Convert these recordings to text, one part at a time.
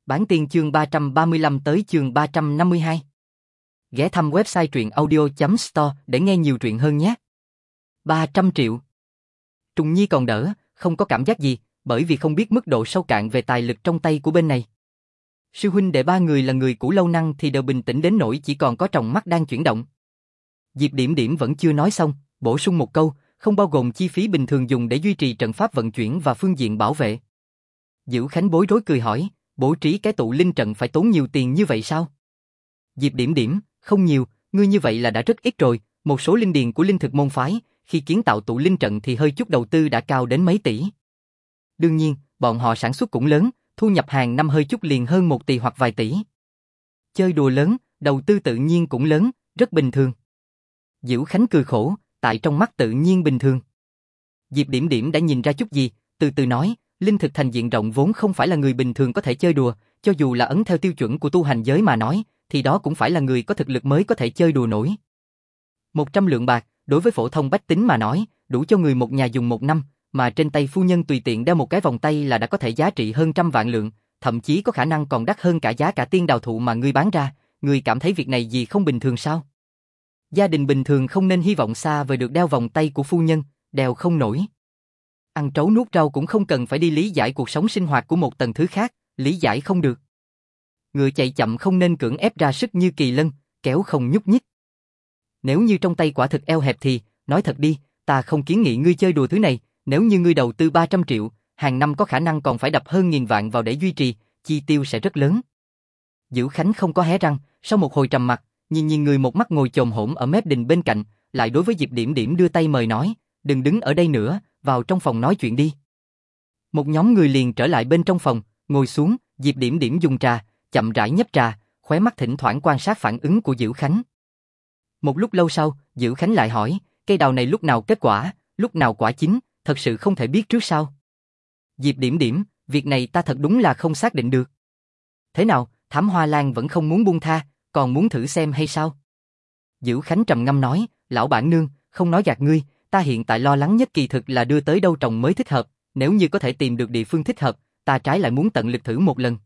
Bản tiên chương 335 tới chương 352. Ghé thăm website truyện audio.store để nghe nhiều truyện hơn nhé. 300 triệu. Trùng Nhi còn đỡ, không có cảm giác gì, bởi vì không biết mức độ sâu cạn về tài lực trong tay của bên này. Sư huynh đệ ba người là người cũ lâu năm thì đều bình tĩnh đến nỗi chỉ còn có tròng mắt đang chuyển động. Diệp Điểm Điểm vẫn chưa nói xong, bổ sung một câu, không bao gồm chi phí bình thường dùng để duy trì trận pháp vận chuyển và phương diện bảo vệ. Dữ Khánh bối rối cười hỏi, bố trí cái tụ linh trận phải tốn nhiều tiền như vậy sao? Diệp Điểm Điểm, không nhiều, ngươi như vậy là đã rất ít rồi, một số linh điền của linh thực môn phái, khi kiến tạo tụ linh trận thì hơi chút đầu tư đã cao đến mấy tỷ. Đương nhiên, bọn họ sản xuất cũng lớn, thu nhập hàng năm hơi chút liền hơn 1 tỷ hoặc vài tỷ. Chơi đùa lớn, đầu tư tự nhiên cũng lớn, rất bình thường. Dữ Khánh cười khổ, tại trong mắt tự nhiên bình thường. Diệp Điểm Điểm đã nhìn ra chút gì, từ từ nói, linh thực thành diện rộng vốn không phải là người bình thường có thể chơi đùa, cho dù là ấn theo tiêu chuẩn của tu hành giới mà nói, thì đó cũng phải là người có thực lực mới có thể chơi đùa nổi. 100 lượng bạc, đối với phổ thông bách tính mà nói, đủ cho người một nhà dùng 1 năm, mà trên tay phu nhân tùy tiện đeo một cái vòng tay là đã có thể giá trị hơn 100 vạn lượng, thậm chí có khả năng còn đắt hơn cả giá cả tiên đào thụ mà ngươi bán ra, ngươi cảm thấy việc này gì không bình thường sao? Gia đình bình thường không nên hy vọng xa vời được đeo vòng tay của phu nhân, đeo không nổi. Ăn trấu nuốt rau cũng không cần phải đi lý giải cuộc sống sinh hoạt của một tầng thứ khác, lý giải không được. Ngựa chạy chậm không nên cưỡng ép ra sức như kỳ lân, kéo không nhúc nhích. Nếu như trong tay quả thực eo hẹp thì, nói thật đi, ta không kiến nghị ngươi chơi đùa thứ này, nếu như ngươi đầu tư 300 triệu, hàng năm có khả năng còn phải đập hơn 1000 vạn vào để duy trì, chi tiêu sẽ rất lớn. Dữ Khánh không có hé răng, sau một hồi trầm mặc, nhìn người một mắt ngồi chồm hổm ở mép đình bên cạnh, lại đối với Diệp Điểm Điểm đưa tay mời nói, đừng đứng ở đây nữa, vào trong phòng nói chuyện đi. Một nhóm người liền trở lại bên trong phòng, ngồi xuống, Diệp Điểm Điểm dùng trà, chậm rãi nhấp trà, khóe mắt thỉnh thoảng quan sát phản ứng của Dữ Khánh. Một lúc lâu sau, Dữ Khánh lại hỏi, cây đào này lúc nào kết quả, lúc nào quả chín, thật sự không thể biết trước sao? Diệp Điểm Điểm, việc này ta thật đúng là không xác định được. Thế nào, Thám Hoa Lan vẫn không muốn buông tha, còn muốn thử xem hay sao? Dữ Khánh trầm ngâm nói, lão bản nương, không nói gạt ngươi, ta hiện tại lo lắng nhất kỳ thực là đưa tới đâu trồng mới thích hợp, nếu như có thể tìm được địa phương thích hợp, ta trái lại muốn tận lực thử một lần.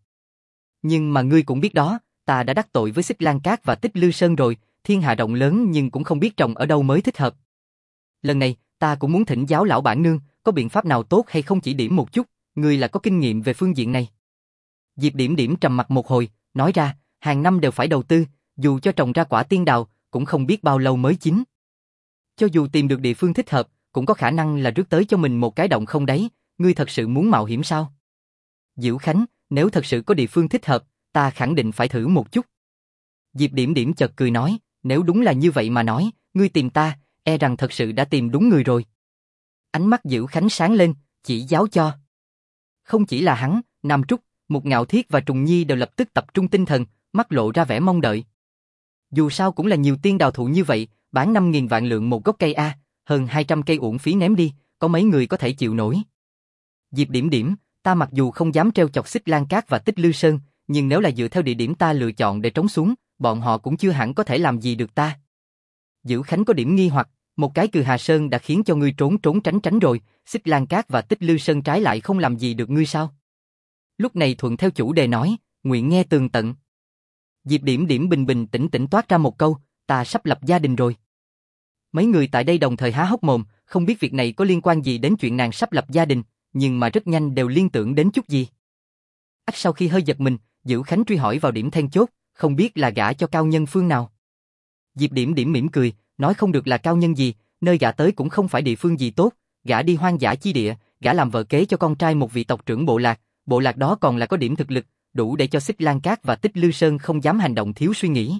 Nhưng mà ngươi cũng biết đó, ta đã đắc tội với Xích Lan Cát và Tích Lư Sơn rồi, thiên hạ rộng lớn nhưng cũng không biết trồng ở đâu mới thích hợp. Lần này, ta cũng muốn thỉnh giáo lão bản nương, có biện pháp nào tốt hay không chỉ điểm một chút, ngươi là có kinh nghiệm về phương diện này. Diệp Điểm Điểm trầm mặc một hồi, nói ra, hàng năm đều phải đầu tư, dù cho trồng ra quả tiên đào, cũng không biết bao lâu mới chín. Cho dù tìm được địa phương thích hợp, cũng có khả năng là rước tới cho mình một cái động không đáy, ngươi thật sự muốn mạo hiểm sao? Dữ Khánh, nếu thật sự có địa phương thích hợp, ta khẳng định phải thử một chút. Diệp Điểm Điểm chợt cười nói, nếu đúng là như vậy mà nói, ngươi tìm ta, e rằng thật sự đã tìm đúng người rồi. Ánh mắt Dữ Khánh sáng lên, chỉ giáo cho. Không chỉ là hắn, Nam Trúc, Mục Ngạo Thiết và Trùng Nhi đều lập tức tập trung tinh thần, mắt lộ ra vẻ mong đợi. Dù sao cũng là nhiều tiên đào thụ như vậy, bán 5.000 vạn lượng một gốc cây a, hơn 200 cây uổng phí ném đi, có mấy người có thể chịu nổi. Diệp Điểm Điểm, ta mặc dù không dám treo chọc Xích Lan Cát và Tích Lư Sơn, nhưng nếu là dựa theo địa điểm ta lựa chọn để trống xuống, bọn họ cũng chưa hẳn có thể làm gì được ta. Dữ Khánh có điểm nghi hoặc, một cái Cừ Hà Sơn đã khiến cho ngươi trốn trốn tránh tránh rồi, Xích Lan Cát và Tích Lư Sơn trái lại không làm gì được ngươi sao? Lúc này thuận theo chủ đề nói, nguyện nghe tường tận. Diệp Điểm Điểm bình bình tĩnh tĩnh toát ra một câu, ta sắp lập gia đình rồi. Mấy người tại đây đồng thời há hốc mồm, không biết việc này có liên quan gì đến chuyện nàng sắp lập gia đình, nhưng mà rất nhanh đều liên tưởng đến chút gì. Sau khi hơi giật mình, Dữ Khánh truy hỏi vào điểm then chốt, không biết là gả cho cao nhân phương nào. Diệp Điểm Điểm mỉm cười, nói không được là cao nhân gì, nơi gả tới cũng không phải địa phương gì tốt, gả đi hoang dã chi địa, gả làm vợ kế cho con trai một vị tộc trưởng bộ lạc đó còn là có điểm thực lực, đủ để cho Xích Lan Cát và Tích Lư Sơn không dám hành động thiếu suy nghĩ.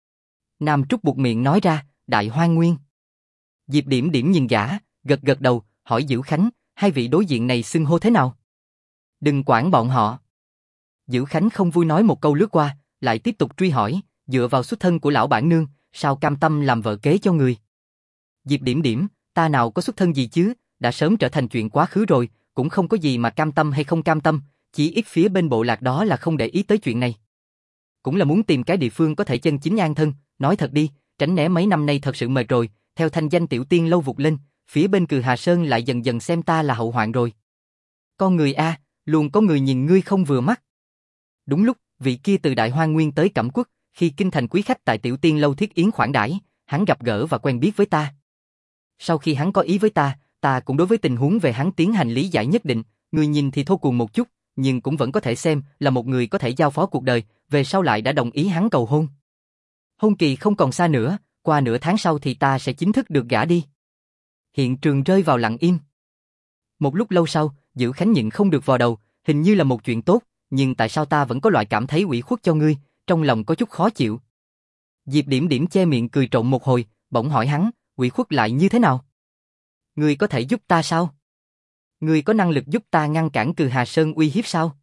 Nam Trúc buột miệng nói ra, Đại Hoang Nguyên. Diệp Điểm Điểm nhìn gã, gật gật đầu, hỏi Dữ Khánh, hai vị đối diện này xưng hô thế nào? Đừng quản bọn họ. Dữ Khánh không vui nói một câu lướt qua, lại tiếp tục truy hỏi, dựa vào xuất thân của lão bản nương, sao cam tâm làm vợ kế cho người? Diệp Điểm Điểm, ta nào có xuất thân gì chứ, đã sớm trở thành chuyện quá khứ rồi, cũng không có gì mà cam tâm hay không cam tâm, chỉ ít phía bên bộ lạc đó là không để ý tới chuyện này. Cũng là muốn tìm cái địa phương có thể chân chính an thân, nói thật đi, tránh né mấy năm nay thật sự mệt rồi, theo thanh danh tiểu tiên lâu vụt lên, phía bên Cừ Hà Sơn lại dần dần xem ta là hậu hoạn rồi. Con người a, luôn có người nhìn ngươi không vừa mắt. Đúng lúc, vị kia từ Đại Hoang Nguyên tới Cẩm Quốc, khi kinh thành quý khách tại Tiểu Tiên lâu thiết yến khoản đãi, hắn gặp gỡ và quen biết với ta. Sau khi hắn có ý với ta cũng đối với tình huống về hắn tiến hành lý giải nhất định, người nhìn thì thô cuồng một chút, nhưng cũng vẫn có thể xem là một người có thể giao phó cuộc đời, về sau lại đã đồng ý hắn cầu hôn. Hôn kỳ không còn xa nữa, qua nửa tháng sau thì ta sẽ chính thức được gả đi. Hiện trường rơi vào lặng im. Một lúc lâu sau, Dữ Khánh nhịn không được vò đầu, hình như là một chuyện tốt, nhưng tại sao ta vẫn có loại cảm thấy ủy khuất cho ngươi, trong lòng có chút khó chịu. Diệp Điểm Điểm che miệng cười trộn một hồi, bỗng hỏi hắn, ủy khuất lại như thế nào? Ngươi có thể giúp ta sao? Ngươi có năng lực giúp ta ngăn cản Cừ Hà Sơn uy hiếp sao?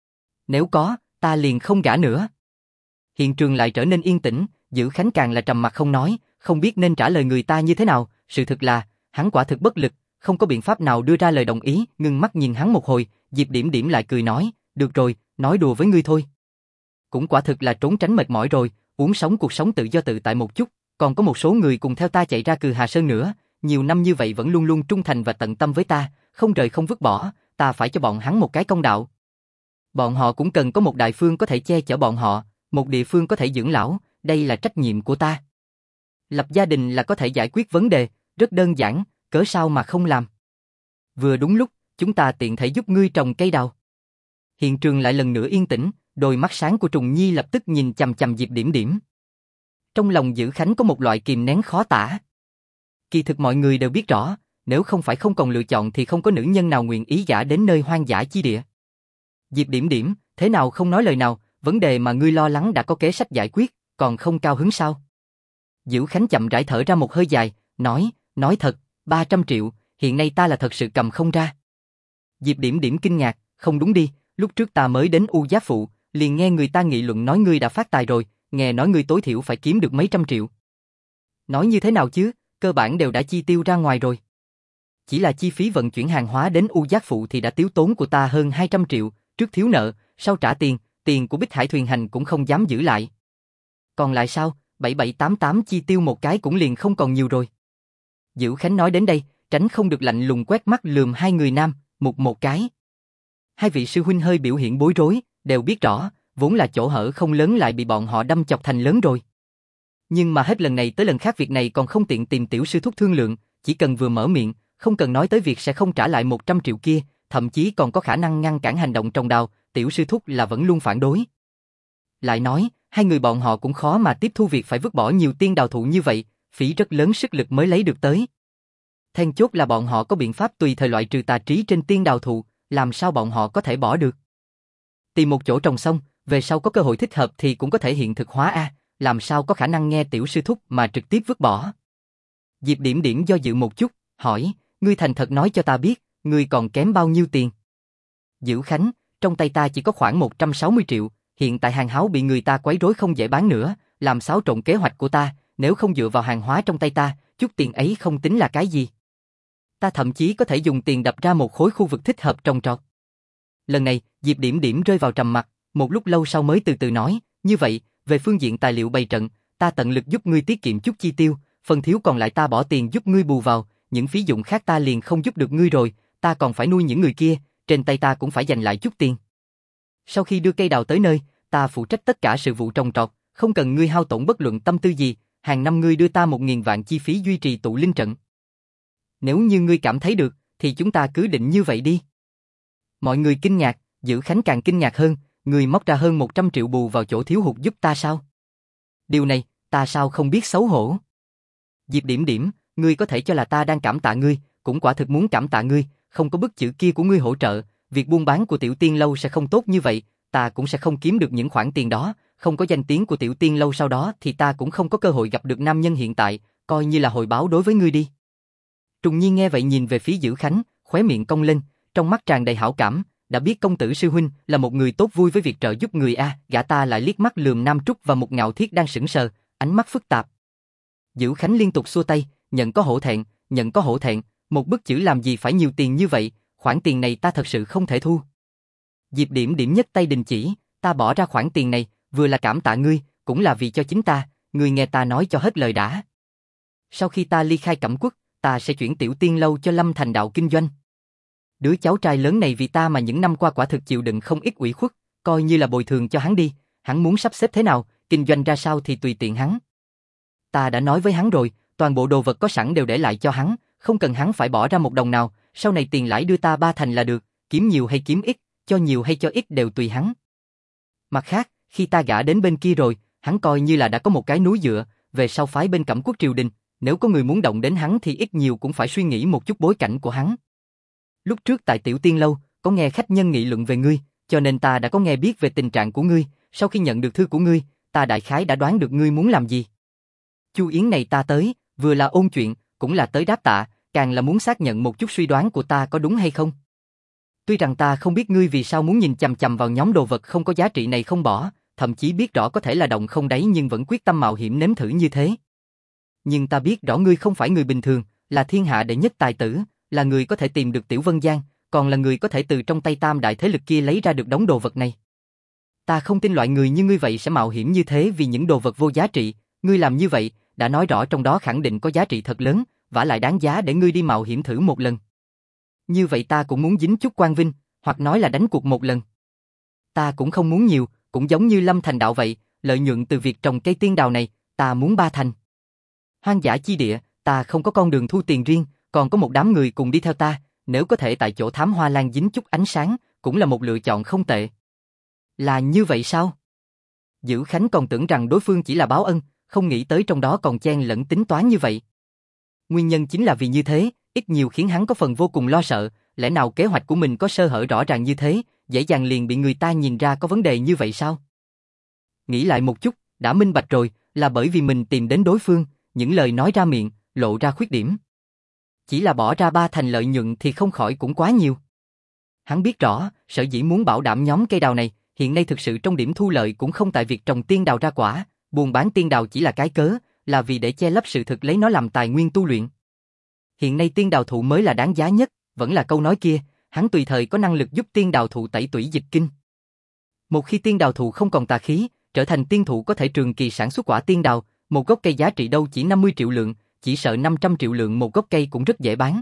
Nếu có, ta liền không gả nữa. Hiện trường lại trở nên yên tĩnh, Dữ Khánh càng là trầm mặc không nói, không biết nên trả lời người ta như thế nào, sự thực là, hắn quả thực bất lực, không có biện pháp nào đưa ra lời đồng ý, ngưng mắt nhìn hắn một hồi, Diệp Điểm Điểm lại cười nói, được rồi, nói đùa với ngươi thôi. Cũng quả thực là trốn tránh mệt mỏi rồi, uống sống cuộc sống tự do tự tại một chút, còn có một số người cùng theo ta chạy ra Cừ Hà Sơn nữa, nhiều năm như vậy vẫn luôn luôn trung thành và tận tâm với ta, không rời không vứt bỏ, ta phải cho bọn hắn một cái công đạo. Bọn họ cũng cần có một đại phương có thể che chở bọn họ, một địa phương có thể dưỡng lão, đây là trách nhiệm của ta. Lập gia đình là có thể giải quyết vấn đề, rất đơn giản, cớ sao mà không làm. Vừa đúng lúc, chúng ta tiện thể giúp ngươi trồng cây đào. Hiện trường lại lần nữa yên tĩnh, đôi mắt sáng của Trùng Nhi lập tức nhìn chằm chằm Diệp Điểm Điểm. Trong lòng Dữ Khánh có một loại kìm nén khó tả. Kỳ thực mọi người đều biết rõ, nếu không phải không còn lựa chọn thì không có nữ nhân nào nguyện ý gả đến nơi hoang dã chi địa. Diệp Điểm Điểm, thế nào không nói lời nào, vấn đề mà ngươi lo lắng đã có kế sách giải quyết, còn không cao hứng sao? Dữ Khánh chậm rãi thở ra một hơi dài, nói thật, 300 triệu, hiện nay ta là thật sự cầm không ra. Diệp Điểm Điểm kinh ngạc, không đúng đi, lúc trước ta mới đến U Giáp Phụ, liền nghe người ta nghị luận nói ngươi đã phát tài rồi, nghe nói ngươi tối thiểu phải kiếm được mấy trăm triệu. Nói như thế nào chứ, cơ bản đều đã chi tiêu ra ngoài rồi. Chỉ là chi phí vận chuyển hàng hóa đến U Giác Phụ thì đã tiêu tốn của ta hơn 200 triệu, trước thiếu nợ, sau trả tiền của Bích Hải Thuyền Hành cũng không dám giữ lại. Còn lại sao, 7788 chi tiêu một cái cũng liền không còn nhiều rồi. Dữ Khánh nói đến đây, tránh không được lạnh lùng quét mắt lườm hai người nam, một cái. Hai vị sư huynh hơi biểu hiện bối rối, đều biết rõ, vốn là chỗ hở không lớn lại bị bọn họ đâm chọc thành lớn rồi. Nhưng mà hết lần này tới lần khác việc này còn không tiện tìm tiểu sư thúc thương lượng, chỉ cần vừa mở miệng, không cần nói tới việc sẽ không trả lại 100 triệu kia, thậm chí còn có khả năng ngăn cản hành động trồng đào, tiểu sư thúc là vẫn luôn phản đối. Lại nói, hai người bọn họ cũng khó mà tiếp thu việc phải vứt bỏ nhiều tiên đào thụ như vậy, phí rất lớn sức lực mới lấy được tới. Then chốt là bọn họ có biện pháp tùy thời loại trừ tà trí trên tiên đào thụ, làm sao bọn họ có thể bỏ được. Tìm một chỗ trồng xong, về sau có cơ hội thích hợp thì cũng có thể hiện thực hóa a, làm sao có khả năng nghe tiểu sư thúc mà trực tiếp vứt bỏ. Diệp Điểm Điểm do dự một chút, hỏi, ngươi thành thật nói cho ta biết, ngươi còn kém bao nhiêu tiền? Dữ Khánh, trong tay ta chỉ có khoảng 160 triệu, hiện tại hàng háo bị người ta quấy rối không dễ bán nữa, làm xáo trộn kế hoạch của ta, nếu không dựa vào hàng hóa trong tay ta, chút tiền ấy không tính là cái gì. Ta thậm chí có thể dùng tiền đập ra một khối khu vực thích hợp trồng trọt. Lần này, Diệp Điểm Điểm rơi vào trầm mặc, một lúc lâu sau mới từ từ nói, như vậy, về phương diện tài liệu bày trận, ta tận lực giúp ngươi tiết kiệm chút chi tiêu, phần thiếu còn lại ta bỏ tiền giúp ngươi bù vào, những phí dụng khác ta liền không giúp được ngươi rồi, ta còn phải nuôi những người kia, trên tay ta cũng phải dành lại chút tiền. Sau khi đưa cây đào tới nơi, ta phụ trách tất cả sự vụ trồng trọt, không cần ngươi hao tổn bất luận tâm tư gì, hàng năm ngươi đưa ta 1.000 vạn chi phí duy trì tụ linh trận. Nếu như ngươi cảm thấy được, thì chúng ta cứ định như vậy đi. Mọi người kinh ngạc, Dữ Khánh càng kinh ngạc hơn, ngươi móc ra hơn 100 triệu bù vào chỗ thiếu hụt giúp ta sao? Điều này, ta sao không biết xấu hổ? Diệp Điểm Điểm, ngươi có thể cho là ta đang cảm tạ ngươi, cũng quả thực muốn cảm tạ ngươi, không có bức chữ kia của ngươi hỗ trợ, việc buôn bán của Tiểu Tiên lâu sẽ không tốt như vậy, ta cũng sẽ không kiếm được những khoản tiền đó, không có danh tiếng của Tiểu Tiên lâu sau đó thì ta cũng không có cơ hội gặp được nam nhân hiện tại, coi như là hồi báo đối với ngươi đi. Trùng Nhi nghe vậy nhìn về phía Dữ Khánh, khóe miệng cong lên, trong mắt tràn đầy hảo cảm, đã biết công tử sư huynh là một người tốt vui với việc trợ giúp người a, gã ta lại liếc mắt lườm Nam Trúc và một Ngạo Thiết đang sững sờ, ánh mắt phức tạp. Dữ Khánh liên tục xua tay, nhận có hổ thẹn, một bức chữ làm gì phải nhiều tiền như vậy, khoản tiền này ta thật sự không thể thu. Diệp Điểm Điểm nhất tay đình chỉ, ta bỏ ra khoản tiền này, vừa là cảm tạ ngươi, cũng là vì cho chính ta, ngươi nghe ta nói cho hết lời đã. Sau khi ta ly khai Cẩm Quốc, ta sẽ chuyển Tiểu Tiên lâu cho Lâm Thành đạo kinh doanh. Đứa cháu trai lớn này vì ta mà những năm qua quả thực chịu đựng không ít ủy khuất, coi như là bồi thường cho hắn đi, hắn muốn sắp xếp thế nào, kinh doanh ra sao thì tùy tiện hắn. Ta đã nói với hắn rồi, toàn bộ đồ vật có sẵn đều để lại cho hắn, không cần hắn phải bỏ ra một đồng nào, sau này tiền lãi đưa ta 3 thành là được, kiếm nhiều hay kiếm ít, cho nhiều hay cho ít đều tùy hắn. Mặt khác, khi ta gả đến bên kia rồi, hắn coi như là đã có một cái núi dựa, về sau phái bên Cẩm Quốc triều đình, nếu có người muốn động đến hắn thì ít nhiều cũng phải suy nghĩ một chút bối cảnh của hắn. Lúc trước tại Tiểu Tiên Lâu, có nghe khách nhân nghị luận về ngươi, cho nên ta đã có nghe biết về tình trạng của ngươi, sau khi nhận được thư của ngươi, ta đại khái đã đoán được ngươi muốn làm gì. Chu Yến này ta tới, vừa là ôn chuyện, cũng là tới đáp tạ, càng là muốn xác nhận một chút suy đoán của ta có đúng hay không. Tuy rằng ta không biết ngươi vì sao muốn nhìn chằm chằm vào nhóm đồ vật không có giá trị này không bỏ, thậm chí biết rõ có thể là động không đáy nhưng vẫn quyết tâm mạo hiểm nếm thử như thế. Nhưng ta biết rõ ngươi không phải người bình thường, là thiên hạ đệ nhất tài tử, là người có thể tìm được Tiểu Vân Giang, còn là người có thể từ trong tay tam đại thế lực kia lấy ra được đống đồ vật này. Ta không tin loại người như ngươi vậy sẽ mạo hiểm như thế vì những đồ vật vô giá trị, ngươi làm như vậy, đã nói rõ trong đó khẳng định có giá trị thật lớn, vả lại đáng giá để ngươi đi mạo hiểm thử một lần. Như vậy ta cũng muốn dính chút quang vinh, hoặc nói là đánh cuộc một lần. Ta cũng không muốn nhiều, cũng giống như Lâm Thành Đạo vậy, lợi nhuận từ việc trồng cây tiên đào này, ta muốn 3 thành. Hoang dã chi địa, ta không có con đường thu tiền riêng, còn có một đám người cùng đi theo ta, nếu có thể tại chỗ thám hoa lan dính chút ánh sáng, cũng là một lựa chọn không tệ. Là như vậy sao? Dữ Khánh còn tưởng rằng đối phương chỉ là báo ân, không nghĩ tới trong đó còn chen lẫn tính toán như vậy. Nguyên nhân chính là vì như thế, ít nhiều khiến hắn có phần vô cùng lo sợ, lẽ nào kế hoạch của mình có sơ hở rõ ràng như thế, dễ dàng liền bị người ta nhìn ra có vấn đề như vậy sao? Nghĩ lại một chút, đã minh bạch rồi, là bởi vì mình tìm đến đối phương, những lời nói ra miệng, lộ ra khuyết điểm. Chỉ là bỏ ra 3 thành lợi nhuận thì không khỏi cũng quá nhiều. Hắn biết rõ, sở dĩ muốn bảo đảm nhóm cây đào này, hiện nay thực sự trong điểm thu lợi cũng không tại việc trồng tiên đào ra quả, buôn bán tiên đào chỉ là cái cớ, là vì để che lấp sự thực lấy nó làm tài nguyên tu luyện. Hiện nay tiên đào thụ mới là đáng giá nhất, vẫn là câu nói kia, hắn tùy thời có năng lực giúp tiên đào thụ tẩy tủy dịch kinh. Một khi tiên đào thụ không còn tà khí, trở thành tiên thụ có thể trường kỳ sản xuất quả tiên đào, một gốc cây giá trị đâu chỉ 50 triệu lượng, chỉ sợ 500 triệu lượng một gốc cây cũng rất dễ bán.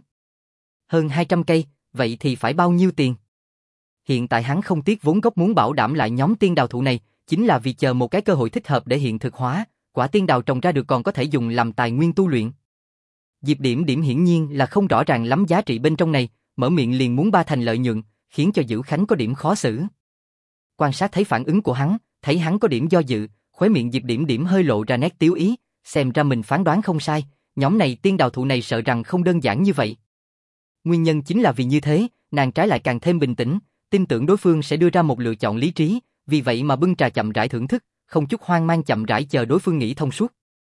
Hơn 200 cây, vậy thì phải bao nhiêu tiền? Hiện tại hắn không tiếc vốn gốc muốn bảo đảm lại nhóm tiên đào thụ này, chính là vì chờ một cái cơ hội thích hợp để hiện thực hóa, quả tiên đào trồng ra được còn có thể dùng làm tài nguyên tu luyện. Diệp Điểm Điểm hiển nhiên là không rõ ràng lắm giá trị bên trong này, mở miệng liền muốn 3 thành lợi nhuận, khiến cho Dữ Khánh có điểm khó xử. Quan sát thấy phản ứng của hắn, thấy hắn có điểm do dự, khóe miệng Diệp Điểm Điểm hơi lộ ra nét tiếu ý, xem ra mình phán đoán không sai, nhóm này tiên đào thụ này sợ rằng không đơn giản như vậy. Nguyên nhân chính là vì như thế, nàng trái lại càng thêm bình tĩnh, tin tưởng đối phương sẽ đưa ra một lựa chọn lý trí, vì vậy mà bưng trà chậm rãi thưởng thức, không chút hoang mang chậm rãi chờ đối phương nghĩ thông suốt.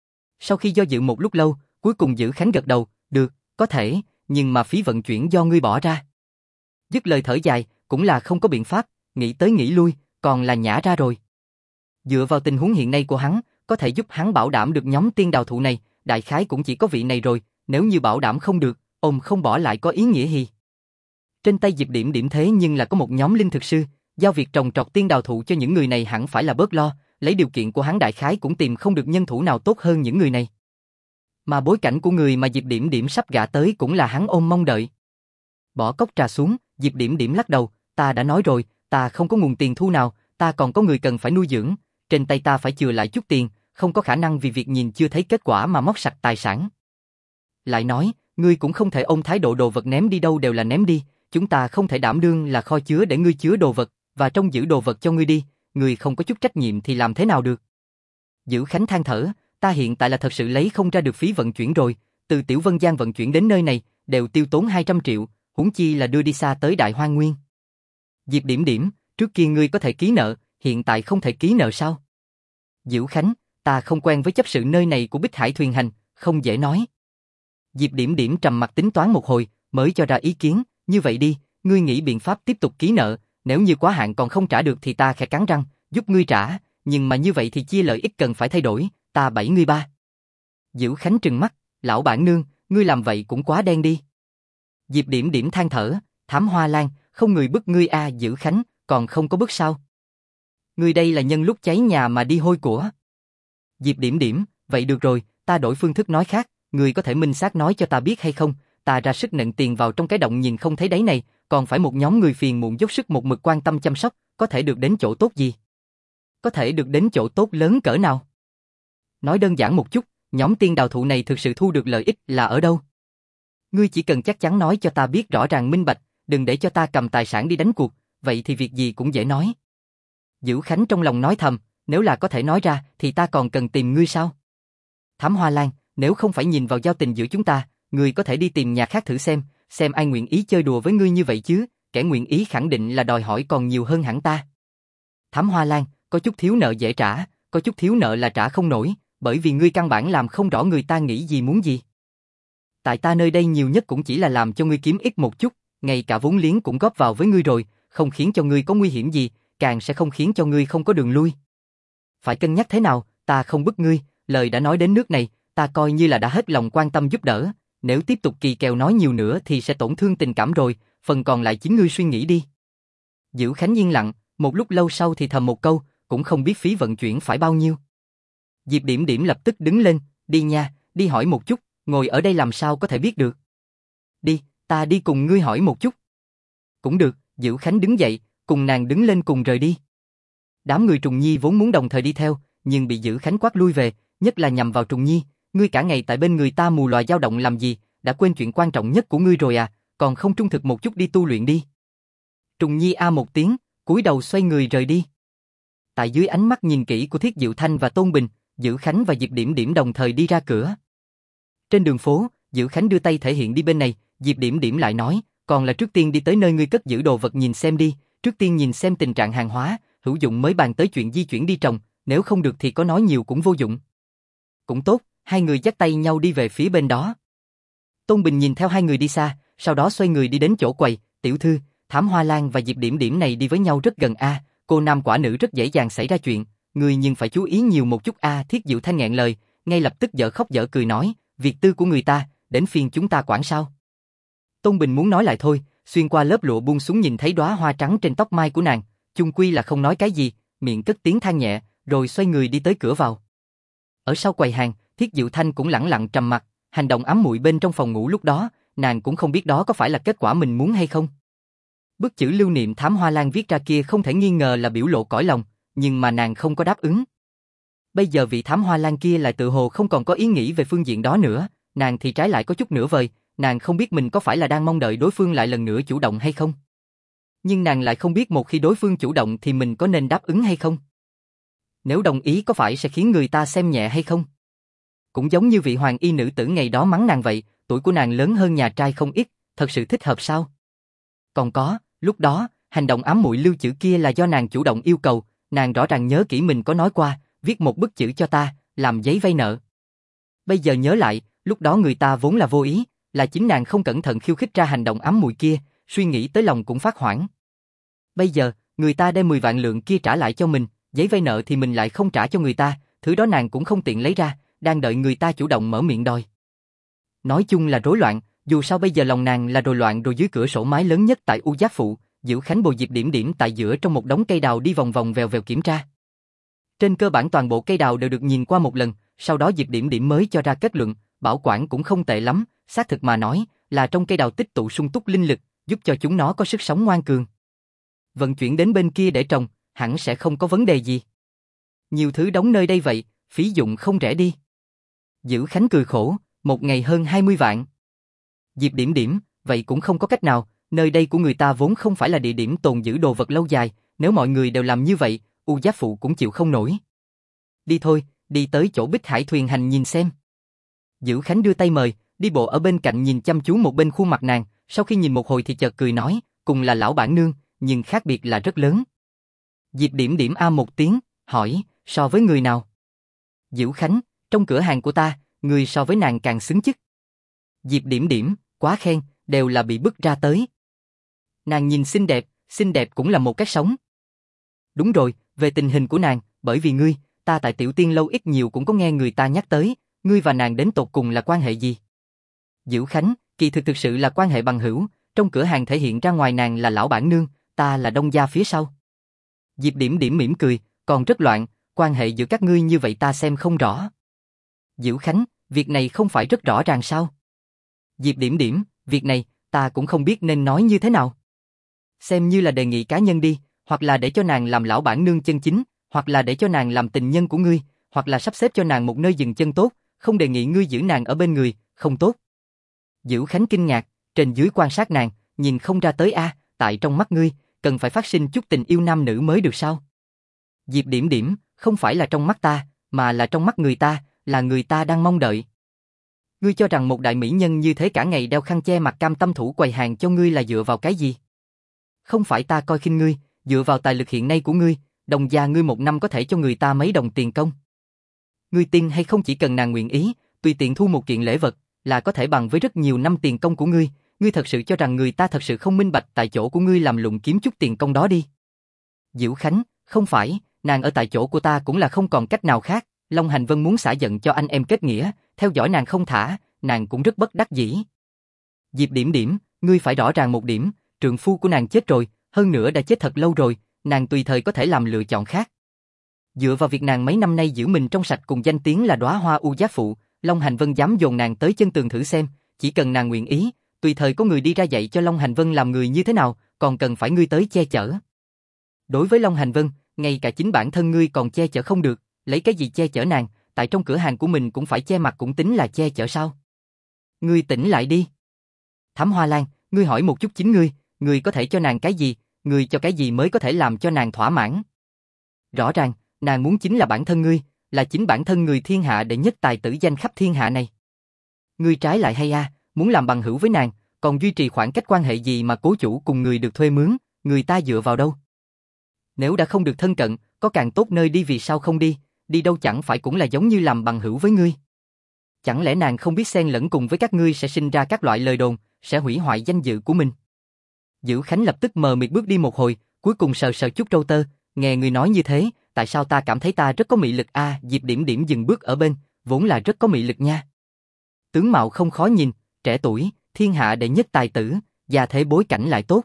Sau khi do dự một lúc lâu, cuối cùng Dữ Khánh gật đầu, được, có thể, nhưng mà phí vận chuyển do ngươi bỏ ra. Dứt lời thở dài, cũng là không có biện pháp, nghĩ tới nghĩ lui, còn là nhả ra rồi. Dựa vào tình huống hiện nay của hắn, có thể giúp hắn bảo đảm được nhóm tiên đào thụ này, đại khái cũng chỉ có vị này rồi, nếu như bảo đảm không được, ông không bỏ lại có ý nghĩa gì. Trên tay Diệp Điểm Điểm thế nhưng là có một nhóm linh thực sư, giao việc trồng trọt tiên đào thụ cho những người này hẳn phải là bớt lo, lấy điều kiện của hắn đại khái cũng tìm không được nhân thủ nào tốt hơn những người này. Mà bối cảnh của người mà Diệp Điểm Điểm sắp gả tới cũng là hắn ôm mong đợi. Bỏ cốc trà xuống, Diệp Điểm Điểm lắc đầu, ta đã nói rồi, ta không có nguồn tiền thu nào, ta còn có người cần phải nuôi dưỡng, trên tay ta phải chừa lại chút tiền, không có khả năng vì việc nhìn chưa thấy kết quả mà móc sạch tài sản. Lại nói, ngươi cũng không thể ôm thái độ đồ vật ném đi đâu đều là ném đi, chúng ta không thể đảm đương là kho chứa để ngươi chứa đồ vật, và trông giữ đồ vật cho ngươi đi, ngươi không có chút trách nhiệm thì làm thế nào được. Dữ Khánh than thở, ta hiện tại là thật sự lấy không ra được phí vận chuyển rồi, từ Tiểu Vân Giang vận chuyển đến nơi này, đều tiêu tốn 200 triệu, huống chi là đưa đi xa tới Đại Hoang Nguyên. Diệp Điểm Điểm, trước kia ngươi có thể ký nợ, hiện tại không thể ký nợ sao? Dữ Khánh, ta không quen với chấp sự nơi này của Bích Hải Thuyền Hành, không dễ nói. Diệp Điểm Điểm trầm mặt tính toán một hồi, mới cho ra ý kiến, như vậy đi, ngươi nghĩ biện pháp tiếp tục ký nợ, nếu như quá hạn còn không trả được thì ta khẽ cắn răng, giúp ngươi trả, nhưng mà như vậy thì chia lợi ích cần phải thay đổi, ta 7 ngươi 3. Dữ Khánh trừng mắt, lão bản nương, ngươi làm vậy cũng quá đen đi. Diệp Điểm Điểm than thở, Thám Hoa Lan, không người bức ngươi a. Dữ Khánh, còn không có bức sao? Ngươi đây là nhân lúc cháy nhà mà đi hôi của. Diệp Điểm Điểm, vậy được rồi, ta đổi phương thức nói khác, ngươi có thể minh xác nói cho ta biết hay không, ta ra sức nện tiền vào trong cái động nhìn không thấy đáy này, còn phải một nhóm người phiền muộn dốc sức một mực quan tâm chăm sóc, có thể được đến chỗ tốt gì? Có thể được đến chỗ tốt lớn cỡ nào? Nói đơn giản một chút, nhóm tiên đào thụ này thực sự thu được lợi ích là ở đâu? Ngươi chỉ cần chắc chắn nói cho ta biết rõ ràng minh bạch, đừng để cho ta cầm tài sản đi đánh cuộc, vậy thì việc gì cũng dễ nói. Dữ Khánh trong lòng nói thầm, nếu là có thể nói ra thì ta còn cần tìm ngươi sao? Thám Hoa Lan, nếu không phải nhìn vào giao tình giữa chúng ta, ngươi có thể đi tìm nhà khác thử xem ai nguyện ý chơi đùa với ngươi như vậy chứ, kẻ nguyện ý khẳng định là đòi hỏi còn nhiều hơn hẳn ta. Thám Hoa Lan, có chút thiếu nợ dễ trả, có chút thiếu nợ là trả không nổi, bởi vì ngươi căn bản làm không rõ người ta nghĩ gì muốn gì. Tại ta nơi đây nhiều nhất cũng chỉ là làm cho ngươi kiếm ít một chút, ngay cả vốn liếng cũng góp vào với ngươi rồi, không khiến cho ngươi có nguy hiểm gì, càng sẽ không khiến cho ngươi không có đường lui. Phải cân nhắc thế nào, ta không bức ngươi, lời đã nói đến nước này, ta coi như là đã hết lòng quan tâm giúp đỡ, nếu tiếp tục kỳ kèo nói nhiều nữa thì sẽ tổn thương tình cảm rồi, phần còn lại chính ngươi suy nghĩ đi. Dữ Khánh yên lặng, một lúc lâu sau thì thầm một câu, cũng không biết phí vận chuyển phải bao nhiêu. Diệp Điểm Điểm lập tức đứng lên, đi nha, đi hỏi một chút, ngồi ở đây làm sao có thể biết được. Đi, ta đi cùng ngươi hỏi một chút. Cũng được, Dữ Khánh đứng dậy, cùng nàng đứng lên cùng rời đi. Đám người Trùng Nhi vốn muốn đồng thời đi theo, nhưng bị Dữ Khánh quát lui về, nhất là nhằm vào Trùng Nhi, ngươi cả ngày tại bên người ta mù lòa dao động làm gì, đã quên chuyện quan trọng nhất của ngươi rồi à, còn không trung thực một chút đi tu luyện đi. Trùng Nhi a một tiếng, cúi đầu xoay người rời đi. Tại dưới ánh mắt nhìn kỹ của Thiết Diệu Thanh và Tôn Bình, Dữ Khánh và Diệp Điểm Điểm đồng thời đi ra cửa. Trên đường phố, Dữ Khánh đưa tay thể hiện đi bên này, Diệp Điểm Điểm lại nói, còn là trước tiên đi tới nơi ngươi cất giữ đồ vật nhìn xem đi, trước tiên nhìn xem tình trạng hàng hóa, hữu dụng mới bàn tới chuyện di chuyển đi trồng, nếu không được thì có nói nhiều cũng vô dụng. Cũng tốt, hai người dắt tay nhau đi về phía bên đó. Tôn Bình nhìn theo hai người đi xa, sau đó xoay người đi đến chỗ quầy, tiểu thư, Thám Hoa Lan và Diệp Điểm Điểm này đi với nhau rất gần a, cô nam quả nữ rất dễ dàng xảy ra chuyện, người nhưng phải chú ý nhiều một chút a. Thiết Diệu Thanh nghẹn lời, ngay lập tức dở khóc dở cười nói, việc tư của người ta, đến phiên chúng ta quản sao? Tôn Bình muốn nói lại thôi, xuyên qua lớp lụa buông xuống nhìn thấy đóa hoa trắng trên tóc mai của nàng, chung quy là không nói cái gì, miệng cất tiếng than nhẹ, rồi xoay người đi tới cửa vào. Ở sau quầy hàng, Thiết Diệu Thanh cũng lẳng lặng trầm mặc, hành động ám muội bên trong phòng ngủ lúc đó, nàng cũng không biết đó có phải là kết quả mình muốn hay không. Bức chữ lưu niệm Thám Hoa Lan viết ra kia không thể nghi ngờ là biểu lộ cõi lòng, nhưng mà nàng không có đáp ứng. Bây giờ vị Thám Hoa Lan kia lại tự hồ không còn có ý nghĩ về phương diện đó nữa, nàng thì trái lại có chút nửa vời, nàng không biết mình có phải là đang mong đợi đối phương lại lần nữa chủ động hay không. Nhưng nàng lại không biết một khi đối phương chủ động thì mình có nên đáp ứng hay không. Nếu đồng ý có phải sẽ khiến người ta xem nhẹ hay không? Cũng giống như vị hoàng y nữ tử ngày đó mắng nàng vậy, tuổi của nàng lớn hơn nhà trai không ít, thật sự thích hợp sao? Còn có, lúc đó, hành động ám muội lưu chữ kia là do nàng chủ động yêu cầu, nàng rõ ràng nhớ kỹ mình có nói qua, viết một bức chữ cho ta, làm giấy vay nợ. Bây giờ nhớ lại, lúc đó người ta vốn là vô ý, là chính nàng không cẩn thận khiêu khích ra hành động ám muội kia, suy nghĩ tới lòng cũng phát hoảng. Bây giờ, người ta đem 10 vạn lượng kia trả lại cho mình, giấy vay nợ thì mình lại không trả cho người ta, thứ đó nàng cũng không tiện lấy ra, đang đợi người ta chủ động mở miệng đòi. Nói chung là rối loạn, dù sao bây giờ lòng nàng là rối loạn rồi. Dưới cửa sổ mái lớn nhất tại U Giác Phụ, Dữ Khánh bồi Diệp Điểm Điểm tại giữa trong một đống cây đào đi vòng vòng vèo vèo kiểm tra. Trên cơ bản toàn bộ cây đào đều được nhìn qua một lần, sau đó Diệp Điểm Điểm mới cho ra kết luận, bảo quản cũng không tệ lắm, xác thực mà nói, là trong cây đào tích tụ sung túc linh lực, giúp cho chúng nó có sức sống ngoan cường. Vận chuyển đến bên kia để trồng, hẳn sẽ không có vấn đề gì. Nhiều thứ đóng nơi đây vậy, phí dụng không rẻ đi. Dữ Khánh cười khổ, một ngày hơn 20 vạn. Diệp Điểm Điểm, vậy cũng không có cách nào, nơi đây của người ta vốn không phải là địa điểm tồn giữ đồ vật lâu dài, nếu mọi người đều làm như vậy, U Giác Phụ cũng chịu không nổi. Đi thôi, đi tới chỗ Bích Hải thuyền hành nhìn xem. Dữ Khánh đưa tay mời, đi bộ ở bên cạnh nhìn chăm chú một bên khuôn mặt nàng, sau khi nhìn một hồi thì chợt cười nói, cùng là lão bản nương, nhưng khác biệt là rất lớn. Diệp Điểm Điểm a một tiếng, hỏi, so với người nào? Dữ Khánh, trong cửa hàng của ta, người so với nàng càng xứng chức. Diệp Điểm Điểm, quá khen, đều là bị bức ra tới. Nàng nhìn xinh đẹp cũng là một cách sống. Đúng rồi, về tình hình của nàng, bởi vì ngươi, ta tại Tiểu Tiên lâu ít nhiều cũng có nghe người ta nhắc tới, ngươi và nàng đến tột cùng là quan hệ gì? Dữ Khánh, kỳ thực sự là quan hệ bằng hữu, trong cửa hàng thể hiện ra ngoài nàng là lão bản nương, ta là đông gia phía sau. Diệp Điểm Điểm mỉm cười, còn rất loạn, quan hệ giữa các ngươi như vậy ta xem không rõ. Dữ Khánh, việc này không phải rất rõ ràng sao? Diệp Điểm Điểm, việc này, ta cũng không biết nên nói như thế nào. Xem như là đề nghị cá nhân đi, hoặc là để cho nàng làm lão bản nương chân chính, hoặc là để cho nàng làm tình nhân của ngươi, hoặc là sắp xếp cho nàng một nơi dừng chân tốt, không đề nghị ngươi giữ nàng ở bên người, không tốt. Dữ Khánh kinh ngạc, trên dưới quan sát nàng, nhìn không ra tới a, tại trong mắt ngươi, cần phải phát sinh chút tình yêu nam nữ mới được sao? Diệp Điểm Điểm, không phải là trong mắt ta, mà là trong mắt người ta, là người ta đang mong đợi. Ngươi cho rằng một đại mỹ nhân như thế cả ngày đeo khăn che mặt cam tâm thủ quầy hàng cho ngươi là dựa vào cái gì? Không phải ta coi khinh ngươi, dựa vào tài lực hiện nay của ngươi, đồng gia ngươi một năm có thể cho người ta mấy đồng tiền công. Ngươi tin hay không, chỉ cần nàng nguyện ý, tùy tiện thu một kiện lễ vật, là có thể bằng với rất nhiều năm tiền công của ngươi. Ngươi thật sự cho rằng người ta thật sự không minh bạch tại chỗ của ngươi làm lụng kiếm chút tiền công đó đi. Diệu Khánh, không phải, nàng ở tại chỗ của ta cũng là không còn cách nào khác. Long Hành Vân muốn xả giận cho anh em kết nghĩa, theo dõi nàng không thả, nàng cũng rất bất đắc dĩ. Diệp Điểm Điểm, ngươi phải rõ ràng một điểm, trượng phu của nàng chết rồi, hơn nữa đã chết thật lâu rồi, nàng tùy thời có thể làm lựa chọn khác. Dựa vào việc nàng mấy năm nay giữ mình trong sạch cùng danh tiếng là đóa hoa u giá phụ, Long Hành Vân dám dồn nàng tới chân tường thử xem, chỉ cần nàng nguyện ý, tùy thời có người đi ra dạy cho Long Hành Vân làm người như thế nào, còn cần phải ngươi tới che chở. Đối với Long Hành Vân, ngay cả chính bản thân ngươi còn che chở không được, lấy cái gì che chở nàng, tại trong cửa hàng của mình cũng phải che mặt cũng tính là che chở sao? Ngươi tỉnh lại đi. Thám Hoa Lan, ngươi hỏi một chút chính ngươi có thể cho nàng cái gì, ngươi cho cái gì mới có thể làm cho nàng thỏa mãn? Rõ ràng, nàng muốn chính là bản thân ngươi, là chính bản thân người thiên hạ đệ nhất tài tử danh khắp thiên hạ này. Ngươi trái lại hay a, muốn làm bằng hữu với nàng, còn duy trì khoảng cách quan hệ gì mà cố chủ cùng người được thuê mướn, người ta dựa vào đâu? Nếu đã không được thân cận, có càng tốt nơi đi vì sao không đi, đi đâu chẳng phải cũng là giống như làm bằng hữu với ngươi. Chẳng lẽ nàng không biết xen lẫn cùng với các ngươi sẽ sinh ra các loại lời đồn, sẽ hủy hoại danh dự của mình? Dữ Khánh lập tức mờ mịt bước đi một hồi, cuối cùng sờ sờ chút râu tơ, nghe người nói như thế, tại sao ta cảm thấy ta rất có mị lực a? Diệp Điểm Điểm dừng bước ở bên, vốn là rất có mị lực nha. Tướng mạo không khó nhìn, trẻ tuổi, thiên hạ đệ nhất tài tử, gia thế bối cảnh lại tốt.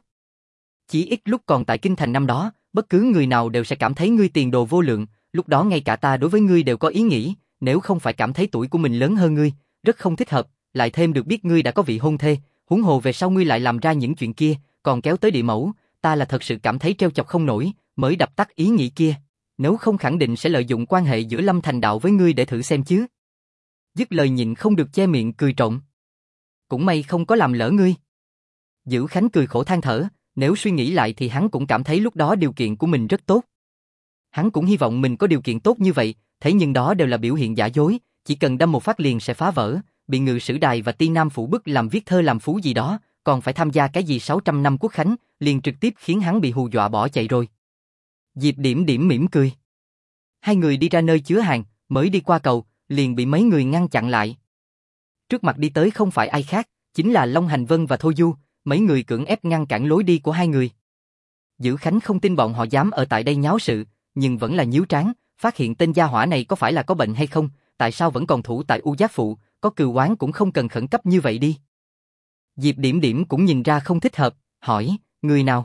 Chỉ ít lúc còn tại kinh thành năm đó, bất cứ người nào đều sẽ cảm thấy ngươi tiền đồ vô lượng, lúc đó ngay cả ta đối với ngươi đều có ý nghĩ, nếu không phải cảm thấy tuổi của mình lớn hơn ngươi, rất không thích hợp, lại thêm được biết ngươi đã có vị hôn thê, huống hồ về sau ngươi lại làm ra những chuyện kia, còn kéo tới địa mẫu, ta là thật sự cảm thấy trêu chọc không nổi, mới đập tắt ý nghĩ kia, nếu không khẳng định sẽ lợi dụng quan hệ giữa Lâm Thành Đạo với ngươi để thử xem chứ. Dứt lời nhịn không được che miệng cười trộm. Cũng may không có làm lỡ ngươi. Dữ Khánh cười khổ than thở, nếu suy nghĩ lại thì hắn cũng cảm thấy lúc đó điều kiện của mình rất tốt. Hắn cũng hy vọng mình có điều kiện tốt như vậy, thế nhưng đó đều là biểu hiện giả dối, chỉ cần đâm một phát liền sẽ phá vỡ, bị Ngự Sử Đài và Ti Nam Phủ bức làm viết thơ làm phú gì đó, còn phải tham gia cái gì 600 năm quốc khánh, liền trực tiếp khiến hắn bị hù dọa bỏ chạy rồi. Diệp Điểm Điểm mỉm cười. Hai người đi ra nơi chứa hàng, mới đi qua cầu, liền bị mấy người ngăn chặn lại. Trước mặt đi tới không phải ai khác, chính là Long Hành Vân và Thôi Du, mấy người cưỡng ép ngăn cản lối đi của hai người. Dữ Khánh không tin bọn họ dám ở tại đây nháo sự, nhưng vẫn là nhíu trán, phát hiện tên gia hỏa này có phải là có bệnh hay không, tại sao vẫn còn thủ tại U Giác Phụ, có cừu oán cũng không cần khẩn cấp như vậy đi. Diệp Điểm Điểm cũng nhìn ra không thích hợp, hỏi, người nào?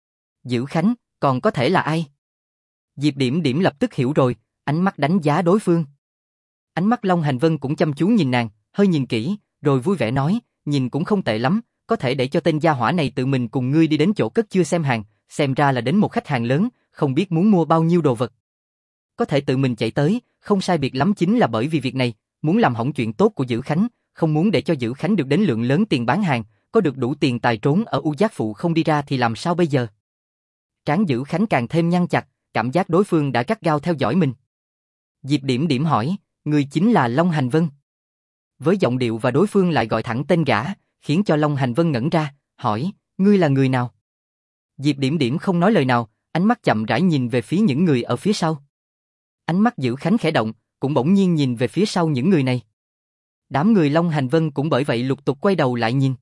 Dữ Khánh, còn có thể là ai? Diệp Điểm Điểm lập tức hiểu rồi, ánh mắt đánh giá đối phương. Ánh mắt Long Hành Vân cũng chăm chú nhìn nàng, hơi nhìn kỹ, rồi vui vẻ nói, nhìn cũng không tệ lắm, có thể để cho tên gia hỏa này tự mình cùng ngươi đi đến chỗ cất chưa xem hàng, xem ra là đến một khách hàng lớn, không biết muốn mua bao nhiêu đồ vật. Có thể tự mình chạy tới, không sai biệt lắm chính là bởi vì việc này, muốn làm hỏng chuyện tốt của Dữ Khánh, không muốn để cho Dữ Khánh được đến lượng lớn tiền bán hàng, có được đủ tiền tài trốn ở U Giác Phụ không đi ra thì làm sao bây giờ? Trán Dữ Khánh càng thêm nhăn chặt, cảm giác đối phương đã gắt gao theo dõi mình. Diệp Điểm Điểm hỏi, người chính là Long Hành Vân. Với giọng điệu và đối phương lại gọi thẳng tên gã, khiến cho Long Hành Vân ngẩn ra, hỏi, ngươi là người nào? Diệp Điểm Điểm không nói lời nào, ánh mắt chậm rãi nhìn về phía những người ở phía sau. Ánh mắt Dữ Khánh khẽ động, cũng bỗng nhiên nhìn về phía sau những người này. Đám người Long Hành Vân cũng bởi vậy lục tục quay đầu lại nhìn.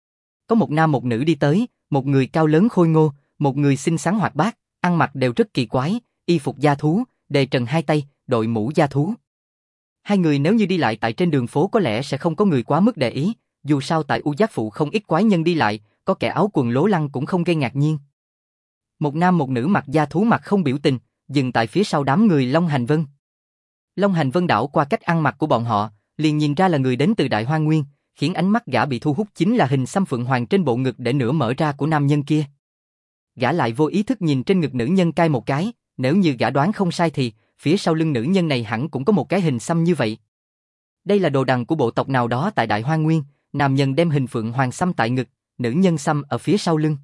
Có một nam một nữ đi tới, một người cao lớn khôi ngô, một người xinh xắn hoạt bát, ăn mặc đều rất kỳ quái, y phục da thú, đề trần hai tay, đội mũ da thú. Hai người nếu như đi lại tại trên đường phố có lẽ sẽ không có người quá mức để ý, dù sao tại U Giác Phụ không ít quái nhân đi lại, có kẻ áo quần lố lăng cũng không gây ngạc nhiên. Một nam một nữ mặc da thú mặt không biểu tình, dừng tại phía sau đám người Long Hành Vân. Long Hành Vân đảo qua cách ăn mặc của bọn họ, liền nhìn ra là người đến từ Đại Hoang Nguyên, khiến ánh mắt gã bị thu hút chính là hình xăm phượng hoàng trên bộ ngực để nửa mở ra của nam nhân kia. Gã lại vô ý thức nhìn trên ngực nữ nhân cai một cái, nếu như gã đoán không sai thì, phía sau lưng nữ nhân này hẳn cũng có một cái hình xăm như vậy. Đây là đồ đằng của bộ tộc nào đó tại Đại Hoang Nguyên, nam nhân đem hình phượng hoàng xăm tại ngực, nữ nhân xăm ở phía sau lưng.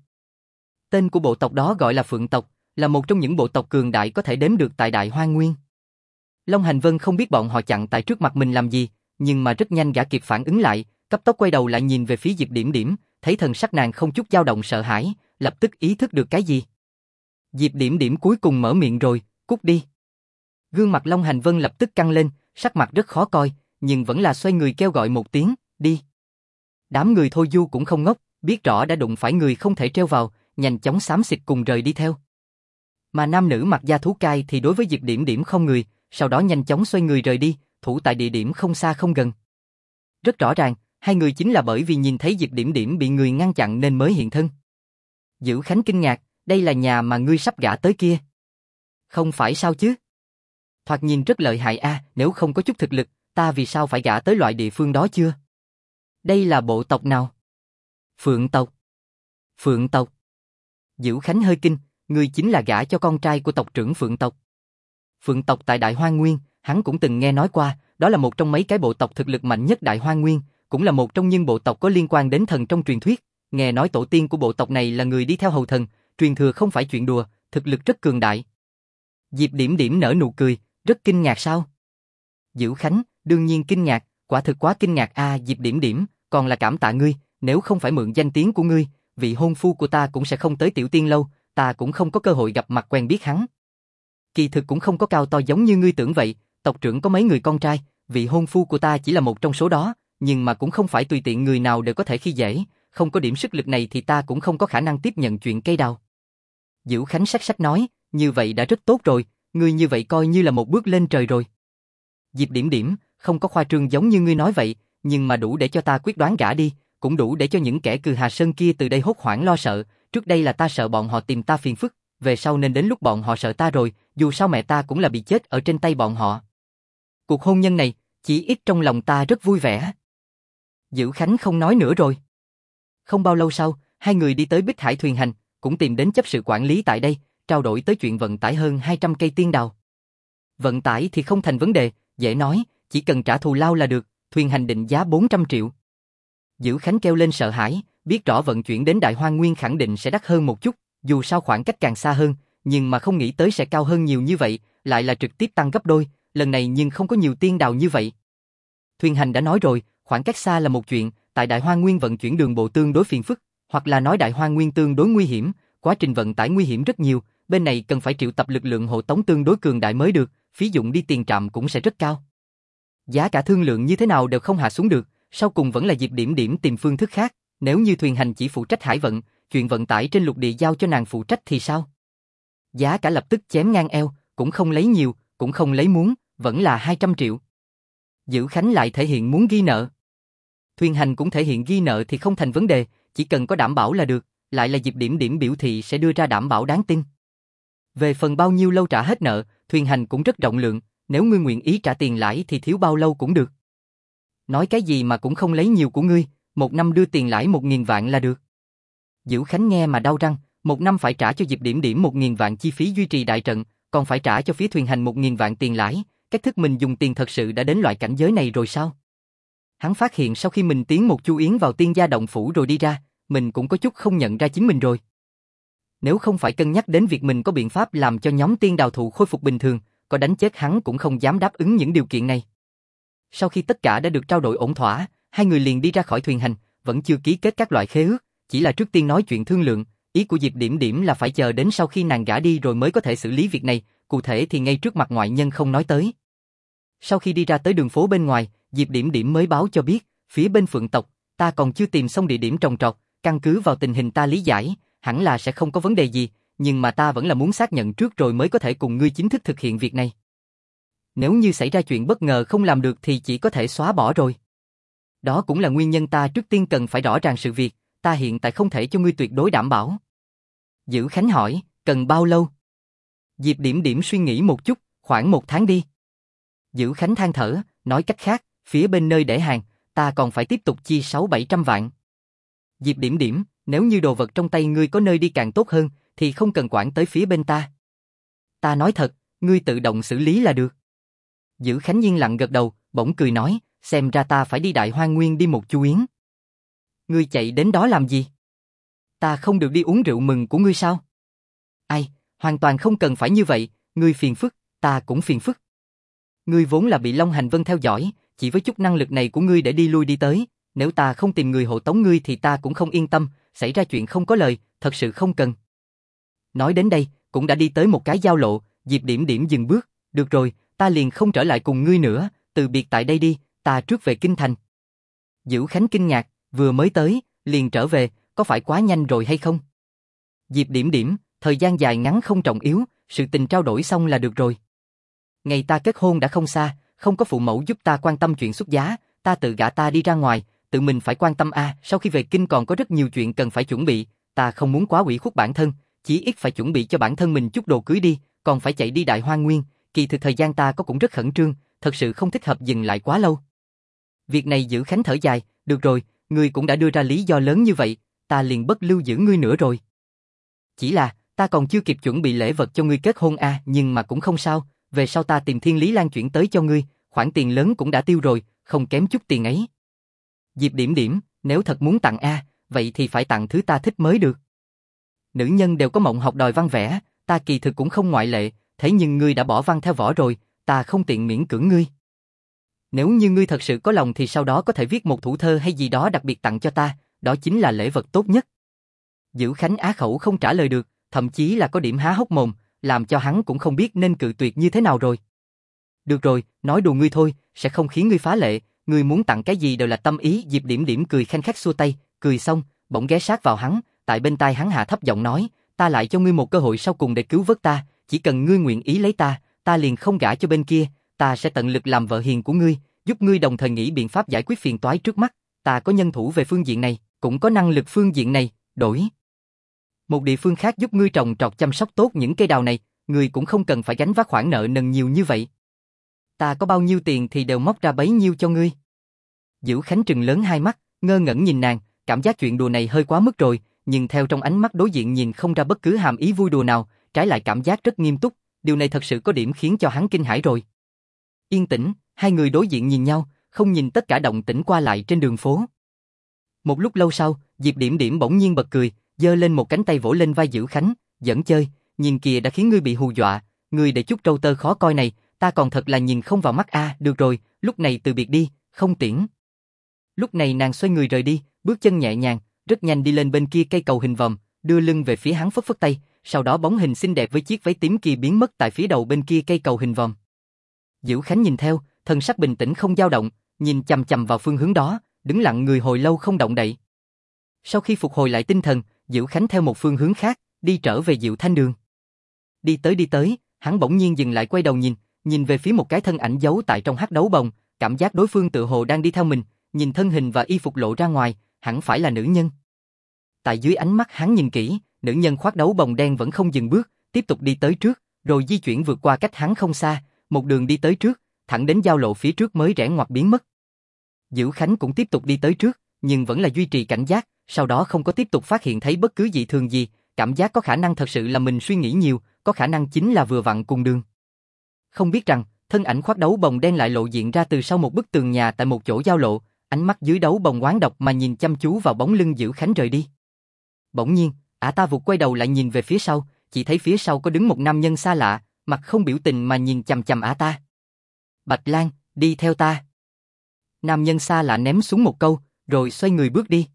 Tên của bộ tộc đó gọi là Phượng tộc, là một trong những bộ tộc cường đại có thể đếm được tại Đại Hoang Nguyên. Long Hành Vân không biết bọn họ chặn tại trước mặt mình làm gì, nhưng mà rất nhanh gã kịp phản ứng lại, cấp tốc quay đầu lại nhìn về phía Diệp Điểm Điểm, thấy thần sắc nàng không chút dao động sợ hãi, lập tức ý thức được cái gì. Diệp Điểm Điểm cuối cùng mở miệng rồi, cút đi. Gương mặt Long Hành Vân lập tức căng lên, sắc mặt rất khó coi, nhưng vẫn là xoay người kêu gọi một tiếng, đi. Đám người Thôi Du cũng không ngốc, biết rõ đã đụng phải người không thể treo vào, nhanh chóng xám xịt cùng rời đi theo. Mà nam nữ mặc da thú cai thì đối với Diệp Điểm Điểm không người, sau đó nhanh chóng xoay người rời đi, thủ tại địa điểm không xa không gần. Rất rõ ràng, hai người chính là bởi vì nhìn thấy Diệp Điểm Điểm bị người ngăn chặn nên mới hiện thân. Dữ Khánh kinh ngạc, đây là nhà mà ngươi sắp gả tới kia. Không phải sao chứ? Thoạt nhìn rất lợi hại a, nếu không có chút thực lực, ta vì sao phải gả tới loại địa phương đó chưa? Đây là bộ tộc nào? Phượng tộc. Phượng tộc. Dữ Khánh hơi kinh, ngươi chính là gả cho con trai của tộc trưởng Phượng tộc. Phượng tộc tại Đại Hoang Nguyên, hắn cũng từng nghe nói qua, đó là một trong mấy cái bộ tộc thực lực mạnh nhất Đại Hoang Nguyên, cũng là một trong những bộ tộc có liên quan đến thần trong truyền thuyết. Nghe nói tổ tiên của bộ tộc này là người đi theo hầu thần, truyền thừa không phải chuyện đùa, thực lực rất cường đại. Diệp Điểm Điểm nở nụ cười, rất kinh ngạc sao? Dữ Khánh, đương nhiên kinh ngạc, quả thực quá kinh ngạc a, Diệp Điểm Điểm, còn là cảm tạ ngươi, nếu không phải mượn danh tiếng của ngươi, vị hôn phu của ta cũng sẽ không tới Tiểu Tiên lâu, ta cũng không có cơ hội gặp mặt quen biết hắn. Kỳ thực cũng không có cao to giống như ngươi tưởng vậy, tộc trưởng có mấy người con trai, vị hôn phu của ta chỉ là một trong số đó, nhưng mà cũng không phải tùy tiện người nào đều có thể khi dễ, không có điểm sức lực này thì ta cũng không có khả năng tiếp nhận chuyện cây đào. Dữ Khánh sắc sắc nói, như vậy đã rất tốt rồi, ngươi như vậy coi như là một bước lên trời rồi. Diệp Điểm Điểm, không có khoa trương giống như ngươi nói vậy, nhưng mà đủ để cho ta quyết đoán gả đi, cũng đủ để cho những kẻ cừ Hà Sơn kia từ đây hốt hoảng lo sợ, trước đây là ta sợ bọn họ tìm ta phiền phức, về sau nên đến lúc bọn họ sợ ta rồi, dù sao mẹ ta cũng là bị chết ở trên tay bọn họ. Cuộc hôn nhân này, chỉ ít trong lòng ta rất vui vẻ. Dữ Khánh không nói nữa rồi. Không bao lâu sau, hai người đi tới Bích Hải Thuyền Hành, cũng tìm đến chấp sự quản lý tại đây, trao đổi tới chuyện vận tải hơn 200 cây tiên đào. Vận tải thì không thành vấn đề, dễ nói, chỉ cần trả thù lao là được, Thuyền Hành định giá 400 triệu. Dữ Khánh kêu lên sợ hãi, biết rõ vận chuyển đến Đại Hoang Nguyên khẳng định sẽ đắt hơn một chút, dù sao khoảng cách càng xa hơn, nhưng mà không nghĩ tới sẽ cao hơn nhiều như vậy, lại là trực tiếp tăng gấp đôi, lần này nhưng không có nhiều tiên đào như vậy. Thuyền Hành đã nói rồi, khoảng cách xa là một chuyện, tại Đại Hoang Nguyên vận chuyển đường bộ tương đối phiền phức, hoặc là nói Đại Hoang Nguyên tương đối nguy hiểm, quá trình vận tải nguy hiểm rất nhiều, bên này cần phải triệu tập lực lượng hộ tống tương đối cường đại mới được, phí dụng đi tiền trạm cũng sẽ rất cao. Giá cả thương lượng như thế nào đều không hạ xuống được, sau cùng vẫn là Diệp Điểm Điểm tìm phương thức khác, nếu như Thuyền Hành chỉ phụ trách hải vận, chuyện vận tải trên lục địa giao cho nàng phụ trách thì sao? Giá cả lập tức chém ngang eo, cũng không lấy nhiều, cũng không lấy muốn, vẫn là 200 triệu. Dữ Khánh lại thể hiện muốn ghi nợ. Thuyền Hành cũng thể hiện ghi nợ thì không thành vấn đề, chỉ cần có đảm bảo là được, lại là Diệp Điểm Điểm biểu thị sẽ đưa ra đảm bảo đáng tin. Về phần bao nhiêu lâu trả hết nợ, Thuyền Hành cũng rất rộng lượng, nếu ngươi nguyện ý trả tiền lãi thì thiếu bao lâu cũng được. Nói cái gì mà cũng không lấy nhiều của ngươi, một năm đưa tiền lãi 1.000 vạn là được. Dữ Khánh nghe mà đau răng, một năm phải trả cho Diệp Điểm Điểm 1.000 vạn chi phí duy trì đại trận, còn phải trả cho phía Thuyền Hành 1.000 vạn tiền lãi, cách thức mình dùng tiền thật sự đã đến loại cảnh giới này rồi sao? Hắn phát hiện sau khi mình tiến một chu yến vào tiên gia động phủ rồi đi ra, mình cũng có chút không nhận ra chính mình rồi. Nếu không phải cân nhắc đến việc mình có biện pháp làm cho nhóm tiên đào thụ khôi phục bình thường, có đánh chết hắn cũng không dám đáp ứng những điều kiện này. Sau khi tất cả đã được trao đổi ổn thỏa, hai người liền đi ra khỏi Thuyền Hành, vẫn chưa ký kết các loại khế ước, chỉ là trước tiên nói chuyện thương lượng, ý của Diệp Điểm Điểm là phải chờ đến sau khi nàng gả đi rồi mới có thể xử lý việc này, cụ thể thì ngay trước mặt ngoại nhân không nói tới. Sau khi đi ra tới đường phố bên ngoài, Diệp Điểm Điểm mới báo cho biết, phía bên Phượng tộc, ta còn chưa tìm xong địa điểm trồng trọt, căn cứ vào tình hình ta lý giải, hẳn là sẽ không có vấn đề gì, nhưng mà ta vẫn là muốn xác nhận trước rồi mới có thể cùng ngươi chính thức thực hiện việc này. Nếu như xảy ra chuyện bất ngờ không làm được thì chỉ có thể xóa bỏ rồi. Đó cũng là nguyên nhân ta trước tiên cần phải rõ ràng sự việc, ta hiện tại không thể cho ngươi tuyệt đối đảm bảo. Dữ Khánh hỏi, cần bao lâu? Diệp Điểm Điểm suy nghĩ một chút, khoảng 1 tháng đi. Dữ Khánh than thở, nói cách khác, phía bên nơi để hàng, ta còn phải tiếp tục chi 600-700 vạn. Diệp Điểm Điểm, nếu như đồ vật trong tay ngươi có nơi đi càng tốt hơn, thì không cần quản tới phía bên ta. Ta nói thật, ngươi tự động xử lý là được. Dữ Khánh yên lặng gật đầu, bỗng cười nói, xem ra ta phải đi Đại Hoang Nguyên đi một chuyến. Ngươi chạy đến đó làm gì? Ta không được đi uống rượu mừng của ngươi sao? Ai, hoàn toàn không cần phải như vậy, ngươi phiền phức, ta cũng phiền phức. Ngươi vốn là bị Long Hành Vân theo dõi, chỉ với chút năng lực này của ngươi để đi lui đi tới, nếu ta không tìm người hộ tống ngươi thì ta cũng không yên tâm, xảy ra chuyện không có lời, thật sự không cần. Nói đến đây, cũng đã đi tới một cái giao lộ, Diệp Điểm Điểm dừng bước, được rồi, ta liền không trở lại cùng ngươi nữa, từ biệt tại đây đi, ta trước về Kinh Thành. Dữ Khánh kinh ngạc, vừa mới tới, liền trở về, có phải quá nhanh rồi hay không? Diệp Điểm Điểm, thời gian dài ngắn không trọng yếu, sự tình trao đổi xong là được rồi. Ngày ta kết hôn đã không xa, không có phụ mẫu giúp ta quan tâm chuyện xuất giá, ta tự gả ta đi ra ngoài, tự mình phải quan tâm sau khi về kinh còn có rất nhiều chuyện cần phải chuẩn bị, ta không muốn quá ủy khuất bản thân, chỉ ít phải chuẩn bị cho bản thân mình chút đồ cưới đi, còn phải chạy đi Đại Hoang Nguyên, kỳ thực thời gian ta có cũng rất khẩn trương, thật sự không thích hợp dừng lại quá lâu. Việc này Dữ Khánh thở dài, được rồi, ngươi cũng đã đưa ra lý do lớn như vậy, ta liền bất lưu giữ ngươi nữa rồi. Chỉ là, ta còn chưa kịp chuẩn bị lễ vật cho ngươi kết hôn nhưng mà cũng không sao, về sau ta tìm Thiên Lý Lan chuyển tới cho ngươi, khoản tiền lớn cũng đã tiêu rồi, không kém chút tiền ấy. Diệp Điểm Điểm, nếu thật muốn tặng vậy thì phải tặng thứ ta thích mới được. Nữ nhân đều có mộng học đòi văn vẽ, ta kỳ thực cũng không ngoại lệ, thế nhưng ngươi đã bỏ văn theo vỏ rồi, ta không tiện miễn cưỡng ngươi. Nếu như ngươi thật sự có lòng thì sau đó có thể viết một thủ thơ hay gì đó đặc biệt tặng cho ta, đó chính là lễ vật tốt nhất. Dữ Khánh á khẩu không trả lời được, thậm chí là có điểm há hốc mồm, làm cho hắn cũng không biết nên cự tuyệt như thế nào rồi. Được rồi, nói đùa ngươi thôi, sẽ không khiến ngươi phá lệ, ngươi muốn tặng cái gì đều là tâm ý. Diệp Điểm Điểm cười khanh khách xua tay, cười xong, bỗng ghé sát vào hắn, tại bên tai hắn hạ thấp giọng nói, ta lại cho ngươi một cơ hội sau cùng để cứu vớt ta, chỉ cần ngươi nguyện ý lấy ta liền không gả cho bên kia, ta sẽ tận lực làm vợ hiền của ngươi, giúp ngươi đồng thời nghĩ biện pháp giải quyết phiền toái trước mắt, ta có nhân thủ về phương diện này, cũng có năng lực phương diện này, đổi một địa phương khác giúp ngươi trồng trọt chăm sóc tốt những cây đào này, ngươi cũng không cần phải gánh vác khoản nợ nần nhiều như vậy. Ta có bao nhiêu tiền thì đều móc ra bấy nhiêu cho ngươi. Dữ Khánh trừng lớn hai mắt, ngơ ngẩn nhìn nàng, cảm giác chuyện đùa này hơi quá mức rồi, nhưng theo trong ánh mắt đối diện nhìn không ra bất cứ hàm ý vui đùa nào, trái lại cảm giác rất nghiêm túc, điều này thật sự có điểm khiến cho hắn kinh hãi rồi. Yên tĩnh, hai người đối diện nhìn nhau, không nhìn tất cả động tĩnh qua lại trên đường phố. Một lúc lâu sau, Diệp Điểm Điểm bỗng nhiên bật cười, giơ lên một cánh tay vỗ lên vai Dữ Khánh, giỡn chơi, nhìn kìa đã khiến ngươi bị hù dọa, ngươi để chút trâu tơ khó coi này, ta còn thật là nhìn không vào mắt được rồi, lúc này từ biệt đi, không tiễn. Lúc này nàng xoay người rời đi, bước chân nhẹ nhàng, rất nhanh đi lên bên kia cây cầu hình vòm, đưa lưng về phía hắn phất phất tay, sau đó bóng hình xinh đẹp với chiếc váy tím kia biến mất tại phía đầu bên kia cây cầu hình vòm. Dữ Khánh nhìn theo, thần sắc bình tĩnh không dao động, nhìn chằm chằm vào phương hướng đó, đứng lặng người hồi lâu không động đậy. Sau khi phục hồi lại tinh thần, Dữ Khánh theo một phương hướng khác, đi trở về Diệu Thanh Đường. Đi tới, hắn bỗng nhiên dừng lại quay đầu nhìn về phía một cái thân ảnh giấu tại trong hắc đấu bồng, cảm giác đối phương tự hồ đang đi theo mình, nhìn thân hình và y phục lộ ra ngoài, hẳn phải là nữ nhân. Tại dưới ánh mắt hắn nhìn kỹ, nữ nhân khoác đấu bồng đen vẫn không dừng bước, tiếp tục đi tới trước, rồi di chuyển vượt qua cách hắn không xa, một đường đi tới trước, thẳng đến giao lộ phía trước mới rẽ ngoặt biến mất. Dữ Khánh cũng tiếp tục đi tới trước, nhưng vẫn là duy trì cảnh giác, sau đó không có tiếp tục phát hiện thấy bất cứ dị thường gì, cảm giác có khả năng thật sự là mình suy nghĩ nhiều, có khả năng chính là vừa vặn cùng đường. Không biết rằng, thân ảnh khoác đấu bồng đen lại lộ diện ra từ sau một bức tường nhà tại một chỗ giao lộ, ánh mắt dưới đấu bồng oán độc mà nhìn chăm chú vào bóng lưng Dữ Khánh rời đi. Bỗng nhiên, ta vụt quay đầu lại nhìn về phía sau, chỉ thấy phía sau có đứng một nam nhân xa lạ, mặt không biểu tình mà nhìn chằm chằm ta. Bạch Lan, đi theo ta. Nam nhân xa lạ ném xuống một câu, rồi xoay người bước đi.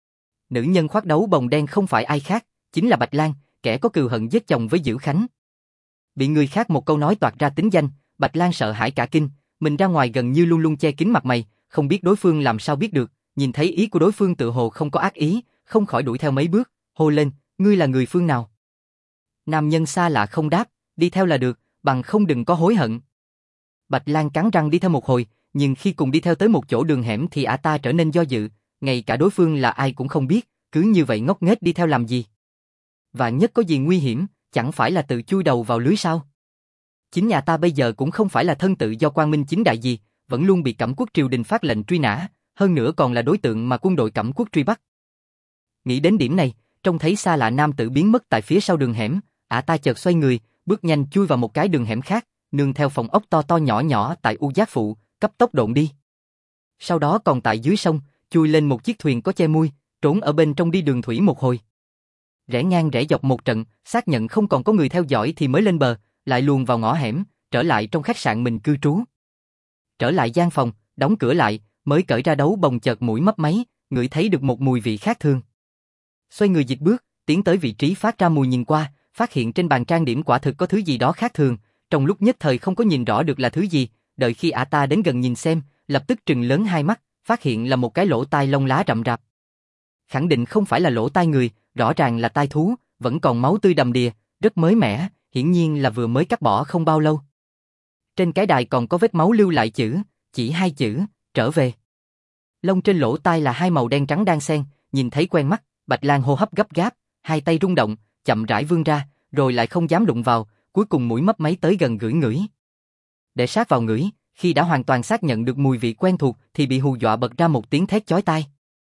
Nữ nhân khoác đấu bồng đen không phải ai khác, chính là Bạch Lan, kẻ có cừu hận giết chồng với Dữ Khánh. Bị người khác một câu nói toạc ra tính danh, Bạch Lan sợ hãi cả kinh, mình ra ngoài gần như luôn luôn che kín mặt mày, không biết đối phương làm sao biết được, nhìn thấy ý của đối phương tự hồ không có ác ý, không khỏi đuổi theo mấy bước, hô lên, ngươi là người phương nào? Nam nhân xa lạ không đáp, đi theo là được, bằng không đừng có hối hận. Bạch Lan cắn răng đi theo một hồi, nhưng khi cùng đi theo tới một chỗ đường hẻm thì ta trở nên do dự, ngay cả đối phương là ai cũng không biết, cứ như vậy ngốc nghếch đi theo làm gì? Và nhất có gì nguy hiểm, chẳng phải là tự chui đầu vào lưới sao? Chính nhà ta bây giờ cũng không phải là thân tự do quang minh chính đại gì, vẫn luôn bị Cẩm Quốc triều đình phát lệnh truy nã, hơn nữa còn là đối tượng mà quân đội Cẩm Quốc truy bắt. Nghĩ đến điểm này, Trông thấy xa lạ nam tử biến mất tại phía sau đường hẻm, ả ta chợt xoay người, bước nhanh chui vào một cái đường hẻm khác, nương theo phòng ốc to to nhỏ nhỏ tại U Giác Phụ, cấp tốc độn đi. Sau đó còn tại dưới sông, chui lên một chiếc thuyền có che mui, trốn ở bên trong đi đường thủy một hồi. Rẽ ngang rẽ dọc một trận, xác nhận không còn có người theo dõi thì mới lên bờ, lại luồn vào ngõ hẻm, trở lại trong khách sạn mình cư trú. Trở lại gian phòng, đóng cửa lại, mới cởi ra đấu bồng chợt mũi mấp máy, ngửi thấy được một mùi vị khác thường. Xoay người dịch bước, tiến tới vị trí phát ra mùi nhìn qua, phát hiện trên bàn trang điểm quả thực có thứ gì đó khác thường, trong lúc nhất thời không có nhìn rõ được là thứ gì, đợi khi ả ta đến gần nhìn xem, lập tức trừng lớn hai mắt, phát hiện là một cái lỗ tai lông lá rậm rạp. Khẳng định không phải là lỗ tai người, rõ ràng là tai thú, vẫn còn máu tươi đầm đìa, rất mới mẻ, hiển nhiên là vừa mới cắt bỏ không bao lâu. Trên cái đài còn có vết máu lưu lại chỉ hai chữ, trở về. Lông trên lỗ tai là hai màu đen trắng đan xen, nhìn thấy quen mắt, Bạch Lang hô hấp gấp gáp, hai tay rung động, chậm rãi vươn ra, rồi lại không dám đụng vào, cuối cùng mũi mấp máy tới gần ngửi ngửi. Để sát vào ngửi, khi đã hoàn toàn xác nhận được mùi vị quen thuộc thì bị hù dọa bật ra một tiếng thét chói tai.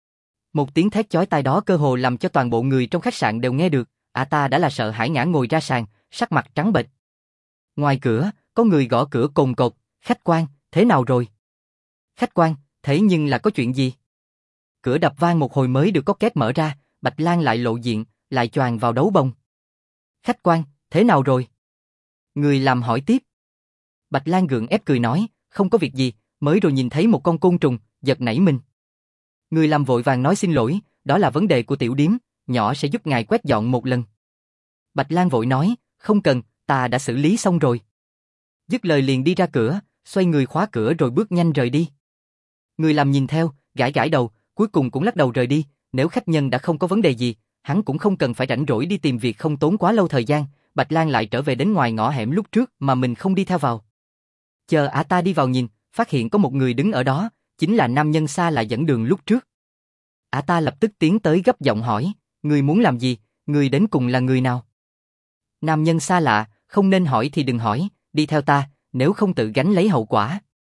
Một tiếng thét chói tai đó cơ hồ làm cho toàn bộ người trong khách sạn đều nghe được, ả ta đã là sợ hãi ngã ngồi ra sàn, sắc mặt trắng bệch. Ngoài cửa, có người gõ cửa cồn cột, khách quan, thế nào rồi? Khách quan, thế nhưng là có chuyện gì? Cửa đập vang một hồi mới được có két mở ra, Bạch Lang lại lộ diện, lại choàng vào đấu bông. Khách quan, thế nào rồi? Người làm hỏi tiếp. Bạch Lang gượng ép cười nói, không có việc gì, mới rồi nhìn thấy một con côn trùng, giật nảy mình. Người làm vội vàng nói xin lỗi, đó là vấn đề của tiểu điếm, nhỏ sẽ giúp ngài quét dọn một lần. Bạch Lang vội nói, không cần, ta đã xử lý xong rồi. Dứt lời liền đi ra cửa, xoay người khóa cửa rồi bước nhanh rời đi. Người làm nhìn theo, gãi gãi đầu, cuối cùng cũng lắc đầu rời đi, nếu khách nhân đã không có vấn đề gì, hắn cũng không cần phải rảnh rỗi đi tìm việc không tốn quá lâu thời gian. Bạch Lang lại trở về đến ngoài ngõ hẻm lúc trước mà mình không đi theo vào. Chờ ả ta đi vào nhìn, phát hiện có một người đứng ở đó, chính là nam nhân xa lạ dẫn đường lúc trước. Ả ta lập tức tiến tới gấp giọng hỏi, người muốn làm gì, người đến cùng là người nào? Nam nhân xa lạ, không nên hỏi thì đừng hỏi, đi theo ta, nếu không tự gánh lấy hậu quả.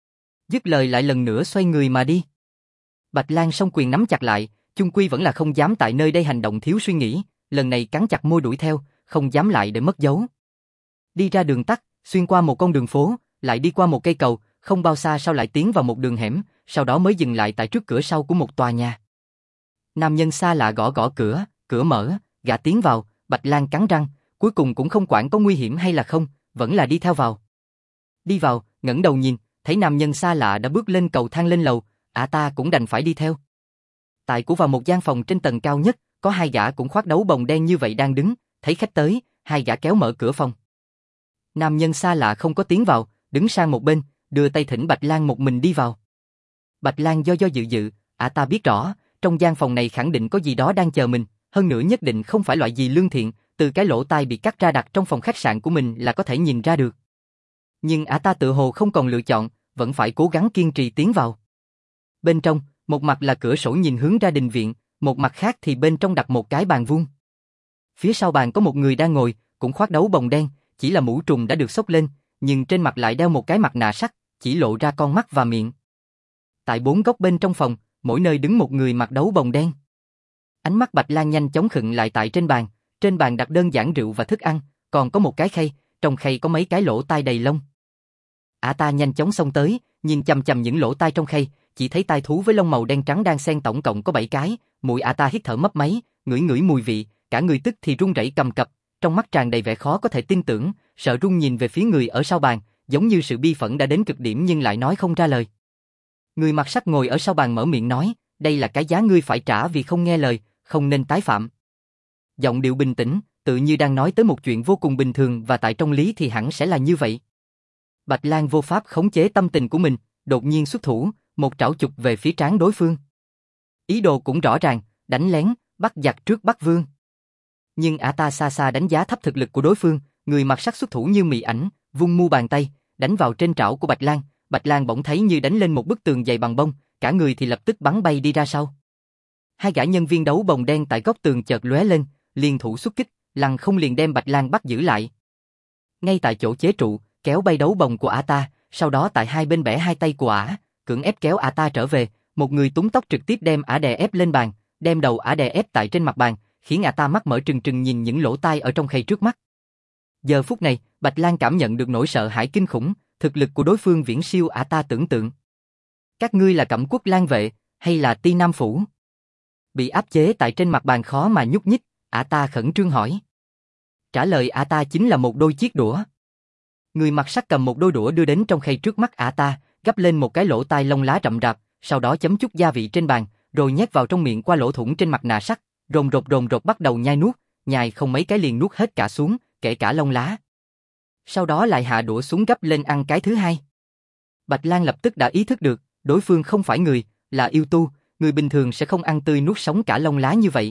Dứt lời lại lần nữa xoay người mà đi. Bạch Lang song quyền nắm chặt lại, chung quy vẫn là không dám tại nơi đây hành động thiếu suy nghĩ, lần này cắn chặt môi đuổi theo, không dám lại để mất dấu. Đi ra đường tắt, xuyên qua một con đường phố, lại đi qua một cây cầu, không bao xa sau lại tiến vào một đường hẻm, sau đó mới dừng lại tại trước cửa sau của một tòa nhà. Nam nhân xa lạ gõ gõ cửa, cửa mở, gã tiến vào, Bạch Lang cắn răng, cuối cùng cũng không quản có nguy hiểm hay là không, vẫn là đi theo vào. Đi vào, ngẩng đầu nhìn, thấy nam nhân xa lạ đã bước lên cầu thang lên lầu, ả ta cũng đành phải đi theo. Tại của vào một gian phòng trên tầng cao nhất, có hai gã cũng khoác đấu bồng đen như vậy đang đứng, thấy khách tới, hai gã kéo mở cửa phòng. Nam nhân xa lạ không có tiến vào, đứng sang một bên, đưa tay thỉnh Bạch Lang một mình đi vào. Bạch Lang do dự, ả ta biết rõ, trong gian phòng này khẳng định có gì đó đang chờ mình, hơn nữa nhất định không phải loại gì lương thiện, từ cái lỗ tai bị cắt ra đặt trong phòng khách sạn của mình là có thể nhìn ra được. Nhưng ả ta tự hồ không còn lựa chọn, vẫn phải cố gắng kiên trì tiến vào. Bên trong, một mặt là cửa sổ nhìn hướng ra đình viện, một mặt khác thì bên trong đặt một cái bàn vuông. Phía sau bàn có một người đang ngồi, cũng khoác đấu bồng đen, chỉ là mũ trùm đã được xốc lên, nhưng trên mặt lại đeo một cái mặt nạ sắt, chỉ lộ ra con mắt và miệng. Tại bốn góc bên trong phòng, mỗi nơi đứng một người mặc đấu bồng đen. Ánh mắt Bạch Lang nhanh chóng khựng lại tại trên bàn đặt đơn giản rượu và thức ăn, còn có một cái khay, trong khay có mấy cái lỗ tai đầy lông. Ả ta nhanh chóng xông tới, nhìn chằm chằm những lỗ tai trong khay, chỉ thấy tai thú với lông màu đen trắng đang xen tổng cộng có 7 cái, mũi ả ta hít thở mấp máy, ngửi ngửi mùi vị, cả người tức thì run rẩy cầm cập, trong mắt tràn đầy vẻ khó có thể tin tưởng, sợ run nhìn về phía người ở sau bàn, giống như sự bi phẫn đã đến cực điểm nhưng lại nói không ra lời. Người mặc sắt ngồi ở sau bàn mở miệng nói, đây là cái giá ngươi phải trả vì không nghe lời, không nên tái phạm. Giọng điệu bình tĩnh, tự như đang nói tới một chuyện vô cùng bình thường và tại trong lý thì hẳn sẽ là như vậy. Bạch Lang vô pháp khống chế tâm tình của mình, đột nhiên xuất thủ, một trảo chụp về phía trán đối phương. Ý đồ cũng rõ ràng, đánh lén, bắt giặc trước bắt vương. Nhưng ả ta xa xa đánh giá thấp thực lực của đối phương, người mặc sắt xuất thủ như mị ảnh, vung mu bàn tay, đánh vào trên trảo của Bạch Lang. Bạch Lang bỗng thấy như đánh lên một bức tường dày bằng bông, cả người thì lập tức bắn bay đi ra sau. Hai gã nhân viên đấu bồng đen tại góc tường chợt lóe lên, liên thủ xuất kích, lăng không liền đem Bạch Lang bắt giữ lại. Ngay tại chỗ chế trụ, kéo bay đấu bồng của ả ta, sau đó tại hai bên bẻ hai tay của ả, cưỡng ép kéo ả ta trở về, một người túm tóc trực tiếp đem ả đè ép lên bàn, đem đầu ả đè ép tại trên mặt bàn, khiến ả ta mắt mở trừng trừng nhìn những lỗ tai ở trong khay trước mắt. Giờ phút này, Bạch Lang cảm nhận được nỗi sợ hãi kinh khủng, thực lực của đối phương viễn siêu ả ta tưởng tượng. Các ngươi là Cẩm Quốc Lang vệ, hay là Ti Nam Phủ? Bị áp chế tại trên mặt bàn khó mà nhúc nhích, ả ta khẩn trương hỏi. Trả lời ả ta chính là một đôi chiếc đũa. Người mặc sắt cầm một đôi đũa đưa đến trong khay trước mắt ả ta, gắp lên một cái lỗ tai lông lá rậm rạp, sau đó chấm chút gia vị trên bàn, rồi nhét vào trong miệng qua lỗ thủng trên mặt nạ sắt, rồn rột bắt đầu nhai nuốt, nhai không mấy cái liền nuốt hết cả xuống, kể cả lông lá. Sau đó lại hạ đũa xuống gắp lên ăn cái thứ hai. Bạch Lang lập tức đã ý thức được, đối phương không phải người, là yêu tu, người bình thường sẽ không ăn tươi nuốt sống cả lông lá như vậy.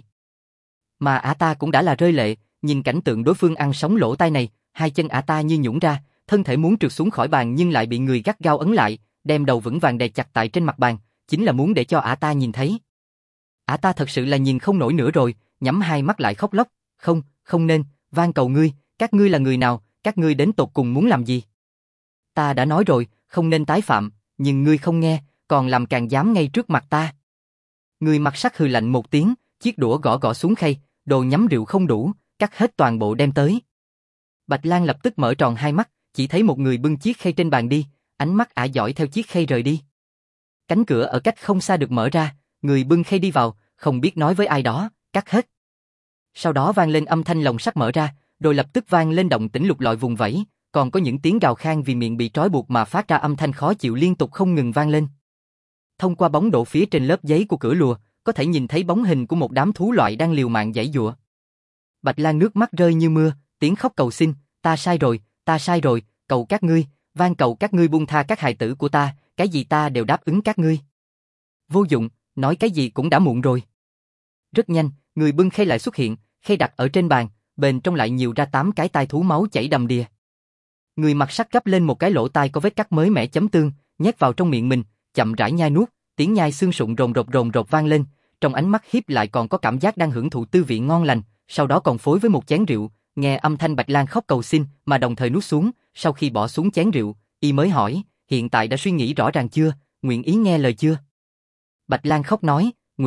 Mà ả ta cũng đã là rơi lệ, nhìn cảnh tượng đối phương ăn sống lỗ tai này, hai chân ả ta như nhũn ra, thân thể muốn trượt xuống khỏi bàn nhưng lại bị người gắt gao ấn lại, đem đầu vững vàng đè chặt tại trên mặt bàn, chính là muốn để cho ả ta nhìn thấy. Ả ta thật sự là nhìn không nổi nữa rồi, nhắm hai mắt lại khóc lóc, không nên, van cầu ngươi, các ngươi là người nào, các ngươi đến tột cùng muốn làm gì? Ta đã nói rồi, không nên tái phạm, nhưng ngươi không nghe, còn làm càng dám ngay trước mặt ta. Người mặc sắt hừ lạnh một tiếng, chiếc đũa gõ xuống khay, đồ nhắm rượu không đủ, cắt hết toàn bộ đem tới. Bạch Lang lập tức mở tròn hai mắt, chỉ thấy một người bưng chiếc khay trên bàn đi, ánh mắt ả dõi theo chiếc khay rời đi. Cánh cửa ở cách không xa được mở ra, người bưng khay đi vào, không biết nói với ai đó, cắt hết. Sau đó vang lên âm thanh lồng sắt mở ra, rồi lập tức vang lên động tĩnh lục lọi vùng vẫy, còn có những tiếng gào khan vì miệng bị trói buộc mà phát ra âm thanh khó chịu liên tục không ngừng vang lên. Thông qua bóng độ phía trên lớp giấy của cửa lùa, có thể nhìn thấy bóng hình của một đám thú loại đang liều mạng giãy giụa. Bạch Lang nước mắt rơi như mưa, tiếng khóc cầu xin, ta sai rồi, cầu các ngươi, van cầu các ngươi buông tha các hài tử của ta, cái gì ta đều đáp ứng các ngươi. Vô dụng, nói cái gì cũng đã muộn rồi. Rất nhanh, người bưng khay lại xuất hiện, khay đặt ở trên bàn, bên trong lại nhiều ra 8 cái tai thú máu chảy đầm đìa. Người mặc sắt gắp lên một cái lỗ tai có vết cắt mới mẻ chấm tương, nhét vào trong miệng mình, chậm rãi nhai nuốt, tiếng nhai xương sụn rồn rột vang lên, trong ánh mắt hiếp lại còn có cảm giác đang hưởng thụ tư vị ngon lành, sau đó còn phối với một chén rượu, nghe âm thanh Bạch Lang khóc cầu xin mà đồng thời nuốt xuống, sau khi bỏ xuống chén rượu, y mới hỏi, hiện tại đã suy nghĩ rõ ràng chưa, nguyện ý nghe lời chưa? Bạch Lang khóc nói,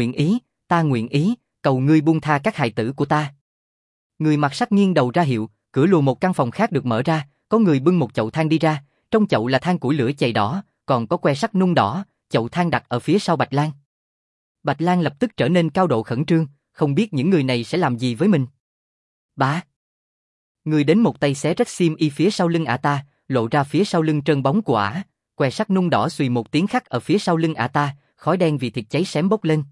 ta nguyện ý, cầu ngươi buông tha các hài tử của ta. Người mặc sắt nghiêng đầu ra hiệu, cửa lùa một căn phòng khác được mở ra, có người bưng một chậu than đi ra, trong chậu là than củi lửa chày đỏ, còn có que sắt nung đỏ, chậu than đặt ở phía sau Bạch Lang. Bạch Lang lập tức trở nên cao độ khẩn trương, không biết những người này sẽ làm gì với mình. Bá! Người đến một tay xé rách xiêm y phía sau lưng ả ta, lộ ra phía sau lưng trơn bóng của ả, que sắt nung đỏ xùy một tiếng khắc ở phía sau lưng ả ta, khói đen vì thịt cháy xém bốc lên.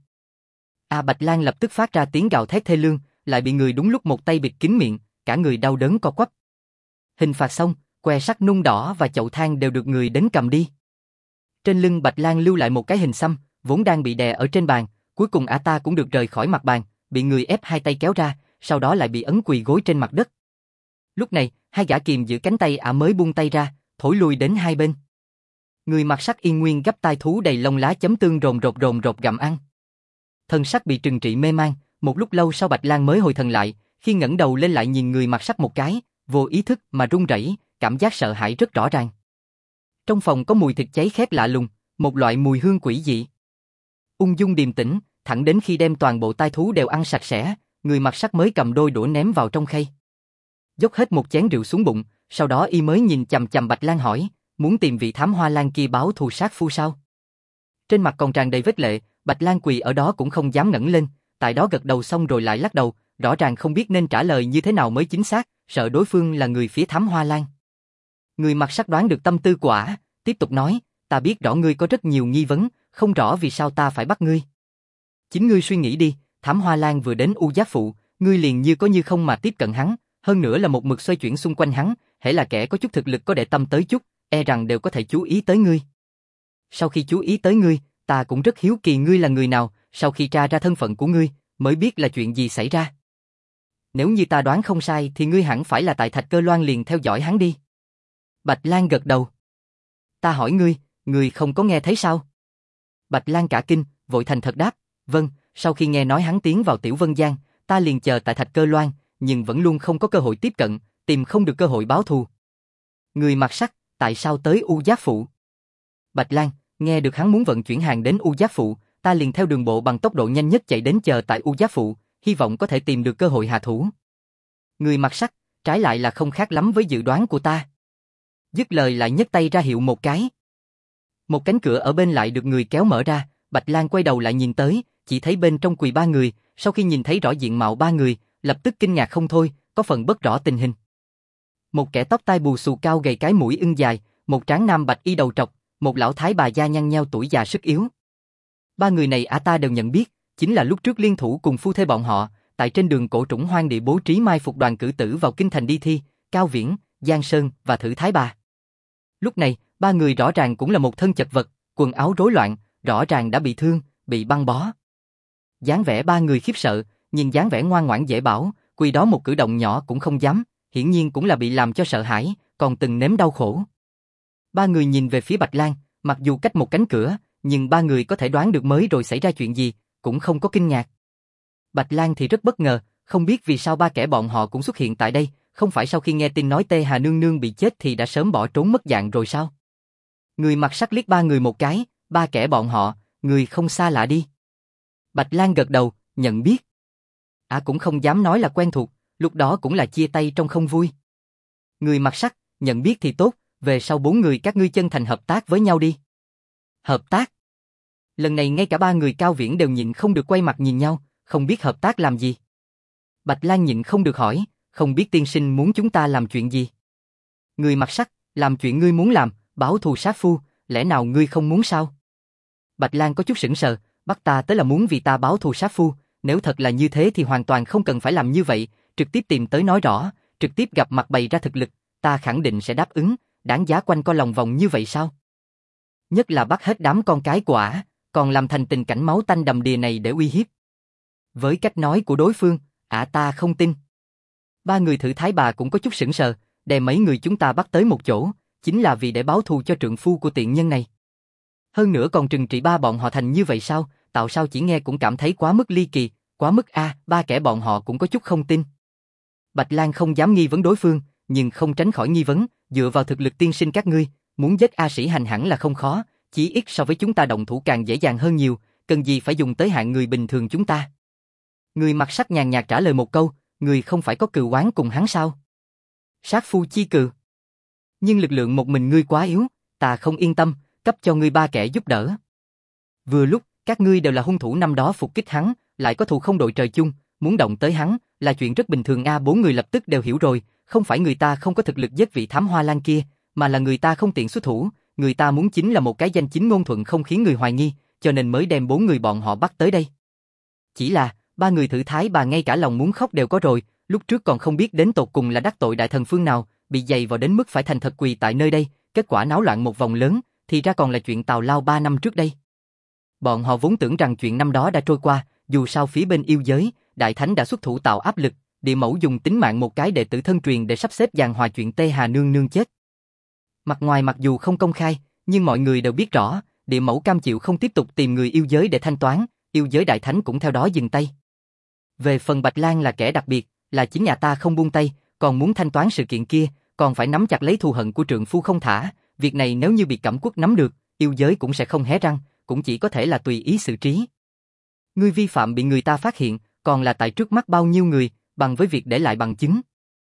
Bạch Lang lập tức phát ra tiếng gào thét thê lương, lại bị người đúng lúc một tay bịt kín miệng, cả người đau đớn co quắp. Hình phạt xong, que sắt nung đỏ và chậu than đều được người đến cầm đi. Trên lưng Bạch Lang lưu lại một cái hình xăm, vốn đang bị đè ở trên bàn, cuối cùng ả ta cũng được rời khỏi mặt bàn, bị người ép hai tay kéo ra, sau đó lại bị ấn quỳ gối trên mặt đất. Lúc này, hai gã kìm giữ cánh tay ả mới buông tay ra, thổi lùi đến hai bên. Người mặc sắt yên nguyên gấp tai thú đầy lông lá chấm tương rồn rột gặm ăn. Thân sắc bị trừng trị mê man, một lúc lâu sau Bạch Lang mới hồi thần lại, khi ngẩng đầu lên lại nhìn người mặc sắt một cái, vô ý thức mà run rẩy, cảm giác sợ hãi rất rõ ràng. Trong phòng có mùi thịt cháy khét lạ lùng, một loại mùi hương quỷ dị. Ung dung điềm tĩnh, thẳng đến khi đem toàn bộ tai thú đều ăn sạch sẽ, người mặc sắt mới cầm đôi đũa ném vào trong khay. Dốc hết một chén rượu xuống bụng, sau đó y mới nhìn chằm chằm Bạch Lang hỏi, muốn tìm vị thám hoa lang kia báo thù sát phu sao? Trên mặt còn tràn đầy vết lệ, Bạch Lang quỳ ở đó cũng không dám ngẩng lên, tại đó gật đầu xong rồi lại lắc đầu, rõ ràng không biết nên trả lời như thế nào mới chính xác, sợ đối phương là người phía thám hoa lang. Người mặc sắt đoán được tâm tư của ả, tiếp tục nói, ta biết rõ ngươi có rất nhiều nghi vấn, không rõ vì sao ta phải bắt ngươi. Chính ngươi suy nghĩ đi, thám hoa lang vừa đến U Giác Phụ, ngươi liền như có như không mà tiếp cận hắn, hơn nữa là một mực xoay chuyển xung quanh hắn, hễ là kẻ có chút thực lực có để tâm tới chút, e rằng đều có thể chú ý tới ngươi. Sau khi chú ý tới ngươi, ta cũng rất hiếu kỳ ngươi là người nào, sau khi tra ra thân phận của ngươi, mới biết là chuyện gì xảy ra. Nếu như ta đoán không sai thì ngươi hẳn phải là tại Thạch Cơ Loan liền theo dõi hắn đi. Bạch Lang gật đầu. Ta hỏi ngươi không có nghe thấy sao? Bạch Lang cả kinh, vội thành thật đáp, vâng, sau khi nghe nói hắn tiến vào Tiểu Vân Giang, ta liền chờ tại Thạch Cơ Loan, nhưng vẫn luôn không có cơ hội tiếp cận, tìm không được cơ hội báo thù. Người mặc sắt, tại sao tới U Giác Phụ? Bạch Lang, nghe được hắn muốn vận chuyển hàng đến U Giác Phụ, ta liền theo đường bộ bằng tốc độ nhanh nhất chạy đến chờ tại U Giác Phụ, hy vọng có thể tìm được cơ hội hạ thủ. Người mặc sắt, trái lại là không khác lắm với dự đoán của ta. Dứt lời lại nhấc tay ra hiệu một cái. Một cánh cửa ở bên lại được người kéo mở ra, Bạch Lang quay đầu lại nhìn tới, chỉ thấy bên trong quỳ ba người, sau khi nhìn thấy rõ diện mạo ba người, lập tức kinh ngạc không thôi, có phần bất rõ tình hình. Một kẻ tóc tai bù xù cao gầy cái mũi ưng dài, một tráng nam bạch y đầu trọc, một lão thái bà da nhăn nheo tuổi già sức yếu. Ba người này ta đều nhận biết, chính là lúc trước liên thủ cùng phu thê bọn họ, tại trên đường cổ trũng hoang địa bố trí mai phục đoàn cử tử vào kinh thành đi thi, Cao Viễn, Giang Sơn và Thử Thái Bà. Lúc này, ba người rõ ràng cũng là một thân chật vật, quần áo rối loạn, rõ ràng đã bị thương, bị băng bó. Dáng vẻ ba người khiếp sợ, nhưng dáng vẻ ngoan ngoãn dễ bảo, quỳ đó một cử động nhỏ cũng không dám, hiển nhiên cũng là bị làm cho sợ hãi, còn từng nếm đau khổ. Ba người nhìn về phía Bạch Lang, mặc dù cách một cánh cửa, nhưng ba người có thể đoán được mới rồi xảy ra chuyện gì, cũng không có kinh ngạc. Bạch Lang thì rất bất ngờ, không biết vì sao ba kẻ bọn họ cũng xuất hiện tại đây, không phải sau khi nghe tin nói Tê Hà Nương Nương bị chết thì đã sớm bỏ trốn mất dạng rồi sao? Người mặc sắt liếc ba người một cái, ba kẻ bọn họ, người không xa lạ đi. Bạch Lang gật đầu, nhận biết. Cũng không dám nói là quen thuộc, lúc đó cũng là chia tay trong không vui. Người mặc sắt, nhận biết thì tốt, về sau bốn người các ngươi chân thành hợp tác với nhau đi. Hợp tác? Lần này ngay cả ba người Cao Viễn đều nhịn không được quay mặt nhìn nhau, không biết hợp tác làm gì. Bạch Lang nhịn không được hỏi, không biết tiên sinh muốn chúng ta làm chuyện gì? Người mặc sắt, làm chuyện ngươi muốn làm, báo thù sát phu, lẽ nào ngươi không muốn sao? Bạch Lang có chút sững sờ, bắt ta tới là muốn vì ta báo thù sát phu, nếu thật là như thế thì hoàn toàn không cần phải làm như vậy, trực tiếp tìm tới nói rõ, trực tiếp gặp mặt bày ra thực lực, ta khẳng định sẽ đáp ứng, đáng giá quanh co lòng vòng như vậy sao? Nhất là bắt hết đám con cái của còn làm thành tình cảnh máu tanh đầm đìa này để uy hiếp. Với cách nói của đối phương, ta không tin. Ba người Thử Thái Bà cũng có chút sững sờ, đè mấy người chúng ta bắt tới một chỗ, chính là vì để báo thù cho trượng phu của tiện nhân này. Hơn nữa còn trừng trị ba bọn họ thành như vậy sao, tạo sao chỉ nghe cũng cảm thấy quá mức ly kỳ, quá mức ba kẻ bọn họ cũng có chút không tin. Bạch Lang không dám nghi vấn đối phương, nhưng không tránh khỏi nghi vấn, dựa vào thực lực tiên sinh các ngươi, muốn giết A Sĩ Hành hẳn là không khó, chỉ ít so với chúng ta động thủ càng dễ dàng hơn nhiều, cần gì phải dùng tới hạng người bình thường chúng ta. Người mặc sắt nhàn nhạt trả lời một câu, người không phải có cừu oán cùng hắn sao? Sát phu chi cừu. Nhưng lực lượng một mình ngươi quá yếu, ta không yên tâm, cấp cho ngươi ba kẻ giúp đỡ. Vừa lúc, các ngươi đều là hung thủ năm đó phục kích hắn, lại có thù không đội trời chung, muốn động tới hắn, là chuyện rất bình thường bốn người lập tức đều hiểu rồi, không phải người ta không có thực lực giết vị thám hoa lan kia, mà là người ta không tiện xuất thủ, người ta muốn chính là một cái danh chính ngôn thuận không khiến người hoài nghi, cho nên mới đem bốn người bọn họ bắt tới đây. Chỉ là, ba người Thử Thái Bà ngay cả lòng muốn khóc đều có rồi, lúc trước còn không biết đến tột cùng là đắc tội đại thần phương nào, bị dày vào đến mức phải thành thật quỳ tại nơi đây, kết quả náo loạn một vòng lớn, thì ra còn là chuyện tào lao 3 năm trước đây. Bọn họ vốn tưởng rằng chuyện năm đó đã trôi qua, dù sao phía bên yêu giới, Đại Thánh đã xuất thủ tạo áp lực, Địa Mẫu dùng tính mạng một cái đệ tử thân truyền để sắp xếp giàn hòa chuyện Tê Hà Nương Nương chết. Mặt ngoài mặc dù không công khai, nhưng mọi người đều biết rõ, Địa Mẫu cam chịu không tiếp tục tìm người yêu giới để thanh toán, yêu giới Đại Thánh cũng theo đó dừng tay. Về phần Bạch Lang là kẻ đặc biệt, là chính nhà ta không buông tay, còn muốn thanh toán sự kiện kia, còn phải nắm chặt lấy thù hận của trượng phu không thả, việc này nếu như bị Cẩm Quốc nắm được, yêu giới cũng sẽ không hé răng, cũng chỉ có thể là tùy ý xử trí. Ngươi vi phạm bị người ta phát hiện, còn là tại trước mắt bao nhiêu người, bằng với việc để lại bằng chứng.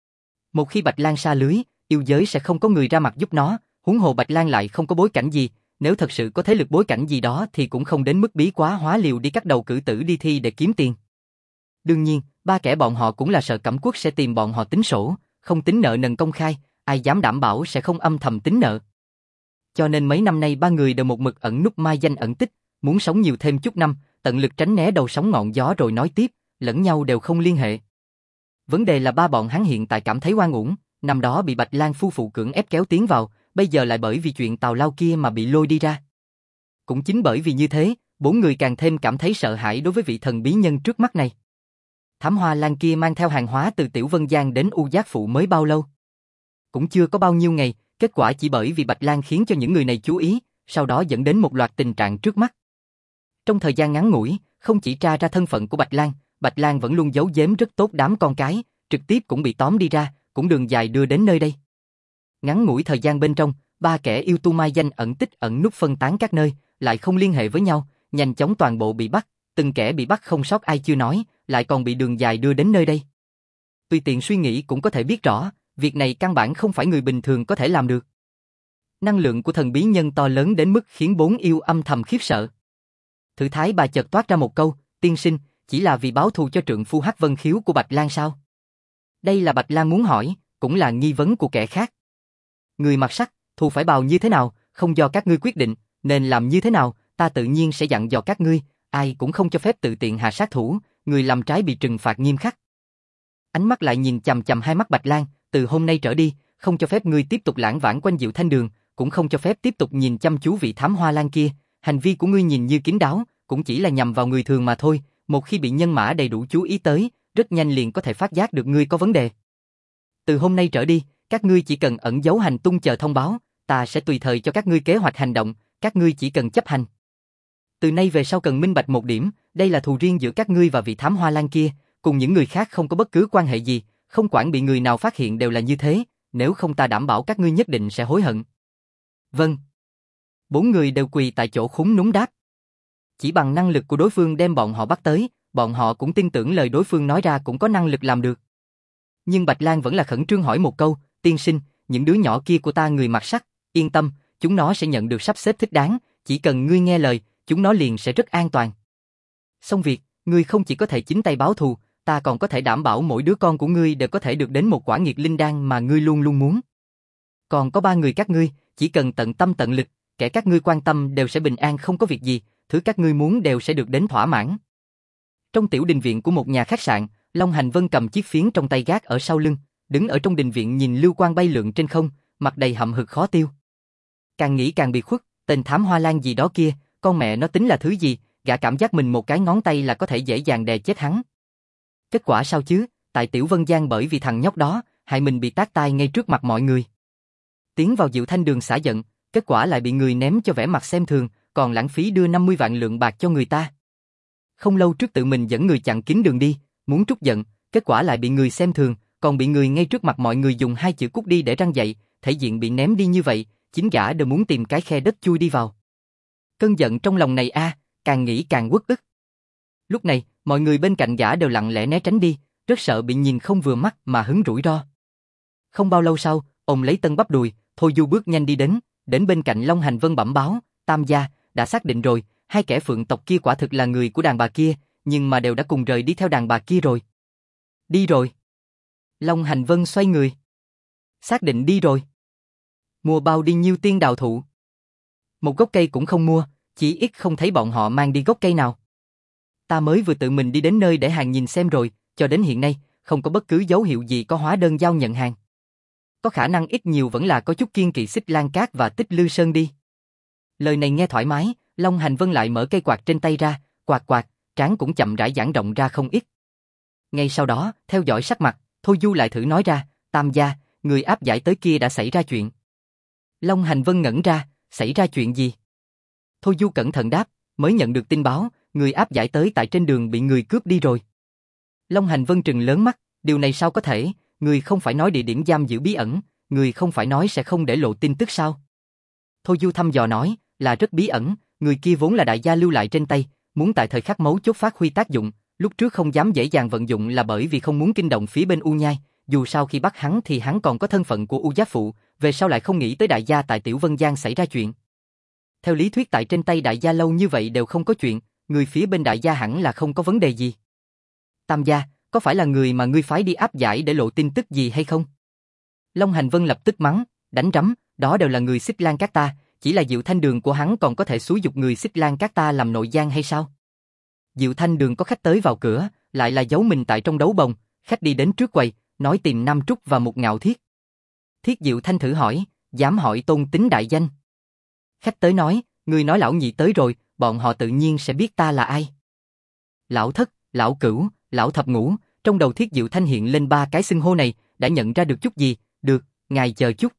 Một khi Bạch Lang sa lưới, yêu giới sẽ không có người ra mặt giúp nó, huống hồ Bạch Lang lại không có bối cảnh gì, nếu thật sự có thế lực bối cảnh gì đó thì cũng không đến mức bí quá hóa liều đi cắt đầu cử tử đi thi để kiếm tiền. Đương nhiên, ba kẻ bọn họ cũng là sợ Cẩm Quốc sẽ tìm bọn họ tính sổ, không tính nợ nần công khai, ai dám đảm bảo sẽ không âm thầm tính nợ. Cho nên mấy năm nay ba người đều một mực ẩn núp mai danh ẩn tích, muốn sống nhiều thêm chút năm, tận lực tránh né đầu sóng ngọn gió rồi nói tiếp, lẫn nhau đều không liên hệ. Vấn đề là ba bọn hắn hiện tại cảm thấy oan uổng, năm đó bị Bạch Lang phu phụ cưỡng ép kéo tiến vào, bây giờ lại bởi vì chuyện tào lao kia mà bị lôi đi ra. Cũng chính bởi vì như thế, bốn người càng thêm cảm thấy sợ hãi đối với vị thần bí nhân trước mắt này. Thám Hoa Lan kia mang theo hàng hóa từ Tiểu Vân Giang đến U Giác Phụ mới bao lâu? Cũng chưa có bao nhiêu ngày, kết quả chỉ bởi vì Bạch Lang khiến cho những người này chú ý, sau đó dẫn đến một loạt tình trạng trước mắt. Trong thời gian ngắn ngủi, không chỉ tra ra thân phận của Bạch Lang vẫn luôn giấu giếm rất tốt đám con cái, trực tiếp cũng bị tóm đi ra, cũng đường dài đưa đến nơi đây. Ngắn ngủi thời gian bên trong, ba kẻ yêu tu mai danh ẩn tích ẩn núp phân tán các nơi, lại không liên hệ với nhau, nhanh chóng toàn bộ bị bắt, từng kẻ bị bắt không sót ai chưa nói, lại còn bị đường dài đưa đến nơi đây. Tùy tiện suy nghĩ cũng có thể biết rõ, việc này căn bản không phải người bình thường có thể làm được. Năng lượng của thần bí nhân to lớn đến mức khiến bốn yêu âm thầm khiếp sợ. Thử thái bà chợt toát ra một câu, tiên sinh, chỉ là vì báo thù cho trượng phu Hắc Vân Khiếu của Bạch Lang sao? Đây là Bạch Lang muốn hỏi, cũng là nghi vấn của kẻ khác. Người mặc sắc, thù phải bào như thế nào, không do các ngươi quyết định, nên làm như thế nào, ta tự nhiên sẽ dặn dò các ngươi, ai cũng không cho phép tự tiện hạ sát thủ, người làm trái bị trừng phạt nghiêm khắc. Ánh mắt lại nhìn chằm chằm hai mắt Bạch Lang, từ hôm nay trở đi, không cho phép ngươi tiếp tục lãng vãng quanh Diệu Thanh Đường, cũng không cho phép tiếp tục nhìn chăm chú vị thám hoa lang kia, hành vi của ngươi nhìn như kín đáo, cũng chỉ là nhằm vào người thường mà thôi, một khi bị nhân mã đầy đủ chú ý tới, rất nhanh liền có thể phát giác được ngươi có vấn đề. Từ hôm nay trở đi, các ngươi chỉ cần ẩn giấu hành tung chờ thông báo, ta sẽ tùy thời cho các ngươi kế hoạch hành động, các ngươi chỉ cần chấp hành. Từ nay về sau cần minh bạch một điểm, đây là thù riêng giữa các ngươi và vị thám hoa lang kia, cùng những người khác không có bất cứ quan hệ gì, không quản bị người nào phát hiện đều là như thế, nếu không ta đảm bảo các ngươi nhất định sẽ hối hận. Vâng. Bốn người đều quỳ tại chỗ khúm núm đáp. Chỉ bằng năng lực của đối phương đem bọn họ bắt tới, bọn họ cũng tin tưởng lời đối phương nói ra cũng có năng lực làm được. Nhưng Bạch Lang vẫn là khẩn trương hỏi một câu, tiên sinh, những đứa nhỏ kia của ta người mặc sắc, yên tâm, chúng nó sẽ nhận được sắp xếp thích đáng, chỉ cần ngươi nghe lời, chúng nó liền sẽ rất an toàn. Xong việc, ngươi không chỉ có thể chính tay báo thù, ta còn có thể đảm bảo mỗi đứa con của ngươi đều có thể được đến một quả nghiệt linh đan mà ngươi luôn luôn muốn. Còn có 3 người các ngươi, chỉ cần tận tâm tận lực, kẻ các ngươi quan tâm đều sẽ bình an không có việc gì, thứ các ngươi muốn đều sẽ được đến thỏa mãn. Trong tiểu đình viện của một nhà khách sạn, Long Hành Vân cầm chiếc phiến trong tay gác ở sau lưng, đứng ở trong đình viện nhìn lưu quang bay lượn trên không, mặt đầy hậm hực khó tiêu. Càng nghĩ càng bị khuất, tên thám hoa lang gì đó kia, con mẹ nó tính là thứ gì, gã cảm giác mình một cái ngón tay là có thể dễ dàng đè chết hắn. Kết quả sao chứ, tại Tiểu Vân Giang bởi vì thằng nhóc đó, hại mình bị tát tai ngay trước mặt mọi người. Tiến vào Diệu Thanh Đường xả giận, kết quả lại bị người ném cho vẻ mặt xem thường, còn lãng phí đưa 50 vạn lượng bạc cho người ta. Không lâu trước tự mình dẫn người chặn kín đường đi, muốn trút giận, kết quả lại bị người xem thường, còn bị người ngay trước mặt mọi người dùng 2 chữ cút đi để răn dạy, thể diện bị ném đi như vậy, chính gã đều muốn tìm cái khe đất chui đi vào. Cơn giận trong lòng này càng nghĩ càng uất ức. Lúc này, mọi người bên cạnh gã đều lặng lẽ né tránh đi, rất sợ bị nhìn không vừa mắt mà hứng rủi ro. Không bao lâu sau, ông lấy tân bắp đùi, Thôi Du bước nhanh đi đến bên cạnh Long Hành Vân bẩm báo, Tam gia, đã xác định rồi, 2 kẻ phượng tộc kia quả thực là người của đàn bà kia, nhưng mà đều đã cùng rời đi theo đàn bà kia rồi. Đi rồi. Long Hành Vân xoay người. Xác định đi rồi. Mua bao đi nhiêu tiên đào thụ? Một gốc cây cũng không mua, chỉ ít không thấy bọn họ mang đi gốc cây nào. Ta mới vừa tự mình đi đến nơi để hàng nhìn xem rồi, cho đến hiện nay, không có bất cứ dấu hiệu gì có hóa đơn giao nhận hàng. Có khả năng ít nhiều vẫn là có chút kiên kỵ Xích Lan Cát và Tích Lư Sơn đi. Lời này nghe thoải mái, Long Hành Vân lại mở cây quạt trên tay ra, quạt, trán cũng chậm rãi giãn rộng ra không ít. Ngay sau đó, theo dõi sắc mặt, Thôi Du lại thử nói ra, Tam gia, người áp giải tới kia đã xảy ra chuyện. Long Hành Vân ngẩn ra, xảy ra chuyện gì? Thôi Du cẩn thận đáp, mới nhận được tin báo, người áp giải tới tại trên đường bị người cướp đi rồi. Long Hành Vân trừng lớn mắt, điều này sao có thể, người không phải nói địa điểm giam giữ bí ẩn, người không phải nói sẽ không để lộ tin tức sao? Thôi Du thăm dò nói, là rất bí ẩn, người kia vốn là đại gia lưu lại trên tay, muốn tại thời khắc mấu chốt phát huy tác dụng, lúc trước không dám dễ dàng vận dụng là bởi vì không muốn kinh động phía bên U Nhai, dù sao khi bắt hắn thì hắn còn có thân phận của U Giáp Phụ, về sau lại không nghĩ tới đại gia tại Tiểu Vân Giang xảy ra chuyện. Theo lý thuyết tại trên tay đại gia lâu như vậy đều không có chuyện, người phía bên đại gia hẳn là không có vấn đề gì. Tam gia, có phải là người mà ngươi phái đi áp giải để lộ tin tức gì hay không? Long Hành Vân lập tức mắng, đánh rắm, đó đều là người Xích Lan Cát ta, chỉ là Diệu Thanh Đường của hắn còn có thể xúi giục người Xích Lan Cát ta làm nội gian hay sao? Diệu Thanh Đường có khách tới vào cửa, lại là giấu mình tại trong đấu bồng, khách đi đến trước quầy, nói tìm Nam Trúc và một Ngạo Thiết. Thiết Diệu Thanh thử hỏi, dám hỏi tôn tính đại danh. Khách tới nói, người nói lão nhị tới rồi, bọn họ tự nhiên sẽ biết ta là ai. Lão Thất, lão Cửu, lão Thập Ngũ, trong đầu Thiết Diệu Thanh hiện lên 3 cái xưng hô này, đã nhận ra được chút gì, được, ngài chờ chút.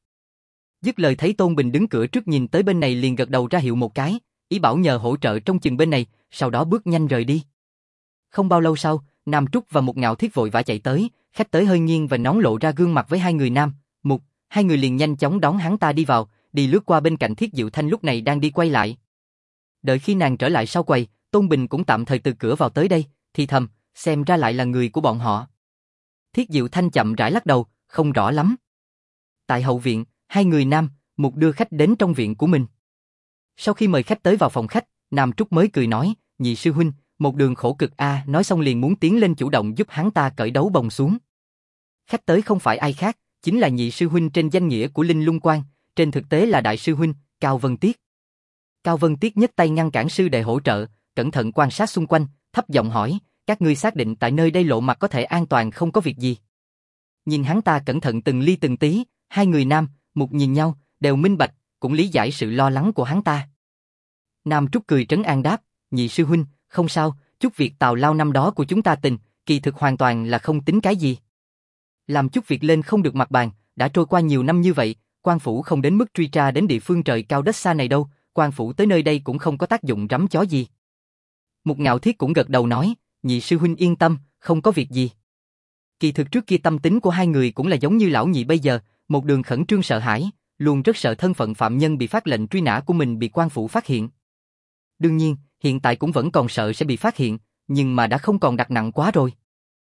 Dứt lời thấy Tôn Bình đứng cửa trước nhìn tới bên này liền gật đầu ra hiệu một cái, ý bảo nhờ hỗ trợ trong chừng bên này, sau đó bước nhanh rời đi. Không bao lâu sau, Nam Trúc và một Ngạo Thiết vội vã chạy tới, khách tới hơi nghiêng và nón lộ ra gương mặt với 2 người nam, Mục, 2 người liền nhanh chóng đón hắn ta đi vào, đi lướt qua bên cạnh Thiết Diệu Thanh lúc này đang đi quay lại. Đợi khi nàng trở lại sau quầy, Tôn Bình cũng tạm thời từ cửa vào tới đây, thì thầm, xem ra lại là người của bọn họ. Thiết Diệu Thanh chậm rãi lắc đầu, không rõ lắm. Tại hậu viện, hai người nam, Mục đưa khách đến trong viện của mình. Sau khi mời khách tới vào phòng khách, Nam Trúc mới cười nói, nhị sư huynh, một đường khổ cực a, nói xong liền muốn tiến lên chủ động giúp hắn ta cởi đấu bồng xuống. Khách tới không phải ai khác, chính là nhị sư huynh trên danh nghĩa của Linh Lung Quan, trên thực tế là đại sư huynh, Cao Vân Tiết. Cao Vân Tiết nhấc tay ngăn cản sư đệ hỗ trợ, cẩn thận quan sát xung quanh, thấp giọng hỏi, các ngươi xác định tại nơi đây lộ mặt có thể an toàn không có việc gì. Nhìn hắn ta cẩn thận từng ly từng tí, hai người nam, Mục nhìn nhau, đều minh bạch, cũng lý giải sự lo lắng của hắn ta. Nam Trúc cười trấn an đáp, nhị sư huynh, không sao, chút việc tào lao năm đó của chúng ta tình, kỳ thực hoàn toàn là không tính cái gì. Làm chút việc lên không được mặt bàn, đã trôi qua nhiều năm như vậy, quan phủ không đến mức truy tra đến địa phương trời cao đất xa này đâu, quan phủ tới nơi đây cũng không có tác dụng rắm chó gì. Mục Ngạo Thiết cũng gật đầu nói, nhị sư huynh yên tâm, không có việc gì. Kỳ thực trước kia tâm tính của hai người cũng là giống như lão nhị bây giờ, một đường khẩn trương sợ hãi, luôn rất sợ thân phận phạm nhân bị phát lệnh truy nã của mình bị quan phủ phát hiện. Đương nhiên, hiện tại cũng vẫn còn sợ sẽ bị phát hiện, nhưng mà đã không còn đặt nặng quá rồi.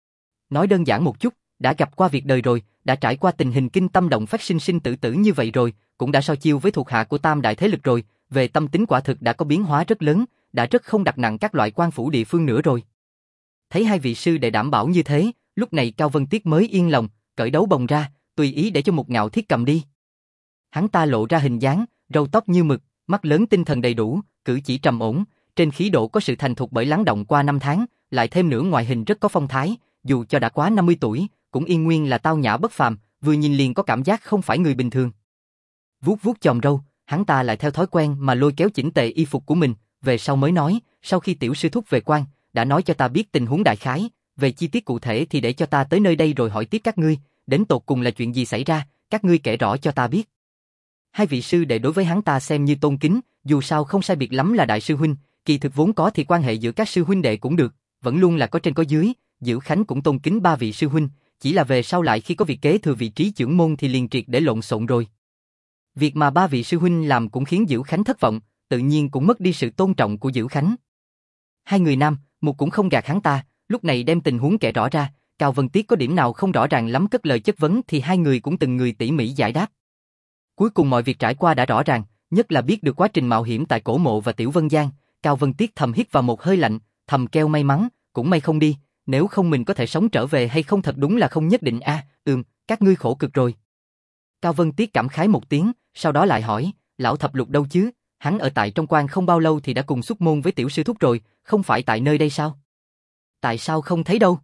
Nói đơn giản một chút, đã gặp qua việc đời rồi, đã trải qua tình hình kinh tâm động phách sinh sinh tử tử như vậy rồi, cũng đã so chiêu với thuộc hạ của tam đại thế lực rồi, về tâm tính quả thực đã có biến hóa rất lớn, đã rất không đặt nặng các loại quan phủ địa phương nữa rồi. Thấy hai vị sư đệ đảm bảo như thế, lúc này Cao Vân Tiết mới yên lòng, cởi đấu bồng ra, tùy ý để cho Mục Ngạo Thiết cầm đi. Hắn ta lộ ra hình dáng, râu tóc như mực, mắt lớn tinh thần đầy đủ, cử chỉ trầm ổn, trên khí độ có sự thành thục bởi lắng động qua năm tháng, lại thêm nữa ngoại hình rất có phong thái, dù cho đã quá 50 tuổi, cũng yên nguyên là tao nhã bất phàm, vừa nhìn liền có cảm giác không phải người bình thường. Vuốt vuốt chòm râu, hắn ta lại theo thói quen mà lôi kéo chỉnh tề y phục của mình, về sau mới nói, sau khi tiểu sư thúc về quan, đã nói cho ta biết tình huống đại khái, về chi tiết cụ thể thì để cho ta tới nơi đây rồi hỏi tiếp các ngươi, đến tột cùng là chuyện gì xảy ra, các ngươi kể rõ cho ta biết. Hai vị sư đệ đối với hắn ta xem như tôn kính, dù sao không sai biệt lắm là đại sư huynh, kỳ thực vốn có thì quan hệ giữa các sư huynh đệ cũng được, vẫn luôn là có trên có dưới, Diệu Khánh cũng tôn kính ba vị sư huynh, chỉ là về sau lại khi có việc kế thừa vị trí trưởng môn thì liền triệt để lộn xộn rồi. Việc mà ba vị sư huynh làm cũng khiến Diệu Khánh thất vọng, tự nhiên cũng mất đi sự tôn trọng của Diệu Khánh. Hai người nam, Mục cũng không gạt hắn ta, lúc này đem tình huống kể rõ ra, Cao Vân Tiết có điểm nào không rõ ràng lắm cất lời chất vấn thì hai người cũng từng người tỉ mỉ giải đáp. Cuối cùng mọi việc trải qua đã rõ ràng, nhất là biết được quá trình mạo hiểm tại Cổ Mộ và Tiểu Vân Giang, Cao Vân Tiết thầm hít vào một hơi lạnh, thầm kêu may mắn, cũng may không đi, nếu không mình có thể sống trở về hay không thật đúng là không nhất định a. Các ngươi khổ cực rồi. Cao Vân Tiết cảm khái một tiếng, sau đó lại hỏi, lão Thập Lục đâu chứ, hắn ở tại trong quan không bao lâu thì đã cùng xuất môn với tiểu sư thúc rồi, không phải tại nơi đây sao? Tại sao không thấy đâu?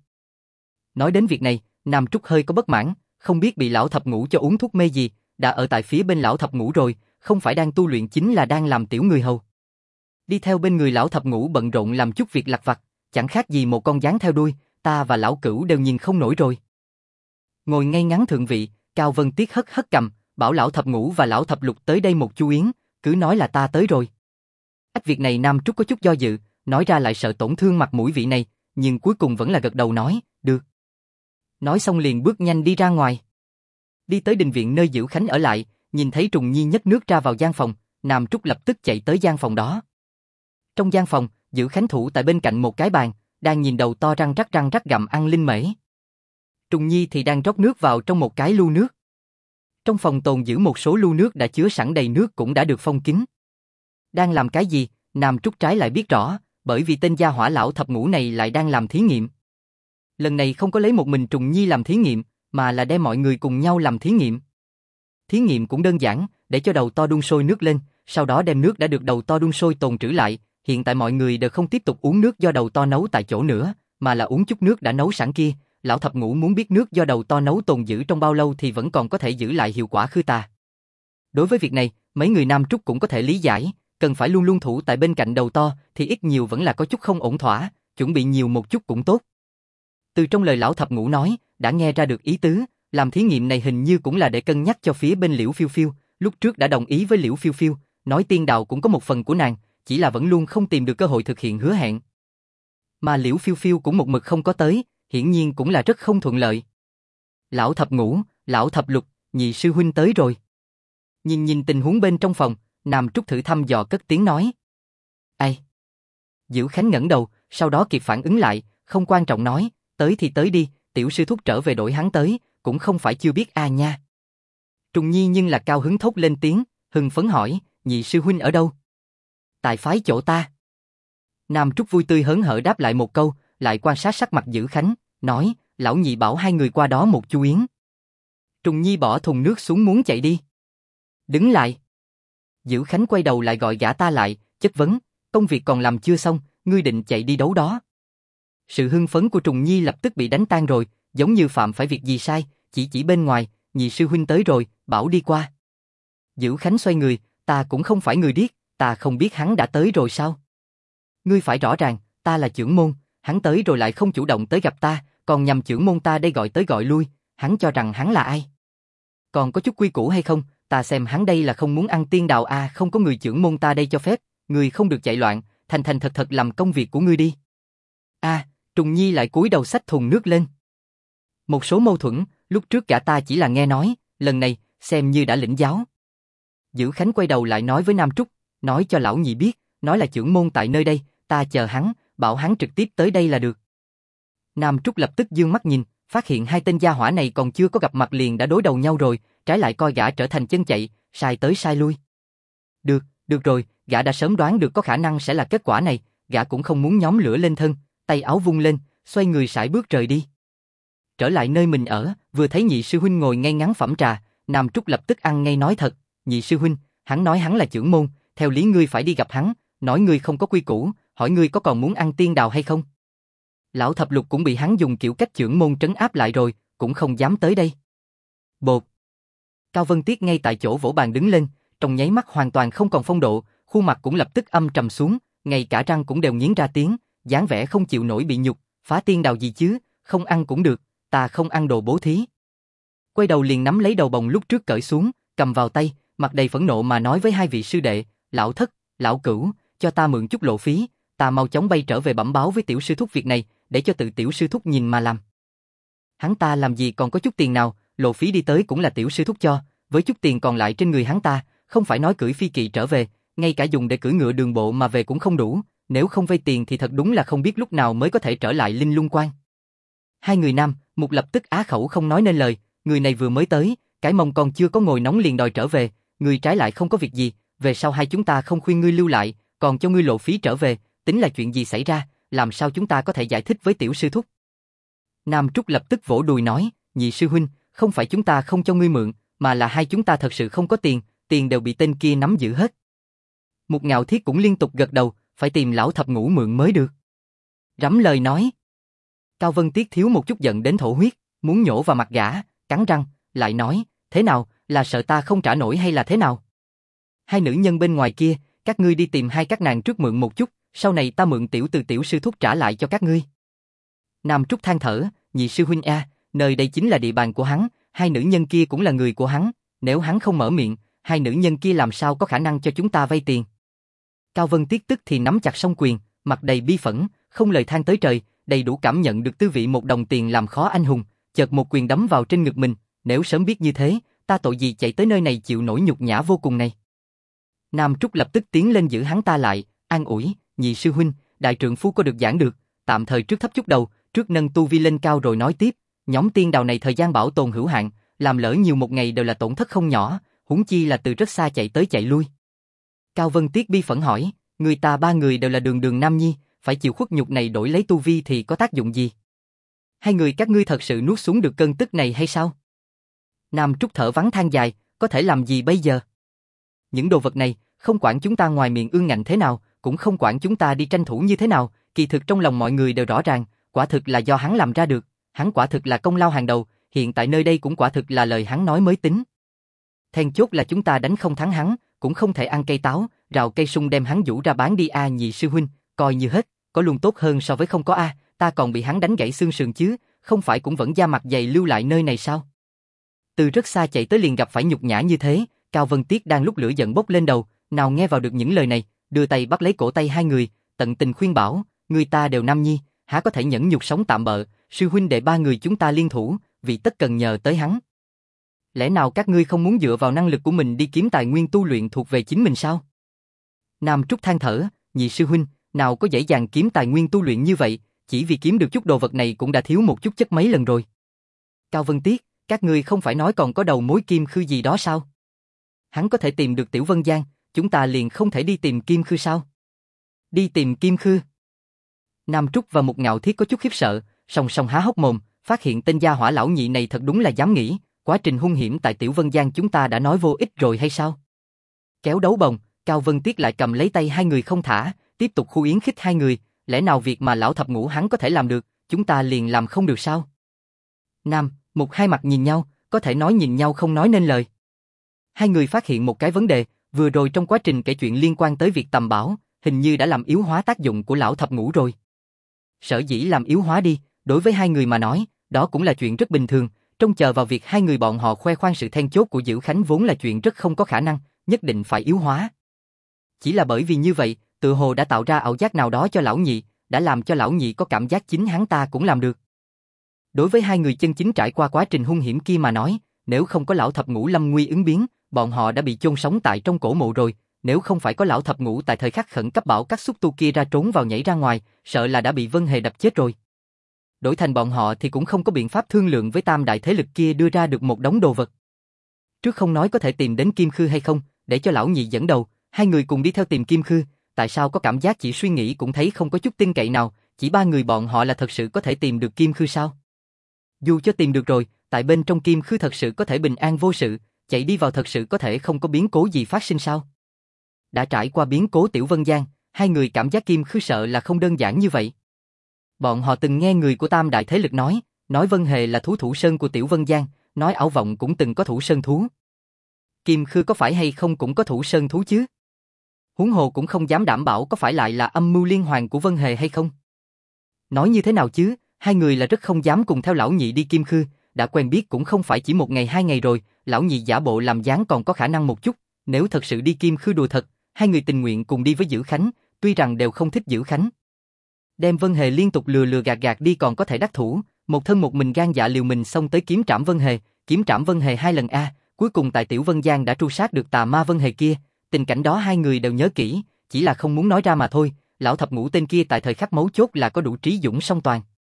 Nói đến việc này, Nam Trúc hơi có bất mãn, không biết bị lão Thập Ngũ cho uống thuốc mê gì, đã ở tại phía bên lão Thập Ngũ rồi, không phải đang tu luyện chính là đang làm tiểu người hầu. Đi theo bên người lão Thập Ngũ bận rộn làm chút việc lặt vặt, chẳng khác gì một con gián theo đuôi, ta và lão Cửu đều nhìn không nổi rồi. Ngồi ngay ngắn thượng vị, Cao Vân Tiết hất hất cầm, bảo lão Thập Ngũ và lão Thập Lục tới đây một chu yến, cứ nói là ta tới rồi. Việc này Nam Trúc có chút do dự, nói ra lại sợ tổn thương mặt mũi vị này, nhưng cuối cùng vẫn là gật đầu nói, được. Nói xong liền bước nhanh đi ra ngoài. Đi tới đình viện nơi Diệu Khánh ở lại, nhìn thấy Trùng Nhi nhấc nước ra vào gian phòng, Nam Trúc lập tức chạy tới gian phòng đó. Trong gian phòng, Diệu Khánh thủ tại bên cạnh một cái bàn, đang nhìn đầu to răng rắc gặm ăn linh mễ. Trùng Nhi thì đang rót nước vào trong một cái lu nước. Trong phòng tồn giữ một số lu nước đã chứa sẵn đầy nước cũng đã được phong kín. Đang làm cái gì, Nam Trúc trái lại biết rõ, bởi vì tên gia hỏa lão Thập Ngũ này lại đang làm thí nghiệm. Lần này không có lấy một mình Trùng Nhi làm thí nghiệm, mà là đem mọi người cùng nhau làm thí nghiệm. Thí nghiệm cũng đơn giản, để cho đầu to đun sôi nước lên, sau đó đem nước đã được đầu to đun sôi tồn trữ lại. Hiện tại mọi người đều không tiếp tục uống nước do đầu to nấu tại chỗ nữa, mà là uống chút nước đã nấu sẵn kia. Lão Thập Ngũ muốn biết nước do đầu to nấu tồn giữ trong bao lâu thì vẫn còn có thể giữ lại hiệu quả khư tà. Đối với việc này, mấy người Nam Trúc cũng có thể lý giải, cần phải luôn luôn thủ tại bên cạnh đầu to thì ít nhiều vẫn là có chút không ổn thỏa, chuẩn bị nhiều một chút cũng tốt. Từ trong lời lão Thập Ngũ nói, đã nghe ra được ý tứ, làm thí nghiệm này hình như cũng là để cân nhắc cho phía bên Liễu Phiêu Phiêu, lúc trước đã đồng ý với Liễu Phiêu Phiêu, nói tiên đạo cũng có một phần của nàng, chỉ là vẫn luôn không tìm được cơ hội thực hiện hứa hẹn. Mà Liễu Phiêu Phiêu cũng một mực không có tới, hiển nhiên cũng là rất không thuận lợi. Lão Thập Ngũ, lão Thập Lục, nhị sư huynh tới rồi. Nhìn tình huống bên trong phòng, Nam Trúc thử thăm dò cất tiếng nói. Ai? Diệu Khánh ngẩng đầu, sau đó kịp phản ứng lại, không quan trọng nói, tới thì tới đi, tiểu sư thúc trở về đổi hắn tới, cũng không phải chưa biết a nha. Trùng Nhi nhưng là cao hứng thốt lên tiếng, hưng phấn hỏi, nhị sư huynh ở đâu? Tại phái chỗ ta. Nam Trúc vui tươi hớn hở đáp lại một câu, lại quan sát sắc mặt Dữ Khánh, nói, lão nhị bảo hai người qua đó một chu yến. Trùng Nhi bỏ thùng nước xuống muốn chạy đi. Đứng lại. Dữ Khánh quay đầu lại gọi gã ta lại, chất vấn, công việc còn làm chưa xong, ngươi định chạy đi đấu đó. Sự hưng phấn của Trùng Nhi lập tức bị đánh tan rồi, giống như phạm phải việc gì sai, chỉ bên ngoài, nhị sư huynh tới rồi, bảo đi qua. Dữ Khánh xoay người, ta cũng không phải người điếc, ta không biết hắn đã tới rồi sao? Ngươi phải rõ ràng, ta là trưởng môn, hắn tới rồi lại không chủ động tới gặp ta, còn nhằm trưởng môn ta đây gọi tới gọi lui, hắn cho rằng hắn là ai? Còn có chút quy củ hay không, ta xem hắn đây là không muốn ăn tiên đào à, không có người trưởng môn ta đây cho phép, ngươi không được chạy loạn, thành thật làm công việc của ngươi đi. Trùng Nhi lại cúi đầu xách thùng nước lên. Một số mâu thuẫn, lúc trước cả ta chỉ là nghe nói, lần này, xem như đã lĩnh giáo. Dữ Khánh quay đầu lại nói với Nam Trúc, nói cho lão nhị biết, nói là trưởng môn tại nơi đây, ta chờ hắn, bảo hắn trực tiếp tới đây là được. Nam Trúc lập tức dương mắt nhìn, phát hiện hai tên gia hỏa này còn chưa có gặp mặt liền đã đối đầu nhau rồi, trái lại coi gã trở thành chân chạy, sai tới sai lui. Được rồi, gã đã sớm đoán được có khả năng sẽ là kết quả này, gã cũng không muốn nhóm lửa lên thân, tay áo vung lên, xoay người sải bước rời đi. Trở lại nơi mình ở, vừa thấy nhị sư huynh ngồi ngay ngắn phẩm trà, Nam Trúc lập tức ăn ngay nói thật, nhị sư huynh, hắn nói hắn là trưởng môn, theo lý ngươi phải đi gặp hắn, nói ngươi không có quy củ, hỏi ngươi có còn muốn ăn tiên đào hay không? Lão thập lục cũng bị hắn dùng kiểu cách trưởng môn trấn áp lại rồi, cũng không dám tới đây. Bột. Cao Vân Tiết ngay tại chỗ vỗ bàn đứng lên, trong nháy mắt hoàn toàn không còn phong độ, khuôn mặt cũng lập tức âm trầm xuống, ngay cả răng cũng đều nghiến ra tiếng, dáng vẻ không chịu nổi bị nhục, phá tiên đào gì chứ, không ăn cũng được, ta không ăn đồ bố thí. Quay đầu liền nắm lấy đầu bồng lúc trước cởi xuống, cầm vào tay, mặt đầy phẫn nộ mà nói với hai vị sư đệ, lão thất, lão cửu, cho ta mượn chút lộ phí, ta mau chóng bay trở về bẩm báo với tiểu sư thúc việc này, để cho tự tiểu sư thúc nhìn mà làm. Hắn ta làm gì còn có chút tiền nào, lộ phí đi tới cũng là tiểu sư thúc cho, với chút tiền còn lại trên người hắn ta, không phải nói cưỡi phi kỵ trở về, ngay cả dùng để cưỡi ngựa đường bộ mà về cũng không đủ, nếu không vay tiền thì thật đúng là không biết lúc nào mới có thể trở lại Linh Lung Quan. Hai người nam, một lập tức á khẩu không nói nên lời, người này vừa mới tới, cái mông còn chưa có ngồi nóng liền đòi trở về, người trái lại không có việc gì, về sau hai chúng ta không khuyên ngươi lưu lại, còn cho ngươi lộ phí trở về, tính là chuyện gì xảy ra, làm sao chúng ta có thể giải thích với tiểu sư thúc? Nam Trúc lập tức vỗ đùi nói, nhị sư huynh, không phải chúng ta không cho ngươi mượn, mà là hai chúng ta thật sự không có tiền, tiền đều bị tên kia nắm giữ hết. Một Ngạo Thiết cũng liên tục gật đầu, phải tìm lão thập ngũ mượn mới được. Rắm lời nói. Cao Vân Tiết thiếu một chút giận đến thổ huyết, muốn nhổ vào mặt gã, cắn răng, lại nói, thế nào, là sợ ta không trả nổi hay là thế nào? Hai nữ nhân bên ngoài kia, các ngươi đi tìm hai các nàng trước mượn một chút, sau này ta mượn tiểu từ tiểu sư thúc trả lại cho các ngươi. Nam Trúc than thở, nhị sư huynh a, nơi đây chính là địa bàn của hắn, hai nữ nhân kia cũng là người của hắn, nếu hắn không mở miệng, hai nữ nhân kia làm sao có khả năng cho chúng ta vay tiền? Cao Vân Tiết tức thì nắm chặt song quyền, mặt đầy bi phẫn, không lời than tới trời, đầy đủ cảm nhận được tư vị một đồng tiền làm khó anh hùng, chợt một quyền đấm vào trên ngực mình, nếu sớm biết như thế, ta tội gì chạy tới nơi này chịu nổi nhục nhã vô cùng này. Nam Trúc lập tức tiến lên giữ hắn ta lại, an ủi, nhị sư huynh, đại trượng phu có được giảng được, tạm thời trước thấp chút đầu, trước nâng tu vi lên cao rồi nói tiếp, nhóm tiên đào này thời gian bảo tồn hữu hạn, làm lỡ nhiều một ngày đều là tổn thất không nhỏ, huống chi là từ rất xa chạy tới chạy lui. Cao Vân Tiết bi phẫn hỏi, người ta ba người đều là đường đường nam nhi, phải chịu khuất nhục này đổi lấy tu vi thì có tác dụng gì? Hai người các ngươi thật sự nuốt xuống được cơn tức này hay sao? Nam Trúc thở vắng than dài, có thể làm gì bây giờ? Những đồ vật này, không quản chúng ta ngoài miệng ương ngạnh thế nào, cũng không quản chúng ta đi tranh thủ như thế nào, kỳ thực trong lòng mọi người đều rõ ràng, quả thực là do hắn làm ra được, hắn quả thực là công lao hàng đầu, hiện tại nơi đây cũng quả thực là lời hắn nói mới tính. Then chốt là chúng ta đánh không thắng hắn, cũng không thể ăn cây táo, rào cây sung đem hắn vũ ra bán đi a nhị sư huynh, coi như hết, có luôn tốt hơn so với không có a, ta còn bị hắn đánh gãy xương sườn chứ, không phải cũng vẫn da mặt dày lưu lại nơi này sao? Từ rất xa chạy tới liền gặp phải nhục nhã như thế, Cao Vân Tiết đang lúc lửa giận bốc lên đầu, nào nghe vào được những lời này, đưa tay bắt lấy cổ tay hai người, tận tình khuyên bảo, người ta đều nam nhi, há có thể nhẫn nhục sống tạm bợ, sư huynh đệ ba người chúng ta liên thủ, vì tất cần nhờ tới hắn. Lẽ nào các ngươi không muốn dựa vào năng lực của mình đi kiếm tài nguyên tu luyện thuộc về chính mình sao? Nam Trúc than thở, nhị sư huynh, nào có dễ dàng kiếm tài nguyên tu luyện như vậy, chỉ vì kiếm được chút đồ vật này cũng đã thiếu một chút chất mấy lần rồi. Cao Vân Tiết, các ngươi không phải nói còn có đầu mối kim khư gì đó sao? Hắn có thể tìm được Tiểu Vân Giang, chúng ta liền không thể đi tìm kim khư sao? Đi tìm kim khư? Nam Trúc và Mục Ngạo Thiết có chút khiếp sợ, song song há hốc mồm, phát hiện tên gia hỏa lão nhị này thật đúng là dám nghĩ, quá trình hung hiểm tại Tiểu Vân Giang chúng ta đã nói vô ích rồi hay sao? Kéo đấu bồng, Cao Vân Tiết lại cầm lấy tay hai người không thả, tiếp tục khu yến khích hai người, lẽ nào việc mà lão thập ngũ hắn có thể làm được, chúng ta liền làm không được sao? Nam, Mục hai mặt nhìn nhau, có thể nói nhìn nhau không nói nên lời. Hai người phát hiện một cái vấn đề, vừa rồi trong quá trình kể chuyện liên quan tới việc tầm bảo, hình như đã làm yếu hóa tác dụng của lão thập ngũ rồi. Sở dĩ làm yếu hóa đi, đối với hai người mà nói, đó cũng là chuyện rất bình thường, trông chờ vào việc hai người bọn họ khoe khoang sự then chốt của Dữ Khánh vốn là chuyện rất không có khả năng, nhất định phải yếu hóa. Chỉ là bởi vì như vậy, tự hồ đã tạo ra ảo giác nào đó cho lão nhị, đã làm cho lão nhị có cảm giác chính hắn ta cũng làm được. Đối với hai người chân chính trải qua quá trình hung hiểm kia mà nói, nếu không có lão thập ngũ lâm nguy ứng biến, bọn họ đã bị chôn sống tại trong cổ mộ rồi, nếu không phải có lão thập ngũ tại thời khắc khẩn cấp bảo các xúc tu kia ra trốn vào nhảy ra ngoài, sợ là đã bị Vân Hề đập chết rồi. Đổi thành bọn họ thì cũng không có biện pháp thương lượng với tam đại thế lực kia đưa ra được một đống đồ vật. Trước không nói có thể tìm đến kim khư hay không, để cho lão nhị dẫn đầu, hai người cùng đi theo tìm kim khư, tại sao có cảm giác chỉ suy nghĩ cũng thấy không có chút tin cậy nào, chỉ ba người bọn họ là thật sự có thể tìm được kim khư sao? Dù cho tìm được rồi, tại bên trong kim khư thật sự có thể bình an vô sự, chạy đi vào thật sự có thể không có biến cố gì phát sinh sao? Đã trải qua biến cố Tiểu Vân Giang, hai người cảm giác kim khư sợ là không đơn giản như vậy. Bọn họ từng nghe người của tam đại thế lực nói Vân Hề là thú thủ sơn của Tiểu Vân Giang, nói Ảo Vọng cũng từng có thủ sơn thú. Kim khư có phải hay không cũng có thủ sơn thú chứ? Huống hồ cũng không dám đảm bảo có phải lại là âm mưu liên hoàn của Vân Hề hay không. Nói như thế nào chứ, hai người là rất không dám cùng theo lão nhị đi kim khư, đã quen biết cũng không phải chỉ một ngày hai ngày rồi, lão nhị giả bộ làm dáng còn có khả năng một chút, nếu thật sự đi kim khư đùa thật, hai người tình nguyện cùng đi với Dữ Khánh, tuy rằng đều không thích Dữ Khánh. Đem Vân Hề liên tục lừa gạt đi còn có thể đắc thủ, một thân một mình gan dạ liều mình xông tới kiếm trảm Vân Hề hai lần cuối cùng tại Tiểu Vân Giang đã tru sát được tà ma Vân Hề kia, tình cảnh đó hai người đều nhớ kỹ, chỉ là không muốn nói ra mà thôi, lão thập ngũ tên kia tại thời khắc mấu chốt là có đủ trí dũng song toàn.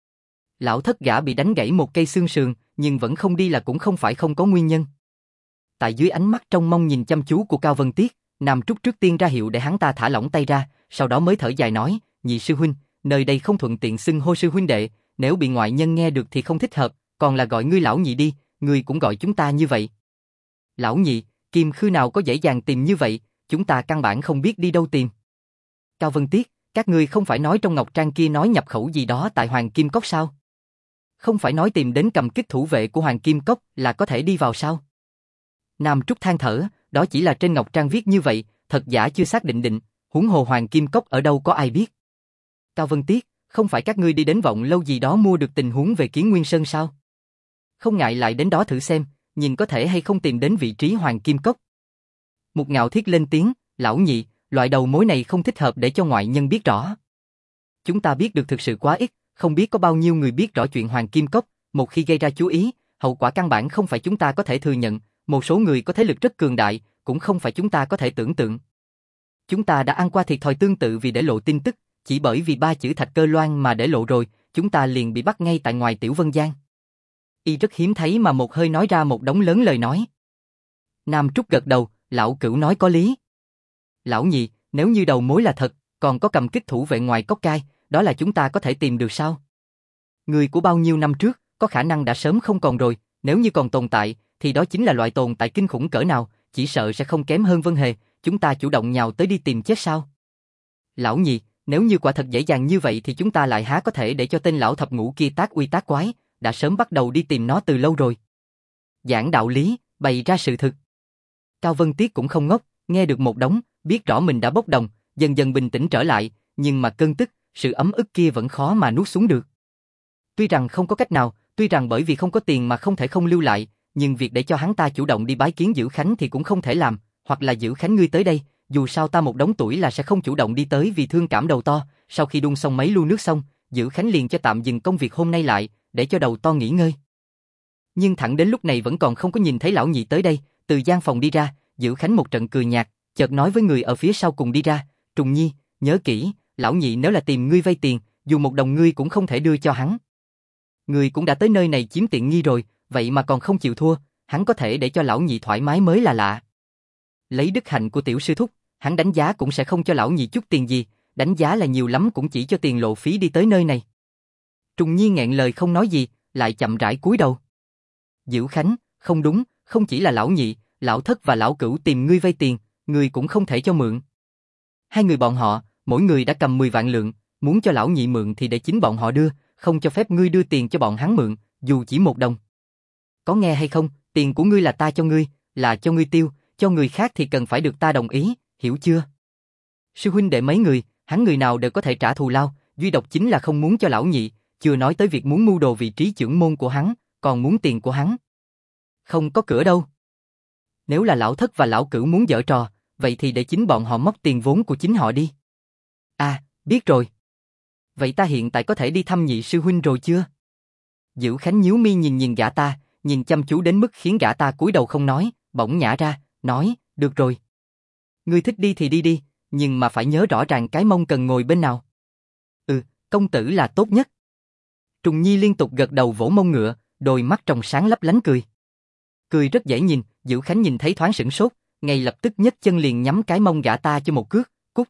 Lão thất gã bị đánh gãy một cây xương sườn, nhưng vẫn không đi là cũng không phải không có nguyên nhân. Tại dưới ánh mắt trông mong nhìn chăm chú của Cao Vân Tiết, Nam Trúc trước tiên ra hiệu để hắn ta thả lỏng tay ra, sau đó mới thở dài nói, nhị sư huynh, nơi đây không thuận tiện xưng hô sư huynh đệ, nếu bị ngoại nhân nghe được thì không thích hợp, còn là gọi ngươi lão nhị đi, ngươi cũng gọi chúng ta như vậy. Lão nhị, kim khư nào có dễ dàng tìm như vậy, chúng ta căn bản không biết đi đâu tìm. Cao Vân Tiết, các ngươi không phải nói trong ngọc trang kia nói nhập khẩu gì đó tại Hoàng Kim Cốc sao? Không phải nói tìm đến cầm kích thủ vệ của Hoàng Kim Cốc là có thể đi vào sao? Nam Trúc than thở, đó chỉ là trên ngọc trang viết như vậy, thật giả chưa xác định, huống hồ Hoàng Kim Cốc ở đâu có ai biết. Cao Vân Tiết, không phải các ngươi đi đến Vọng Lâu gì đó mua được tình huống về Kiến Nguyên Sơn sao? Không ngại lại đến đó thử xem, nhìn có thể hay không tìm đến vị trí Hoàng Kim Cốc. Mục Ngạo Thiết lên tiếng, lão nhị, loại đầu mối này không thích hợp để cho ngoại nhân biết rõ. Chúng ta biết được thực sự quá ít, không biết có bao nhiêu người biết rõ chuyện Hoàng Kim Cốc, một khi gây ra chú ý, hậu quả căn bản không phải chúng ta có thể thừa nhận, một số người có thế lực rất cường đại, cũng không phải chúng ta có thể tưởng tượng. Chúng ta đã ăn qua thiệt thòi tương tự vì để lộ tin tức, chỉ bởi vì ba chữ Thạch Cơ Loan mà để lộ rồi, chúng ta liền bị bắt ngay tại ngoài Tiểu Vân Giang. Y rất hiếm thấy mà một hơi nói ra một đống lớn lời nói. Nam Trúc gật đầu, lão Cửu nói có lý. Lão nhị, nếu như đầu mối là thật, còn có cầm kích thủ vệ ngoài Cốc Cai, đó là chúng ta có thể tìm được sao? Người của bao nhiêu năm trước, có khả năng đã sớm không còn rồi, nếu như còn tồn tại, thì đó chính là loại tồn tại kinh khủng cỡ nào, chỉ sợ sẽ không kém hơn Vân Hề, chúng ta chủ động nhào tới đi tìm chết sao? Lão nhị, nếu như quả thật dễ dàng như vậy thì chúng ta lại há có thể để cho tên lão thập ngũ kia tác uy tác quái, đã sớm bắt đầu đi tìm nó từ lâu rồi. Giảng đạo lý, bày ra sự thực. Cao Vân Tiết cũng không ngốc, nghe được một đống, biết rõ mình đã bốc đồng, dần dần bình tĩnh trở lại, nhưng mà cơn tức, sự ấm ức kia vẫn khó mà nuốt xuống được. Tuy rằng không có cách nào, tuy rằng bởi vì không có tiền mà không thể không lưu lại, nhưng việc để cho hắn ta chủ động đi bái kiến Dữ Khánh thì cũng không thể làm, hoặc là Dữ Khánh ngươi tới đây, dù sao ta một đống tuổi là sẽ không chủ động đi tới vì thương cảm đầu to, sau khi đun xong mấy lu nước xong, Dữ Khánh liền cho tạm dừng công việc hôm nay lại, để cho đầu to nghỉ ngơi. Nhưng thẳng đến lúc này vẫn còn không có nhìn thấy lão nhị tới đây, từ gian phòng đi ra, Dữ Khánh một trận cười nhạt, chợt nói với người ở phía sau cùng đi ra, Trùng Nhi, nhớ kỹ, lão nhị nếu là tìm ngươi vay tiền, dù một đồng ngươi cũng không thể đưa cho hắn. Ngươi cũng đã tới nơi này chiếm tiện nghi rồi, vậy mà còn không chịu thua, hắn có thể để cho lão nhị thoải mái mới là lạ. Lấy đức hạnh của tiểu sư thúc, hắn đánh giá cũng sẽ không cho lão nhị chút tiền gì, đánh giá là nhiều lắm cũng chỉ cho tiền lộ phí đi tới nơi này. Trùng Nhi nghẹn lời không nói gì, lại chậm rãi cúi đầu. Dữ Khánh, không đúng, không chỉ là lão nhị, lão thất và lão cửu tìm ngươi vay tiền, ngươi cũng không thể cho mượn. Hai người bọn họ, mỗi người đã cầm 10 vạn lượng, muốn cho lão nhị mượn thì để chính bọn họ đưa, không cho phép ngươi đưa tiền cho bọn hắn mượn, dù chỉ 1 đồng. Có nghe hay không, tiền của ngươi là ta cho ngươi, là cho ngươi tiêu, cho người khác thì cần phải được ta đồng ý, hiểu chưa? Sư huynh đệ mấy người, hắn người nào đều có thể trả thù lao, duy độc chính là không muốn cho lão nhị, chưa nói tới việc muốn mưu đồ vị trí trưởng môn của hắn, còn muốn tiền của hắn. Không có cửa đâu. Nếu là lão thất và lão cửu muốn giở trò, vậy thì để chính bọn họ móc tiền vốn của chính họ đi. À, biết rồi. Vậy ta hiện tại có thể đi thăm nhị sư huynh rồi chưa? Dữ Khánh nhíu mi nhìn gã ta, nhìn chăm chú đến mức khiến gã ta cúi đầu không nói, bỗng nhả ra, nói, được rồi. Ngươi thích đi thì đi đi, nhưng mà phải nhớ rõ ràng cái mông cần ngồi bên nào. Ừ, công tử là tốt nhất. Trùng Nhi liên tục gật đầu vỗ mông ngựa, đôi mắt trong sáng lấp lánh cười. Cười rất dễ nhìn, Dữ Khánh nhìn thấy thoáng sửng sốt, ngay lập tức nhấc chân liền nhắm cái mông gã ta cho một cước, cút.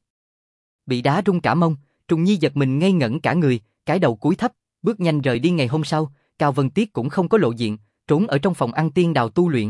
Bị đá rung cả mông, Trùng Nhi giật mình ngây ngẩn cả người, cái đầu cúi thấp, bước nhanh rời đi. Ngày hôm sau, Cao Vân Tiết cũng không có lộ diện, trốn ở trong phòng ăn tiên đào tu luyện.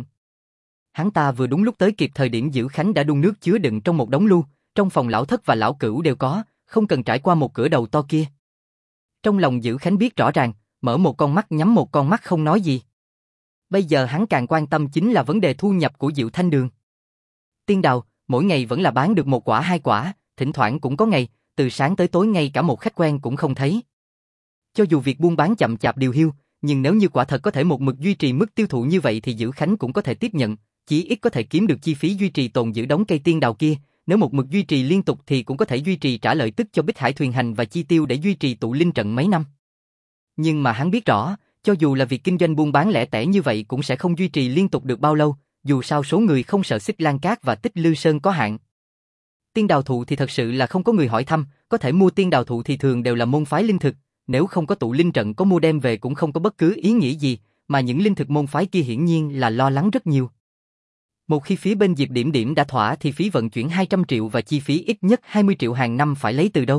Hắn ta vừa đúng lúc tới kịp thời điểm Dữ Khánh đã đun nước chứa đựng trong một đống lu, trong phòng lão thất và lão cửu đều có, không cần trải qua một cửa đầu to kia. Trong lòng Dữ Khánh biết rõ ràng, mở một con mắt nhắm một con mắt không nói gì. Bây giờ hắn càng quan tâm chính là vấn đề thu nhập của Diệu Thanh Đường. Tiên đào, mỗi ngày vẫn là bán được 1 quả 2 quả, thỉnh thoảng cũng có ngày, từ sáng tới tối ngay cả một khách quen cũng không thấy. Cho dù việc buôn bán chậm chạp điều hiu, nhưng nếu như quả thật có thể một mực duy trì mức tiêu thụ như vậy thì Dữ Khánh cũng có thể tiếp nhận, chí ít có thể kiếm được chi phí duy trì tồn giữ đống cây tiên đào kia, nếu một mực duy trì liên tục thì cũng có thể duy trì trả lợi tức cho Bích Hải Thuyền Hành và chi tiêu để duy trì tụ linh trận mấy năm. Nhưng mà hắn biết rõ, cho dù là việc kinh doanh buôn bán lẻ tẻ như vậy cũng sẽ không duy trì liên tục được bao lâu, dù sao số người không sợ Xích Lan Cát và Tích Lư Sơn có hạn. Tiên đào thụ thì thật sự là không có người hỏi thăm, có thể mua tiên đào thụ thì thường đều là môn phái linh thực, nếu không có tụ linh trận có mua đem về cũng không có bất cứ ý nghĩa gì, mà những linh thực môn phái kia hiển nhiên là lo lắng rất nhiều. Một khi phía bên Diệp Điểm Điểm đã thỏa thì phí vận chuyển 200 triệu và chi phí ít nhất 20 triệu hàng năm phải lấy từ đâu?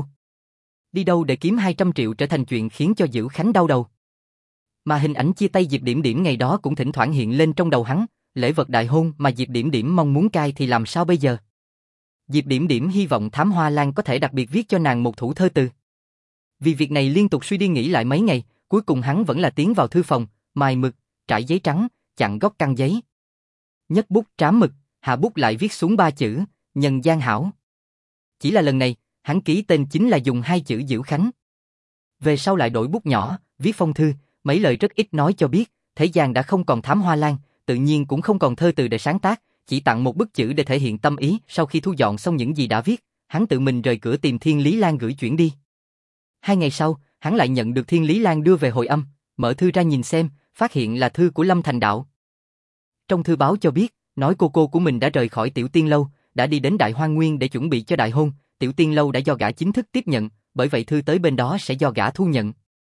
Đi đâu để kiếm 200 triệu trở thành chuyện khiến cho Dữ Khánh đau đầu. Mà hình ảnh chia tay Diệp Điểm Điểm ngày đó cũng thỉnh thoảng hiện lên trong đầu hắn, lễ vật đại hôn mà Diệp Điểm Điểm mong muốn cai thì làm sao bây giờ? Diệp Điểm Điểm hy vọng Thám Hoa Lan có thể đặc biệt viết cho nàng một thủ thơ từ. Vì việc này liên tục suy đi nghĩ lại mấy ngày, cuối cùng hắn vẫn là tiến vào thư phòng, mài mực, trải giấy trắng, chặn góc căng giấy. Nhấc bút trám mực, hạ bút lại viết xuống 3 chữ, Nhân Gian Hảo. Chỉ là lần này, hắn ký tên chính là dùng 2 chữ Dữ Khánh. Về sau lại đổi bút nhỏ, viết phong thư, mấy lời rất ít nói cho biết, thế gian đã không còn Thám Hoa Lan, tự nhiên cũng không còn thơ từ để sáng tác, chỉ tặng một bức chữ để thể hiện tâm ý. Sau khi thu dọn xong những gì đã viết, hắn tự mình rời cửa tìm Thiên Lý Lan gửi chuyển đi. 2 ngày sau, hắn lại nhận được Thiên Lý Lan đưa về hồi âm, mở thư ra nhìn xem, phát hiện là thư của Lâm Thành Đạo. Trong thư báo cho biết, nói cô của mình đã rời khỏi Tiểu Tiên Lâu, đã đi đến Đại Hoang Nguyên để chuẩn bị cho đại hôn, Tiểu Tiên Lâu đã do gã chính thức tiếp nhận, bởi vậy thư tới bên đó sẽ do gã thu nhận.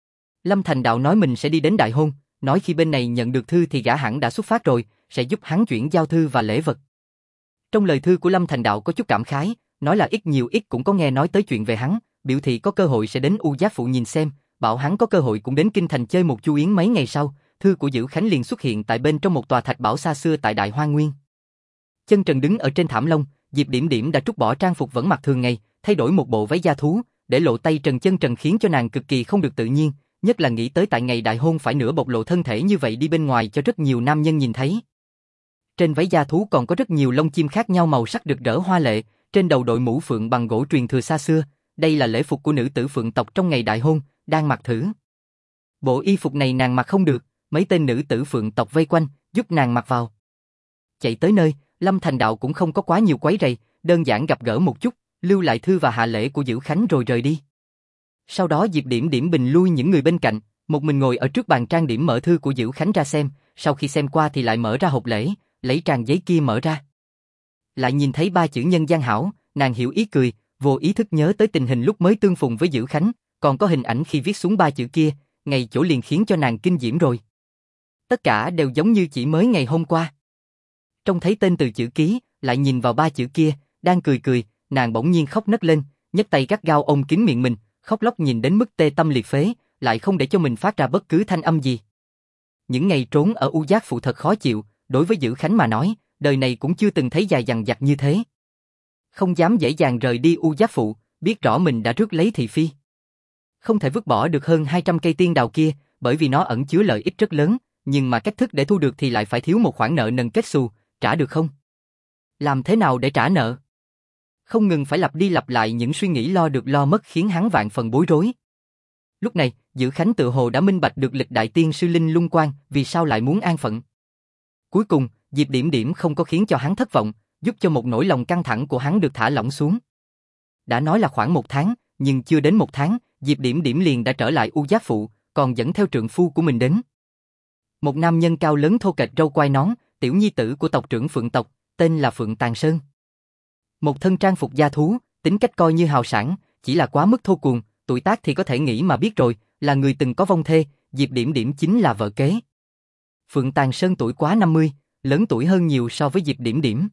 Lâm Thành Đạo nói mình sẽ đi đến đại hôn, nói khi bên này nhận được thư thì gã hẳn đã xuất phát rồi, sẽ giúp hắn chuyển giao thư và lễ vật. Trong lời thư của Lâm Thành Đạo có chút cảm khái, nói là ít nhiều ít cũng có nghe nói tới chuyện về hắn, biểu thị có cơ hội sẽ đến U Giác Phụ nhìn xem, bảo hắn có cơ hội cũng đến Kinh Thành chơi một chu yến. Mấy ngày sau, thư của Dữ Khánh liền xuất hiện tại bên trong một tòa thạch bảo xa xưa tại Đại Hoang Nguyên. Chân trần đứng ở trên thảm lông, Diệp Điểm Điểm đã trút bỏ trang phục vẫn mặc thường ngày, thay đổi một bộ váy da thú, để lộ tay trần chân trần khiến cho nàng cực kỳ không được tự nhiên, nhất là nghĩ tới tại ngày đại hôn phải nửa bộc lộ thân thể như vậy đi bên ngoài cho rất nhiều nam nhân nhìn thấy. Trên váy da thú còn có rất nhiều lông chim khác nhau màu sắc rực rỡ hoa lệ, trên đầu đội mũ phượng bằng gỗ truyền thừa xa xưa, đây là lễ phục của nữ tử phượng tộc trong ngày đại hôn, đang mặc thử. Bộ y phục này nàng mặc không được, mấy tên nữ tử phượng tộc vây quanh, giúp nàng mặc vào. Chạy tới nơi, Lâm Thành Đạo cũng không có quá nhiều quấy rầy, đơn giản gặp gỡ một chút, lưu lại thư và hạ lễ của Dữ Khánh rồi rời đi. Sau đó Diệp Điểm Điểm bình lui những người bên cạnh, một mình ngồi ở trước bàn trang điểm mở thư của Dữ Khánh ra xem, sau khi xem qua thì lại mở ra hộp lễ, lấy trang giấy kia mở ra. Lại nhìn thấy 3 chữ Nhân Gian Hảo, nàng hiểu ý cười, vô ý thức nhớ tới tình hình lúc mới tương phùng với Dữ Khánh, còn có hình ảnh khi viết xuống ba chữ kia, ngày chỗ liền khiến cho nàng kinh diễm rồi. Tất cả đều giống như chỉ mới ngày hôm qua. Trông thấy tên từ chữ ký, lại nhìn vào ba chữ kia, đang cười cười, nàng bỗng nhiên khóc nấc lên, nhấc tay gắt gao ôm kín miệng mình, khóc lóc nhìn đến mức tê tâm liệt phế, lại không để cho mình phát ra bất cứ thanh âm gì. Những ngày trốn ở U Giác Phụ thật khó chịu, đối với Dữ Khánh mà nói, đời này cũng chưa từng thấy dài dằng dặc như thế. Không dám dễ dàng rời đi U Giác Phụ, biết rõ mình đã rước lấy thị phi. Không thể vứt bỏ được hơn 200 cây tiên đào kia, bởi vì nó ẩn chứa lợi ích rất lớn, nhưng mà cách thức để thu được thì lại phải thiếu một khoản nợ nần kết xù, trả được không? Làm thế nào để trả nợ? Không ngừng phải lặp đi lặp lại những suy nghĩ lo được lo mất khiến hắn vạn phần bối rối. Lúc này, Dữ Khánh tự hồ đã minh bạch được lịch đại tiên sư Linh Lung Quan vì sao lại muốn an phận. Cuối cùng, Diệp Điểm Điểm không có khiến cho hắn thất vọng, giúp cho một nỗi lòng căng thẳng của hắn được thả lỏng xuống. Đã nói là khoảng 1 tháng, nhưng chưa đến 1 tháng, Diệp Điểm Điểm liền đã trở lại U Giác Phụ, còn dẫn theo trượng phu của mình đến. Một nam nhân cao lớn thô kệch râu quai nón, tiểu nhi tử của tộc trưởng Phượng tộc, tên là Phượng Tàn Sơn. Một thân trang phục gia thú, tính cách coi như hào sảng, chỉ là quá mức thô cuồng, tuổi tác thì có thể nghĩ mà biết rồi, là người từng có vong thê, Diệp Điểm Điểm chính là vợ kế. Phượng Tàn Sơn tuổi quá 50, lớn tuổi hơn nhiều so với Diệp Điểm Điểm.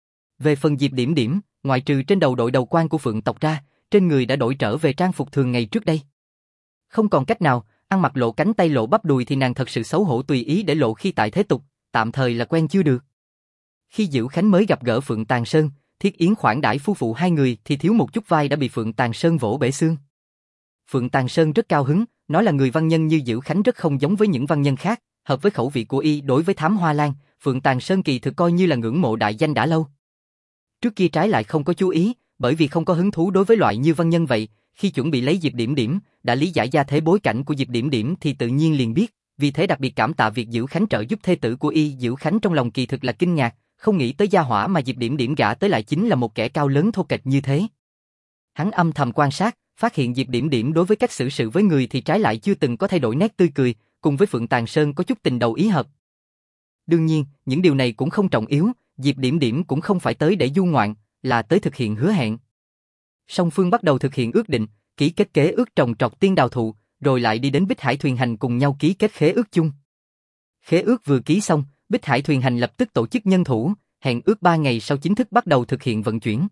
Về phần Diệp Điểm Điểm, ngoại trừ trên đầu đội đầu quan của Phượng tộc ra, trên người đã đổi trở về trang phục thường ngày trước đây. Không còn cách nào, ăn mặc lộ cánh tay lộ bắp đùi thì nàng thật sự xấu hổ tùy ý để lộ khi tại thế tục, tạm thời là quen chưa được. Khi Dữ Khánh mới gặp gỡ Phượng Tàn Sơn, thiết yến khoản đãi phu phụ hai người thì thiếu một chút vai đã bị Phượng Tàn Sơn vỗ bể xương. Phượng Tàn Sơn rất cao hứng, nói là người văn nhân như Dữ Khánh rất không giống với những văn nhân khác, hợp với khẩu vị của y. Đối với Thám Hoa Lan, Phượng Tàn Sơn kỳ thực coi như là ngưỡng mộ đại danh đã lâu. Trước kia trái lại không có chú ý, bởi vì không có hứng thú đối với loại như văn nhân vậy, khi chuẩn bị lấy Diệp Điểm Điểm, đã lý giải gia thế bối cảnh của Diệp Điểm Điểm thì tự nhiên liền biết, vì thế đặc biệt cảm tạ việc Dữ Khánh trợ giúp thê tử của y. Dữ Khánh trong lòng kỳ thực là kinh ngạc, không nghĩ tới gia hỏa mà Diệp Điểm Điểm gả tới lại chính là một kẻ cao lớn thô kệch như thế. Hắn âm thầm quan sát, phát hiện Diệp Điểm Điểm đối với cách xử sự với người thì trái lại chưa từng có thay đổi nét tươi cười, cùng với Phượng Tàn Sơn có chút tình đầu ý hợp. Đương nhiên, những điều này cũng không trọng yếu, Diệp Điểm Điểm cũng không phải tới để du ngoạn, là tới thực hiện hứa hẹn. Song phương bắt đầu thực hiện ước định, ký kết kế ước trồng trọt tiên đào thụ, rồi lại đi đến Bích Hải Thuyền Hành cùng nhau ký kết khế ước chung. Khế ước vừa ký xong, Bích Hải Thuyền Hành lập tức tổ chức nhân thủ, hẹn ước 3 ngày sau chính thức bắt đầu thực hiện vận chuyển.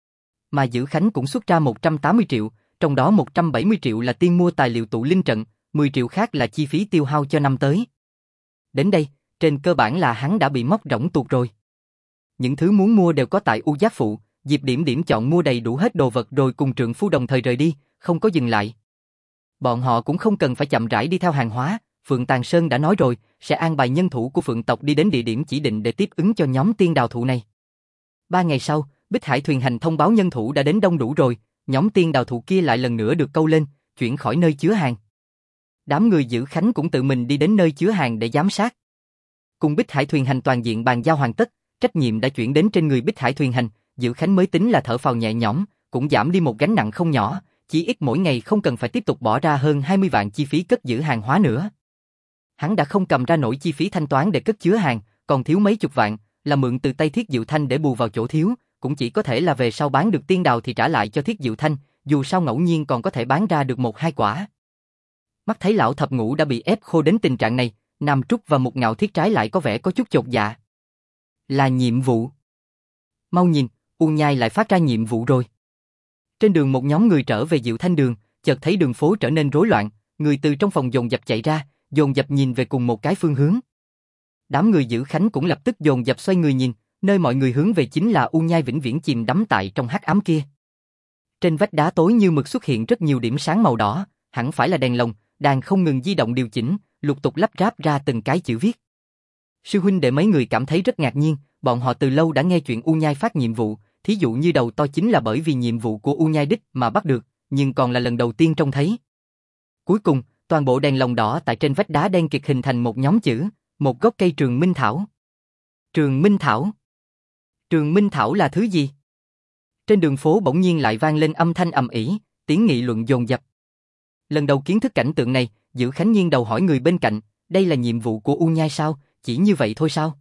Mà Dữ Khánh cũng xuất ra 180 triệu, trong đó 170 triệu là tiền mua tài liệu tụ linh trận, 10 triệu khác là chi phí tiêu hao cho năm tới. Đến đây, trên cơ bản là hắn đã bị móc rỗng tuột rồi. Những thứ muốn mua đều có tại U Giác Phụ, Diệp Điểm Điểm chọn mua đầy đủ hết đồ vật rồi cùng trượng phu đồng thời rời đi, không có dừng lại. Bọn họ cũng không cần phải chậm rãi đi theo hàng hóa, Phượng Tàn Sơn đã nói rồi, sẽ an bài nhân thủ của Phượng tộc đi đến địa điểm chỉ định để tiếp ứng cho nhóm tiên đào thụ này. 3 ngày sau, Bích Hải Thuyền Hành thông báo nhân thủ đã đến đông đủ rồi, nhóm tiên đào thụ kia lại lần nữa được câu lên, chuyển khỏi nơi chứa hàng. Đám người Dữ Khánh cũng tự mình đi đến nơi chứa hàng để giám sát. Cùng Bích Hải Thuyền Hành toàn diện bàn giao hoàn tất, trách nhiệm đã chuyển đến trên người Bích Hải Thuyền Hành, Dữ Khánh mới tính là thở phào nhẹ nhõm, cũng giảm đi một gánh nặng không nhỏ, chỉ ít mỗi ngày không cần phải tiếp tục bỏ ra hơn 20 vạn chi phí cất giữ hàng hóa nữa. Hắn đã không cầm ra nổi chi phí thanh toán để cất chứa hàng, còn thiếu mấy chục vạn, là mượn từ tay Thiết Diệu Thanh để bù vào chỗ thiếu, cũng chỉ có thể là về sau bán được tiên đào thì trả lại cho Thiết Diệu Thanh, dù sao ngẫu nhiên còn có thể bán ra được 1-2 quả. Mắt thấy lão thập ngũ đã bị ép khô đến tình trạng này, Nam Trúc và Mục Ngạo Thiết trái lại có vẻ có chút chột dạ. Là nhiệm vụ. Mau nhìn, U Nhai lại phát ra nhiệm vụ rồi. Trên đường một nhóm người trở về Diệu Thanh đường, chợt thấy đường phố trở nên rối loạn, người từ trong phòng dồn dập chạy ra, dồn dập nhìn về cùng một cái phương hướng. Đám người Dữ Khánh cũng lập tức dồn dập xoay người nhìn, nơi mọi người hướng về chính là U Nhai vĩnh viễn chìm đắm tại trong hắc ám kia. Trên vách đá tối như mực xuất hiện rất nhiều điểm sáng màu đỏ, hẳn phải là đèn lồng, đang không ngừng di động điều chỉnh, lục tục lắp ráp ra từng cái chữ viết. Sư huynh đệ mấy người cảm thấy rất ngạc nhiên, bọn họ từ lâu đã nghe chuyện U Nhai phát nhiệm vụ, thí dụ như đầu to chính là bởi vì nhiệm vụ của U Nhai đích mà bắt được, nhưng còn là lần đầu tiên trông thấy. Cuối cùng, toàn bộ đèn lồng đỏ tại trên vách đá đen kịt hình thành một nhóm chữ, một gốc cây trường minh thảo. Trường minh thảo? Trường minh thảo là thứ gì? Trên đường phố bỗng nhiên lại vang lên âm thanh ầm ĩ, tiếng nghị luận dồn dập. Lần đầu kiến thức cảnh tượng này, Dữ Khánh nghiêng đầu hỏi người bên cạnh, đây là nhiệm vụ của U Nhai sao, chỉ như vậy thôi sao?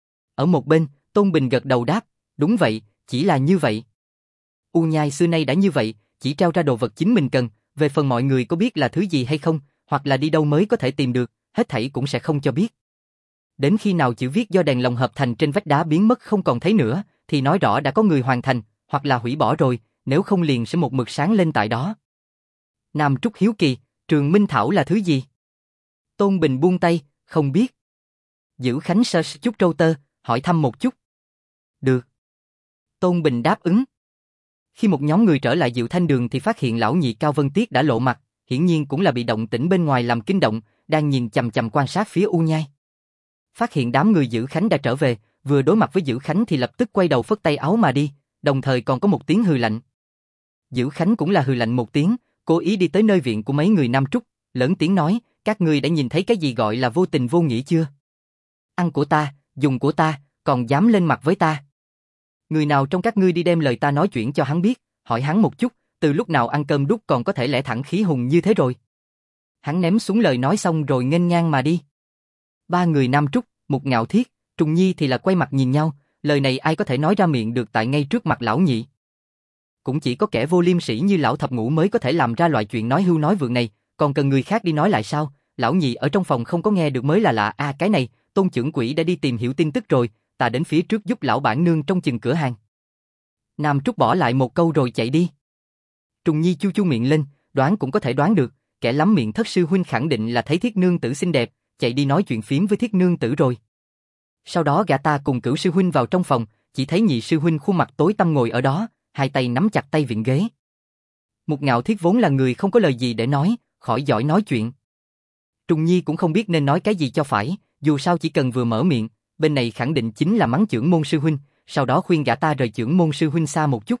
Ở một bên, Tôn Bình gật đầu đáp, đúng vậy, chỉ là như vậy. U Nhai xưa nay đã như vậy, chỉ trao ra đồ vật chính mình cần, về phần mọi người có biết là thứ gì hay không, hoặc là đi đâu mới có thể tìm được, hết thảy cũng sẽ không cho biết. Đến khi nào chữ viết do đèn lồng hợp thành trên vách đá biến mất không còn thấy nữa, thì nói rõ đã có người hoàn thành, hoặc là hủy bỏ rồi, nếu không liền sẽ một mực sáng lên tại đó. Nam Trúc hiếu kỳ, Trường Minh Thảo là thứ gì? Tôn Bình buông tay, không biết. Dữ Khánh sơ chút râu tơ, hỏi thăm một chút. Được. Tôn Bình đáp ứng. Khi một nhóm người trở lại Diệu Thanh Đường thì phát hiện lão nhị Cao Vân Tiết đã lộ mặt, hiển nhiên cũng là bị động tĩnh bên ngoài làm kinh động, đang nhìn chằm chằm quan sát phía U Nhai. Phát hiện đám người Dữ Khánh đã trở về, vừa đối mặt với Dữ Khánh thì lập tức quay đầu phất tay áo mà đi, đồng thời còn có một tiếng hừ lạnh. Dữ Khánh cũng là hừ lạnh một tiếng, cố ý đi tới nơi viện của mấy người Nam Trúc, lớn tiếng nói, các ngươi đã nhìn thấy cái gì gọi là vô tình vô nghĩa chưa? Ăn của ta, dùng của ta, còn dám lên mặt với ta. Người nào trong các ngươi đi đem lời ta nói chuyện cho hắn biết, hỏi hắn một chút, từ lúc nào ăn cơm đút còn có thể lẽ thẳng khí hùng như thế rồi. Hắn ném xuống lời nói xong rồi nghênh ngang mà đi. Ba người Nam Trúc, Mục Ngạo Thiết, Trùng Nhi thì là quay mặt nhìn nhau, lời này ai có thể nói ra miệng được tại ngay trước mặt lão nhị. Cũng chỉ có kẻ vô liêm sỉ như lão thập ngũ mới có thể làm ra loại chuyện nói hưu nói vượn này, còn cần người khác đi nói lại sao? Lão nhị ở trong phòng không có nghe được mới là lạ. Cái này, Tôn trưởng quỹ đã đi tìm hiểu tin tức rồi, ta đến phía trước giúp lão bản nương trong chừng cửa hàng. Nam Trúc bỏ lại một câu rồi chạy đi. Trùng Nhi chu chu miệng lên, đoán cũng có thể đoán được, kẻ lắm miệng Thất sư huynh khẳng định là thấy Thiết nương tử xinh đẹp, chạy đi nói chuyện phím với Thiết nương tử rồi. Sau đó gã ta cùng Cửu sư huynh vào trong phòng, chỉ thấy nhị sư huynh khuôn mặt tối tăm ngồi ở đó, hai tay nắm chặt tay vịn ghế. Mục Ngạo Thiết vốn là người không có lời gì để nói, khỏi giỏi nói chuyện. Trùng Nhi cũng không biết nên nói cái gì cho phải, dù sao chỉ cần vừa mở miệng, bên này khẳng định chính là mắng chưởng môn sư huynh, sau đó khuyên gã ta rời chưởng môn sư huynh xa một chút.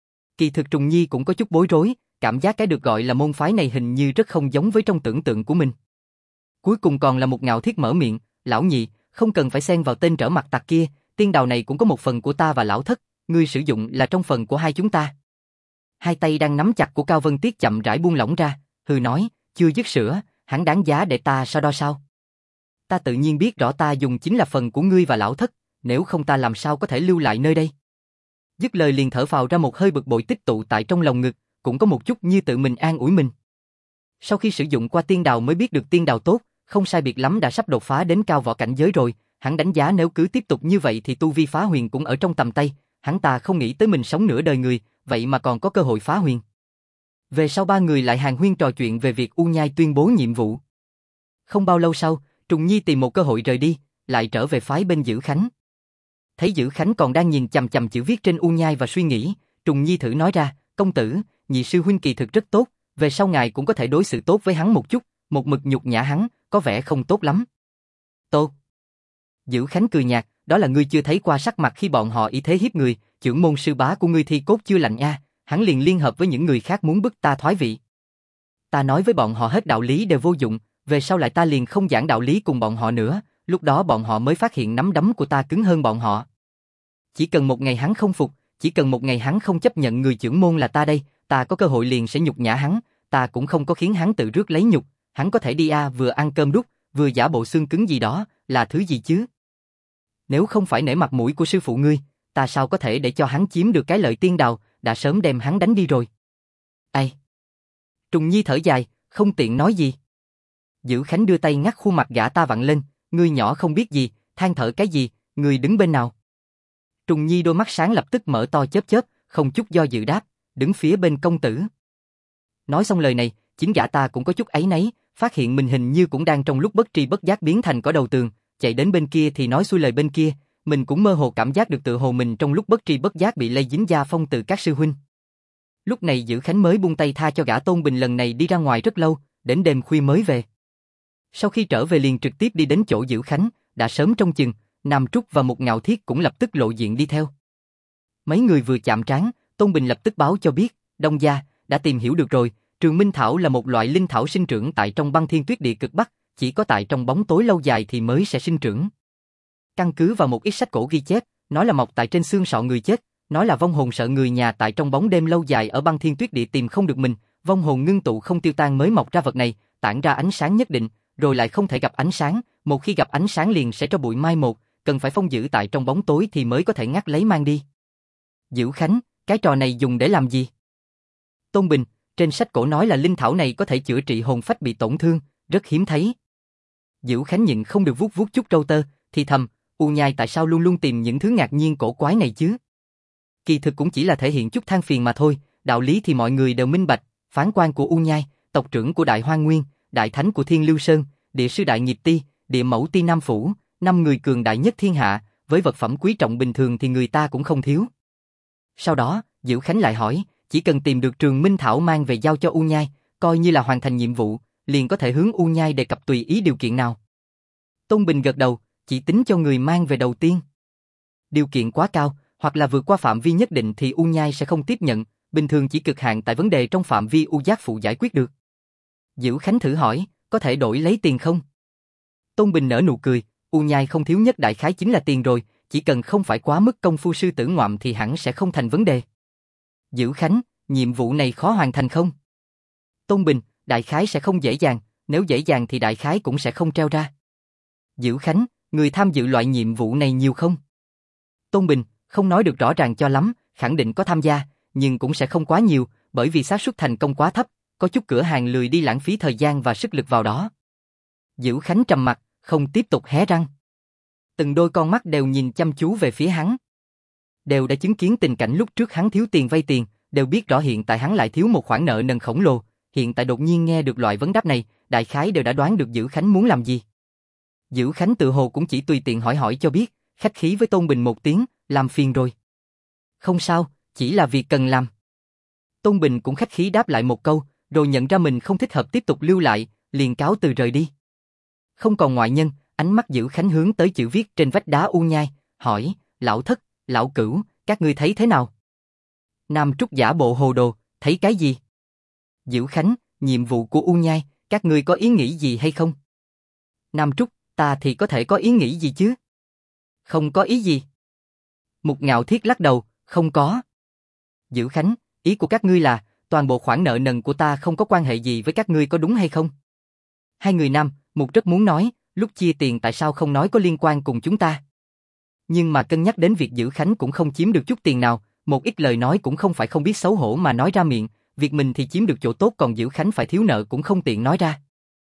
Kỳ thực Trùng Nhi cũng có chút bối rối, cảm giác cái được gọi là môn phái này hình như rất không giống với trong tưởng tượng của mình. Cuối cùng còn là Mục Ngạo Thiết mở miệng, lão nhị, không cần phải xen vào tên trở mặt tặc kia, tiên đào này cũng có một phần của ta và lão thất, ngươi sử dụng là trong phần của hai chúng ta. Hai tay đang nắm chặt của Cao Vân Tiết chậm rãi buông lỏng ra, hừ nói, chưa dứt sữa, hắn đáng giá để ta so đo sao? Ta tự nhiên biết rõ ta dùng chính là phần của ngươi và lão thất, nếu không ta làm sao có thể lưu lại nơi đây. Dứt lời liền thở phào ra một hơi bực bội tích tụ tại trong lòng ngực, cũng có một chút như tự mình an ủi mình. Sau khi sử dụng qua tiên đào mới biết được tiên đào tốt, không sai biệt lắm đã sắp đột phá đến cao võ cảnh giới rồi, hắn đánh giá nếu cứ tiếp tục như vậy thì tu vi phá huyền cũng ở trong tầm tay, hắn ta không nghĩ tới mình sống nửa đời người, vậy mà còn có cơ hội phá huyền. Về sau ba người lại hàn huyên trò chuyện về việc U Nhai tuyên bố nhiệm vụ. Không bao lâu sau, Trùng Nhi tìm một cơ hội rời đi, lại trở về phái bên Dữ Khánh. Thấy Dữ Khánh còn đang nhìn chằm chằm chữ viết trên U Nhai và suy nghĩ, Trùng Nhi thử nói ra, công tử, nhị sư huynh kỳ thực rất tốt, về sau ngài cũng có thể đối xử tốt với hắn một chút, một mực nhục nhã hắn, có vẻ không tốt lắm. Tốt. Dữ Khánh cười nhạt, đó là ngươi chưa thấy qua sắc mặt khi bọn họ ý thế hiếp người, chưởng môn sư bá của ngươi thi cốt chưa lạnh nha, hắn liền liên hợp với những người khác muốn bức ta thoái vị. Ta nói với bọn họ hết đạo lý đều vô dụng, về sau lại ta liền không giảng đạo lý cùng bọn họ nữa, lúc đó bọn họ mới phát hiện nắm đấm của ta cứng hơn bọn họ. Chỉ cần một ngày hắn không phục, chỉ cần một ngày hắn không chấp nhận người chưởng môn là ta đây, ta có cơ hội liền sẽ nhục nhã hắn, ta cũng không có khiến hắn tự rước lấy nhục, hắn có thể đi vừa ăn cơm đút, vừa giả bộ xương cứng gì đó, là thứ gì chứ? Nếu không phải nể mặt mũi của sư phụ ngươi, ta sao có thể để cho hắn chiếm được cái lợi tiên đào, đã sớm đem hắn đánh đi rồi. Ai? Trùng Nhi thở dài, không tiện nói gì. Dữ Khánh đưa tay ngắt khuôn mặt gã ta vặn lên, ngươi nhỏ không biết gì, than thở cái gì, ngươi đứng bên nào? Trùng Nhi đôi mắt sáng lập tức mở to chớp chớp, không chút do dự đáp, đứng phía bên công tử. Nói xong lời này, chính gã ta cũng có chút áy náy, phát hiện mình hình như cũng đang trong lúc bất tri bất giác biến thành cỏ đầu tường, chạy đến bên kia thì nói xuôi lời bên kia, mình cũng mơ hồ cảm giác được tự hồ mình trong lúc bất tri bất giác bị lây dính gia phong từ các sư huynh. Lúc này Dữ Khánh mới buông tay tha cho gã Tôn Bình lần này đi ra ngoài rất lâu, đến đêm khuya mới về. Sau khi trở về liền trực tiếp đi đến chỗ Dữ Khánh, đã sớm trông chừng, Nam Trúc và Mục Ngạo Thiết cũng lập tức lộ diện đi theo. Mấy người vừa chạm trán, Tôn Bình lập tức báo cho biết, Đông gia đã tìm hiểu được rồi, Trường Minh Thảo là một loại linh thảo sinh trưởng tại trong băng thiên tuyết địa cực Bắc, chỉ có tại trong bóng tối lâu dài thì mới sẽ sinh trưởng. Căn cứ vào một ít sách cổ ghi chép, nói là mọc tại trên xương sọ người chết, nói là vong hồn sợ người nhà tại trong bóng đêm lâu dài ở băng thiên tuyết địa tìm không được mình, vong hồn ngưng tụ không tiêu tan mới mọc ra vật này, tản ra ánh sáng nhất định, rồi lại không thể gặp ánh sáng, một khi gặp ánh sáng liền sẽ cho bụi mai một, cần phải phong giữ tại trong bóng tối thì mới có thể ngắt lấy mang đi. Dữ Khánh, cái trò này dùng để làm gì? Tôn Bình, trên sách cổ nói là linh thảo này có thể chữa trị hồn phách bị tổn thương, rất hiếm thấy. Dữ Khánh nhịn không được vuốt vuốt chút râu tơ, thì thầm, U Nhai tại sao luôn luôn tìm những thứ ngạc nhiên cổ quái này chứ? Kỳ thực cũng chỉ là thể hiện chút than phiền mà thôi, đạo lý thì mọi người đều minh bạch, phán quan của U Nhai, tộc trưởng của Đại Hoang Nguyên, đại thánh của Thiên Lưu Sơn, địa sư Đại Nghiệp Ti, địa mẫu Ti Nam Phủ, 5 người cường đại nhất thiên hạ, với vật phẩm quý trọng bình thường thì người ta cũng không thiếu. Sau đó, Dữ Khánh lại hỏi, chỉ cần tìm được Trường Minh Thảo mang về giao cho U Nhai, coi như là hoàn thành nhiệm vụ, liền có thể hướng U Nhai đề cập tùy ý điều kiện nào. Tôn Bình gật đầu, chỉ tính cho người mang về đầu tiên. Điều kiện quá cao, hoặc là vượt qua phạm vi nhất định thì U Nhai sẽ không tiếp nhận, bình thường chỉ cực hạn tại vấn đề trong phạm vi U Giác Phụ giải quyết được. Dữ Khánh thử hỏi, có thể đổi lấy tiền không? Tôn Bình nở nụ cười, U Nhai không thiếu nhất đại khái chính là tiền rồi, chỉ cần không phải quá mức công phu sư tử ngoạm thì hẳn sẽ không thành vấn đề. Dữ Khánh, nhiệm vụ này khó hoàn thành không? Tôn Bình, đại khái sẽ không dễ dàng, nếu dễ dàng thì đại khái cũng sẽ không treo ra. Dữ Khánh, người tham dự loại nhiệm vụ này nhiều không? Tôn Bình, không nói được rõ ràng cho lắm, khẳng định có tham gia, nhưng cũng sẽ không quá nhiều, bởi vì xác suất thành công quá thấp, có chút cửa hàng lười đi lãng phí thời gian và sức lực vào đó. Dữ Khánh trầm mặt, không tiếp tục hé răng. Từng đôi con mắt đều nhìn chăm chú về phía hắn. Đều đã chứng kiến tình cảnh lúc trước hắn thiếu tiền vay tiền, đều biết rõ hiện tại hắn lại thiếu một khoản nợ nần khổng lồ, hiện tại đột nhiên nghe được loại vấn đáp này, đại khái đều đã đoán được Dữ Khánh muốn làm gì. Dữ Khánh tự hồ cũng chỉ tùy tiện hỏi hỏi cho biết, khách khí với Tôn Bình một tiếng, làm phiền rồi. Không sao, chỉ là việc cần làm. Tôn Bình cũng khách khí đáp lại một câu, rồi nhận ra mình không thích hợp tiếp tục lưu lại, liền cáo từ rời đi. Không còn ngoại nhân, ánh mắt Dữ Khánh hướng tới chữ viết trên vách đá U Nhai, hỏi, lão thất, lão cửu, các ngươi thấy thế nào? Nam Trúc giả bộ hồ đồ, thấy cái gì? Dữ Khánh, nhiệm vụ của U Nhai, các ngươi có ý nghĩ gì hay không? Nam Trúc, ta thì có thể có ý nghĩ gì chứ? Không có ý gì. Mục Ngạo Thiết lắc đầu, không có. Dữ Khánh, ý của các ngươi là, toàn bộ khoản nợ nần của ta không có quan hệ gì với các ngươi có đúng hay không? Hai người nam, Mục rất muốn nói, lúc chia tiền tại sao không nói có liên quan cùng chúng ta? Nhưng mà cân nhắc đến việc Dữ Khánh cũng không chiếm được chút tiền nào, một ít lời nói cũng không phải không biết xấu hổ mà nói ra miệng, việc mình thì chiếm được chỗ tốt còn Dữ Khánh phải thiếu nợ cũng không tiện nói ra.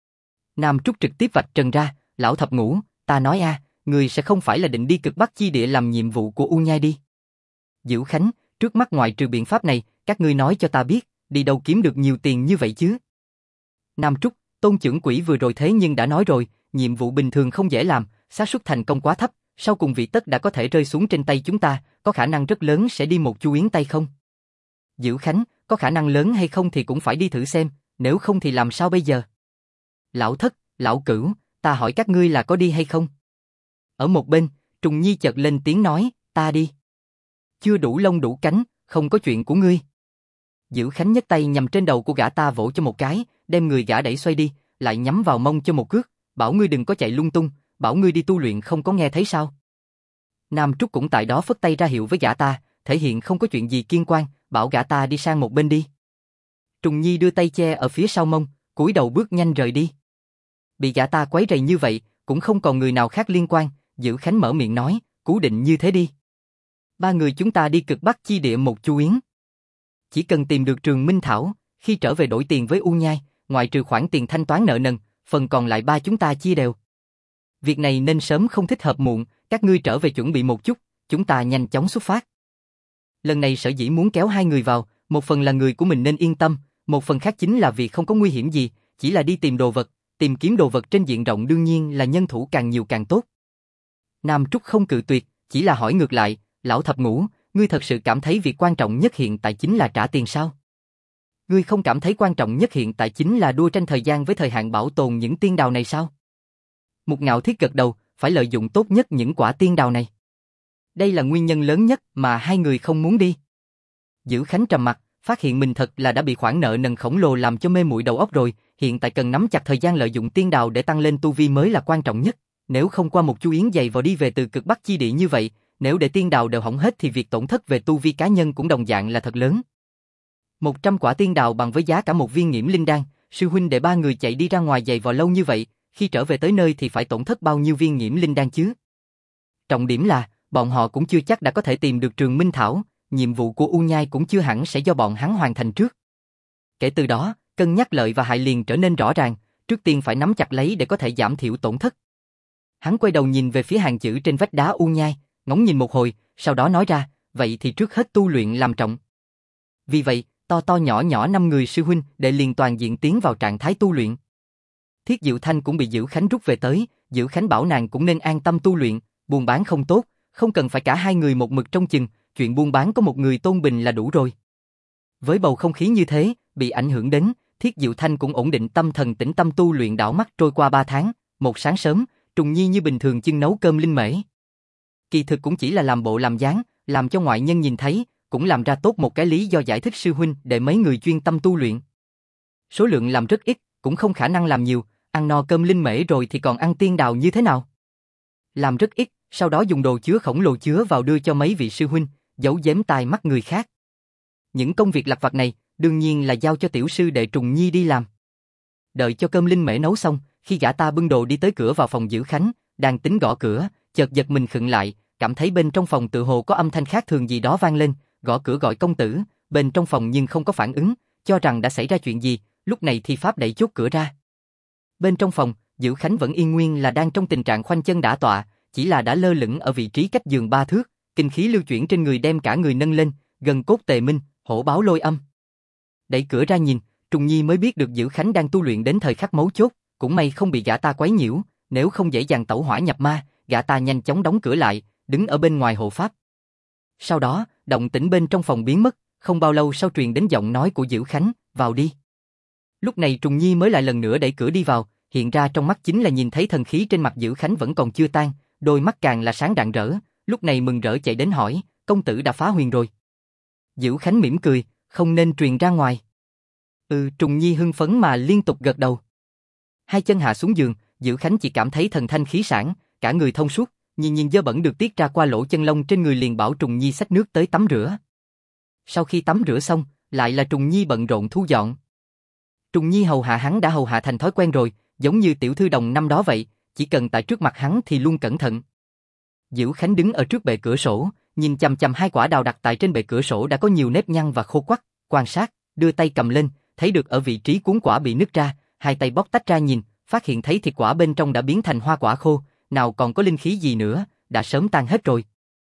Nam Trúc trực tiếp vạch trần ra, lão thập ngũ, ta nói người sẽ không phải là định đi cực Bắc chi địa làm nhiệm vụ của U Nhai đi. Dữ Khánh, trước mắt ngoại trừ biện pháp này, các ngươi nói cho ta biết, đi đâu kiếm được nhiều tiền như vậy chứ? Nam Trúc, Tôn trưởng quỹ vừa rồi thế nhưng đã nói rồi, nhiệm vụ bình thường không dễ làm, xác suất thành công quá thấp, sau cùng vị tất đã có thể rơi xuống trên tay chúng ta, có khả năng rất lớn sẽ đi một chu yến tay không? Dữ Khánh, có khả năng lớn hay không thì cũng phải đi thử xem, nếu không thì làm sao bây giờ? Lão thất, lão cửu, ta hỏi các ngươi là có đi hay không? Ở một bên, Trùng Nhi chợt lên tiếng nói, ta đi. Chưa đủ lông đủ cánh, không có chuyện của ngươi. Dữ Khánh nhấc tay nhằm trên đầu của gã ta vỗ cho một cái, đem người gã đẩy xoay đi, lại nhắm vào mông cho một cước, bảo ngươi đừng có chạy lung tung, bảo ngươi đi tu luyện không có nghe thấy sao? Nam Trúc cũng tại đó phất tay ra hiệu với gã ta, thể hiện không có chuyện gì kiên quan, bảo gã ta đi sang một bên đi. Trùng Nhi đưa tay che ở phía sau mông, cúi đầu bước nhanh rời đi. Bị gã ta quấy rầy như vậy, cũng không còn người nào khác liên quan, Dữ Khánh mở miệng nói, cú định như thế đi. Ba người chúng ta đi cực Bắc chi địa một chu yến. Chỉ cần tìm được Trường Minh Thảo, khi trở về đổi tiền với U Nhai, ngoại trừ khoản tiền thanh toán nợ nần, phần còn lại ba chúng ta chia đều. Việc này nên sớm không thích hợp muộn, các ngươi trở về chuẩn bị một chút, chúng ta nhanh chóng xuất phát. Lần này sở dĩ muốn kéo hai người vào, một phần là người của mình nên yên tâm, một phần khác chính là vì không có nguy hiểm gì, chỉ là đi tìm đồ vật, tìm kiếm đồ vật trên diện rộng đương nhiên là nhân thủ càng nhiều càng tốt. Nam Trúc không cự tuyệt, chỉ là hỏi ngược lại, lão thập ngũ, ngươi thật sự cảm thấy việc quan trọng nhất hiện tại chính là trả tiền sao? Ngươi không cảm thấy quan trọng nhất hiện tại chính là đua tranh thời gian với thời hạn bảo tồn những tiên đào này sao? Mục Ngạo Thiết gật đầu, phải lợi dụng tốt nhất những quả tiên đào này. Đây là nguyên nhân lớn nhất mà hai người không muốn đi. Dữ Khánh trầm mặt, phát hiện mình thật là đã bị khoản nợ nần khổng lồ làm cho mê muội đầu óc rồi, hiện tại cần nắm chặt thời gian lợi dụng tiên đào để tăng lên tu vi mới là quan trọng nhất, nếu không qua một chu yến dày vào đi về từ cực Bắc chi địa như vậy, nếu để tiên đào đều hỏng hết thì việc tổn thất về tu vi cá nhân cũng đồng dạng là thật lớn. 100 quả tiên đào bằng với giá cả một viên nghiễm linh đan, sư huynh để ba người chạy đi ra ngoài dày vò lâu như vậy, khi trở về tới nơi thì phải tổn thất bao nhiêu viên nghiễm linh đan chứ? Trọng điểm là, bọn họ cũng chưa chắc đã có thể tìm được Trường Minh Thảo, nhiệm vụ của U Nhai cũng chưa hẳn sẽ do bọn hắn hoàn thành trước. Kể từ đó, cân nhắc lợi và hại liền trở nên rõ ràng, trước tiên phải nắm chặt lấy để có thể giảm thiểu tổn thất. Hắn quay đầu nhìn về phía hàng chữ trên vách đá u nhai, ngóng nhìn một hồi, sau đó nói ra, vậy thì trước hết tu luyện làm trọng. Vì vậy, to to nhỏ nhỏ 5 người sư huynh đệ liền toàn diện tiến vào trạng thái tu luyện. Thiết Diệu Thanh cũng bị Diệu Khánh rút về tới, Diệu Khánh bảo nàng cũng nên an tâm tu luyện, buôn bán không tốt, không cần phải cả hai người một mực trong chừng, chuyện buôn bán có một người tôn bình là đủ rồi. Với bầu không khí như thế, bị ảnh hưởng đến, Thiết Diệu Thanh cũng ổn định tâm thần tĩnh tâm tu luyện đảo mắt trôi qua 3 tháng, một sáng sớm, Trùng Nhi như bình thường chưng nấu cơm linh mễ. Kỳ thực cũng chỉ là làm bộ làm dáng, làm cho ngoại nhân nhìn thấy, cũng làm ra tốt một cái lý do giải thích sư huynh để mấy người chuyên tâm tu luyện. Số lượng làm rất ít, cũng không khả năng làm nhiều, ăn no cơm linh mễ rồi thì còn ăn tiên đào như thế nào? Làm rất ít, sau đó dùng đồ chứa khổng lồ chứa vào đưa cho mấy vị sư huynh, giấu giếm tai mắt người khác. Những công việc lặt vặt này, đương nhiên là giao cho tiểu sư đệ Trùng Nhi đi làm. Đợi cho cơm linh mễ nấu xong, khi gã ta bưng đồ đi tới cửa vào phòng Dữ Khánh, đang tính gõ cửa, chợt giật mình khựng lại, cảm thấy bên trong phòng tự hồ có âm thanh khác thường gì đó vang lên, gõ cửa gọi công tử, bên trong phòng nhưng không có phản ứng, cho rằng đã xảy ra chuyện gì, lúc này thi pháp đẩy chốt cửa ra. Bên trong phòng, Dữ Khánh vẫn yên nguyên là đang trong tình trạng khoanh chân đả tọa, chỉ là đã lơ lửng ở vị trí cách giường 3 thước, kinh khí lưu chuyển trên người đem cả người nâng lên, gần cốt tề minh, hổ báo lôi âm. Đẩy cửa ra nhìn, Trùng Nhi mới biết được Dữ Khánh đang tu luyện đến thời khắc mấu chốt, cũng may không bị gã ta quấy nhiễu, nếu không dễ dàng tẩu hỏa nhập ma, gã ta nhanh chóng đóng cửa lại, đứng ở bên ngoài hộ pháp. Sau đó, động tĩnh bên trong phòng biến mất, không bao lâu sau truyền đến giọng nói của Dữ Khánh, vào đi. Lúc này Trùng Nhi mới lại lần nữa đẩy cửa đi vào, hiện ra trong mắt chính là nhìn thấy thần khí trên mặt Dữ Khánh vẫn còn chưa tan, đôi mắt càng là sáng rạng rỡ, lúc này mừng rỡ chạy đến hỏi, công tử đã phá huyền rồi. Dữ Khánh mỉm cười, không nên truyền ra ngoài. Trùng Nhi hưng phấn mà liên tục gật đầu. Hai chân hạ xuống giường, Dữ Khánh chỉ cảm thấy thần thanh khí sảng, cả người thông suốt, nhìn dơ bẩn được tiết ra qua lỗ chân lông trên người liền bảo Trùng Nhi xách nước tới tắm rửa. Sau khi tắm rửa xong, lại là Trùng Nhi bận rộn thu dọn. Trùng Nhi hầu hạ hắn đã hầu hạ thành thói quen rồi, giống như tiểu thư đồng năm đó vậy, chỉ cần tại trước mặt hắn thì luôn cẩn thận. Dữ Khánh đứng ở trước bệ cửa sổ, nhìn chằm chằm 2 quả đào đặt tại trên bệ cửa sổ đã có nhiều nếp nhăn và khô quắt, quan sát, đưa tay cầm lên, thấy được ở vị trí cuốn quả bị nứt ra, hai tay bóc tách ra nhìn, phát hiện thấy thịt quả bên trong đã biến thành hoa quả khô, nào còn có linh khí gì nữa, đã sớm tan hết rồi.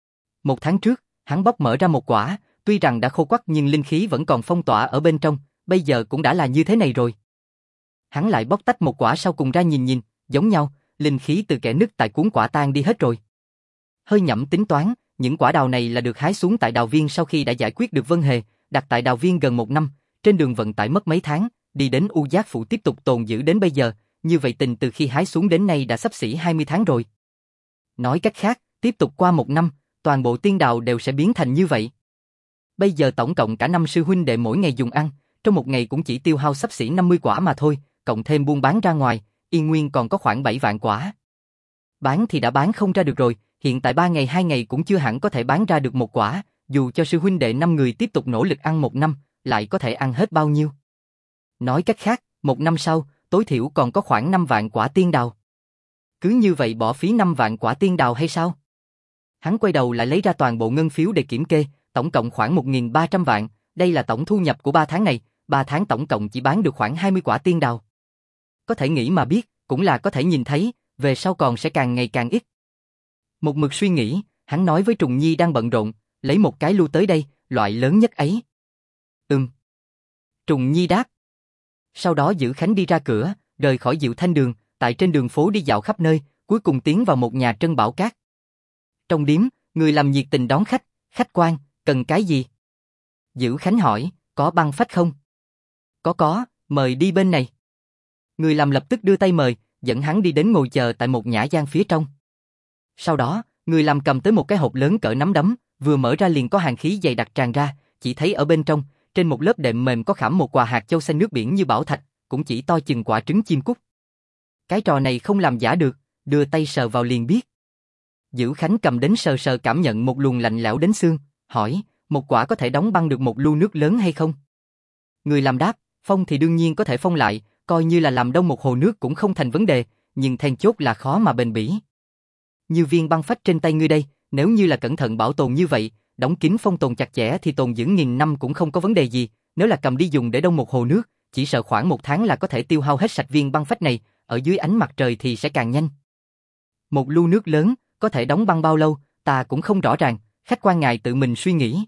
1 tháng trước, hắn bóc mở ra một quả, tuy rằng đã khô quắt nhưng linh khí vẫn còn phong tỏa ở bên trong, bây giờ cũng đã là như thế này rồi. Hắn lại bóc tách một quả sau cùng ra nhìn, giống nhau, linh khí từ kẽ nứt tại cuốn quả tan đi hết rồi. Hơi nhẩm tính toán, những quả đào này là được hái xuống tại đào viên sau khi đã giải quyết được Vân Hề, đặt tại đào viên gần 1 năm, trên đường vận tải mất mấy tháng, đi đến U Giác Phủ tiếp tục tồn giữ đến bây giờ, như vậy tình từ khi hái xuống đến nay đã xấp xỉ 20 tháng rồi. Nói cách khác, tiếp tục qua 1 năm, toàn bộ tiên đào đều sẽ biến thành như vậy. Bây giờ tổng cộng cả 5 sư huynh đệ mỗi ngày dùng ăn, trong một ngày cũng chỉ tiêu hao xấp xỉ 50 quả mà thôi, cộng thêm buôn bán ra ngoài, Yên Nguyên còn có khoảng 7 vạn quả. Bán thì đã bán không ra được rồi, hiện tại 3 ngày 2 ngày cũng chưa hẳn có thể bán ra được 1 quả, dù cho sư huynh đệ 5 người tiếp tục nỗ lực ăn 1 năm, lại có thể ăn hết bao nhiêu. Nói cách khác, 1 năm sau, tối thiểu còn có khoảng 5 vạn quả tiên đào. Cứ như vậy bỏ phí 5 vạn quả tiên đào hay sao? Hắn quay đầu lại lấy ra toàn bộ ngân phiếu để kiểm kê, tổng cộng khoảng 1.300 vạn, đây là tổng thu nhập của 3 tháng này, 3 tháng tổng cộng chỉ bán được khoảng 20 quả tiên đào. Có thể nghĩ mà biết, cũng là có thể nhìn thấy, về sau còn sẽ càng ngày càng ít. Một mực suy nghĩ, hắn nói với Trùng Nhi đang bận rộn, lấy một cái lu tới đây, loại lớn nhất ấy. Trùng Nhi đáp. Sau đó Dữ Khánh đi ra cửa, rời khỏi Diệu Thanh đường, tại trên đường phố đi dạo khắp nơi, cuối cùng tiến vào một nhà trân bảo cát. Trong điếm, người làm nhiệt tình đón khách, khách quan, cần cái gì? Dữ Khánh hỏi, có băng phách không? Có, mời đi bên này. Người làm lập tức đưa tay mời, dẫn hắn đi đến ngồi chờ tại một nhã gian phía trong. Sau đó, người làm cầm tới một cái hộp lớn cỡ nắm đấm, vừa mở ra liền có hàn khí dày đặc tràn ra, chỉ thấy ở bên trong, trên một lớp đệm mềm có khảm một quà hạt châu xanh nước biển như bảo thạch, cũng chỉ to chừng quả trứng chim cút. Cái trò này không làm giả được, đưa tay sờ vào liền biết. Dữ Khánh cầm đến sờ sờ cảm nhận một luồng lạnh lẽo đến xương, hỏi, một quả có thể đóng băng được một lu nước lớn hay không? Người làm đáp, phong thì đương nhiên có thể phong lại, coi như là làm đông một hồ nước cũng không thành vấn đề, nhưng then chốt là khó mà bền bỉ. Như viên băng phách trên tay ngươi đây, nếu như là cẩn thận bảo tồn như vậy, đóng kín phong tồn chặt chẽ thì tồn dưỡng nghìn năm cũng không có vấn đề gì, nếu là cầm đi dùng để đông một hồ nước, chỉ sợ khoảng 1 tháng là có thể tiêu hao hết sạch viên băng phách này, ở dưới ánh mặt trời thì sẽ càng nhanh. Một lu nước lớn, có thể đóng băng bao lâu, ta cũng không rõ ràng, khách quan ngài tự mình suy nghĩ.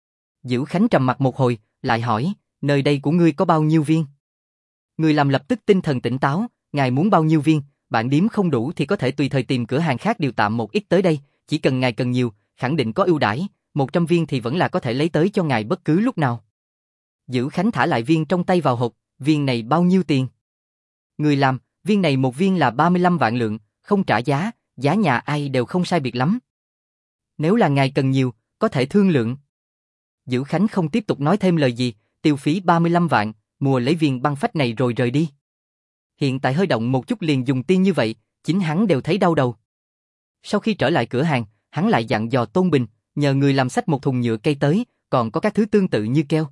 Dữ Khánh trầm mặt một hồi, lại hỏi, nơi đây của ngươi có bao nhiêu viên? Người làm lập tức tinh thần tỉnh táo, ngài muốn bao nhiêu viên, bạn điếm không đủ thì có thể tùy thời tìm cửa hàng khác điều tạm một ít tới đây, chỉ cần ngài cần nhiều, khẳng định có ưu đãi, 100 viên thì vẫn là có thể lấy tới cho ngài bất cứ lúc nào. Dữ Khánh thả lại viên trong tay vào hộp, viên này bao nhiêu tiền? Người làm, viên này một viên là 35 vạn lượng, không trả giá, giá nhà ai đều không sai biệt lắm. Nếu là ngài cần nhiều, có thể thương lượng. Dữ Khánh không tiếp tục nói thêm lời gì, tiêu phí 35 vạn, mua lấy viên băng phách này rồi rời đi. Hiện tại hơi động một chút liền dùng tiền như vậy, chính hắn đều thấy đau đầu. Sau khi trở lại cửa hàng, hắn lại dặn dò Tôn Bình, nhờ người làm xách một thùng nhựa cây tới, còn có các thứ tương tự như keo.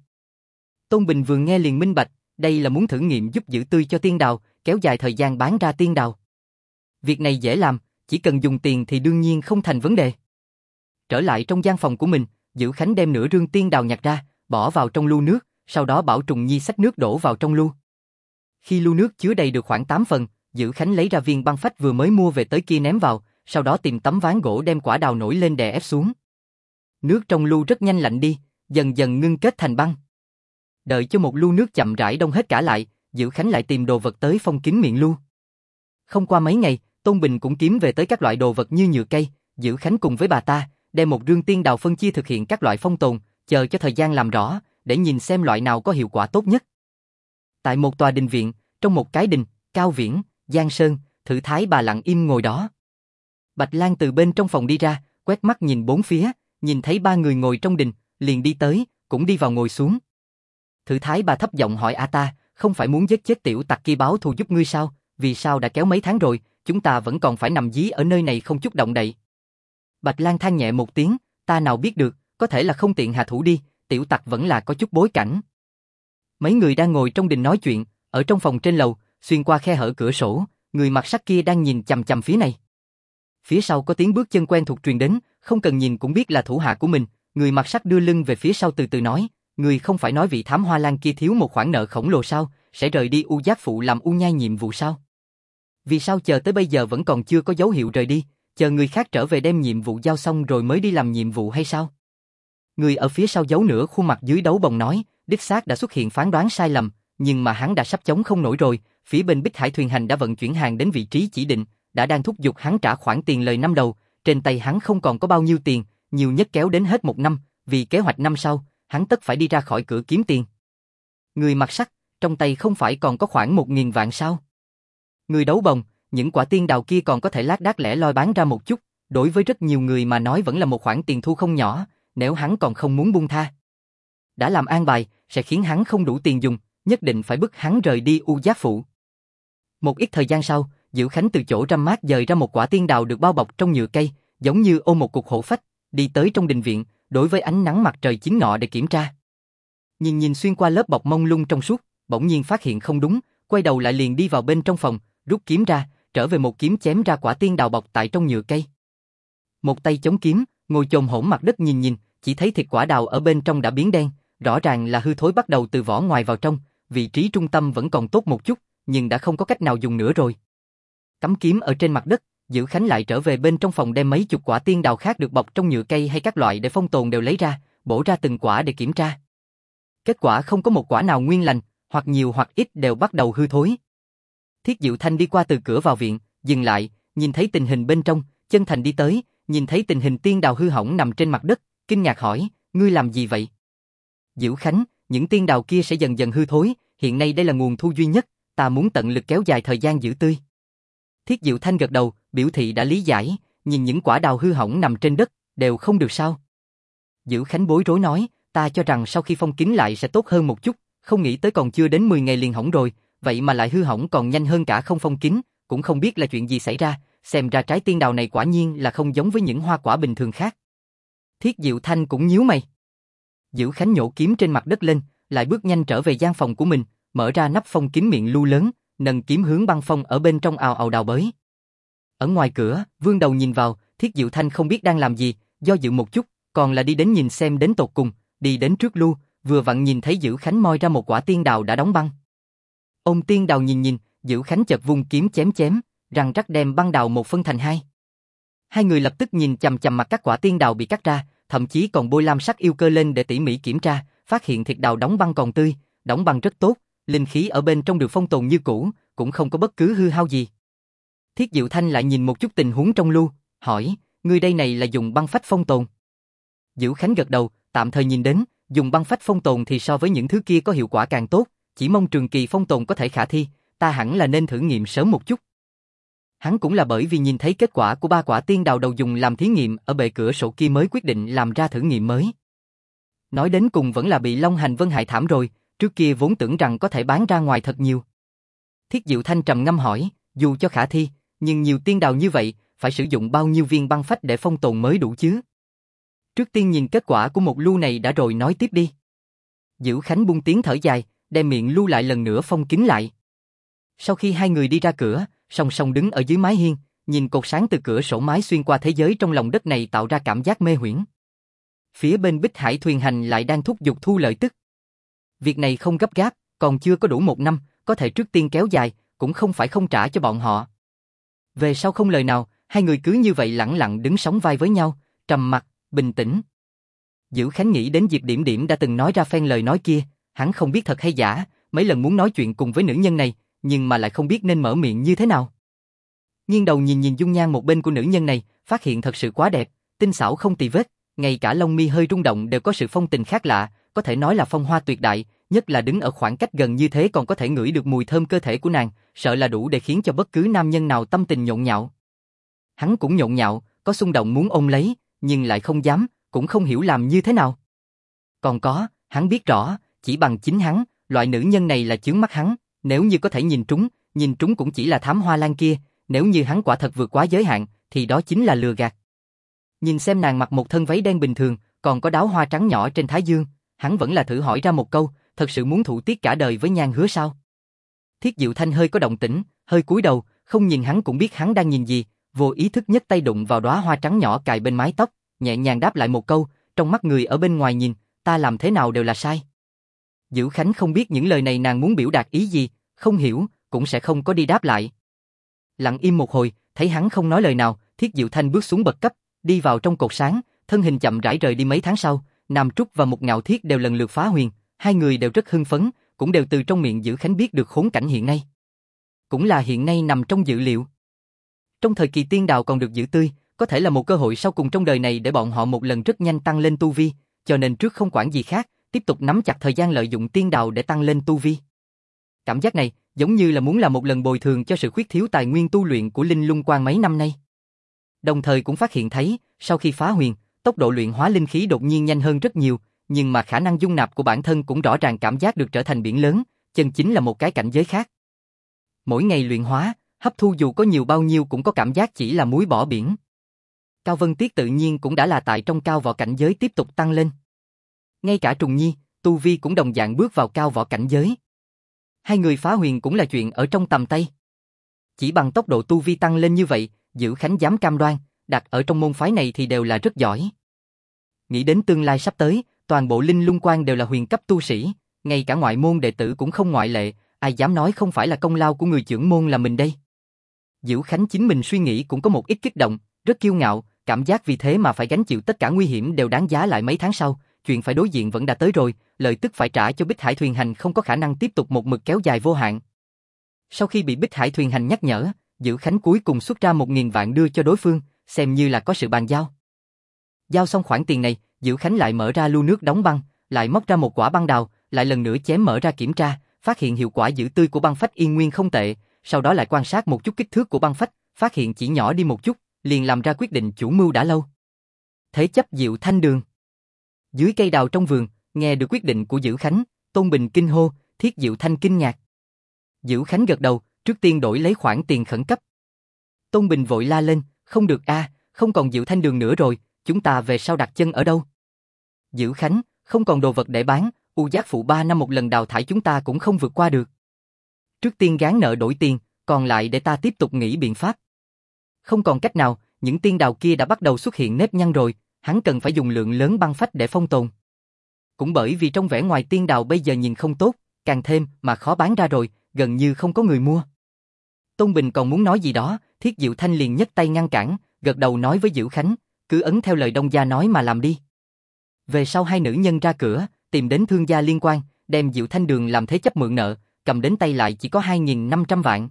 Tôn Bình vừa nghe liền minh bạch, đây là muốn thử nghiệm giúp giữ tươi cho tiên đào, kéo dài thời gian bán ra tiên đào. Việc này dễ làm, chỉ cần dùng tiền thì đương nhiên không thành vấn đề. Trở lại trong gian phòng của mình, Dữ Khánh đem nửa rương tiên đào nhặt ra, bỏ vào trong lu nước, sau đó bảo Trùng Nhi xách nước đổ vào trong lu. Khi lu nước chứa đầy được khoảng 8 phần, Dữ Khánh lấy ra viên băng phách vừa mới mua về tới kia ném vào, sau đó tìm tấm ván gỗ đem quả đào nổi lên đè ép xuống. Nước trong lu rất nhanh lạnh đi, dần dần ngưng kết thành băng. Đợi cho một lu nước chậm rãi đông hết cả lại, Dữ Khánh lại tìm đồ vật tới phong kín miệng lu. Không qua mấy ngày, Tôn Bình cũng kiếm về tới các loại đồ vật như nhựa cây, Dữ Khánh cùng với bà ta đem một rương tiên đào phân chia thực hiện các loại phong tồn, chờ cho thời gian làm rõ, để nhìn xem loại nào có hiệu quả tốt nhất. Tại một tòa đình viện, trong một cái đình, Cao Viễn, Giang Sơn, Thử Thái bà lặng im ngồi đó. Bạch Lan từ bên trong phòng đi ra, quét mắt nhìn bốn phía, nhìn thấy 3 người ngồi trong đình, liền đi tới, cũng đi vào ngồi xuống. Thử Thái bà thấp giọng hỏi A ta, không phải muốn giết chết tiểu tặc kia báo thù giúp ngươi sao, vì sao đã kéo mấy tháng rồi, chúng ta vẫn còn phải nằm dí ở nơi này không chút động đậy. Bạch Lan than nhẹ một tiếng, ta nào biết được, có thể là không tiện hạ thủ đi, tiểu tặc vẫn là có chút bối cảnh. Mấy người đang ngồi trong đình nói chuyện, ở trong phòng trên lầu, xuyên qua khe hở cửa sổ, người mặc sắc kia đang nhìn chằm chằm phía này. Phía sau có tiếng bước chân quen thuộc truyền đến, không cần nhìn cũng biết là thủ hạ của mình, người mặc sắc đưa lưng về phía sau từ từ nói, người không phải nói vị thám hoa lan kia thiếu một khoản nợ khổng lồ sao, sẽ rời đi U Giác Phụ làm U Nhai nhiệm vụ sao? Vì sao chờ tới bây giờ vẫn còn chưa có dấu hiệu rời đi, chờ người khác trở về đem nhiệm vụ giao xong rồi mới đi làm nhiệm vụ hay sao? Người ở phía sau giấu nửa khuôn mặt dưới đấu bồng nói, đích xác đã xuất hiện phán đoán sai lầm, nhưng mà hắn đã sắp chống không nổi rồi, phía bên Bích Hải thuyền hành đã vận chuyển hàng đến vị trí chỉ định, đã đang thúc giục hắn trả khoản tiền lời năm đầu, trên tay hắn không còn có bao nhiêu tiền, nhiều nhất kéo đến hết 1 năm, vì kế hoạch năm sau, hắn tất phải đi ra khỏi cửa kiếm tiền. Người mặc sắc, trong tay không phải còn có khoảng 1.000 vạn sao? Người đấu bồng, những quả tiên đào kia còn có thể lác đác lẻ loi bán ra một chút, đối với rất nhiều người mà nói vẫn là một khoản tiền thu không nhỏ, nếu hắn còn không muốn buông tha. Đã làm an bài, sẽ khiến hắn không đủ tiền dùng, nhất định phải bức hắn rời đi U Giác Phụ. Một ít thời gian sau, Dữ Khánh từ chỗ râm mát dời ra một quả tiên đào được bao bọc trong nhựa cây, giống như ôm một cục hổ phách, đi tới trong đình viện, đối với ánh nắng mặt trời chính ngọ để kiểm tra. Nhìn xuyên qua lớp bọc mông lung trong suốt, bỗng nhiên phát hiện không đúng, quay đầu lại liền đi vào bên trong phòng, rút kiếm ra, trở về một kiếm chém ra quả tiên đào bọc tại trong nhựa cây. Một tay chống kiếm, ngồi chồm hổm mặt đất nhìn, chỉ thấy thịt quả đào ở bên trong đã biến đen, rõ ràng là hư thối bắt đầu từ vỏ ngoài vào trong, vị trí trung tâm vẫn còn tốt một chút, nhưng đã không có cách nào dùng nữa rồi. Cắm kiếm ở trên mặt đất, Dữ Khánh lại trở về bên trong phòng đem mấy chục quả tiên đào khác được bọc trong nhựa cây hay các loại để phong tồn đều lấy ra, bổ ra từng quả để kiểm tra. Kết quả không có một quả nào nguyên lành, hoặc nhiều hoặc ít đều bắt đầu hư thối. Thiết Diệu Thanh đi qua từ cửa vào viện, dừng lại, nhìn thấy tình hình bên trong, chân thành đi tới, nhìn thấy tình hình tiên đào hư hỏng nằm trên mặt đất, kinh ngạc hỏi, ngươi làm gì vậy? Dữ Khánh, những tiên đào kia sẽ dần dần hư thối, hiện nay đây là nguồn thu duy nhất, ta muốn tận lực kéo dài thời gian giữ tươi. Thiết Diệu Thanh gật đầu, biểu thị đã lý giải, nhìn những quả đào hư hỏng nằm trên đất, đều không được sao? Dữ Khánh bối rối nói, ta cho rằng sau khi phong kín lại sẽ tốt hơn một chút, không nghĩ tới còn chưa đến 10 ngày liền hỏng rồi, vậy mà lại hư hỏng còn nhanh hơn cả không phong kín, cũng không biết là chuyện gì xảy ra, xem ra trái tiên đào này quả nhiên là không giống với những hoa quả bình thường khác. Thiết Diệu Thanh cũng nhíu mày. Dữ Khánh nhổ kiếm trên mặt đất lên, lại bước nhanh trở về gian phòng của mình, mở ra nắp phong kín miệng lu lớn, nâng kiếm hướng băng phong ở bên trong ào ào đào bới. Ở ngoài cửa, Vương Đầu nhìn vào, Thiết Diệu Thanh không biết đang làm gì, do dự một chút, còn là đi đến nhìn xem đến tột cùng, đi đến trước lu, vừa vặn nhìn thấy Dữ Khánh moi ra một quả tiên đào đã đóng băng. Ôm tiên đào nhìn, Dữ Khánh chợt vung kiếm chém, răng rắc đem băng đào một phân thành hai. Hai người lập tức nhìn chằm chằm mặt các quả tiên đào bị cắt ra, thậm chí còn bôi lam sắc yêu cơ lên để tỉ mỉ kiểm tra, phát hiện thiệt đào đóng băng còn tươi, đóng băng rất tốt, linh khí ở bên trong được phong tồn như cũ, cũng không có bất cứ hư hao gì. Thiết Diệu Thanh lại nhìn một chút tình huống trong lưu, hỏi, ngươi đây này là dùng băng phách phong tồn? Dữ Khánh gật đầu, tạm thời nhìn đến, dùng băng phách phong tồn thì so với những thứ kia có hiệu quả càng tốt, chỉ mong trường kỳ phong tồn có thể khả thi, ta hẳn là nên thử nghiệm sớm một chút. Hắn cũng là bởi vì nhìn thấy kết quả của 3 quả tiên đào đầu dùng làm thí nghiệm ở bệ cửa sổ kia mới quyết định làm ra thử nghiệm mới. Nói đến cùng vẫn là bị Long Hành Vân hại thảm rồi, trước kia vốn tưởng rằng có thể bán ra ngoài thật nhiều. Thiết Diệu Thanh trầm ngâm hỏi, dù cho khả thi, nhưng nhiều tiên đào như vậy, phải sử dụng bao nhiêu viên băng phách để phong tồn mới đủ chứ? Trước tiên nhìn kết quả của một lưu này đã rồi nói tiếp đi. Dữ Khánh buông tiếng thở dài, đem miệng lưu lại lần nữa phong kín lại. Sau khi hai người đi ra cửa, song song đứng ở dưới mái hiên, nhìn cột sáng từ cửa sổ mái xuyên qua thế giới trong lòng đất này tạo ra cảm giác mê huyễn. Phía bên Bích Hải thuyền hành lại đang thúc giục thu lợi tức. Việc này không gấp gáp, còn chưa có đủ 1 năm, có thể trước tiên kéo dài, cũng không phải không trả cho bọn họ. Về sau không lời nào, hai người cứ như vậy lẳng lặng đứng sóng vai với nhau, trầm mặc, bình tĩnh. Dữ Khánh nghĩ đến Diệp Điểm Điểm đã từng nói ra phen lời nói kia, hắn không biết thật hay giả, mấy lần muốn nói chuyện cùng với nữ nhân này, nhưng mà lại không biết nên mở miệng như thế nào. Nghiêng đầu nhìn dung nhan một bên của nữ nhân này, phát hiện thật sự quá đẹp, tinh xảo không tì vết, ngay cả lông mi hơi rung động đều có sự phong tình khác lạ, có thể nói là phong hoa tuyệt đại, nhất là đứng ở khoảng cách gần như thế còn có thể ngửi được mùi thơm cơ thể của nàng, sợ là đủ để khiến cho bất cứ nam nhân nào tâm tình nhộn nhạo. Hắn cũng nhộn nhạo, có xung động muốn ôm lấy, nhưng lại không dám, cũng không hiểu làm như thế nào. Còn có, hắn biết rõ, chỉ bằng chính hắn, loại nữ nhân này là chướng mắt hắn, nếu như có thể nhìn trúng cũng chỉ là thám hoa lan kia, nếu như hắn quả thật vượt quá giới hạn, thì đó chính là lừa gạt. Nhìn xem nàng mặc một thân váy đen bình thường, còn có đóa hoa trắng nhỏ trên thái dương, hắn vẫn là thử hỏi ra một câu, thật sự muốn thủ tiết cả đời với Nhan Hứa sao? Thiết Diệu Thanh hơi có động tĩnh, hơi cúi đầu, không nhìn hắn cũng biết hắn đang nhìn gì, vô ý thức nhấc tay đụng vào đóa hoa trắng nhỏ cài bên mái tóc, nhẹ nhàng đáp lại một câu, trong mắt người ở bên ngoài nhìn, ta làm thế nào đều là sai. Dữ Khánh không biết những lời này nàng muốn biểu đạt ý gì, không hiểu, cũng sẽ không có đi đáp lại. Lặng im một hồi, thấy hắn không nói lời nào, Thiết Diệu Thanh bước xuống bậc cấp, đi vào trong cột sáng, thân hình chậm rãi rời đi. Mấy tháng sau, Nam Trúc và Mục Ngạo Thiết đều lần lượt phá huyền, hai người đều rất hưng phấn, cũng đều từ trong miệng Dữ Khánh biết được khốn cảnh hiện nay. Cũng là hiện nay nằm trong dự liệu. Trong thời kỳ tiên đào còn được giữ tươi, có thể là một cơ hội sau cùng trong đời này để bọn họ một lần rất nhanh tăng lên tu vi, cho nên trước không quản gì khác, tiếp tục nắm chặt thời gian lợi dụng tiên đào để tăng lên tu vi. Cảm giác này giống như là muốn làm một lần bồi thường cho sự khuyết thiếu tài nguyên tu luyện của Linh Lung Quan mấy năm nay. Đồng thời cũng phát hiện thấy, sau khi phá huyền, tốc độ luyện hóa linh khí đột nhiên nhanh hơn rất nhiều, nhưng mà khả năng dung nạp của bản thân cũng rõ ràng cảm giác được trở thành biển lớn, chân chính là một cái cảnh giới khác. Mỗi ngày luyện hóa, hấp thu dù có nhiều bao nhiêu cũng có cảm giác chỉ là muối bỏ biển. Cao Vân Tiết tự nhiên cũng đã là tại trong cao võ cảnh giới tiếp tục tăng lên. Ngay cả Trùng Nhi, tu vi cũng đồng dạng bước vào cao võ cảnh giới. Hai người phá huyền cũng là chuyện ở trong tầm tay. Chỉ bằng tốc độ tu vi tăng lên như vậy, Dữ Khánh dám cam đoan, đặt ở trong môn phái này thì đều là rất giỏi. Nghĩ đến tương lai sắp tới, toàn bộ Linh Lung Quan đều là huyền cấp tu sĩ, ngay cả ngoại môn đệ tử cũng không ngoại lệ, ai dám nói không phải là công lao của người trưởng môn là mình đây. Dữ Khánh chính mình suy nghĩ cũng có một ít kích động, rất kiêu ngạo, cảm giác vì thế mà phải gánh chịu tất cả nguy hiểm đều đáng giá lại. Mấy tháng sau, chuyện phải đối diện vẫn đã tới rồi, lợi tức phải trả cho Bích Hải thuyền hành không có khả năng tiếp tục một mực kéo dài vô hạn. Sau khi bị Bích Hải thuyền hành nhắc nhở, Dữ Khánh cuối cùng xuất ra 1.000 vạn đưa cho đối phương, xem như là có sự bàn giao. Giao xong khoản tiền này, Dữ Khánh lại mở ra lu nước đóng băng, lại móc ra một quả băng đào, lại lần nữa chém mở ra kiểm tra, phát hiện hiệu quả giữ tươi của băng phách Yên Nguyên không tệ, sau đó lại quan sát một chút kích thước của băng phách, phát hiện chỉ nhỏ đi một chút, liền làm ra quyết định chủ mưu đã lâu. Thế chấp Diệu Thanh Đường. Dưới cây đào trong vườn, nghe được quyết định của Dữ Khánh, Tôn Bình kinh hô, Thiết Diệu Thanh kinh ngạc. Dữ Khánh gật đầu, trước tiên đổi lấy khoản tiền khẩn cấp. Tôn Bình vội la lên, không được a, không còn Diệu Thanh Đường nữa rồi, chúng ta về sau đặt chân ở đâu? Dữ Khánh, không còn đồ vật để bán, U Giác Phụ 3 năm một lần đào thải chúng ta cũng không vượt qua được. Trước tiên gán nợ đổi tiền, còn lại để ta tiếp tục nghĩ biện pháp. Không còn cách nào, những tiên đào kia đã bắt đầu xuất hiện nếp nhăn rồi, hắn cần phải dùng lượng lớn băng phách để phong tồn. cũng bởi vì trong vẻ ngoài tiên đào bây giờ nhìn không tốt, càng thêm mà khó bán ra rồi, gần như không có người mua. Tôn Bình còn muốn nói gì đó, Thiết Diệu Thanh liền nhấc tay ngăn cản, gật đầu nói với Diệu Khánh, cứ ấn theo lời Đông gia nói mà làm đi. Về sau hai nữ nhân ra cửa, tìm đến thương gia liên quan, đem Diệu Thanh Đường làm thế chấp mượn nợ, cầm đến tay lại chỉ có 2.500 vạn.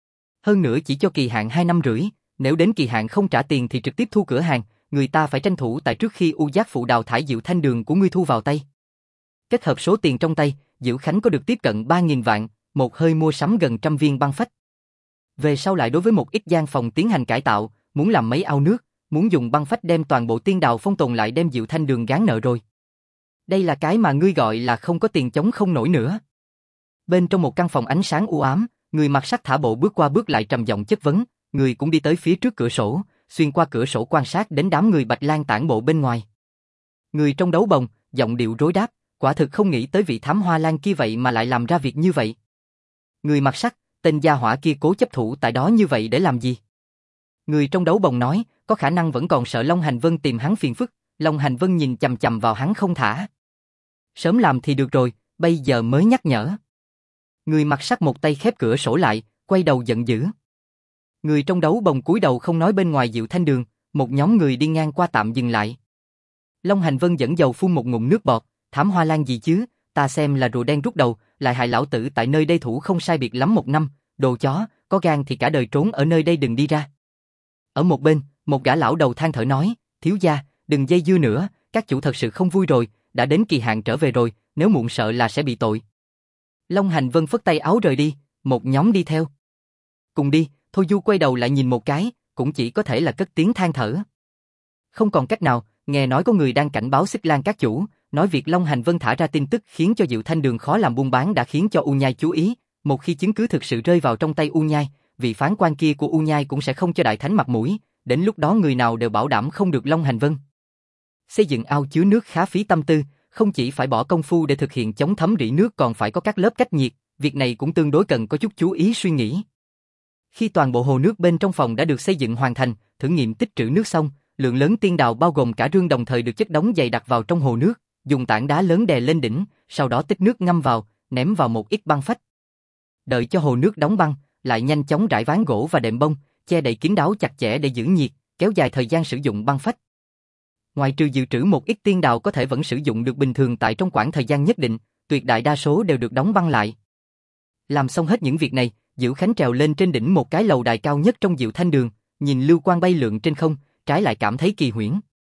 Hơn nữa chỉ cho kỳ hạn 2 năm rưỡi, nếu đến kỳ hạn không trả tiền thì trực tiếp thu cửa hàng, người ta phải tranh thủ tại trước khi U Giác Phụ đào thải Diệu Thanh Đường của ngươi thu vào tay. Kết hợp số tiền trong tay, Diệu Khánh có được tiếp cận 3.000 vạn, một hơi mua sắm gần 100 viên băng phách. Về sau lại đối với một ít gian phòng tiến hành cải tạo, muốn làm mấy ao nước, muốn dùng băng phách đem toàn bộ tiên đào phong tồn lại đem Diệu Thanh Đường gán nợ rồi. Đây là cái mà ngươi gọi là không có tiền chống không nổi nữa. Bên trong một căn phòng ánh sáng u ám, người mặc sắt thả bộ bước qua bước lại trầm giọng chất vấn, người cũng đi tới phía trước cửa sổ, xuyên qua cửa sổ quan sát đến đám người Bạch Lang tản bộ bên ngoài. Người trong đấu bồng, giọng điệu rối đáp, quả thực không nghĩ tới vị thám hoa lang kia vậy mà lại làm ra việc như vậy. Người mặc sắt, tên gia hỏa kia cố chấp thủ tại đó như vậy để làm gì? Người trong đấu bồng nói, có khả năng vẫn còn sợ Long Hành Vân tìm hắn phiền phức, Long Hành Vân nhìn chằm chằm vào hắn không thả. Sớm làm thì được rồi, bây giờ mới nhắc nhở. Người mặc sắt một tay khép cửa sổ lại, quay đầu giận dữ. Người trong đấu bồng cúi đầu không nói bên ngoài Diệu Thanh Đường, một nhóm người đi ngang qua tạm dừng lại. Long Hành Vân dẫn dầu phun một ngụm nước bọt, thám hoa lan gì chứ, ta xem là rùa đen rút đầu, lại hại lão tử tại nơi đây thủ không sai biệt lắm 1 năm, đồ chó, có gan thì cả đời trốn ở nơi đây đừng đi ra. Ở một bên, một gã lão đầu than thở nói, thiếu gia, đừng dây dưa nữa, các chủ thật sự không vui rồi, đã đến kỳ hạn trở về rồi, nếu muộn sợ là sẽ bị tội. Long Hành Vân phất tay áo rời đi, một nhóm đi theo. Cùng đi, Thôi Du quay đầu lại nhìn một cái, cũng chỉ có thể là cất tiếng than thở. Không còn cách nào, nghe nói có người đang cảnh báo Xích Lan các chủ, nói việc Long Hành Vân thả ra tin tức khiến cho Diệu Thanh Đường khó làm buôn bán đã khiến cho U Nhai chú ý, một khi chứng cứ thực sự rơi vào trong tay U Nhai, vị phán quan kia của U Nhai cũng sẽ không cho đại thánh mặt mũi, đến lúc đó người nào đều bảo đảm không được Long Hành Vân. Xây dựng ao chứa nước khá phí tâm tư, không chỉ phải bỏ công phu để thực hiện chống thấm rỉ nước còn phải có các lớp cách nhiệt, việc này cũng tương đối cần có chút chú ý suy nghĩ. Khi toàn bộ hồ nước bên trong phòng đã được xây dựng hoàn thành, thử nghiệm tích trữ nước xong, lượng lớn tiên đào bao gồm cả rương đồng thời được chất đống dày đặc vào trong hồ nước, dùng tảng đá lớn đè lên đỉnh, sau đó tích nước ngâm vào, ném vào một ít băng phách. Đợi cho hồ nước đóng băng, lại nhanh chóng rải ván gỗ và đệm bông, che đậy kín đáo chặt chẽ để giữ nhiệt, kéo dài thời gian sử dụng băng phách. Ngoài trừ dự trữ một ít tiên đào có thể vẫn sử dụng được bình thường tại trong khoảng thời gian nhất định, tuyệt đại đa số đều được đóng băng lại. Làm xong hết những việc này, Diệu Khánh trèo lên trên đỉnh một cái lầu đài cao nhất trong Diệu Thanh Đường, nhìn lưu quang bay lượn trên không, trái lại cảm thấy kỳ huyễn.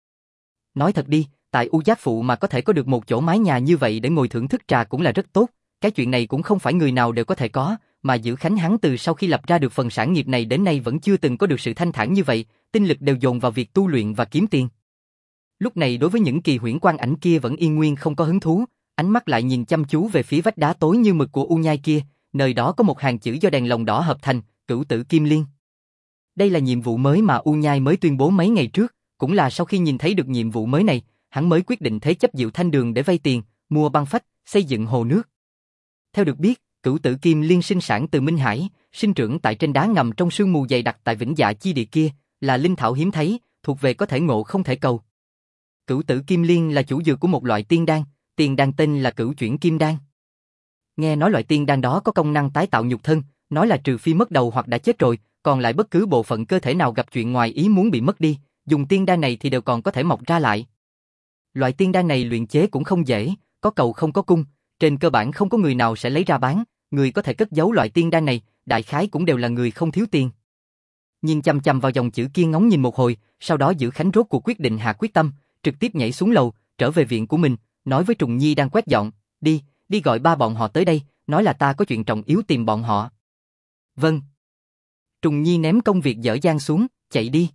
Nói thật đi, tại U Giác Phụ mà có thể có được một chỗ mái nhà như vậy để ngồi thưởng thức trà cũng là rất tốt, cái chuyện này cũng không phải người nào đều có thể có, mà Diệu Khánh hắn từ sau khi lập ra được phần sản nghiệp này đến nay vẫn chưa từng có được sự thanh thản như vậy, tinh lực đều dồn vào việc tu luyện và kiếm tiền. Lúc này đối với những kỳ huyễn quang ảnh kia vẫn yên nguyên không có hứng thú, ánh mắt lại nhìn chăm chú về phía vách đá tối như mực của U Nhai kia, nơi đó có một hàng chữ do đèn lồng đỏ hợp thành, Cửu Tử Kim Liên. Đây là nhiệm vụ mới mà U Nhai mới tuyên bố mấy ngày trước, cũng là sau khi nhìn thấy được nhiệm vụ mới này, hắn mới quyết định thế chấp Diệu Thanh Đường để vay tiền, mua băng phách, xây dựng hồ nước. Theo được biết, Cửu Tử Kim Liên sinh sản từ Minh Hải, sinh trưởng tại trên đá ngầm trong sương mù dày đặc tại Vĩnh Dạ chi địa kia, là linh thảo hiếm thấy, thuộc về có thể ngộ không thể cầu. Cửu Tử Kim Liên là chủ dược của một loại tiên đan, tiền đan tên là Cửu Chuyển Kim Đan. Nghe nói loại tiên đan đó có công năng tái tạo nhục thân, nói là trừ phi mất đầu hoặc đã chết rồi, còn lại bất cứ bộ phận cơ thể nào gặp chuyện ngoài ý muốn bị mất đi, dùng tiên đan này thì đều còn có thể mọc ra lại. Loại tiên đan này luyện chế cũng không dễ, có cầu không có cung, trên cơ bản không có người nào sẽ lấy ra bán, người có thể cất giấu loại tiên đan này, đại khái cũng đều là người không thiếu tiền. Nhìn chằm chằm vào dòng chữ kia ngóng nhìn một hồi, sau đó Dữ Khánh rốt cuộc quyết định hạ quyết tâm, trực tiếp nhảy xuống lầu, trở về viện của mình, nói với Trùng Nhi đang quét dọn, đi gọi ba bọn họ tới đây, nói là ta có chuyện trọng yếu tìm bọn họ. Vâng. Trùng Nhi ném công việc dở dang xuống, chạy đi.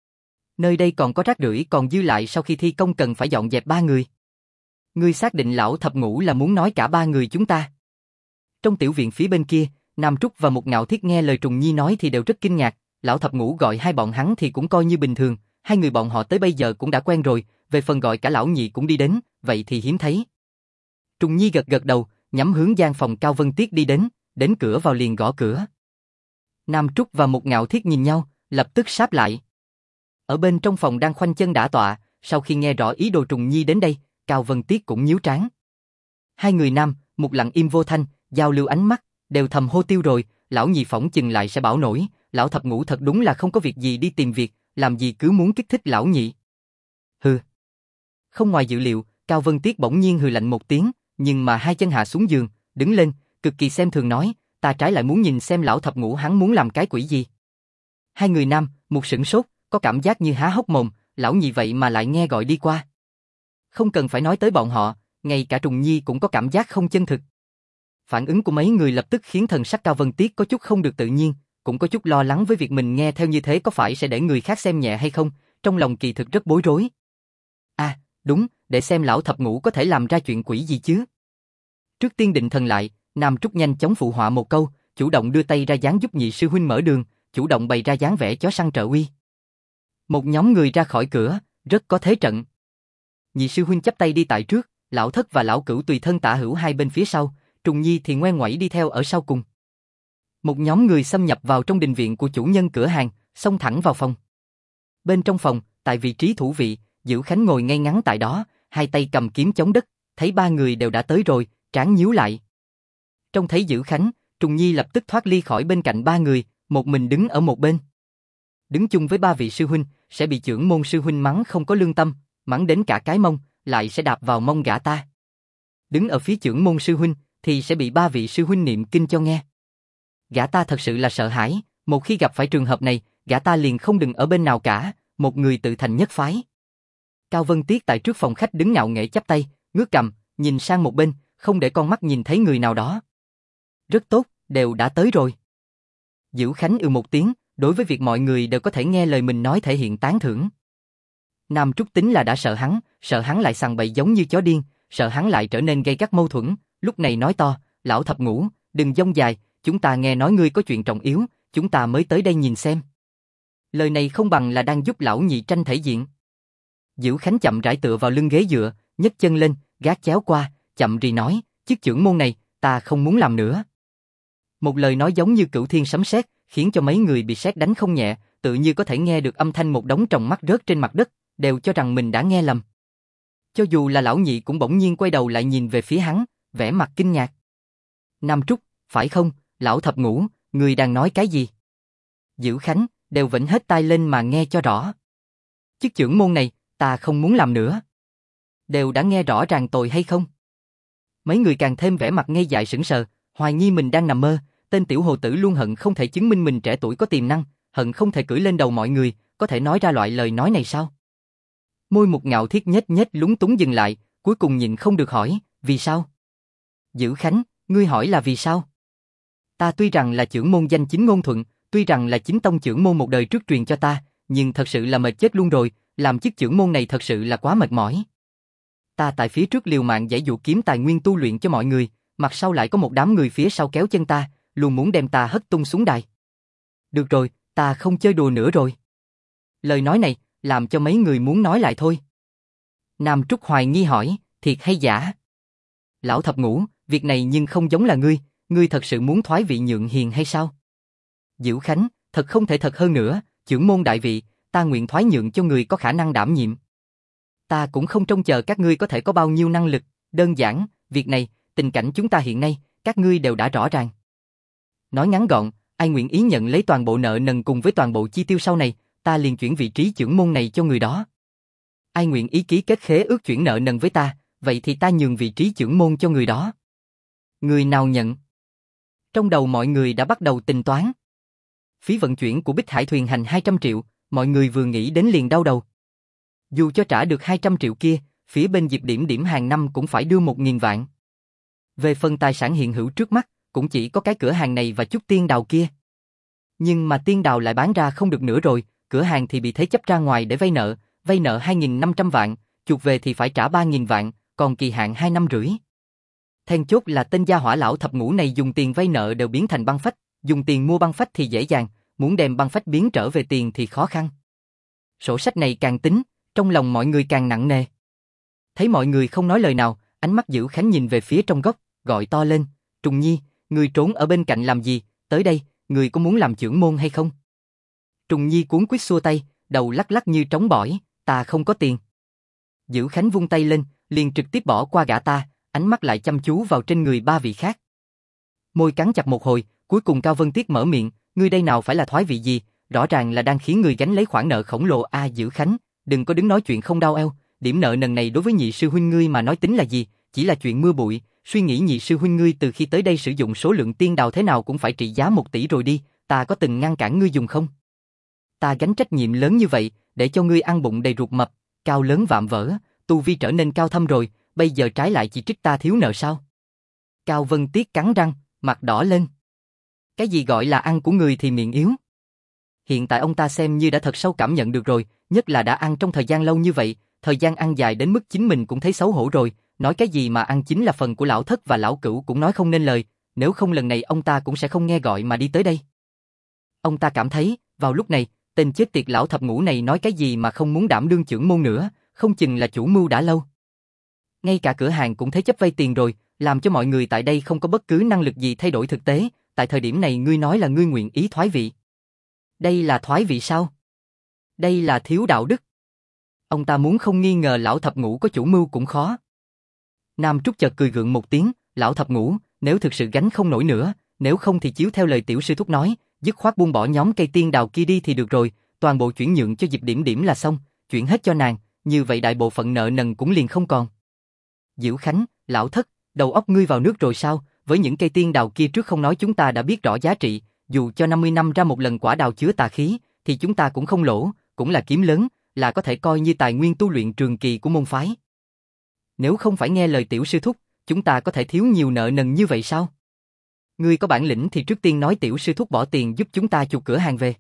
Nơi đây còn có rác rưởi còn dư lại sau khi thi công cần phải dọn dẹp 3 người. Ngươi xác định lão thập ngũ là muốn nói cả 3 người chúng ta. Trong tiểu viện phía bên kia, Nam Trúc và Mục Ngạo Thiết nghe lời Trùng Nhi nói thì đều rất kinh ngạc, lão thập ngũ gọi hai bọn hắn thì cũng coi như bình thường, hai người bọn họ tới bây giờ cũng đã quen rồi, về phần gọi cả lão nhị cũng đi đến, vậy thì hiếm thấy. Trùng Nhi gật gật đầu, nhắm hướng gian phòng Cao Vân Tiết đi đến cửa vào liền gõ cửa. Nam Trúc và Mục Ngạo Thiết nhìn nhau, lập tức sáp lại. Ở bên trong phòng đang khoanh chân đả tọa, sau khi nghe rõ ý đồ Trùng Nhi đến đây, Cao Vân Tiết cũng nhíu trán. Hai người nam, một lặng im vô thanh, giao lưu ánh mắt, đều thầm hô tiêu rồi, lão nhị phỏng chừng lại sẽ bảo nổi, lão thập ngũ thật đúng là không có việc gì đi tìm việc, làm gì cứ muốn kích thích lão nhị. Hừ. Không ngoài dự liệu, Cao Vân Tiết bỗng nhiên hừ lạnh một tiếng, nhưng mà hai chân hạ xuống giường, đứng lên, cực kỳ xem thường nói, ta trái lại muốn nhìn xem lão thập ngũ hắn muốn làm cái quỷ gì. Hai người nam, một sửng sốt, có cảm giác như há hốc mồm, lão nhị vậy mà lại nghe gọi đi qua. Không cần phải nói tới bọn họ, ngay cả Trùng Nhi cũng có cảm giác không chân thực. Phản ứng của mấy người lập tức khiến thần sắc Cao Vân Tiết có chút không được tự nhiên, cũng có chút lo lắng với việc mình nghe theo như thế có phải sẽ để người khác xem nhẹ hay không, trong lòng kỳ thực rất bối rối. À, đúng, để xem lão thập ngũ có thể làm ra chuyện quỷ gì chứ. Trước tiên định thần lại, Nam Trúc nhanh chóng phụ họa một câu, chủ động đưa tay ra dáng giúp nhị sư huynh mở đường, chủ động bày ra dáng vẻ chó săn trợ uy. Một nhóm người ra khỏi cửa, rất có thế trận. Nhị sư huynh chắp tay đi tại trước, lão thất và lão cửu tùy thân tả hữu hai bên phía sau, Trùng Nhi thì ngoe ngoẩy đi theo ở sau cùng. Một nhóm người xâm nhập vào trong đình viện của chủ nhân cửa hàng, xông thẳng vào phòng. Bên trong phòng, tại vị trí thủ vị, Dữ Khánh ngồi ngay ngắn tại đó, hai tay cầm kiếm chống đất, thấy ba người đều đã tới rồi, trán nhíu lại. Trông thấy Dữ Khánh, Trùng Nhi lập tức thoát ly khỏi bên cạnh ba người, một mình đứng ở một bên. Đứng chung với ba vị sư huynh, sẽ bị chưởng môn sư huynh mắng không có lương tâm, mắng đến cả cái mông, lại sẽ đạp vào mông gã ta. Đứng ở phía chưởng môn sư huynh, thì sẽ bị ba vị sư huynh niệm kinh cho nghe. Gã ta thật sự là sợ hãi, một khi gặp phải trường hợp này, gã ta liền không đừng ở bên nào cả, một người tự thành nhất phái. Cao Vân Tiết tại trước phòng khách đứng ngạo nghễ chắp tay, ngước cằm, nhìn sang một bên, không để con mắt nhìn thấy người nào đó. Rất tốt, đều đã tới rồi. Dữ Khánh một tiếng, đối với việc mọi người đều có thể nghe lời mình nói thể hiện tán thưởng. Nam Trúc tính là đã sợ hắn lại sằng bậy giống như chó điên, sợ hắn lại trở nên gây gắt mâu thuẫn, lúc này nói to, lão thập ngũ, đừng dông dài, chúng ta nghe nói ngươi có chuyện trọng yếu, chúng ta mới tới đây nhìn xem. Lời này không bằng là đang giúp lão nhị tranh thể diện. Dữ Khánh chậm rãi tựa vào lưng ghế dựa, nhấc chân lên, gác chéo qua, chậm rì nói, chức chưởng môn này, ta không muốn làm nữa. Một lời nói giống như cửu thiên sấm sét, khiến cho mấy người bị sét đánh không nhẹ, tự như có thể nghe được âm thanh một đống tròng mắt rớt trên mặt đất, đều cho rằng mình đã nghe lầm. Cho dù là lão nhị cũng bỗng nhiên quay đầu lại nhìn về phía hắn, vẻ mặt kinh ngạc. Nam Trúc, phải không, lão thập ngũ, người đang nói cái gì? Dữ Khánh, đều vểnh hết tai lên mà nghe cho rõ. Chức chưởng môn này, ta không muốn làm nữa. Đều đã nghe rõ ràng tội hay không? Mấy người càng thêm vẻ mặt ngây dại sững sờ, hoài nghi mình đang nằm mơ, tên tiểu hồ tử luôn hận không thể chứng minh mình trẻ tuổi có tiềm năng, hận không thể cưỡi lên đầu mọi người, có thể nói ra loại lời nói này sao? Môi Mục Ngạo Thiết nhếch nhếch lúng túng dừng lại, cuối cùng nhịn không được hỏi, vì sao? Dữ Khánh, ngươi hỏi là vì sao? Ta tuy rằng là chưởng môn danh chính ngôn thuận, tuy rằng là chính tông chưởng môn một đời trước truyền cho ta, nhưng thật sự là mệt chết luôn rồi, làm chức chưởng môn này thật sự là quá mệt mỏi. Ta tại phía trước liều mạng giải dụ kiếm tài nguyên tu luyện cho mọi người, mặt sau lại có một đám người phía sau kéo chân ta, luôn muốn đem ta hất tung xuống đài. Được rồi, ta không chơi đùa nữa rồi. Lời nói này, làm cho mấy người muốn nói lại thôi. Nam Trúc hoài nghi hỏi, thiệt hay giả? Lão thập ngũ, việc này nhưng không giống là ngươi thật sự muốn thoái vị nhượng hiền hay sao? Dữ Khánh, thật không thể thật hơn nữa, chưởng môn đại vị, ta nguyện thoái nhượng cho người có khả năng đảm nhiệm. Ta cũng không trông chờ các ngươi có thể có bao nhiêu năng lực, đơn giản, việc này, tình cảnh chúng ta hiện nay, các ngươi đều đã rõ ràng. Nói ngắn gọn, ai nguyện ý nhận lấy toàn bộ nợ nần cùng với toàn bộ chi tiêu sau này, ta liền chuyển vị trí chưởng môn này cho người đó. Ai nguyện ý ký kết khế ước chuyển nợ nần với ta, vậy thì ta nhường vị trí chưởng môn cho người đó. Người nào nhận? Trong đầu mọi người đã bắt đầu tính toán. Phí vận chuyển của Bích Hải thuyền hành 200 triệu, mọi người vừa nghĩ đến liền đau đầu. Dù cho trả được 200 triệu kia, phía bên Diệp Điểm Điểm hàng năm cũng phải đưa 1.000 vạn. Về phần tài sản hiện hữu trước mắt, cũng chỉ có cái cửa hàng này và chút tiên đào kia. Nhưng mà tiên đào lại bán ra không được nữa rồi, cửa hàng thì bị thế chấp ra ngoài để vay nợ 2.500 vạn, chuộc về thì phải trả 3.000 vạn, còn kỳ hạn 2 năm rưỡi. Then chốt là tên gia hỏa lão thập ngũ này dùng tiền vay nợ đều biến thành băng phách, dùng tiền mua băng phách thì dễ dàng, muốn đem băng phách biến trở về tiền thì khó khăn. Sổ sách này càng tính, trong lòng mọi người càng nặng nề. Thấy mọi người không nói lời nào, ánh mắt Dữ Khánh nhìn về phía trong góc, gọi to lên, Trùng Nhi, người trốn ở bên cạnh làm gì, tới đây, người có muốn làm chưởng môn hay không? Trùng Nhi cuống quýt xua tay, đầu lắc lắc như trống bỏi, ta không có tiền. Dữ Khánh vung tay lên, liền trực tiếp bỏ qua gã ta, ánh mắt lại chăm chú vào trên người ba vị khác. Môi cắn chặt một hồi, cuối cùng Cao Vân Tiết mở miệng, ngươi đây nào phải là thoái vị gì, rõ ràng là đang khiến người gánh lấy khoản nợ khổng lồ a. Dữ Khánh, đừng có đứng nói chuyện không đau eo, điểm nợ nần này đối với nhị sư huynh ngươi mà nói tính là gì, chỉ là chuyện mưa bụi, suy nghĩ nhị sư huynh ngươi từ khi tới đây sử dụng số lượng tiên đào thế nào cũng phải trị giá 1 tỷ rồi đi, ta có từng ngăn cản ngươi dùng không? Ta gánh trách nhiệm lớn như vậy, để cho ngươi ăn bụng đầy ruột mập, cao lớn vạm vỡ, tu vi trở nên cao thâm rồi, bây giờ trái lại chỉ trích ta thiếu nợ sao? Cao Vân Tiết cắn răng, mặt đỏ lên. Cái gì gọi là ăn của người thì miệng yếu? Hiện tại ông ta xem như đã thật sâu cảm nhận được rồi, nhất là đã ăn trong thời gian lâu như vậy, thời gian ăn dài đến mức chính mình cũng thấy xấu hổ rồi, nói cái gì mà ăn chính là phần của lão thất và lão cửu cũng nói không nên lời, nếu không lần này ông ta cũng sẽ không nghe gọi mà đi tới đây. Ông ta cảm thấy, vào lúc này, tên chết tiệt lão thập ngũ này nói cái gì mà không muốn đảm đương trưởng môn nữa, không chừng là chủ mưu đã lâu. Ngay cả cửa hàng cũng thế chấp vay tiền rồi, làm cho mọi người tại đây không có bất cứ năng lực gì thay đổi thực tế, tại thời điểm này ngươi nói là ngươi nguyện ý thoái vị. Đây là thoái vị sao? Đây là thiếu đạo đức. Ông ta muốn không nghi ngờ lão thập ngũ có chủ mưu cũng khó. Nam Trúc chợt cười gượng một tiếng, lão thập ngũ, nếu thực sự gánh không nổi nữa, nếu không thì chiếu theo lời tiểu sư thúc nói, dứt khoát buông bỏ nhóm cây tiên đào kia đi thì được rồi, toàn bộ chuyển nhượng cho Diệp Điểm Điểm là xong, chuyển hết cho nàng, như vậy đại bộ phận nợ nần cũng liền không còn. Diễu Khánh, lão thất, đầu óc ngươi vào nước rồi sao, với những cây tiên đào kia trước không nói chúng ta đã biết rõ giá trị, dù cho 50 năm ra một lần quả đào chứa tà khí, thì chúng ta cũng không lỗ, cũng là kiếm lớn, là có thể coi như tài nguyên tu luyện trường kỳ của môn phái. Nếu không phải nghe lời tiểu sư thúc, chúng ta có thể thiếu nhiều nợ nần như vậy sao? Ngươi có bản lĩnh thì trước tiên nói tiểu sư thúc bỏ tiền giúp chúng ta chuộc cửa hàng về.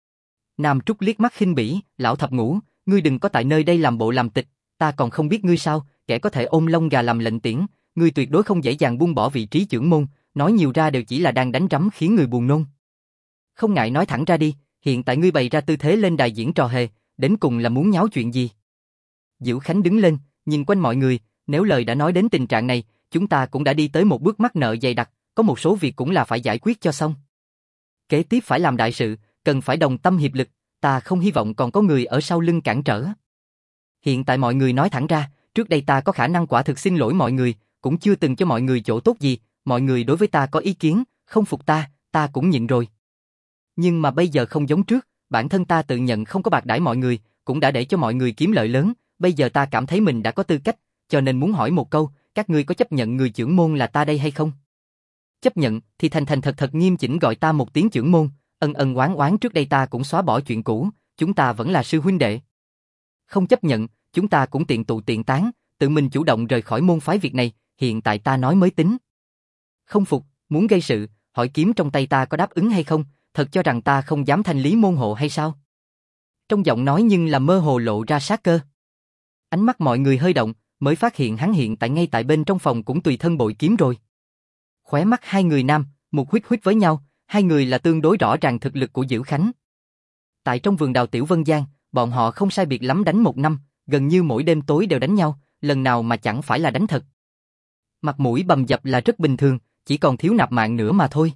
Nam Trúc liếc mắt khinh bỉ, lão thập ngũ, ngươi đừng có tại nơi đây làm bộ làm tịch, ta còn không biết ngươi sao, kẻ có thể ôm lông gà làm lệnh tiễn, ngươi tuyệt đối không dễ dàng buông bỏ vị trí trưởng môn, nói nhiều ra đều chỉ là đang đánh rắm khiến người buồn nôn. Không ngại nói thẳng ra đi, hiện tại ngươi bày ra tư thế lên đài diễn trò hề, đến cùng là muốn nháo chuyện gì? Diễu Khánh đứng lên, nhìn quanh mọi người, nếu lời đã nói đến tình trạng này, chúng ta cũng đã đi tới một bước mắc nợ dày đặc, có một số việc cũng là phải giải quyết cho xong. Kế tiếp phải làm đại sự, cần phải đồng tâm hiệp lực, ta không hy vọng còn có người ở sau lưng cản trở. Hiện tại mọi người nói thẳng ra, trước đây ta có khả năng quả thực xin lỗi mọi người, cũng chưa từng cho mọi người chỗ tốt gì, mọi người đối với ta có ý kiến, không phục ta cũng nhịn rồi. Nhưng mà bây giờ không giống trước, bản thân ta tự nhận không có bạc đãi mọi người, cũng đã để cho mọi người kiếm lợi lớn, bây giờ ta cảm thấy mình đã có tư cách, cho nên muốn hỏi một câu, các ngươi có chấp nhận người trưởng môn là ta đây hay không? Chấp nhận thì thành thành thật thật nghiêm chỉnh gọi ta một tiếng trưởng môn, ân ân oán oán trước đây ta cũng xóa bỏ chuyện cũ, chúng ta vẫn là sư huynh đệ. Không chấp nhận, chúng ta cũng tiện tụ tiện tán, tự mình chủ động rời khỏi môn phái việc này, hiện tại ta nói mới tính. Không phục, muốn gây sự, hỏi kiếm trong tay ta có đáp ứng hay không, thật cho rằng ta không dám thanh lý môn hộ hay sao? Trong giọng nói nhưng là mơ hồ lộ ra sát cơ. Ánh mắt mọi người hơi động, mới phát hiện hắn hiện tại ngay tại bên trong phòng cũng tùy thân bội kiếm rồi. Khóe mắt hai người nam, một huýt huýt với nhau, hai người là tương đối rõ ràng thực lực của Diễu Khánh. Tại trong vườn đào Tiểu Vân Giang, bọn họ không sai biệt lắm đánh 1 năm, gần như mỗi đêm tối đều đánh nhau, lần nào mà chẳng phải là đánh thật. Mặt mũi bầm dập là rất bình thường, chỉ còn thiếu nạp mạng nữa mà thôi.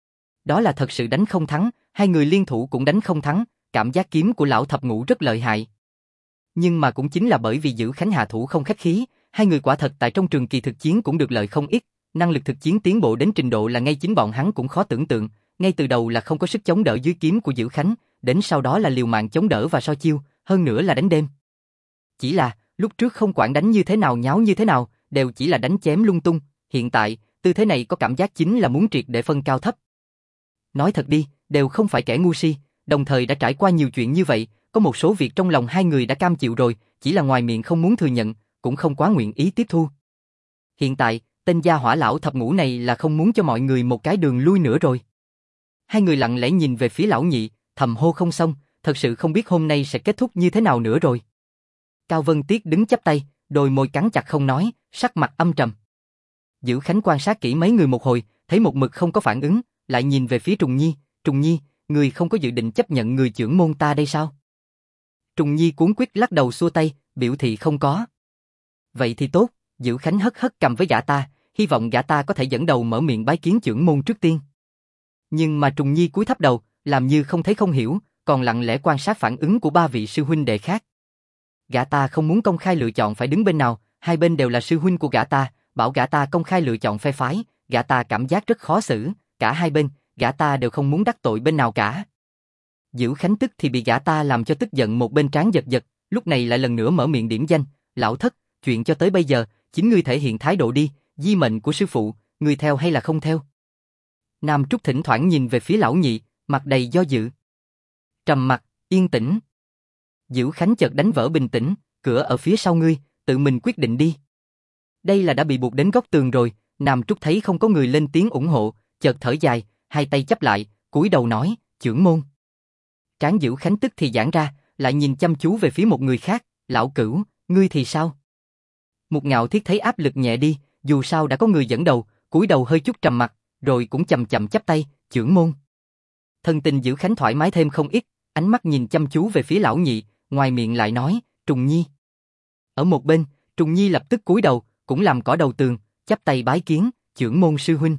Đó là thật sự đánh không thắng, hai người liên thủ cũng đánh không thắng, cảm giác kiếm của lão thập ngũ rất lợi hại. Nhưng mà cũng chính là bởi vì Diễu Khánh hạ thủ không khách khí, hai người quả thật tại trong trường kỳ thực chiến cũng được lợi không ít, năng lực thực chiến tiến bộ đến trình độ là ngay chính bọn hắn cũng khó tưởng tượng, ngay từ đầu là không có sức chống đỡ dưới kiếm của Diễu Khánh, đến sau đó là liều mạng chống đỡ và so chiêu, hơn nữa là đánh đêm. Chỉ là, lúc trước không quản đánh như thế nào nháo như thế nào, đều chỉ là đánh chém lung tung, hiện tại, tư thế này có cảm giác chính là muốn triệt để phân cao thấp. Nói thật đi, đều không phải kẻ ngu si, đồng thời đã trải qua nhiều chuyện như vậy, có một số việc trong lòng hai người đã cam chịu rồi, chỉ là ngoài miệng không muốn thừa nhận, cũng không quá nguyện ý tiếp thu. Hiện tại, tên gia hỏa lão thập ngũ này là không muốn cho mọi người một cái đường lui nữa rồi. Hai người lặng lẽ nhìn về phía lão nhị, thầm hô không xong, thật sự không biết hôm nay sẽ kết thúc như thế nào nữa rồi. Cao Vân Tiết đứng chắp tay, đôi môi cắn chặt không nói, sắc mặt âm trầm. Diễu Khánh quan sát kỹ mấy người một hồi, thấy một mực không có phản ứng, lại nhìn về phía Trùng Nhi, người không có dự định chấp nhận người trưởng môn ta đây sao? Trùng Nhi cuống quýt lắc đầu xua tay, biểu thị không có. Vậy thì tốt, Diễu Khánh hất hất cầm với gã ta, hy vọng gã ta có thể dẫn đầu mở miệng bái kiến trưởng môn trước tiên. Nhưng mà Trùng Nhi cúi thấp đầu, làm như không thấy không hiểu, còn lặng lẽ quan sát phản ứng của ba vị sư huynh đệ khác. Gã ta không muốn công khai lựa chọn phải đứng bên nào, Hai bên đều là sư huynh của gã ta, bảo gã ta công khai lựa chọn phe phái, gã ta cảm giác rất khó xử, cả hai bên, gã ta đều không muốn đắc tội bên nào cả. Dữ Khánh tức thì bị gã ta làm cho tức giận, một bên trán giật giật, lúc này lại lần nữa mở miệng điểm danh, lão thất, chuyện cho tới bây giờ, chính ngươi thể hiện thái độ đi, di mệnh của sư phụ, ngươi theo hay là không theo? Nam Trúc thỉnh thoảng nhìn về phía lão nhị, mặt đầy do dự. Trầm mặc, yên tĩnh. Dữ Khánh chợt đánh vỡ bình tĩnh, cửa ở phía sau ngươi, tự mình quyết định đi. Đây là đã bị buộc đến góc tường rồi, Nam Trúc thấy không có người lên tiếng ủng hộ, chợt thở dài, hai tay chắp lại, cúi đầu nói, trưởng môn. Trán Dữ Khánh tức thì giãn ra, lại nhìn chăm chú về phía một người khác, lão Cửu, ngươi thì sao? Một Ngạo Thiết thấy áp lực nhẹ đi, dù sao đã có người dẫn đầu, cúi đầu hơi chút trầm mặc, rồi cũng chậm chậm chắp tay, trưởng môn. Thân tình Dữ Khánh thoải mái thêm không ít, ánh mắt nhìn chăm chú về phía lão nhị, ngoài miệng lại nói, Trùng Nhi. Ở một bên, Trùng Nhi lập tức cúi đầu, cũng làm cỏ đầu tường, chắp tay bái kiến, trưởng môn sư huynh.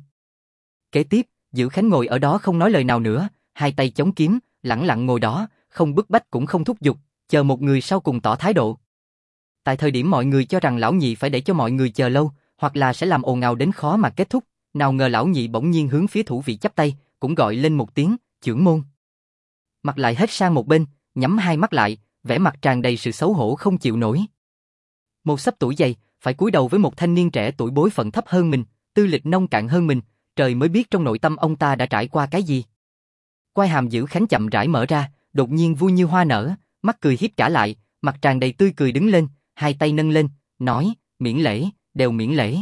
Kế tiếp, Dữ Khánh ngồi ở đó không nói lời nào nữa, hai tay chống kiếm, lẳng lặng ngồi đó, không bức bách cũng không thúc giục, chờ một người sau cùng tỏ thái độ. Tại thời điểm mọi người cho rằng lão nhị phải để cho mọi người chờ lâu, hoặc là sẽ làm ồn ào đến khó mà kết thúc, nào ngờ lão nhị bỗng nhiên hướng phía thủ vị chắp tay, cũng gọi lên một tiếng, trưởng môn. Mặt lại hết sang một bên, nhắm hai mắt lại, vẻ mặt tràn đầy sự xấu hổ không chịu nổi. Một sắp tuổi dày, phải cúi đầu với một thanh niên trẻ tuổi bối phận thấp hơn mình, tư lịch nông cạn hơn mình, trời mới biết trong nội tâm ông ta đã trải qua cái gì. Quai hàm Dữ Khánh chậm rãi mở ra, đột nhiên vui như hoa nở, mắt cười hiếp trả lại, mặt tràn đầy tươi cười đứng lên, hai tay nâng lên, nói, miễn lễ, đều miễn lễ.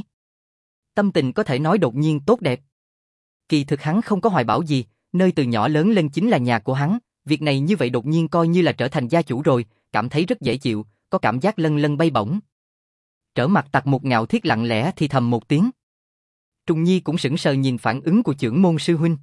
Tâm tình có thể nói đột nhiên tốt đẹp. Kỳ thực hắn không có hoài bão gì, nơi từ nhỏ lớn lên chính là nhà của hắn, việc này như vậy đột nhiên coi như là trở thành gia chủ rồi, cảm thấy rất dễ chịu, có cảm giác lân lân bay bổng. Trở mặt Tặc Một Ngạo Thiết lặng lẽ thì thầm một tiếng. Trùng Nhi cũng sững sờ nhìn phản ứng của trưởng môn sư huynh.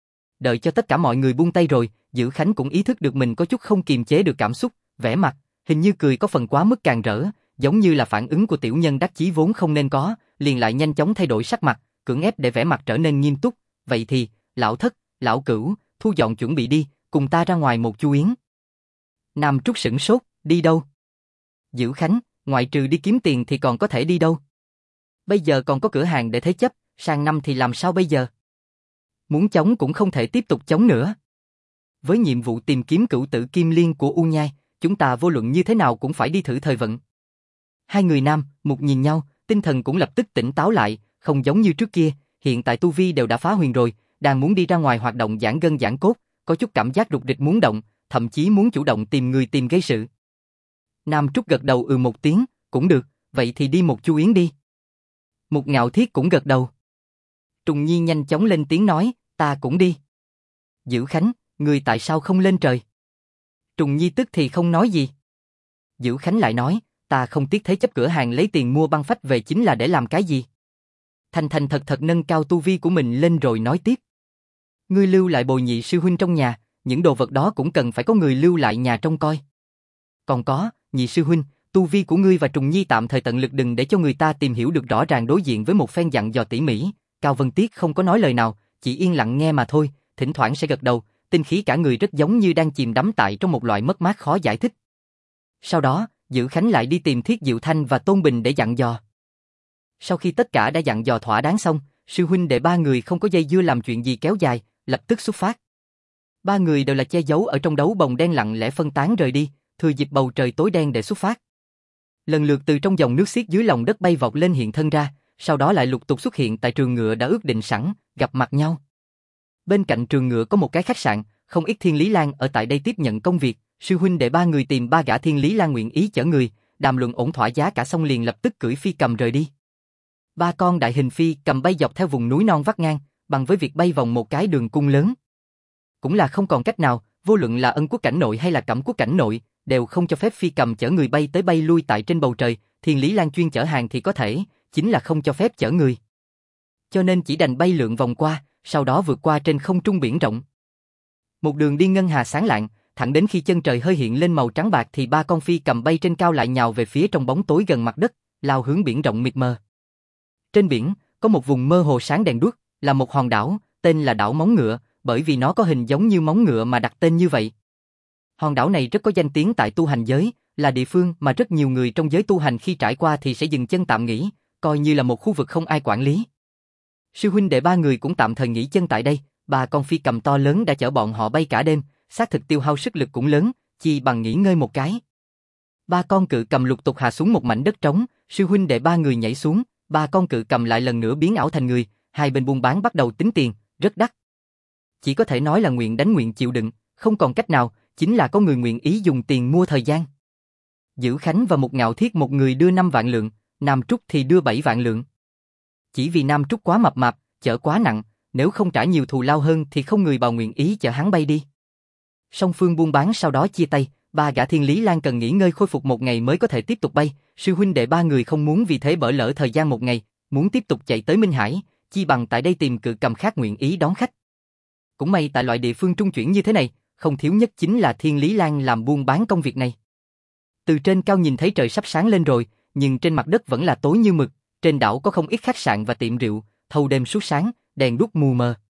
Đợi cho tất cả mọi người buông tay rồi, Dữ Khánh cũng ý thức được mình có chút không kiềm chế được cảm xúc, vẻ mặt, hình như cười có phần quá mức càng rỡ, giống như là phản ứng của tiểu nhân đắc chí vốn không nên có, liền lại nhanh chóng thay đổi sắc mặt, cưỡng ép để vẻ mặt trở nên nghiêm túc, vậy thì, lão thất, lão Cửu, thu dọn chuẩn bị đi, cùng ta ra ngoài một chu yến. Nam Trúc sửng sốt, đi đâu? Dữ Khánh, ngoại trừ đi kiếm tiền thì còn có thể đi đâu? Bây giờ còn có cửa hàng để thế chấp, sang năm thì làm sao bây giờ? Muốn chống cũng không thể tiếp tục chống nữa. Với nhiệm vụ tìm kiếm cửu tử kim liên của U Nhai, chúng ta vô luận như thế nào cũng phải đi thử thời vận. Hai người Nam, Mục nhìn nhau, tinh thần cũng lập tức tỉnh táo lại, không giống như trước kia, hiện tại tu vi đều đã phá huyền rồi, đang muốn đi ra ngoài hoạt động giãn gân giãn cốt, có chút cảm giác rục rịch muốn động, thậm chí muốn chủ động tìm người tìm gây sự. Nam Trúc gật đầu một tiếng, cũng được, vậy thì đi một chu yến đi. Mục Ngạo Thiết cũng gật đầu. Trùng Nhi nhanh chóng lên tiếng nói, ta cũng đi. Dữ Khánh, người tại sao không lên trời? Trùng Nhi tức thì không nói gì. Dữ Khánh lại nói, ta không tiếc thế chấp cửa hàng lấy tiền mua băng phách về chính là để làm cái gì? Thành thành thật thật nâng cao tu vi của mình lên rồi nói tiếp. Ngươi lưu lại bồi nhị sư huynh trong nhà, những đồ vật đó cũng cần phải có người lưu lại nhà trông coi. Còn có, nhị sư huynh, tu vi của ngươi và Trùng Nhi tạm thời tận lực đừng để cho người ta tìm hiểu được rõ ràng, đối diện với một phen dặn dò tỉ mỉ. Cao Vân Tiết không có nói lời nào, chỉ yên lặng nghe mà thôi, thỉnh thoảng sẽ gật đầu, tinh khí cả người rất giống như đang chìm đắm tại trong một loại mất mát khó giải thích. Sau đó, Dữ Khánh lại đi tìm Thiết Diệu Thanh và Tôn Bình để dặn dò. Sau khi tất cả đã dặn dò thỏa đáng xong, sư huynh đệ ba người không có dây dưa làm chuyện gì kéo dài, lập tức xuất phát. Ba người đều là che giấu ở trong đấu bồng đen lặng lẽ phân tán rời đi, thừa dịp bầu trời tối đen để xuất phát. Lần lượt từ trong dòng nước xiết dưới lòng đất bay vọt lên hiện thân ra, sau đó lại lục tục xuất hiện tại trường ngựa đã ước định sẵn, gặp mặt nhau. Bên cạnh trường ngựa có một cái khách sạn, không ít Thiên Lý Lan ở tại đây tiếp nhận công việc, sư huynh đệ ba người tìm ba gã Thiên Lý Lan nguyện ý chở người, đàm luận ổn thỏa giá cả xong liền lập tức cưỡi phi cầm rời đi. Ba con đại hình phi cầm bay dọc theo vùng núi non vắt ngang, bằng với việc bay vòng một cái đường cung lớn. Cũng là không còn cách nào, vô luận là Ân Quốc cảnh nội hay là Cẩm Quốc cảnh nội, đều không cho phép phi cầm chở người bay tới bay lui tại trên bầu trời, Thiên Lý Lan chuyên chở hàng thì có thể, chính là không cho phép chở người. Cho nên chỉ đành bay lượn vòng qua, sau đó vượt qua trên không trung biển rộng. Một đường đi ngân hà sáng lạng, thẳng đến khi chân trời hơi hiện lên màu trắng bạc thì ba con phi cầm bay trên cao lại nhào về phía trong bóng tối gần mặt đất, lao hướng biển rộng mịt mờ. Trên biển, có một vùng mơ hồ sáng đèn đuốc, là một hòn đảo, tên là đảo Móng Ngựa, bởi vì nó có hình giống như móng ngựa mà đặt tên như vậy. Hòn đảo này rất có danh tiếng tại tu hành giới, là địa phương mà rất nhiều người trong giới tu hành khi trải qua thì sẽ dừng chân tạm nghỉ, coi như là một khu vực không ai quản lý. Sư huynh đệ ba người cũng tạm thời nghỉ chân tại đây, ba con phi cầm to lớn đã chở bọn họ bay cả đêm, xác thực tiêu hao sức lực cũng lớn, chi bằng nghỉ ngơi một cái. Ba con cự cầm lục tục hạ xuống một mảnh đất trống, sư huynh đệ ba người nhảy xuống, ba con cự cầm lại lần nữa biến ảo thành người, hai bên buôn bán bắt đầu tính tiền, rất đắt. Chỉ có thể nói là nguyện đánh nguyện chịu đựng, không còn cách nào, chính là có người nguyện ý dùng tiền mua thời gian. Dữ Khánh và Mục Ngạo Thiết một người đưa 5 vạn lượng, Nam Trúc thì đưa 7 vạn lượng. Chỉ vì Nam Trúc quá mập mạp, chở quá nặng, nếu không trả nhiều thù lao hơn thì không người bào nguyện ý chở hắn bay đi. Song phương buôn bán sau đó chia tay, ba gã Thiên Lý Lan cần nghỉ ngơi khôi phục một ngày mới có thể tiếp tục bay, sư huynh đệ ba người không muốn vì thế bỏ lỡ thời gian một ngày, muốn tiếp tục chạy tới Minh Hải, chi bằng tại đây tìm cự cầm khác nguyện ý đón khách. Cũng may tại loại địa phương trung chuyển như thế này, không thiếu nhất chính là Thiên Lý Lan làm buôn bán công việc này. Từ trên cao nhìn thấy trời sắp sáng lên rồi, nhưng trên mặt đất vẫn là tối như mực, trên đảo có không ít khách sạn và tiệm rượu, thâu đêm suốt sáng, đèn đuốc mù mờ.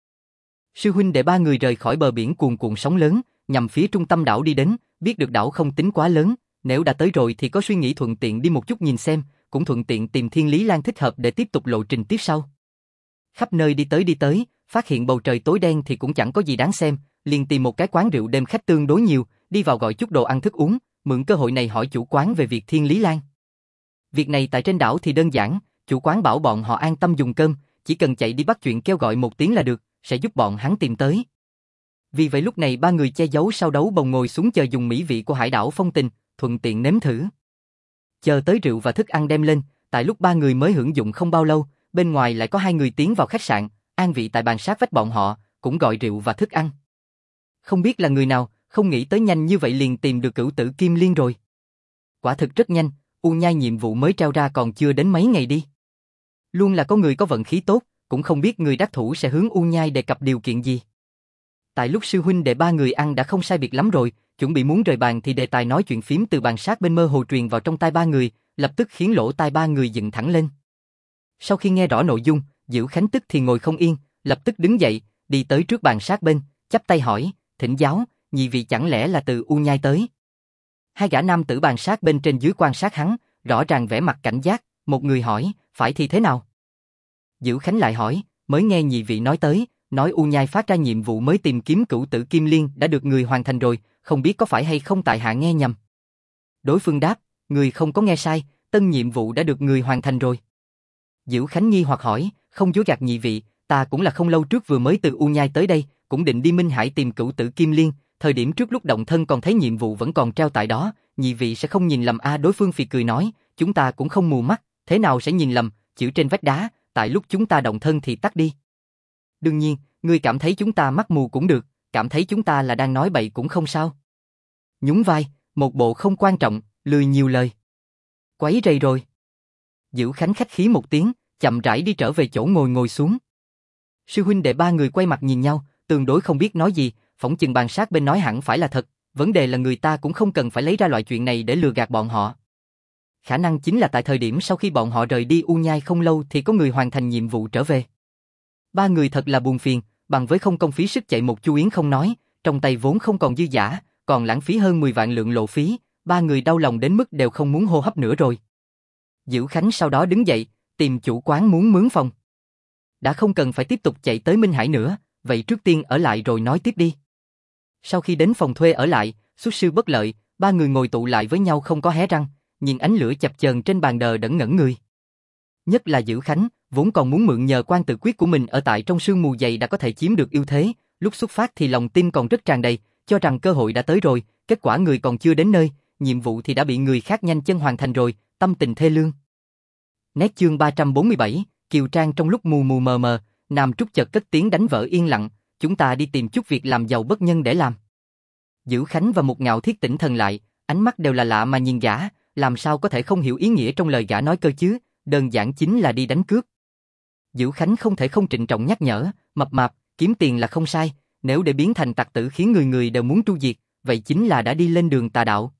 Sư huynh đệ ba người rời khỏi bờ biển cuồn cuộn sóng lớn, nhằm phía trung tâm đảo đi đến, biết được đảo không tính quá lớn, nếu đã tới rồi thì có suy nghĩ thuận tiện đi một chút nhìn xem, cũng thuận tiện tìm Thiên Lý Lan thích hợp để tiếp tục lộ trình tiếp sau. Khắp nơi đi tới, phát hiện bầu trời tối đen thì cũng chẳng có gì đáng xem, liền tìm một cái quán rượu đêm khách tương đối nhiều, đi vào gọi chút đồ ăn thức uống, mượn cơ hội này hỏi chủ quán về việc Thiên Lý Lan. Việc này tại trên đảo thì đơn giản, chủ quán bảo bọn họ an tâm dùng cơm, chỉ cần chạy đi bắt chuyện kêu gọi một tiếng là được, sẽ giúp bọn hắn tìm tới. Vì vậy lúc này ba người che giấu sau đấu bồng ngồi xuống chờ dùng mỹ vị của hải đảo phong tình, thuận tiện nếm thử. Chờ tới rượu và thức ăn đem lên, tại lúc ba người mới hưởng dụng không bao lâu, bên ngoài lại có hai người tiến vào khách sạn, an vị tại bàn sát vách bọn họ, cũng gọi rượu và thức ăn. Không biết là người nào, không nghĩ tới nhanh như vậy liền tìm được cửu tử Kim Liên rồi. Quả thực rất nhanh, U Nhai nhiệm vụ mới trao ra còn chưa đến mấy ngày đi. Luôn là có người có vận khí tốt, cũng không biết người đắc thủ sẽ hướng U Nhai đề cập điều kiện gì. Tại lúc sư huynh đệ ba người ăn đã không sai biệt lắm rồi, chuẩn bị muốn rời bàn thì đề tài nói chuyện phím từ bàn sát bên mơ hồ truyền vào trong tai ba người, lập tức khiến lỗ tai ba người dựng thẳng lên. Sau khi nghe rõ nội dung, Dữ Khánh tức thì ngồi không yên, lập tức đứng dậy, đi tới trước bàn sát bên, chắp tay hỏi, thỉnh giáo, nhị vị chẳng lẽ là từ U Nhai tới? Hai gã nam tử bàn sát bên trên dưới quan sát hắn, rõ ràng vẻ mặt cảnh giác, một người hỏi, phải thì thế nào? Dữ Khánh lại hỏi, mới nghe nhị vị nói tới, nói U Nhai phát ra nhiệm vụ mới tìm kiếm cửu tử Kim Liên đã được người hoàn thành rồi, không biết có phải hay không tại hạ nghe nhầm. Đối phương đáp, người không có nghe sai, tân nhiệm vụ đã được người hoàn thành rồi. Dữ Khánh nghi hoặc hỏi, không dối gạt nhị vị, ta cũng là không lâu trước vừa mới từ U Nhai tới đây, cũng định đi Minh Hải tìm cửu tử Kim Liên, thời điểm trước lúc động thân còn thấy nhiệm vụ vẫn còn treo tại đó, nhị vị sẽ không nhìn lầm đối phương phì cười nói, chúng ta cũng không mù mắt, thế nào sẽ nhìn lầm, chữ trên vách đá, tại lúc chúng ta động thân thì tắt đi. Đương nhiên, ngươi cảm thấy chúng ta mắt mù cũng được, cảm thấy chúng ta là đang nói bậy cũng không sao. Nhún vai, một bộ không quan trọng, lười nhiều lời. Quấy rầy rồi. Dữ Khánh khách khí một tiếng, chậm rãi đi trở về chỗ ngồi xuống. Sư huynh đệ ba người quay mặt nhìn nhau, tương đối không biết nói gì, phỏng chừng bàn sát bên nói hẳn phải là thật, vấn đề là người ta cũng không cần phải lấy ra loại chuyện này để lừa gạt bọn họ. Khả năng chính là tại thời điểm sau khi bọn họ rời đi U Nhai không lâu thì có người hoàn thành nhiệm vụ trở về. Ba người thật là buồn phiền, bằng với không công phí sức chạy một chu yến không nói, trong tay vốn không còn dư dả, còn lãng phí hơn 10 vạn lượng lộ phí, ba người đau lòng đến mức đều không muốn hô hấp nữa rồi. Dữ Khánh sau đó đứng dậy, tìm chủ quán muốn mướn phòng. Đã không cần phải tiếp tục chạy tới Minh Hải nữa, vậy trước tiên ở lại rồi nói tiếp đi. Sau khi đến phòng thuê ở lại, xuất sư bất lợi, ba người ngồi tụ lại với nhau không có hé răng, nhìn ánh lửa chập chờn trên bàn đờ đẫn ngẩn người. Nhất là Dữ Khánh, vốn còn muốn mượn nhờ quan tự quyết của mình ở tại trong sương mù dày đã có thể chiếm được ưu thế, lúc xuất phát thì lòng tin còn rất tràn đầy, cho rằng cơ hội đã tới rồi, kết quả người còn chưa đến nơi, nhiệm vụ thì đã bị người khác nhanh chân hoàn thành rồi, tâm tình thê lương. Nét chương 347, Kiều Trang trong lúc mù mù mờ mờ, Nam Trúc chợt cất tiếng đánh vỡ yên lặng, chúng ta đi tìm chút việc làm giàu bất nhân để làm. Dữ Khánh và Mục Ngạo Thiết tỉnh thần lại, ánh mắt đều là lạ mà nhìn gã, làm sao có thể không hiểu ý nghĩa trong lời gã nói cơ chứ, đơn giản chính là đi đánh cướp. Dữ Khánh không thể không trịnh trọng nhắc nhở, mập mạp, kiếm tiền là không sai, nếu để biến thành tặc tử khiến người người đều muốn tru diệt, vậy chính là đã đi lên đường tà đạo.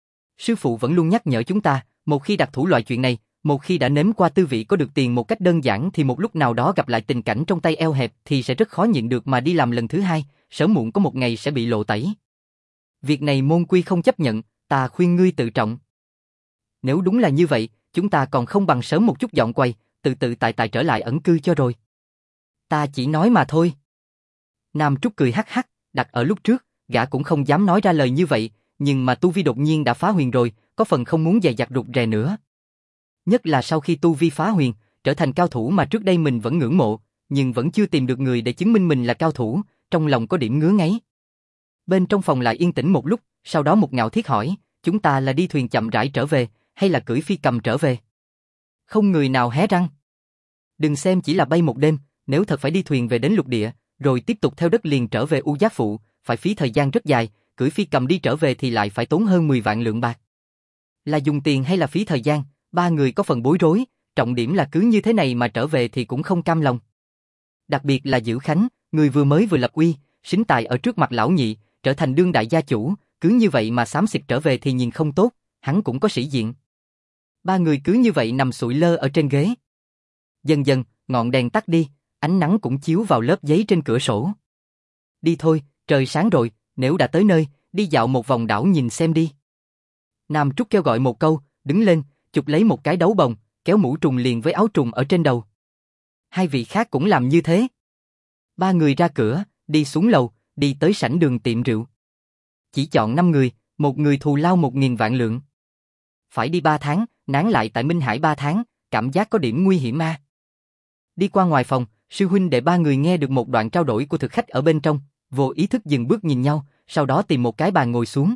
Sư phụ vẫn luôn nhắc nhở chúng ta, một khi đặt thủ loại chuyện này, một khi đã nếm qua tư vị có được tiền một cách đơn giản thì một lúc nào đó gặp lại tình cảnh trong tay eo hẹp thì sẽ rất khó nhịn được mà đi làm lần thứ hai, sớm muộn có một ngày sẽ bị lộ tẩy. Việc này môn quy không chấp nhận, ta khuyên ngươi tự trọng. Nếu đúng là như vậy, chúng ta còn không bằng sớm một chút dọn quầy, tự tự tại tại trở lại ẩn cư cho rồi. Ta chỉ nói mà thôi. Nam Trúc cười hắc hắc, đặt ở lúc trước, gã cũng không dám nói ra lời như vậy, nhưng mà tu vi đột nhiên đã phá huyền rồi, có phần không muốn dè dặt rụt rè nữa. Nhất là sau khi tu vi phá huyền, trở thành cao thủ mà trước đây mình vẫn ngưỡng mộ, nhưng vẫn chưa tìm được người để chứng minh mình là cao thủ, trong lòng có điểm ngứa ngáy. Bên trong phòng lại yên tĩnh một lúc, sau đó Mục Ngạo Thiết hỏi, chúng ta là đi thuyền chậm rãi trở về, hay là cưỡi phi cầm trở về? Không người nào hé răng. Đừng xem chỉ là bay một đêm, nếu thật phải đi thuyền về đến lục địa, rồi tiếp tục theo đất liền trở về U Giác Phụ, phải phí thời gian rất dài, cưỡi phi cầm đi trở về thì lại phải tốn hơn 10 vạn lượng bạc. Là dùng tiền hay là phí thời gian, ba người có phần bối rối, trọng điểm là cứ như thế này mà trở về thì cũng không cam lòng. Đặc biệt là Dữ Khánh, người vừa mới vừa lập uy, xính tài ở trước mặt lão nhị, trở thành đương đại gia chủ, cứ như vậy mà xám xịt trở về thì nhìn không tốt, hắn cũng có sĩ diện. Ba người cứ như vậy nằm sụi lơ ở trên ghế. Dần dần, ngọn đèn tắt đi, ánh nắng cũng chiếu vào lớp giấy trên cửa sổ. Đi thôi, trời sáng rồi, nếu đã tới nơi, đi dạo một vòng đảo nhìn xem đi. Nam Trúc kêu gọi một câu, đứng lên, chụp lấy một cái đấu bồng, kéo mũ trùng liền với áo trùng ở trên đầu. Hai vị khác cũng làm như thế. Ba người ra cửa, đi xuống lầu, đi tới sảnh đường tiệm rượu. Chỉ chọn 5 người, một người thù lao 1.000 vạn lượng. Phải đi 3 tháng, nán lại tại Minh Hải 3 tháng, cảm giác có điểm nguy hiểm ma. Đi qua ngoài phòng, sư huynh đệ ba người nghe được một đoạn trao đổi của thực khách ở bên trong, vô ý thức dừng bước nhìn nhau, sau đó tìm một cái bàn ngồi xuống.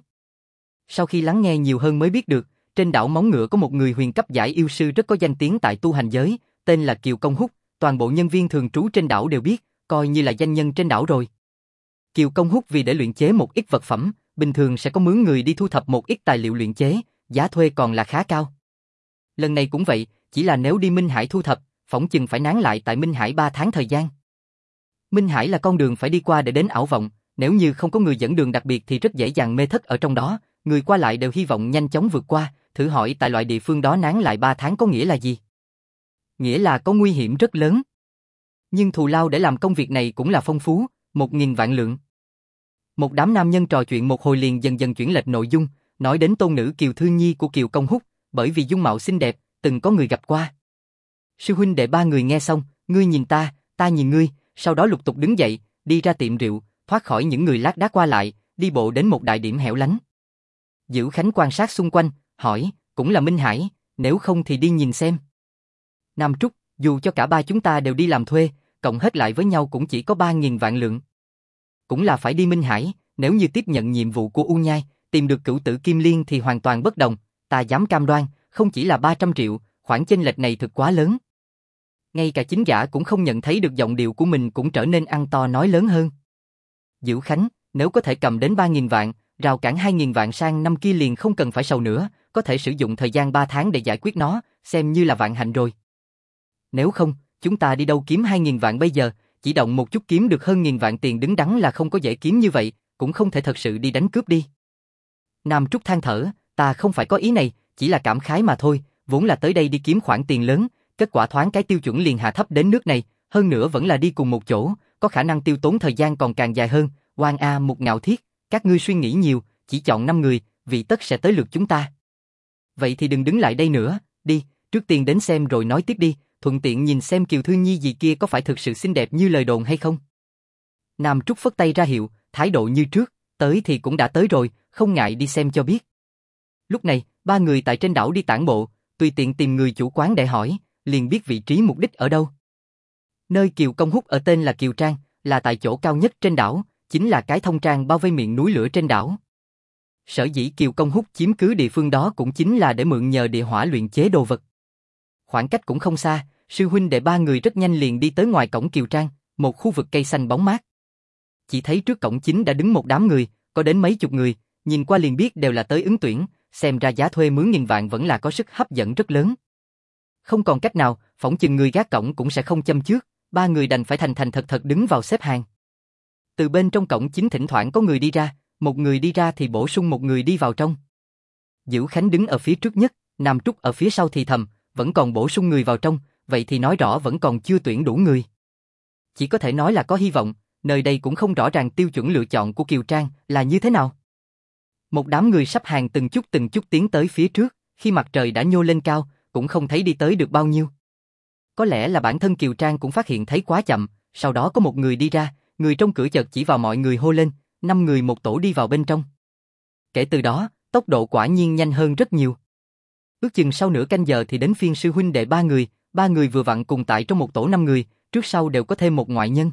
Sau khi lắng nghe nhiều hơn mới biết được, trên đảo Móng Ngựa có một người huyền cấp giải yêu sư rất có danh tiếng tại tu hành giới, tên là Kiều Công Húc, toàn bộ nhân viên thường trú trên đảo đều biết, coi như là danh nhân trên đảo rồi. Kiều Công Húc vì để luyện chế một ít vật phẩm, bình thường sẽ có mướn người đi thu thập một ít tài liệu luyện chế, giá thuê còn là khá cao. Lần này cũng vậy, chỉ là nếu đi Minh Hải thu thập, phỏng chừng phải nán lại tại Minh Hải 3 tháng thời gian. Minh Hải là con đường phải đi qua để đến ảo vọng, nếu như không có người dẫn đường đặc biệt thì rất dễ dàng mê thất ở trong đó, người qua lại đều hy vọng nhanh chóng vượt qua, thử hỏi tại loại địa phương đó nán lại 3 tháng có nghĩa là gì? Nghĩa là có nguy hiểm rất lớn. Nhưng thù lao để làm công việc này cũng là phong phú, 1.000 vạn lượng. Một đám nam nhân trò chuyện một hồi liền dần dần chuyển lệch nội dung, nói đến tôn nữ Kiều Thư Nhi của Kiều Công Húc, bởi vì dung mạo xinh đẹp, từng có người gặp qua. Sư huynh đệ ba người nghe xong, ngươi nhìn ta, ta nhìn ngươi, sau đó lục tục đứng dậy, đi ra tiệm rượu, thoát khỏi những người lác đác qua lại, đi bộ đến một đại điểm hẻo lánh. Dữ Khánh quan sát xung quanh, hỏi, cũng là Minh Hải, nếu không thì đi nhìn xem. Nam Trúc, dù cho cả ba chúng ta đều đi làm thuê, cộng hết lại với nhau cũng chỉ có 3.000 vạn lượng. Cũng là phải đi Minh Hải, nếu như tiếp nhận nhiệm vụ của U Nhai, tìm được cửu tử Kim Liên thì hoàn toàn bất đồng, ta dám cam đoan, không chỉ là 300 triệu, khoản chênh lệch này thực quá lớn. Ngay cả chính gã cũng không nhận thấy được giọng điệu của mình cũng trở nên ăn to nói lớn hơn. Dữ Khánh, nếu có thể cầm đến 3.000 vạn, rào cản 2.000 vạn sang năm kia liền không cần phải sầu nữa, có thể sử dụng thời gian 3 tháng để giải quyết nó, xem như là vạn hạnh rồi. Nếu không, chúng ta đi đâu kiếm 2.000 vạn bây giờ, chỉ động một chút kiếm được hơn 1.000 vạn tiền đứng đắn là không có dễ kiếm như vậy, cũng không thể thật sự đi đánh cướp đi. Nam Trúc than thở, ta không phải có ý này, chỉ là cảm khái mà thôi, vốn là tới đây đi kiếm khoản tiền lớn, kết quả thoáng cái tiêu chuẩn liền hạ thấp đến nước này, hơn nữa vẫn là đi cùng một chỗ, có khả năng tiêu tốn thời gian còn càng dài hơn. Oan A Mục Ngạo Thiết, các ngươi suy nghĩ nhiều, chỉ chọn 5 người, vị tất sẽ tới lượt chúng ta. Vậy thì đừng đứng lại đây nữa, đi, trước tiên đến xem rồi nói tiếp đi, thuận tiện nhìn xem Kiều Thư Nhi gì kia có phải thực sự xinh đẹp như lời đồn hay không. Nam Trúc phất tay ra hiệu, thái độ như trước, tới thì cũng đã tới rồi, không ngại đi xem cho biết. Lúc này, ba người tại trên đảo đi tản bộ, tùy tiện tìm người chủ quán để hỏi, liền biết vị trí mục đích ở đâu. Nơi Kiều Công Húc ở tên là Kiều Trang, là tại chỗ cao nhất trên đảo, chính là cái thông trang bao vây miệng núi lửa trên đảo. Sở dĩ Kiều Công Húc chiếm cứ địa phương đó cũng chính là để mượn nhờ địa hỏa luyện chế đồ vật. Khoảng cách cũng không xa, sư huynh đệ ba người rất nhanh liền đi tới ngoài cổng Kiều Trang, một khu vực cây xanh bóng mát. Chỉ thấy trước cổng chính đã đứng một đám người, có đến mấy chục người, nhìn qua liền biết đều là tới ứng tuyển, xem ra giá thuê mướn 1.000 vạn vẫn là có sức hấp dẫn rất lớn. Không còn cách nào, phỏng chừng người gác cổng cũng sẽ không châm chước, ba người đành phải thành thành thật thật đứng vào xếp hàng. Từ bên trong cổng chính thỉnh thoảng có người đi ra, một người đi ra thì bổ sung một người đi vào trong. Dữ Khánh đứng ở phía trước nhất, Nam Trúc ở phía sau thì thầm, vẫn còn bổ sung người vào trong, vậy thì nói rõ vẫn còn chưa tuyển đủ người. Chỉ có thể nói là có hy vọng, nơi đây cũng không rõ ràng tiêu chuẩn lựa chọn của Kiều Trang là như thế nào. Một đám người sắp hàng từng chút tiến tới phía trước, khi mặt trời đã nhô lên cao, cũng không thấy đi tới được bao nhiêu. Có lẽ là bản thân Kiều Trang cũng phát hiện thấy quá chậm, sau đó có một người đi ra, người trong cửa chợt chỉ vào mọi người hô lên, 5 người một tổ đi vào bên trong. Kể từ đó, tốc độ quả nhiên nhanh hơn rất nhiều. Ước chừng sau nửa canh giờ thì đến phiên sư huynh đệ 3 người vừa vặn cùng tại trong một tổ 5 người, trước sau đều có thêm một ngoại nhân.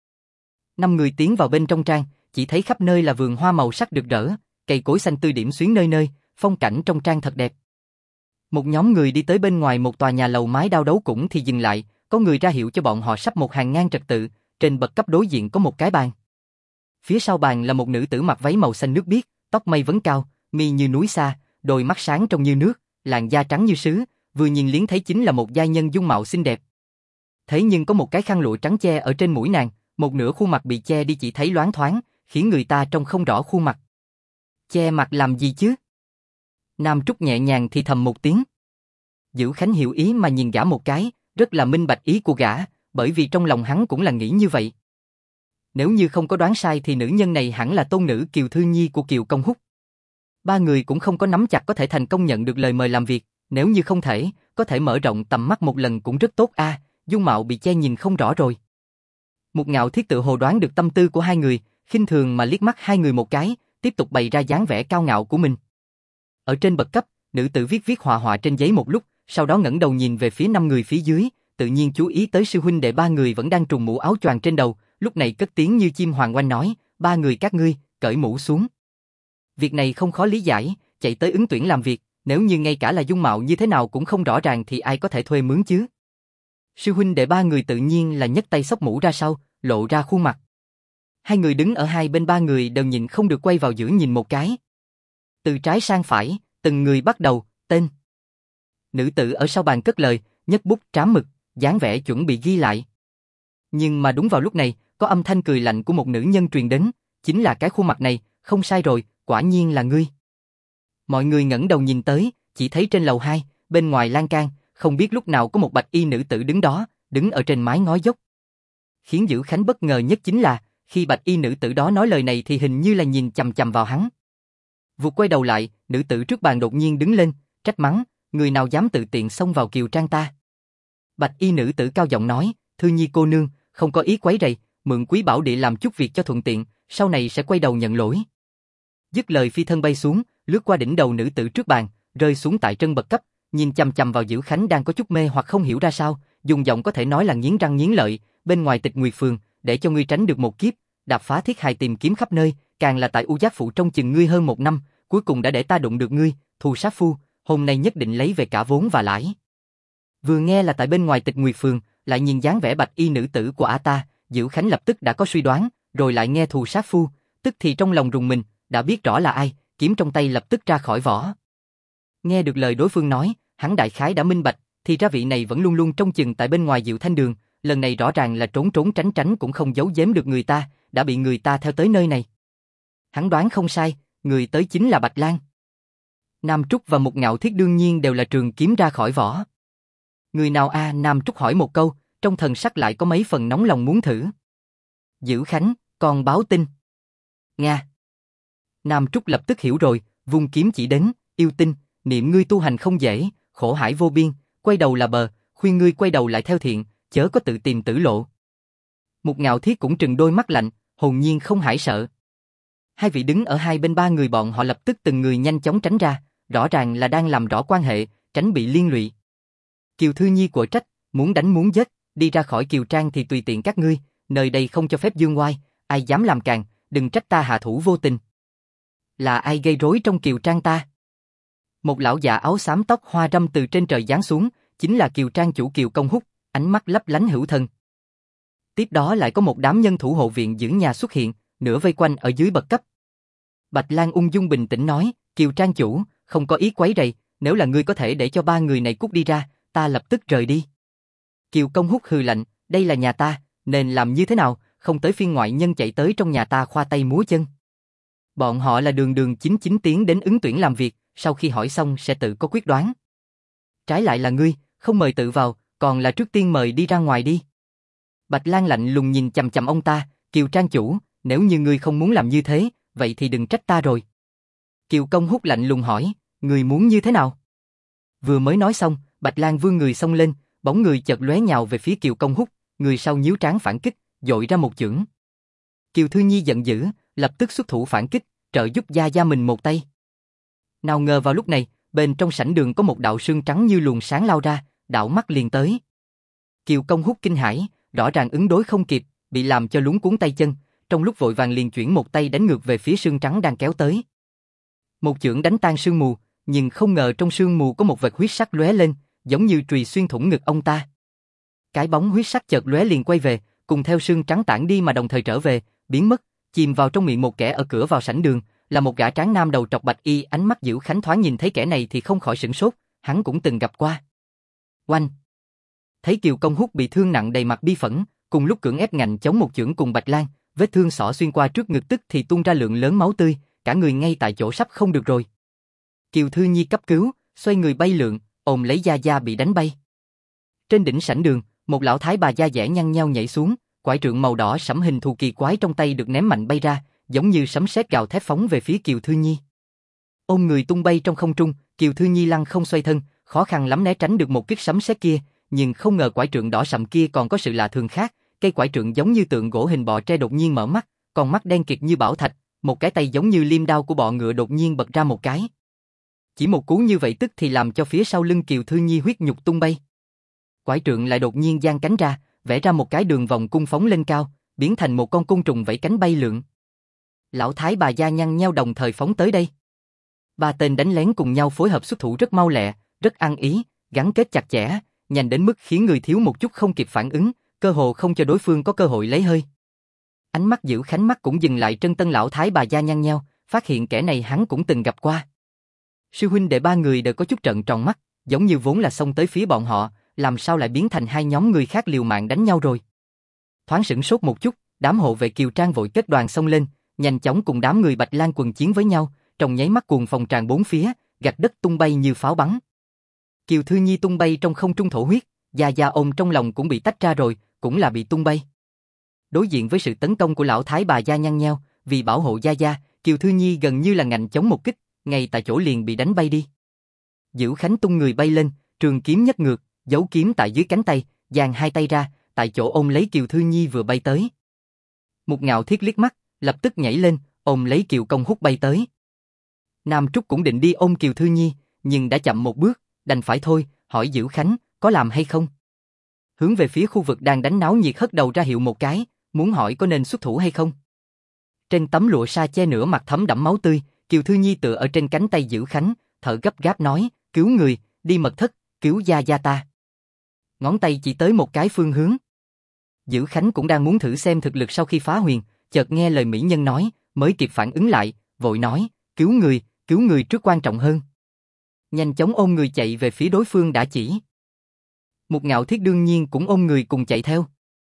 5 người tiến vào bên trong trang, chỉ thấy khắp nơi là vườn hoa màu sắc rực rỡ, cây cối xanh tươi điểm xuyến nơi nơi, phong cảnh trong trang thật đẹp. Một nhóm người đi tới bên ngoài một tòa nhà lầu mái đao đấu cũng thì dừng lại, có người ra hiệu cho bọn họ sắp một hàng ngang trật tự, trên bậc cấp đối diện có một cái bàn. Phía sau bàn là một nữ tử mặc váy màu xanh nước biếc, tóc mây vấn cao, mi như núi xa, đôi mắt sáng trong như nước, làn da trắng như sứ, vừa nhìn liếng thấy chính là một giai nhân dung mạo xinh đẹp. Thế nhưng có một cái khăn lụa trắng che ở trên mũi nàng, một nửa khuôn mặt bị che đi chỉ thấy loáng thoáng, khiến người ta trông không rõ khuôn mặt. Che mặt làm gì chứ? Nam Trúc nhẹ nhàng thì thầm một tiếng. Dữ Khánh hiểu ý mà nhìn gã một cái, rất là minh bạch ý của gã, bởi vì trong lòng hắn cũng là nghĩ như vậy. Nếu như không có đoán sai thì nữ nhân này hẳn là tôn nữ Kiều Thư Nhi của Kiều Công Húc. 3 người cũng không có nắm chặt có thể thành công nhận được lời mời làm việc, nếu như không thể, có thể mở rộng tầm mắt một lần cũng rất tốt a, dung mạo bị che nhìn không rõ rồi. Một Ngạo Thiết tự hồ đoán được tâm tư của hai người, khinh thường mà liếc mắt hai người một cái, tiếp tục bày ra dáng vẻ cao ngạo của mình. Ở trên bậc cấp, nữ tử viết họa họa trên giấy một lúc, sau đó ngẩng đầu nhìn về phía 5 người phía dưới, tự nhiên chú ý tới sư huynh đệ 3 người vẫn đang trùm mũ áo choàng trên đầu, lúc này cất tiếng như chim hoàng oanh nói, 3 người các ngươi, cởi mũ xuống. Việc này không khó lý giải, chạy tới ứng tuyển làm việc, nếu như ngay cả là dung mạo như thế nào cũng không rõ ràng thì ai có thể thuê mướn chứ. Sư huynh đệ 3 người tự nhiên là nhấc tay xốc mũ ra sau, lộ ra khuôn mặt. Hai người đứng ở hai bên 3 người đều nhìn không được quay vào giữa nhìn một cái. Từ trái sang phải, từng người bắt đầu, tên. Nữ tử ở sau bàn cất lời, nhấc bút trám mực, dáng vẻ chuẩn bị ghi lại. Nhưng mà đúng vào lúc này, có âm thanh cười lạnh của một nữ nhân truyền đến, chính là cái khuôn mặt này, không sai rồi, quả nhiên là ngươi. Mọi người ngẩng đầu nhìn tới, chỉ thấy trên lầu 2, bên ngoài lan can, không biết lúc nào có một bạch y nữ tử đứng đó, đứng ở trên mái ngói dốc. Khiến Dữ Khánh bất ngờ nhất chính là, khi bạch y nữ tử đó nói lời này thì hình như là nhìn chằm chằm vào hắn. Vụt quay đầu lại, nữ tử trước bàn đột nhiên đứng lên, trách mắng, người nào dám tự tiện xông vào kiều trang ta. Bạch y nữ tử cao giọng nói, Thư Nhi cô nương, không có ý quấy rầy, mượn quý bảo địa làm chút việc cho thuận tiện, sau này sẽ quay đầu nhận lỗi. Dứt lời phi thân bay xuống, lướt qua đỉnh đầu nữ tử trước bàn, rơi xuống tại chân bậc cấp, nhìn chằm chằm vào Dữ Khánh đang có chút mê hoặc không hiểu ra sao, dùng giọng có thể nói là nghiến răng nghiến lợi, bên ngoài Tịch Nguyệt Phường, để cho ngươi tránh được một kiếp, đạp phá thiết hài tìm kiếm khắp nơi, càng là tại U Giác Phủ trong chừng ngươi hơn 1 năm, cuối cùng đã để ta đụng được ngươi, thù sát phu, hôm nay nhất định lấy về cả vốn và lãi. Vừa nghe là tại bên ngoài Tịch Nguyệt Phường, lại nhìn dáng vẻ bạch y nữ tử của ta, Dữ Khánh lập tức đã có suy đoán, rồi lại nghe thù sát phu, tức thì trong lòng rùng mình, đã biết rõ là ai, kiếm trong tay lập tức ra khỏi vỏ. Nghe được lời đối phương nói, hắn đại khái đã minh bạch, thì ra vị này vẫn luôn luôn trông chừng tại bên ngoài Diệu Thanh Đường, lần này rõ ràng là trốn trốn tránh tránh cũng không giấu giếm được người ta, đã bị người ta theo tới nơi này. Hắn đoán không sai, người tới chính là Bạch Lan. Nam Trúc và một Ngạo Thiết đương nhiên đều là trường kiếm ra khỏi vỏ. Người nào a? Nam Trúc hỏi một câu, trong thần sắc lại có mấy phần nóng lòng muốn thử. Dữ Khánh, con báo tin. Nga. Nam Trúc lập tức hiểu rồi, vung kiếm chỉ đến, yêu tinh, niệm ngươi tu hành không dễ, khổ hải vô biên, quay đầu là bờ, khuyên ngươi quay đầu lại theo thiện, chớ có tự tìm tử lộ. Một Ngạo Thiết cũng trừng đôi mắt lạnh, hồn nhiên không hãi sợ. Hai vị đứng ở hai bên 3 người bọn họ lập tức từng người nhanh chóng tránh ra, rõ ràng là đang làm rõ quan hệ, tránh bị liên lụy. Kiều Thư Nhi của trách, muốn đánh muốn giết, đi ra khỏi Kiều Trang thì tùy tiện các ngươi, nơi đây không cho phép dương oai, ai dám làm càng, đừng trách ta hạ thủ vô tình. Là ai gây rối trong Kiều Trang ta? Một lão già áo xám tóc hoa râm từ trên trời giáng xuống, chính là Kiều Trang chủ Kiều Công Húc, ánh mắt lấp lánh hữu thần. Tiếp đó lại có một đám nhân thủ hộ viện giữ nhà xuất hiện, nửa vây quanh ở dưới bậc cấp. Bạch Lan ung dung bình tĩnh nói, Kiều Trang chủ, không có ý quấy rầy, nếu là ngươi có thể để cho 3 người này cút đi ra, ta lập tức rời đi. Kiều Công Húc hừ lạnh, đây là nhà ta, nên làm như thế nào, không tới phiên ngoại nhân chạy tới trong nhà ta khoa tay múa chân. Bọn họ là đường đường chính chính tiến đến ứng tuyển làm việc, sau khi hỏi xong sẽ tự có quyết đoán. Trái lại là ngươi, không mời tự vào, còn là trước tiên mời đi ra ngoài đi. Bạch Lan lạnh lùng nhìn chằm chằm ông ta, Kiều Trang chủ, nếu như ngươi không muốn làm như thế, vậy thì đừng trách ta rồi. Kiều Công Húc lạnh lùng hỏi, người muốn như thế nào? Vừa mới nói xong, Bạch Lang vươn người xông lên, bóng người chợt lóe nhào về phía Kiều Công Húc, người sau nhíu trán phản kích, dội ra một chưởng. Kiều Thư Nhi giận dữ, lập tức xuất thủ phản kích, trợ giúp Gia Gia mình một tay. Nào ngờ vào lúc này, bên trong sảnh đường có một đạo sương trắng như luồng sáng lao ra, đảo mắt liền tới. Kiều Công Húc kinh hãi, rõ ràng ứng đối không kịp, bị làm cho luống cuống tay chân, trong lúc vội vàng liền chuyển một tay đánh ngược về phía sương trắng đang kéo tới. Một chưởng đánh tan sương mù, nhưng không ngờ trong sương mù có một vệt huyết sắc lóe lên, giống như chùy xuyên thủng ngực ông ta. Cái bóng huyết sắc chợt lóe liền quay về, cùng theo sương trắng tản đi mà đồng thời trở về, biến mất, chìm vào trong miệng một kẻ ở cửa vào sảnh đường, là một gã tráng nam đầu trọc bạch y. Ánh mắt Dữ Khánh thoáng nhìn thấy kẻ này thì không khỏi sửng sốt, hắn cũng từng gặp qua. Oanh! Thấy Kiều Công Húc bị thương nặng đầy mặt bi phẫn, cùng lúc cưỡng ép ngạnh chống một chưởng cùng Bạch Lang, vết thương xỏ xuyên qua trước ngực tức thì tuôn ra lượng lớn máu tươi, cả người ngay tại chỗ sắp không được rồi. Kiều Thư Nhi cấp cứu, xoay người bay lượn, ôm lấy Gia Gia bị đánh bay. Trên đỉnh sảnh đường, một lão thái bà da dẻ nhăn nheo nhảy xuống, quải trượng màu đỏ sẫm hình thù kỳ quái trong tay được ném mạnh bay ra, giống như sấm sét gào thét phóng về phía Kiều Thư Nhi. Ôm người tung bay trong không trung, Kiều Thư Nhi lăn không xoay thân, khó khăn lắm né tránh được một kích sấm sét kia, nhưng không ngờ quải trượng đỏ sậm kia còn có sự lạ thường khác, cây quải trượng giống như tượng gỗ hình bọ tre đột nhiên mở mắt, con mắt đen kịt như bảo thạch, một cái tay giống như liêm đao của bọ ngựa đột nhiên bật ra một cái. Chỉ một cú như vậy tức thì làm cho phía sau lưng Kiều Thư Nhi huyết nhục tung bay. Quải trượng lại đột nhiên giang cánh ra, vẽ ra một cái đường vòng cung phóng lên cao, biến thành một con côn trùng vẫy cánh bay lượn. Lão thái bà da nhăn nheo đồng thời phóng tới đây. Ba tên đánh lén cùng nhau phối hợp xuất thủ rất mau lẹ, rất ăn ý, gắn kết chặt chẽ, nhanh đến mức khiến người thiếu một chút không kịp phản ứng, cơ hồ không cho đối phương có cơ hội lấy hơi. Ánh mắt Dữ Khánh mắt cũng dừng lại trên tân lão thái bà da nhăn nheo, phát hiện kẻ này hắn cũng từng gặp qua. Sư huynh đệ ba người đều có chút trợn tròn mắt, giống như vốn là xông tới phía bọn họ, làm sao lại biến thành hai nhóm người khác liều mạng đánh nhau rồi. Thoáng sửng sốt một chút, đám hộ vệ Kiều Trang vội kết đoàn xông lên, nhanh chóng cùng đám người Bạch Lang quần chiến với nhau, trong nháy mắt cuồng phong tràn bốn phía, gạch đất tung bay như pháo bắn. Kiều Thư Nhi tung bay trong không trung thổ huyết, Gia Gia ôm trong lòng cũng bị tách ra rồi, cũng là bị tung bay. Đối diện với sự tấn công của lão thái bà da nhăn nheo, vì bảo hộ Gia Gia, Kiều Thư Nhi gần như là ngạnh chống một kích, ngay tại chỗ liền bị đánh bay đi. Dữ Khánh tung người bay lên, trường kiếm nhấc ngược, giấu kiếm tại dưới cánh tay, dang hai tay ra, tại chỗ ôm lấy Kiều Thư Nhi vừa bay tới. Một Ngạo Thiết liếc mắt, lập tức nhảy lên, ôm lấy Kiều Công Húc bay tới. Nam Trúc cũng định đi ôm Kiều Thư Nhi, nhưng đã chậm một bước, đành phải thôi, hỏi Dữ Khánh, có làm hay không? Hướng về phía khu vực đang đánh náo nhiệt hất đầu ra hiệu một cái, muốn hỏi có nên xuất thủ hay không. Trên tấm lụa sa che nửa mặt thấm đẫm máu tươi, Kiều Thư Nhi tựa ở trên cánh tay Dữ Khánh, thở gấp gáp nói, cứu người, đi mật thất, cứu Gia Gia ta. Ngón tay chỉ tới một cái phương hướng. Dữ Khánh cũng đang muốn thử xem thực lực sau khi phá huyền, chợt nghe lời mỹ nhân nói, mới kịp phản ứng lại, vội nói, cứu người trước quan trọng hơn. Nhanh chóng ôm người chạy về phía đối phương đã chỉ. Một Ngạo Thiết đương nhiên cũng ôm người cùng chạy theo.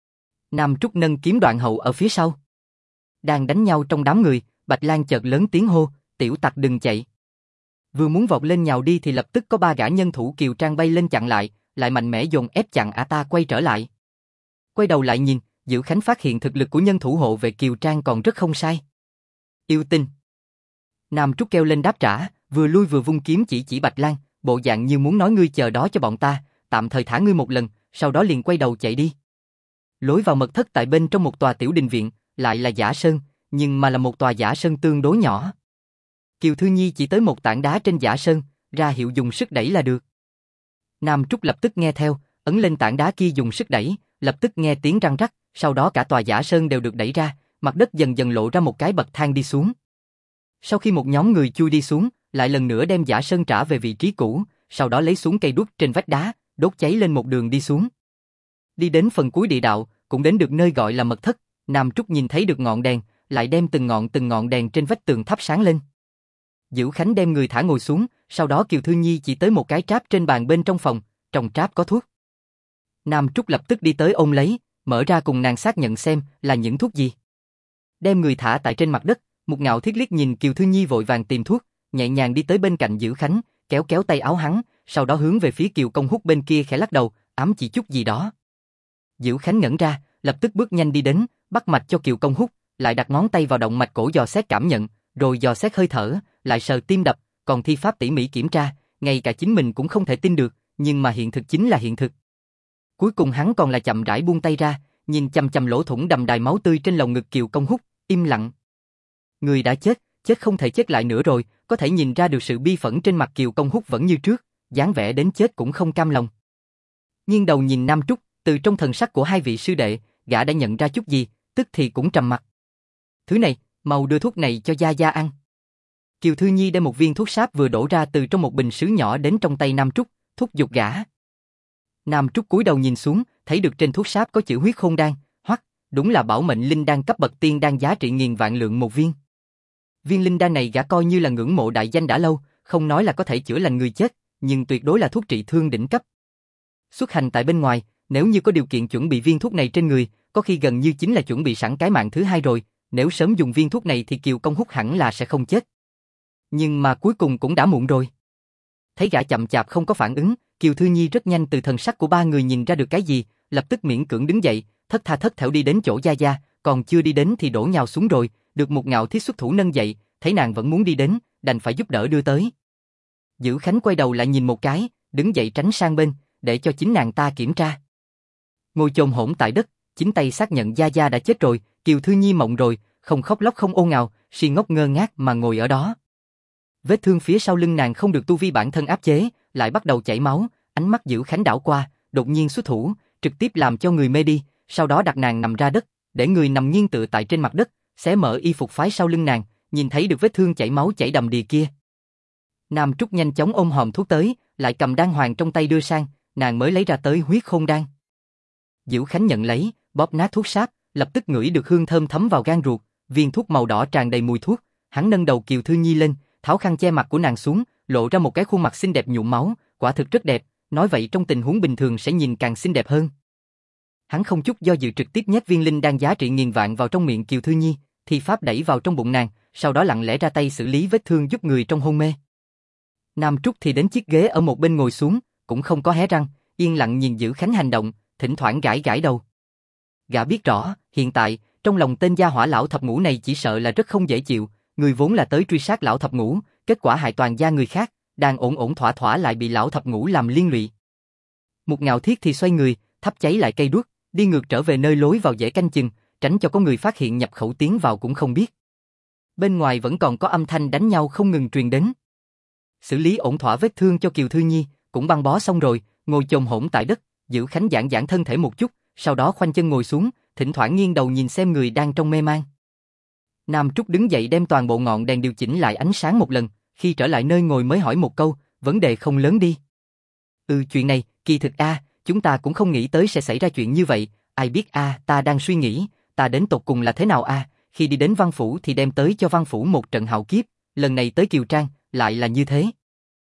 Nam Trúc nâng kiếm Đoạn Hậu ở phía sau. Đang đánh nhau trong đám người, Bạch Lang chợt lớn tiếng hô, tiểu tặc đừng chạy. Vừa muốn vọt lên nhào đi thì lập tức có ba gã nhân thủ Kiều Trang bay lên chặn lại mạnh mẽ dồn ép chặn ta quay trở lại. Quay đầu lại nhìn, Dữ Khánh phát hiện thực lực của nhân thủ hộ về Kiều Trang còn rất không sai. Yêu tinh. Nam Trúc kêu lên đáp trả, vừa lui vừa vung kiếm chỉ Bạch Lang, bộ dạng như muốn nói ngươi chờ đó cho bọn ta, tạm thời thả ngươi một lần, sau đó liền quay đầu chạy đi. Lối vào mật thất tại bên trong một tòa tiểu đình viện, lại là giả sơn, nhưng mà là một tòa giả sơn tương đối nhỏ. Kiều Thư Nhi chỉ tới một tảng đá trên giả sơn, ra hiệu dùng sức đẩy là được. Nam Trúc lập tức nghe theo, ấn lên tảng đá kia dùng sức đẩy, lập tức nghe tiếng răng rắc, sau đó cả tòa giả sơn đều được đẩy ra, mặt đất dần dần lộ ra một cái bậc thang đi xuống. Sau khi một nhóm người chui đi xuống, lại lần nữa đem giả sơn trả về vị trí cũ, sau đó lấy xuống cây đuốc trên vách đá, đốt cháy lên một đường đi xuống. Đi đến phần cuối địa đạo, cũng đến được nơi gọi là mật thất, Nam Trúc nhìn thấy được ngọn đèn, lại đem từng ngọn đèn trên vách tường thắp sáng lên. Dữ Khánh đem người thả ngồi xuống, sau đó Kiều Thư Nhi chỉ tới một cái tráp trên bàn bên trong phòng, trong tráp có thuốc. Nam Trúc lập tức đi tới ôm lấy, mở ra cùng nàng xác nhận xem là những thuốc gì. Đem người thả tại trên mặt đất, Một Ngạo Thiết liếc nhìn Kiều Thư Nhi vội vàng tìm thuốc, nhẹ nhàng đi tới bên cạnh Dữ Khánh, kéo kéo tay áo hắn, sau đó hướng về phía Kiều Công Húc bên kia khẽ lắc đầu, ám chỉ chút gì đó. Dữ Khánh ngẩn ra, lập tức bước nhanh đi đến, bắt mạch cho Kiều Công Húc, lại đặt ngón tay vào động mạch cổ dò xét cảm nhận, rồi dò xét hơi thở, lại sờ tim đập, còn thi pháp tỉ mỉ kiểm tra, ngay cả chính mình cũng không thể tin được, nhưng mà hiện thực chính là hiện thực. Cuối cùng hắn còn là chậm rãi buông tay ra, nhìn chằm chằm lỗ thủng đầm đài máu tươi trên lồng ngực Kiều Công Húc, im lặng. Người đã chết, chết không thể chết lại nữa rồi, có thể nhìn ra được sự bi phẫn trên mặt Kiều Công Húc vẫn như trước, dáng vẻ đến chết cũng không cam lòng. Nghiêng đầu nhìn Nam Trúc, từ trong thần sắc của hai vị sư đệ, gã đã nhận ra chút gì, tức thì cũng trầm mặt. Thứ này, mau đưa thuốc này cho Gia Gia ăn. Kiều Thư Nhi đem một viên thuốc sáp vừa đổ ra từ trong một bình sứ nhỏ đến trong tay Nam Trúc, thúc giục gã. Nam Trúc cúi đầu nhìn xuống, thấy được trên thuốc sáp có chữ huyết khôn đan, hoắc, đúng là bảo mệnh linh đan cấp bậc tiên đan giá trị nghìn vạn lượng một viên. Viên linh đan này gã coi như là ngưỡng mộ đại danh đã lâu, không nói là có thể chữa lành người chết, nhưng tuyệt đối là thuốc trị thương đỉnh cấp. Xuất hành tại bên ngoài, nếu như có điều kiện chuẩn bị viên thuốc này trên người, có khi gần như chính là chuẩn bị sẵn cái mạng thứ hai rồi, nếu sớm dùng viên thuốc này thì Kiều Công Húc hẳn là sẽ không chết. Nhưng mà cuối cùng cũng đã muộn rồi. Thấy gã chậm chạp không có phản ứng, Kiều Thư Nhi rất nhanh từ thần sắc của ba người nhìn ra được cái gì, lập tức miễn cưỡng đứng dậy, thất tha thất thểu đi đến chỗ Gia Gia, còn chưa đi đến thì đổ nhào xuống rồi, được một Ngạo Thiết xuất thủ nâng dậy, thấy nàng vẫn muốn đi đến, đành phải giúp đỡ đưa tới. Dữ Khánh quay đầu lại nhìn một cái, đứng dậy tránh sang bên, để cho chính nàng ta kiểm tra. Ngồi chồm hổm tại đất, chính tay xác nhận Gia Gia đã chết rồi, Kiều Thư Nhi mộng rồi, không khóc lóc không ồn ào, si ngốc ngơ ngác mà ngồi ở đó. Vết thương phía sau lưng nàng không được tu vi bản thân áp chế, lại bắt đầu chảy máu, ánh mắt Dữ Khánh đảo qua, đột nhiên xuất thủ, trực tiếp làm cho người mê đi, sau đó đặt nàng nằm ra đất, để người nằm nghiêng tựa tại trên mặt đất, xé mở y phục phái sau lưng nàng, nhìn thấy được vết thương chảy máu chảy đầm đìa kia. Nam Trúc nhanh chóng ôm hòm thuốc tới, lại cầm đan hoàng trong tay đưa sang, nàng mới lấy ra tới huyết khôn đan. Dữ Khánh nhận lấy, bóp nát thuốc sáp, lập tức ngửi được hương thơm thấm vào gan ruột, viên thuốc màu đỏ tràn đầy mùi thuốc, hắn nâng đầu Kiều Thư Nhi lên, tháo khăn che mặt của nàng xuống, lộ ra một cái khuôn mặt xinh đẹp nhuộm máu, quả thực rất đẹp, nói vậy trong tình huống bình thường sẽ nhìn càng xinh đẹp hơn. Hắn không chút do dự trực tiếp nhét viên linh đan giá trị nghìn vạn vào trong miệng Kiều Thư Nhi, thi pháp đẩy vào trong bụng nàng, sau đó lặng lẽ ra tay xử lý vết thương giúp người trong hôn mê. Nam Trúc thì đến chiếc ghế ở một bên ngồi xuống, cũng không có hé răng, yên lặng nhìn Dữ Khánh hành động, thỉnh thoảng gãi gãi đầu. Gã biết rõ, hiện tại, trong lòng tên gia hỏa lão thập ngũ này chỉ sợ là rất không dễ chịu, người vốn là tới truy sát lão thập ngũ, kết quả hại toàn gia người khác, đang ổn ổn thỏa thỏa lại bị lão thập ngũ làm liên lụy. Một Ngạo Thiết thì xoay người, thắp cháy lại cây đuốc, đi ngược trở về nơi lối vào dễ canh chừng, tránh cho có người phát hiện nhập khẩu tiến vào cũng không biết. Bên ngoài vẫn còn có âm thanh đánh nhau không ngừng truyền đến. Xử lý ổn thỏa vết thương cho Kiều Thư Nhi, cũng băng bó xong rồi, ngồi chồm hổm tại đất, Dữ Khánh giãn giãn thân thể một chút, sau đó khoanh chân ngồi xuống, thỉnh thoảng nghiêng đầu nhìn xem người đang trong mê man. Nam Trúc đứng dậy đem toàn bộ ngọn đèn điều chỉnh lại ánh sáng một lần, khi trở lại nơi ngồi mới hỏi một câu, vấn đề không lớn đi. Chuyện này, kỳ thực chúng ta cũng không nghĩ tới sẽ xảy ra chuyện như vậy, ai biết ta đang suy nghĩ, ta đến tột cùng là thế nào khi đi đến Văn Phủ thì đem tới cho Văn Phủ một trận hạo kiếp, lần này tới Kiều Trang, lại là như thế.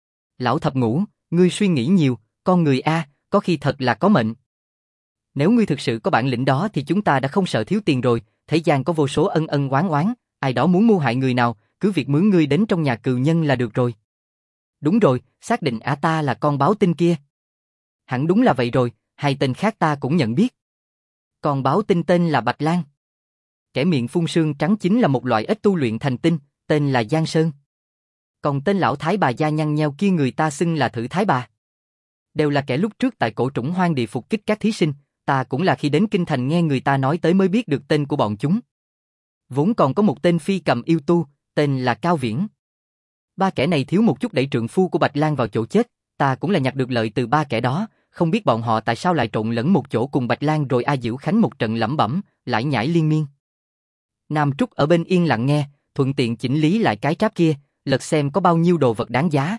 Lão thập ngũ, ngươi suy nghĩ nhiều, con người có khi thật là có mệnh. Nếu ngươi thực sự có bản lĩnh đó thì chúng ta đã không sợ thiếu tiền rồi, thế gian có vô số ân ân oán oán, ai đó muốn mưu hại người nào, cứ việc mướn ngươi đến trong nhà cừu nhân là được rồi. Đúng rồi, xác định ta là con báo tinh kia. Hẳn đúng là vậy rồi, hai tên khác ta cũng nhận biết. Con báo tinh tên là Bạch Lan. Kẻ miệng phun sương trắng chính là một loại ếch tu luyện thành tinh, tên là Giang Sơn. Còn tên lão thái bà da nhăn nheo kia người ta xưng là Thử Thái Bà. Đều là kẻ lúc trước tại cổ trũng hoang địa phục kích các thí sinh, ta cũng là khi đến kinh thành nghe người ta nói tới mới biết được tên của bọn chúng. Vốn còn có một tên phi cầm yêu tu, tên là Cao Viễn. Ba kẻ này thiếu một chút đẩy trượng phu của Bạch Lan vào chỗ chết, ta cũng là nhặt được lợi từ ba kẻ đó, không biết bọn họ tại sao lại trộn lẫn một chỗ cùng Bạch Lan rồi Dữ Khánh một trận lẩm bẩm, lải nhải liên miên. Nam Trúc ở bên yên lặng nghe, thuận tiện chỉnh lý lại cái tráp kia, lật xem có bao nhiêu đồ vật đáng giá.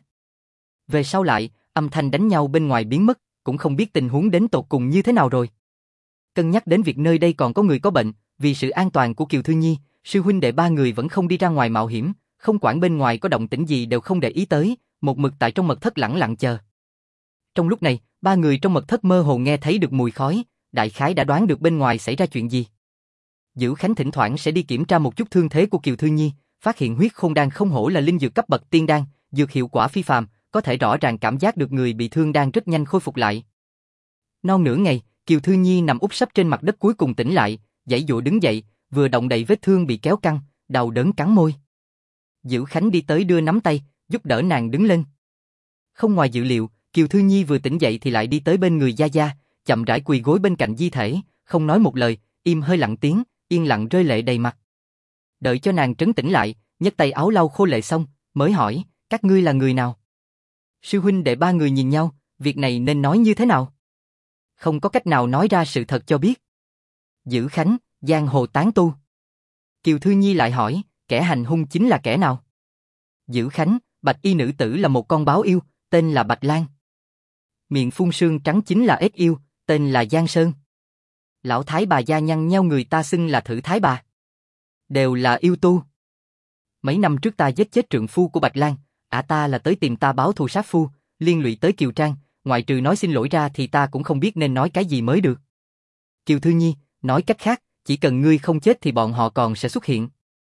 Về sau lại, âm thanh đánh nhau bên ngoài biến mất, cũng không biết tình huống đến tột cùng như thế nào rồi. Cân nhắc đến việc nơi đây còn có người có bệnh, vì sự an toàn của Kiều Thư Nhi, sư huynh đệ ba người vẫn không đi ra ngoài mạo hiểm, không quản bên ngoài có động tĩnh gì đều không để ý tới, một mực tại trong mật thất lẳng lặng chờ. Trong lúc này, ba người trong mật thất mơ hồ nghe thấy được mùi khói, đại khái đã đoán được bên ngoài xảy ra chuyện gì. Dữ Khánh thỉnh thoảng sẽ đi kiểm tra một chút thương thế của Kiều Thư Nhi, phát hiện huyết khôn đan không hổ là linh dược cấp bậc tiên đan, dược hiệu quả phi phàm, có thể rõ ràng cảm giác được người bị thương đang rất nhanh khôi phục lại. Non nửa ngày, Kiều Thư Nhi nằm úp sấp trên mặt đất cuối cùng tỉnh lại, giãy giụa đứng dậy, vừa động đậy vết thương bị kéo căng, đau đớn cắn môi. Dữ Khánh đi tới đưa nắm tay, giúp đỡ nàng đứng lên. Không ngoài dự liệu, Kiều Thư Nhi vừa tỉnh dậy thì lại đi tới bên người Gia Gia, chậm rãi quỳ gối bên cạnh di thể, không nói một lời, im hơi lặng tiếng, yên lặng rơi lệ đầy mặt. Đợi cho nàng trấn tĩnh lại, nhấc tay áo lau khô lệ xong, mới hỏi, các ngươi là người nào? Sư huynh đệ ba người nhìn nhau, việc này nên nói như thế nào? Không có cách nào nói ra sự thật cho biết. Dữ Khánh, giang hồ tán tu. Kiều Thư Nhi lại hỏi, kẻ hành hung chính là kẻ nào? Dữ Khánh, bạch y nữ tử là một con báo yêu, tên là Bạch Lan. Miệng phun sương trắng chính là ếch yêu, tên là Giang Sơn. Lão thái bà da nhăn nheo người ta xưng là Thử Thái Bà. Đều là yêu tu. Mấy năm trước ta giết chết trượng phu của Bạch Lan, ả ta là tới tìm ta báo thù sát phu, liên lụy tới Kiều Trang, ngoại trừ nói xin lỗi ra thì ta cũng không biết nên nói cái gì mới được. Kiều Thư Nhi, nói cách khác, chỉ cần ngươi không chết thì bọn họ còn sẽ xuất hiện.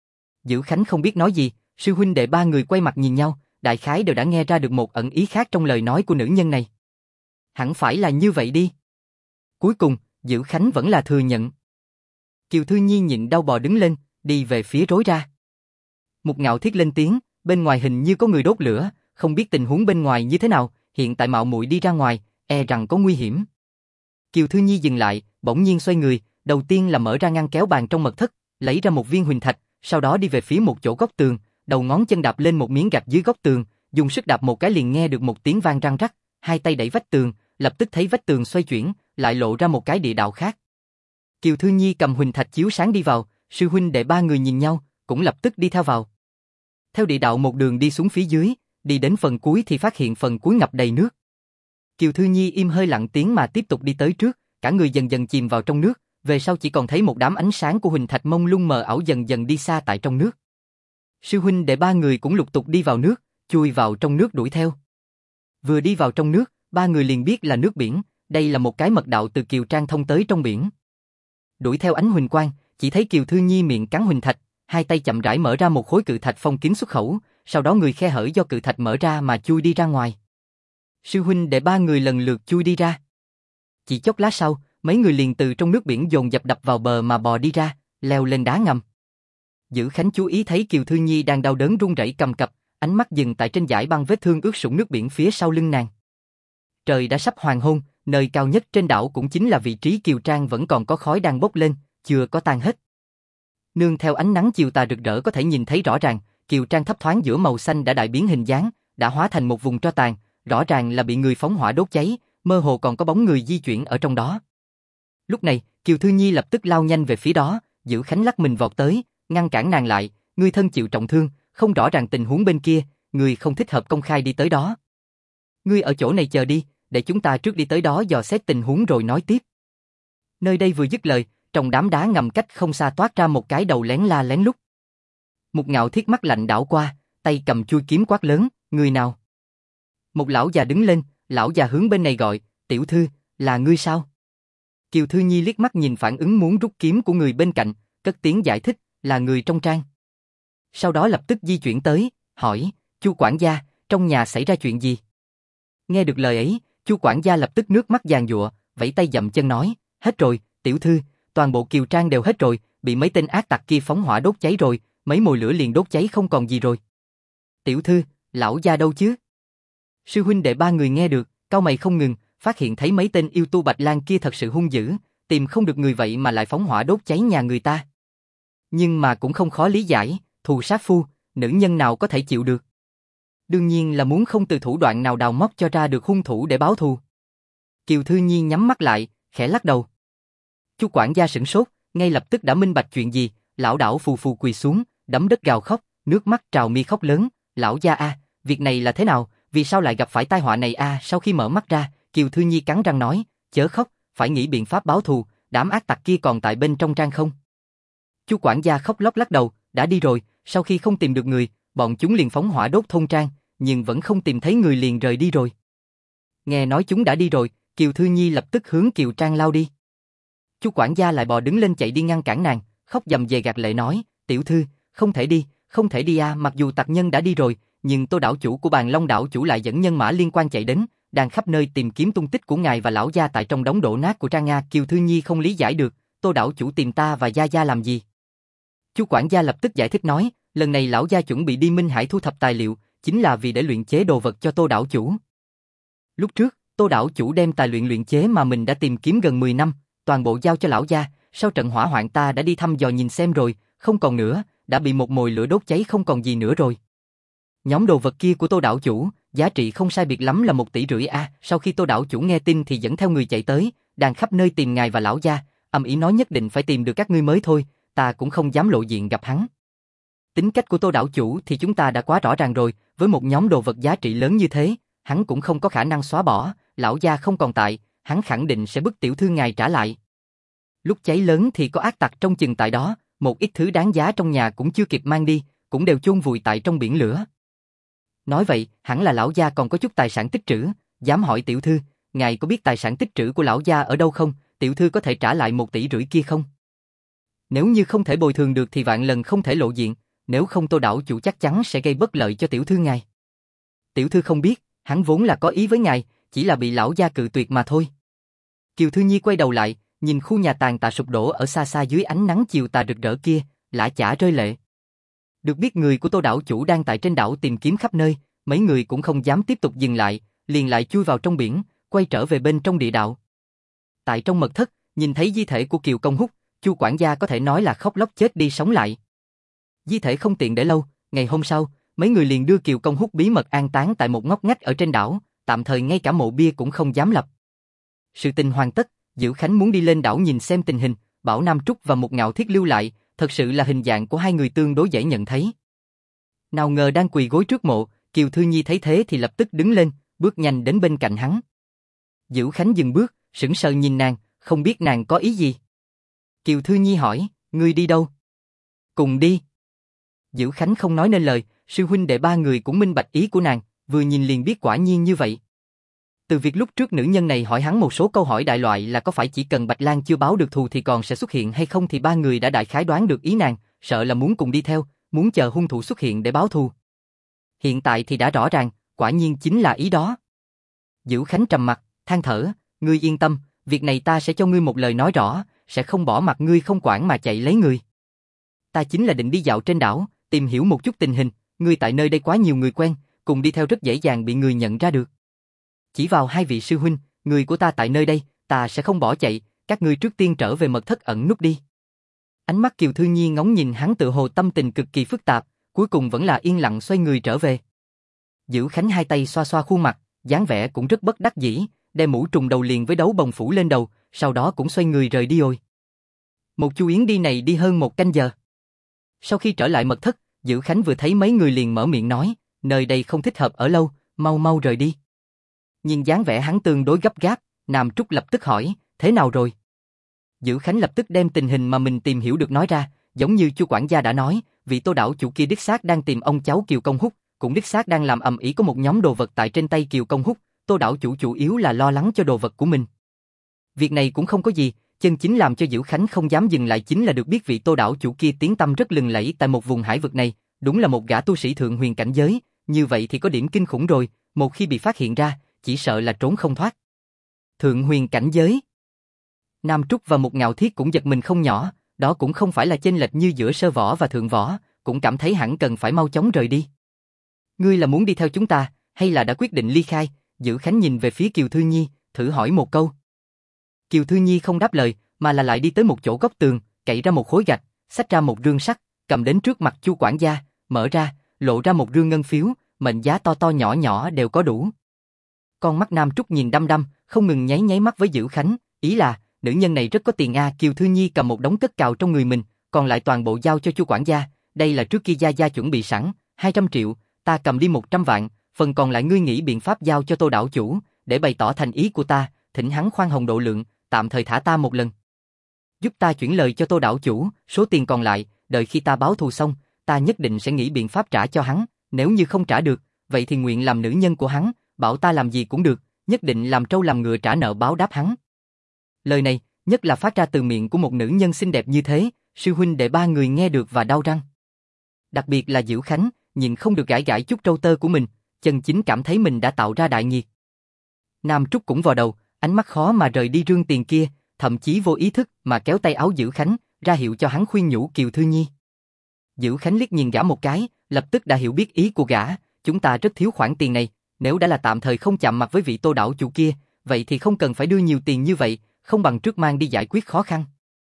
Dữ Khánh không biết nói gì, sư huynh đệ ba người quay mặt nhìn nhau, đại khái đều đã nghe ra được một ẩn ý khác trong lời nói của nữ nhân này. Hẳn phải là như vậy đi. Cuối cùng, Dữ Khánh vẫn là thừa nhận. Kiều Thư Nhi nhịn đau bò đứng lên, đi về phía rối ra. Mục Ngạo Thiết lên tiếng, bên ngoài hình như có người đốt lửa, không biết tình huống bên ngoài như thế nào, hiện tại mạo muội đi ra ngoài, e rằng có nguy hiểm. Kiều Thư Nhi dừng lại, bỗng nhiên xoay người, đầu tiên là mở ra ngăn kéo bàn trong mật thất, lấy ra một viên huỳnh thạch, sau đó đi về phía một chỗ góc tường, đầu ngón chân đạp lên một miếng gạch dưới góc tường, dùng sức đạp một cái liền nghe được một tiếng vang răng rắc, hai tay đẩy vách tường, lập tức thấy vách tường xoay chuyển, lại lộ ra một cái địa đạo khác. Kiều Thư Nhi cầm huỳnh thạch chiếu sáng đi vào, sư huynh đệ ba người nhìn nhau, cũng lập tức đi theo vào. Theo địa đạo một đường đi xuống phía dưới, đi đến phần cuối thì phát hiện phần cuối ngập đầy nước. Kiều Thư Nhi im hơi lặng tiếng mà tiếp tục đi tới trước, cả người dần dần chìm vào trong nước, về sau chỉ còn thấy một đám ánh sáng của huỳnh thạch mông lung mờ ảo dần dần đi xa tại trong nước. Sư huynh đệ ba người cũng lục tục đi vào nước, chui vào trong nước đuổi theo. Vừa đi vào trong nước, ba người liền biết là nước biển, đây là một cái mật đạo từ Kiều Trang thông tới trong biển. Đuổi theo ánh huỳnh quang, chỉ thấy Kiều Thư Nhi miệng cắn huỳnh thạch, hai tay chậm rãi mở ra một khối cự thạch phong kín xuất khẩu, sau đó người khe hở do cự thạch mở ra mà chui đi ra ngoài. Sư huynh đệ ba người lần lượt chui đi ra. Chỉ chốc lát sau, mấy người liền từ trong nước biển dồn dập đập vào bờ mà bò đi ra, leo lên đá ngầm. Dữ Khánh chú ý thấy Kiều Thư Nhi đang đau đớn run rẩy cầm cập, ánh mắt dừng tại trên dải băng vết thương ướt sũng nước biển phía sau lưng nàng. Trời đã sắp hoàng hôn, nơi cao nhất trên đảo cũng chính là vị trí Kiều Trang vẫn còn có khói đang bốc lên, chưa có tan hết. Nương theo ánh nắng chiều tà rực rỡ có thể nhìn thấy rõ ràng, Kiều Trang thấp thoáng giữa màu xanh đã đại biến hình dáng, đã hóa thành một vùng tro tàn, rõ ràng là bị người phóng hỏa đốt cháy, mơ hồ còn có bóng người di chuyển ở trong đó. Lúc này, Kiều Thư Nhi lập tức lao nhanh về phía đó, Dữ Khánh lắc mình vọt tới, ngăn cản nàng lại, ngươi thân chịu trọng thương, không rõ ràng tình huống bên kia, ngươi không thích hợp công khai đi tới đó. Ngươi ở chỗ này chờ đi, để chúng ta trước đi tới đó dò xét tình huống rồi nói tiếp. Nơi đây vừa dứt lời, trong đám đá ngầm cách không xa toát ra một cái đầu lén la lén lút. Mục Ngạo Thiết mắt lạnh đảo qua, tay cầm chuôi kiếm quát lớn, người nào? Một lão già đứng lên, lão già hướng bên này gọi, tiểu thư, là ngươi sao? Kiều Thư Nhi liếc mắt nhìn phản ứng muốn rút kiếm của người bên cạnh, cất tiếng giải thích, là người trong trang. Sau đó lập tức di chuyển tới, hỏi, Chu quản gia, trong nhà xảy ra chuyện gì? Nghe được lời ấy, Chu quản gia lập tức nước mắt giàn giụa, vẫy tay dậm chân nói, hết rồi, tiểu thư, toàn bộ Kiều Trang đều hết rồi, bị mấy tên ác tặc kia phóng hỏa đốt cháy rồi, mấy mồi lửa liền đốt cháy không còn gì rồi. Tiểu thư, lão gia đâu chứ? Sư huynh đệ ba người nghe được, cau mày không ngừng, phát hiện thấy mấy tên yêu tu Bạch Lan kia thật sự hung dữ, tìm không được người vậy mà lại phóng hỏa đốt cháy nhà người ta. Nhưng mà cũng không khó lý giải, thù sát phu, nữ nhân nào có thể chịu được. Đương nhiên là muốn không từ thủ đoạn nào đào móc cho ra được hung thủ để báo thù. Kiều Thư Nhi nhắm mắt lại, khẽ lắc đầu. Chu quản gia sửng sốt, ngay lập tức đã minh bạch chuyện gì, lão đảo phù phù quỳ xuống, đấm đất gào khóc, nước mắt trào mi khóc lớn, lão gia a, việc này là thế nào, vì sao lại gặp phải tai họa này a? Sau khi mở mắt ra, Kiều Thư Nhi cắn răng nói, chớ khóc, phải nghĩ biện pháp báo thù, đám ác tặc kia còn tại bên trong trang không? Chu quản gia khóc lóc lắc đầu, đã đi rồi, sau khi không tìm được người, bọn chúng liền phóng hỏa đốt thôn trang, nhưng vẫn không tìm thấy người liền rời đi rồi. Nghe nói chúng đã đi rồi, Kiều Thư Nhi lập tức hướng Kiều Trang lao đi. Chu quản gia lại bò đứng lên chạy đi ngăn cản nàng, khóc dầm dề gạt lệ nói, tiểu thư, không thể đi a, mặc dù tặc nhân đã đi rồi, nhưng Tô đảo chủ của Bàn Long đảo chủ lại dẫn nhân mã liên quan chạy đến, đang khắp nơi tìm kiếm tung tích của ngài và lão gia tại trong đống đổ nát của trang a. Kiều Thư Nhi không lý giải được, Tô đảo chủ tìm ta và gia gia làm gì? Chu quản gia lập tức giải thích nói, lần này lão gia chuẩn bị đi Minh Hải thu thập tài liệu, chính là vì để luyện chế đồ vật cho Tô đảo chủ. Lúc trước, Tô đảo chủ đem tài luyện chế mà mình đã tìm kiếm gần 10 năm, toàn bộ giao cho lão gia, sau trận hỏa hoạn ta đã đi thăm dò nhìn xem rồi, không còn nữa, đã bị một mồi lửa đốt cháy không còn gì nữa rồi. Nhóm đồ vật kia của Tô đảo chủ, giá trị không sai biệt lắm là 1,5 tỷ a. Sau khi Tô đảo chủ nghe tin thì dẫn theo người chạy tới, đang khắp nơi tìm ngài và lão gia, ầm ĩ nói nhất định phải tìm được các ngươi mới thôi, ta cũng không dám lộ diện gặp hắn. Tính cách của Tô đảo chủ thì chúng ta đã quá rõ ràng rồi, với một nhóm đồ vật giá trị lớn như thế, hắn cũng không có khả năng xóa bỏ, lão gia không còn tại, hắn khẳng định sẽ bức tiểu thư ngài trả lại. Lúc cháy lớn thì có ác tặc trong chừng tại đó, một ít thứ đáng giá trong nhà cũng chưa kịp mang đi, cũng đều chôn vùi tại trong biển lửa. Nói vậy, hẳn là lão gia còn có chút tài sản tích trữ, dám hỏi tiểu thư, ngài có biết tài sản tích trữ của lão gia ở đâu không, tiểu thư có thể trả lại 1,5 tỷ kia không? Nếu như không thể bồi thường được thì vạn lần không thể lộ diện, nếu không Tô đảo chủ chắc chắn sẽ gây bất lợi cho tiểu thư ngài. Tiểu thư không biết, hắn vốn là có ý với ngài, chỉ là bị lão gia cự tuyệt mà thôi. Kiều Thư Nhi quay đầu lại, nhìn khu nhà tàn tạ sụp đổ ở xa xa dưới ánh nắng chiều tà rực rỡ kia, lã chả rơi lệ. Được biết người của Tô đảo chủ đang tại trên đảo tìm kiếm khắp nơi, mấy người cũng không dám tiếp tục dừng lại, liền lại chui vào trong biển, quay trở về bên trong địa đạo. Tại trong mật thất, nhìn thấy di thể của Kiều Công Húc, Chu quản gia có thể nói là khóc lóc chết đi sống lại. Di thể không tiện để lâu, ngày hôm sau, mấy người liền đưa Kiều Công Húc bí mật an táng tại một ngóc ngách ở trên đảo, tạm thời ngay cả mộ bia cũng không dám lập. Sự tình hoàn tất, Diệu Khánh muốn đi lên đảo nhìn xem tình hình, bảo Nam Trúc và Một Ngạo Thiết lưu lại, thật sự là hình dạng của hai người tương đối dễ nhận thấy. Nào ngờ đang quỳ gối trước mộ, Kiều Thư Nhi thấy thế thì lập tức đứng lên, bước nhanh đến bên cạnh hắn. Diệu Khánh dừng bước, sững sờ nhìn nàng, không biết nàng có ý gì. Kiều Thư Nhi hỏi, ngươi đi đâu? Cùng đi. Diệu Khánh không nói nên lời, sư huynh đệ ba người cũng minh bạch ý của nàng, vừa nhìn liền biết quả nhiên như vậy. Từ việc lúc trước nữ nhân này hỏi hắn một số câu hỏi đại loại là có phải chỉ cần Bạch Lang chưa báo được thù thì còn sẽ xuất hiện hay không thì ba người đã đại khái đoán được ý nàng, sợ là muốn cùng đi theo, muốn chờ hung thủ xuất hiện để báo thù. Hiện tại thì đã rõ ràng, quả nhiên chính là ý đó. Diệu Khánh trầm mặt, than thở, ngươi yên tâm, việc này ta sẽ cho ngươi một lời nói rõ, sẽ không bỏ mặc ngươi không quản mà chạy lấy người. Ta chính là định đi dạo trên đảo, tìm hiểu một chút tình hình, ngươi tại nơi đây quá nhiều người quen, cùng đi theo rất dễ dàng bị người nhận ra được. Chỉ vào hai vị sư huynh, người của ta tại nơi đây, ta sẽ không bỏ chạy, các ngươi trước tiên trở về mật thất ẩn núp đi. Ánh mắt Kiều Thư Nhi ngóng nhìn hắn tự hồ tâm tình cực kỳ phức tạp, cuối cùng vẫn là yên lặng xoay người trở về. Diệu Khánh hai tay xoa xoa khuôn mặt, dáng vẻ cũng rất bất đắc dĩ, đem mũ trùng đầu liền với đấu bồng phủ lên đầu, sau đó cũng xoay người rời đi rồi. Một chu yến đi này đi hơn 1 canh giờ. Sau khi trở lại mật thất, Diệu Khánh vừa thấy mấy người liền mở miệng nói, nơi đây không thích hợp ở lâu, mau mau rời đi. Nhìn dáng vẻ hắn tương đối gấp gáp, Nam Trúc lập tức hỏi, thế nào rồi? Diệu Khánh lập tức đem tình hình mà mình tìm hiểu được nói ra, giống như Chu quản gia đã nói, vị Tô đảo chủ kia đích xác đang tìm ông cháu Kiều Công Húc, cũng đích xác đang làm ầm ĩ có một nhóm đồ vật tại trên tay Kiều Công Húc, Tô đảo chủ chủ yếu là lo lắng cho đồ vật của mình. Việc này cũng không có gì, chân chính làm cho Diệu Khánh không dám dừng lại chính là được biết vị Tô đảo chủ kia tiếng tăm rất lừng lẫy tại một vùng hải vực này, đúng là một gã tu sĩ thượng huyền cảnh giới, như vậy thì có điểm kinh khủng rồi, một khi bị phát hiện ra, chỉ sợ là trốn không thoát. Thượng huyền cảnh giới. Nam Trúc và Một Ngạo Thiết cũng giật mình không nhỏ, đó cũng không phải là chênh lệch như giữa sơ võ và thượng võ, cũng cảm thấy hẳn cần phải mau chóng rời đi. Ngươi là muốn đi theo chúng ta, hay là đã quyết định ly khai? Diệu Khánh nhìn về phía Kiều Thư Nhi, thử hỏi một câu. Kiều Thư Nhi không đáp lời, mà là lại đi tới một chỗ góc tường, cậy ra một khối gạch, xách ra một rương sắt, cầm đến trước mặt Chu quản gia, mở ra, lộ ra một rương ngân phiếu, mệnh giá to to nhỏ nhỏ đều có đủ. Con mắt Nam Trúc nhìn đăm đăm, không ngừng nháy nháy mắt với Diệu Khánh, ý là, nữ nhân này rất có tiền a. Kiều Thư Nhi cầm một đống cất cào trong người mình, còn lại toàn bộ giao cho Chu quản gia, đây là trước kia gia gia chuẩn bị sẵn, 200 triệu, ta cầm đi 100 vạn, phần còn lại ngươi nghĩ biện pháp giao cho Tô đảo chủ, để bày tỏ thành ý của ta, thỉnh hắn khoan hồng độ lượng, tạm thời thả ta một lần. Giúp ta chuyển lời cho Tô đảo chủ, số tiền còn lại, đợi khi ta báo thù xong, ta nhất định sẽ nghĩ biện pháp trả cho hắn, nếu như không trả được, vậy thì nguyện làm nữ nhân của hắn, bảo ta làm gì cũng được, nhất định làm trâu làm ngựa trả nợ báo đáp hắn. Lời này, nhất là phát ra từ miệng của một nữ nhân xinh đẹp như thế, sư huynh đệ ba người nghe được và đau răng. Đặc biệt là Diệu Khánh, nhìn không được gãi gãi chút trâu tơ của mình, chân chính cảm thấy mình đã tạo ra đại nghiệt. Nam Trúc cũng vào đầu, ánh mắt khó mà rời đi rương tiền kia, thậm chí vô ý thức mà kéo tay áo Diệu Khánh, ra hiệu cho hắn khuyên nhủ Kiều Thư Nhi. Dữ Khánh liếc nhìn gã một cái, lập tức đã hiểu biết ý của gã, chúng ta rất thiếu khoản tiền này, nếu đã là tạm thời không chạm mặt với vị Tô đảo chủ kia, vậy thì không cần phải đưa nhiều tiền như vậy, không bằng trước mang đi giải quyết khó khăn.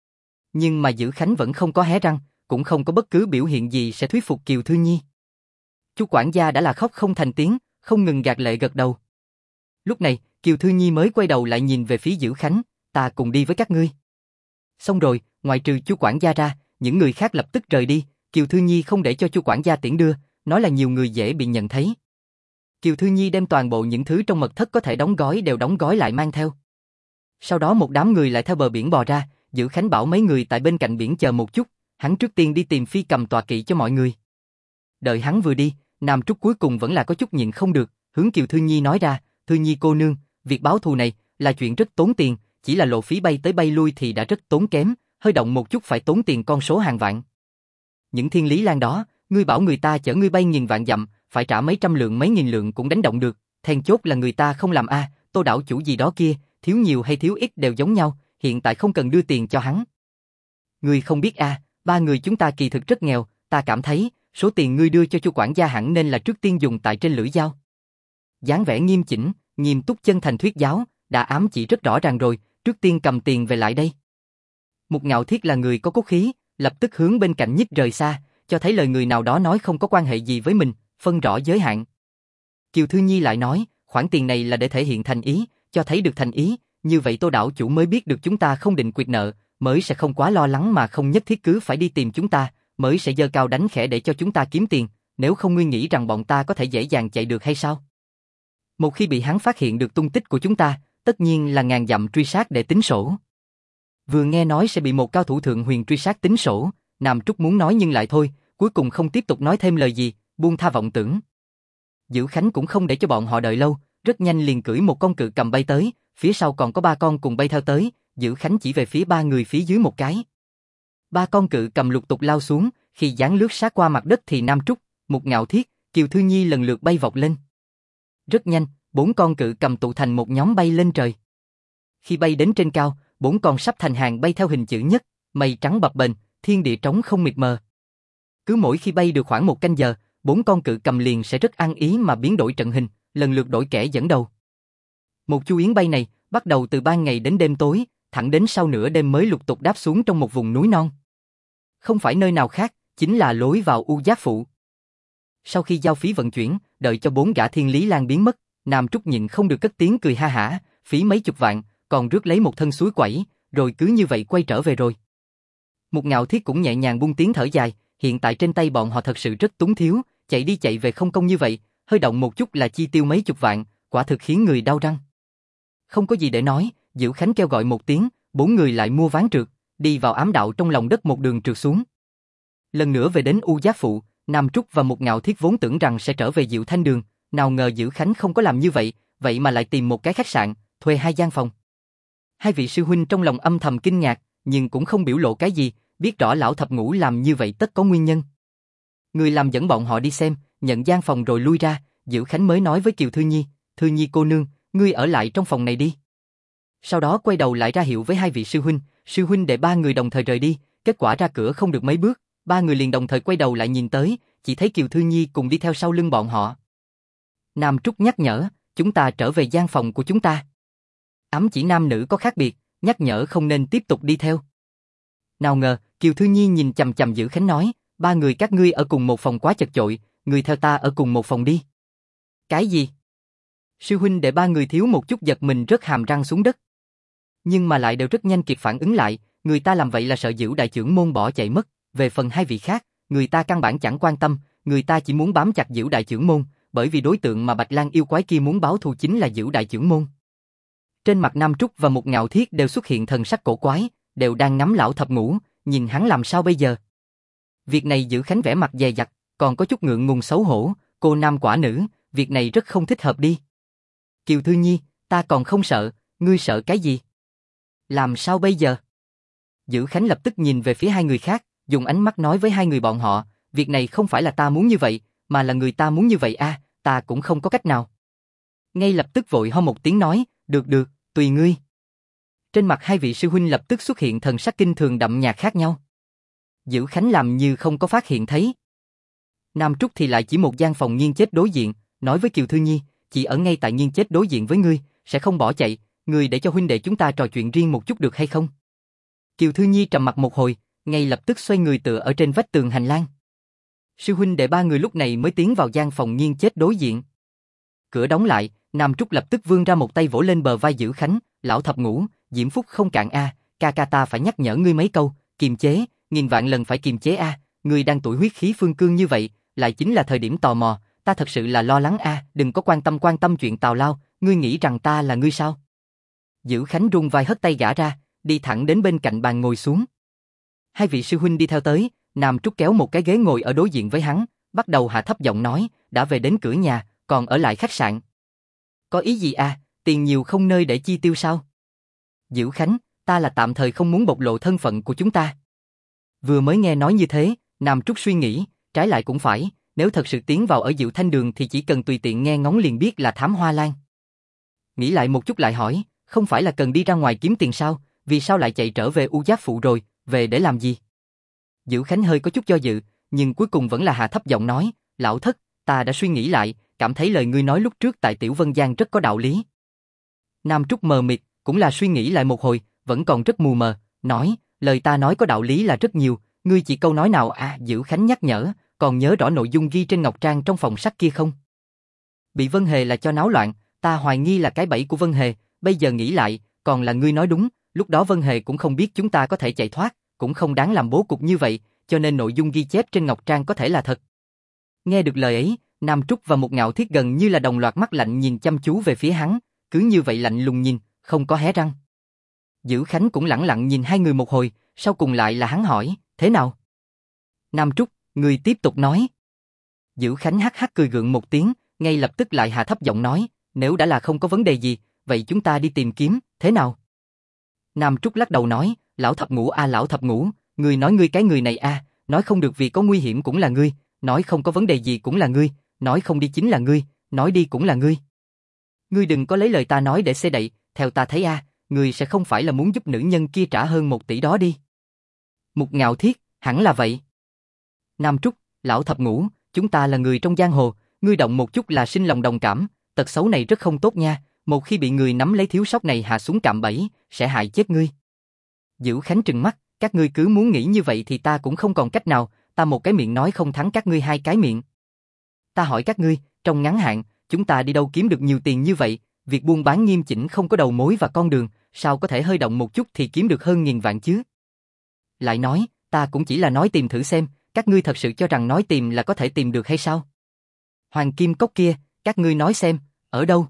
Nhưng mà Dữ Khánh vẫn không có hé răng, cũng không có bất cứ biểu hiện gì sẽ thuyết phục Kiều Thư Nhi. Chu quản gia đã là khóc không thành tiếng, không ngừng gạt lệ gật đầu. Lúc này, Kiều Thư Nhi mới quay đầu lại nhìn về phía Dữ Khánh, ta cùng đi với các ngươi. Xong rồi, ngoại trừ Chu quản gia ra, những người khác lập tức rời đi, Kiều Thư Nhi không để cho Chu quản gia tiễn đưa, nói là nhiều người dễ bị nhận thấy. Kiều Thư Nhi đem toàn bộ những thứ trong mật thất có thể đóng gói đều đóng gói lại mang theo. Sau đó một đám người lại theo bờ biển bò ra, Dữ Khánh bảo mấy người tại bên cạnh biển chờ một chút, hắn trước tiên đi tìm Phi Cầm tọa kỵ cho mọi người. Đợi hắn vừa đi, Nam Trúc cuối cùng vẫn là có chút nhịn không được, hướng Kiều Thư Nhi nói ra, Thư Nhi cô nương, việc báo thù này là chuyện rất tốn tiền, chỉ là lộ phí bay tới bay lui thì đã rất tốn kém, hơi động một chút phải tốn tiền con số hàng vạn. Những thiên lý lan đó, ngươi bảo người ta chở ngươi bay nghìn vạn dặm, phải trả mấy trăm lượng mấy nghìn lượng cũng đánh động được, then chốt là người ta không làm a, Tô đảo chủ gì đó kia, thiếu nhiều hay thiếu ít đều giống nhau, hiện tại không cần đưa tiền cho hắn. Ngươi không biết a, ba người chúng ta kỳ thực rất nghèo, ta cảm thấy, số tiền ngươi đưa cho Chu quản gia hẳn nên là trước tiên dùng tại trên lưỡi dao. Dáng vẻ nghiêm chỉnh, nghiêm túc chân thành thuyết giáo, đã ám chỉ rất rõ ràng rồi, trước tiên cầm tiền về lại đây. Mục Ngạo Thiết là người có cốt khí, lập tức hướng bên cạnh nhích rời xa, cho thấy lời người nào đó nói không có quan hệ gì với mình, phân rõ giới hạn. Kiều Thư Nhi lại nói, khoản tiền này là để thể hiện thành ý, cho thấy được thành ý, như vậy Tô đảo chủ mới biết được chúng ta không định quyệt nợ, mới sẽ không quá lo lắng mà không nhất thiết cứ phải đi tìm chúng ta, mới sẽ giơ cao đánh khẽ để cho chúng ta kiếm tiền, nếu không ngươi nghĩ rằng bọn ta có thể dễ dàng chạy được hay sao? Một khi bị hắn phát hiện được tung tích của chúng ta, tất nhiên là ngàn dặm truy sát để tính sổ. Vừa nghe nói sẽ bị một cao thủ thượng huyền truy sát tính sổ, Nam Trúc muốn nói nhưng lại thôi, cuối cùng không tiếp tục nói thêm lời gì, buông tha vọng tưởng. Dữ Khánh cũng không để cho bọn họ đợi lâu, rất nhanh liền cưỡi một con cự cầm bay tới, phía sau còn có ba con cùng bay theo tới, Dữ Khánh chỉ về phía ba người phía dưới một cái. Ba con cự cầm lục tục lao xuống, khi dán lướt sát qua mặt đất thì Nam Trúc, Mục Ngạo Thiết, Kiều Thư Nhi lần lượt bay vọt lên. Rất nhanh, bốn con cự cầm tụ thành một nhóm bay lên trời. Khi bay đến trên cao, bốn con sắp thành hàng bay theo hình chữ nhất, mây trắng bập bềnh, thiên địa trống không mịt mờ. Cứ mỗi khi bay được khoảng một canh giờ, bốn con cự cầm liền sẽ rất ăn ý mà biến đổi trận hình, lần lượt đổi kẻ dẫn đầu. Một chu yến bay này bắt đầu từ ban ngày đến đêm tối, thẳng đến sau nửa đêm mới lục tục đáp xuống trong một vùng núi non. Không phải nơi nào khác, chính là lối vào U Giác Phụ. Sau khi giao phí vận chuyển, đợi cho bốn gã thiên lý lan biến mất, Nam Trúc nhịn không được cất tiếng cười ha hả, phí mấy chục vạn, còn rước lấy một thân suối quẩy, rồi cứ như vậy quay trở về rồi. Mục Ngạo Thiết cũng nhẹ nhàng buông tiếng thở dài, hiện tại trên tay bọn họ thật sự rất túng thiếu, chạy đi chạy về không công như vậy, hơi động một chút là chi tiêu mấy chục vạn, quả thực khiến người đau răng. Không có gì để nói, Dữ Khánh kêu gọi một tiếng, bốn người lại mua ván trượt, đi vào ám đạo trong lòng đất một đường trượt xuống. Lần nữa về đến U Giác Phụ, Nam Trúc và Mục Ngạo Thiết vốn tưởng rằng sẽ trở về Diệu Thanh Đường, nào ngờ Dữ Khánh không có làm như vậy, vậy mà lại tìm một cái khách sạn, thuê 2 gian phòng. Hai vị sư huynh trong lòng âm thầm kinh ngạc, nhưng cũng không biểu lộ cái gì, biết rõ lão thập ngũ làm như vậy tất có nguyên nhân. Người làm dẫn bọn họ đi xem, nhận gian phòng rồi lui ra, Dữ Khánh mới nói với Kiều Thư Nhi, Thư Nhi cô nương, ngươi ở lại trong phòng này đi. Sau đó quay đầu lại ra hiệu với hai vị sư huynh để ba người đồng thời rời đi, kết quả ra cửa không được mấy bước, ba người liền đồng thời quay đầu lại nhìn tới, chỉ thấy Kiều Thư Nhi cùng đi theo sau lưng bọn họ. Nam Trúc nhắc nhở, chúng ta trở về gian phòng của chúng ta. Ám chỉ nam nữ có khác biệt, nhắc nhở không nên tiếp tục đi theo. Nào ngờ, Kiều Thư Nhi nhìn chằm chằm Dữ Khánh nói, ba người các ngươi ở cùng một phòng quá chật chội, người theo ta ở cùng một phòng đi. Cái gì? Sư huynh để ba người thiếu một chút giật mình rớt hàm răng xuống đất. Nhưng mà lại đều rất nhanh kịp phản ứng lại, người ta làm vậy là sợ Dữ đại trưởng môn bỏ chạy mất, về phần hai vị khác, người ta căn bản chẳng quan tâm, người ta chỉ muốn bám chặt Dữ đại trưởng môn, bởi vì đối tượng mà Bạch Lang yêu quái kia muốn báo thù chính là Dữ đại trưởng môn. Trên mặt Nam Trúc và Mục Ngạo Thiết đều xuất hiện thần sắc cổ quái, đều đang ngắm lão thập ngũ, nhìn hắn làm sao bây giờ. Việc này Dữ Khánh vẻ mặt dè dặt, còn có chút ngượng ngùng xấu hổ, cô nam quả nữ, việc này rất không thích hợp đi. Kiều Thư Nhi, ta còn không sợ, ngươi sợ cái gì? Làm sao bây giờ? Dữ Khánh lập tức nhìn về phía hai người khác, dùng ánh mắt nói với hai người bọn họ, việc này không phải là ta muốn như vậy, mà là người ta muốn như vậy a, ta cũng không có cách nào. Ngay lập tức vội ho một tiếng nói, được được, tùy ngươi. Trên mặt hai vị sư huynh lập tức xuất hiện thần sắc kinh thường đậm nhạt khác nhau. Dữ Khánh làm như không có phát hiện thấy. Nam Trúc thì lại chỉ một gian phòng nghiêng chết đối diện, nói với Kiều Thư Nhi, chị ở ngay tại nghiêng chết đối diện với ngươi, sẽ không bỏ chạy, ngươi để cho huynh đệ chúng ta trò chuyện riêng một chút được hay không? Kiều Thư Nhi trầm mặt một hồi, ngay lập tức xoay người tựa ở trên vách tường hành lang. Sư huynh đệ ba người lúc này mới tiến vào gian phòng nghiêng chết đối diện. Cửa đóng lại, Nam Trúc lập tức vươn ra một tay vỗ lên bờ vai Dữ Khánh, lão thập ngũ, diễm phúc không cạn a, ca ta phải nhắc nhở ngươi mấy câu, kiềm chế, nghìn vạn lần phải kiềm chế a, ngươi đang tuổi huyết khí phương cương như vậy, lại chính là thời điểm tò mò, ta thật sự là lo lắng a, đừng có quan tâm chuyện tào lao, ngươi nghĩ rằng ta là ngươi sao? Dữ Khánh run vai hất tay gã ra, đi thẳng đến bên cạnh bàn ngồi xuống. Hai vị sư huynh đi theo tới, Nam Trúc kéo một cái ghế ngồi ở đối diện với hắn, bắt đầu hạ thấp giọng nói, đã về đến cửa nhà, còn ở lại khách sạn. Có ý gì à, tiền nhiều không nơi để chi tiêu sao? Dữ Khánh, ta là tạm thời không muốn bộc lộ thân phận của chúng ta. Vừa mới nghe nói như thế, Nam Trúc suy nghĩ, trái lại cũng phải, nếu thật sự tiến vào ở Diệu Thanh Đường thì chỉ cần tùy tiện nghe ngóng liền biết là Thám Hoa Lan. Nghĩ lại một chút lại hỏi, không phải là cần đi ra ngoài kiếm tiền sao, vì sao lại chạy trở về U Giác Phụ rồi, về để làm gì? Dữ Khánh hơi có chút do dự, nhưng cuối cùng vẫn là hạ thấp giọng nói, lão thất, ta đã suy nghĩ lại, cảm thấy lời ngươi nói lúc trước tại Tiểu Vân Giang rất có đạo lý. Nam Trúc mờ mịt, cũng là suy nghĩ lại một hồi, vẫn còn rất mù mờ, nói, lời ta nói có đạo lý là rất nhiều, ngươi chỉ câu nói nào à? Dữ Khánh nhắc nhở, còn nhớ rõ nội dung ghi trên ngọc trang trong phòng sách kia không? Bị Vân Hề là cho náo loạn, ta hoài nghi là cái bẫy của Vân Hề, bây giờ nghĩ lại, còn là ngươi nói đúng, lúc đó Vân Hề cũng không biết chúng ta có thể chạy thoát, cũng không đáng làm bố cục như vậy, cho nên nội dung ghi chép trên ngọc trang có thể là thật. Nghe được lời ấy, Nam Trúc và Một Ngạo Thiết gần như là đồng loạt mắt lạnh nhìn chăm chú về phía hắn, cứ như vậy lạnh lùng nhìn, không có hé răng. Dữ Khánh cũng lẳng lặng nhìn hai người một hồi, sau cùng lại là hắn hỏi, thế nào? Nam Trúc, người tiếp tục nói. Dữ Khánh hắc hắc cười gượng một tiếng, ngay lập tức lại hạ thấp giọng nói, nếu đã là không có vấn đề gì, vậy chúng ta đi tìm kiếm, thế nào? Nam Trúc lắc đầu nói, lão thập ngũ a lão thập ngũ, ngươi nói ngươi cái người này a, nói không được vì có nguy hiểm cũng là ngươi, nói không có vấn đề gì cũng là ngươi, nói không đi chính là ngươi, nói đi cũng là ngươi. Ngươi đừng có lấy lời ta nói để xê đậy, theo ta thấy a, ngươi sẽ không phải là muốn giúp nữ nhân kia trả hơn 1 tỷ đó đi. Một Ngạo Thiết, hẳn là vậy. Nam Trúc, lão thập ngũ, chúng ta là người trong giang hồ, ngươi động một chút là sinh lòng đồng cảm, tật xấu này rất không tốt nha, một khi bị người nắm lấy thiếu sót này hạ xuống cạm bẫy, sẽ hại chết ngươi. Dữ Khánh trừng mắt, các ngươi cứ muốn nghĩ như vậy thì ta cũng không còn cách nào, ta một cái miệng nói không thắng các ngươi hai cái miệng. Ta hỏi các ngươi, trong ngắn hạn, chúng ta đi đâu kiếm được nhiều tiền như vậy, việc buôn bán nghiêm chỉnh không có đầu mối và con đường, sao có thể hơi động một chút thì kiếm được hơn 1000 vạn chứ? Lại nói, ta cũng chỉ là nói tìm thử xem, các ngươi thật sự cho rằng nói tìm là có thể tìm được hay sao? Hoàng Kim Cốc kia, các ngươi nói xem, ở đâu?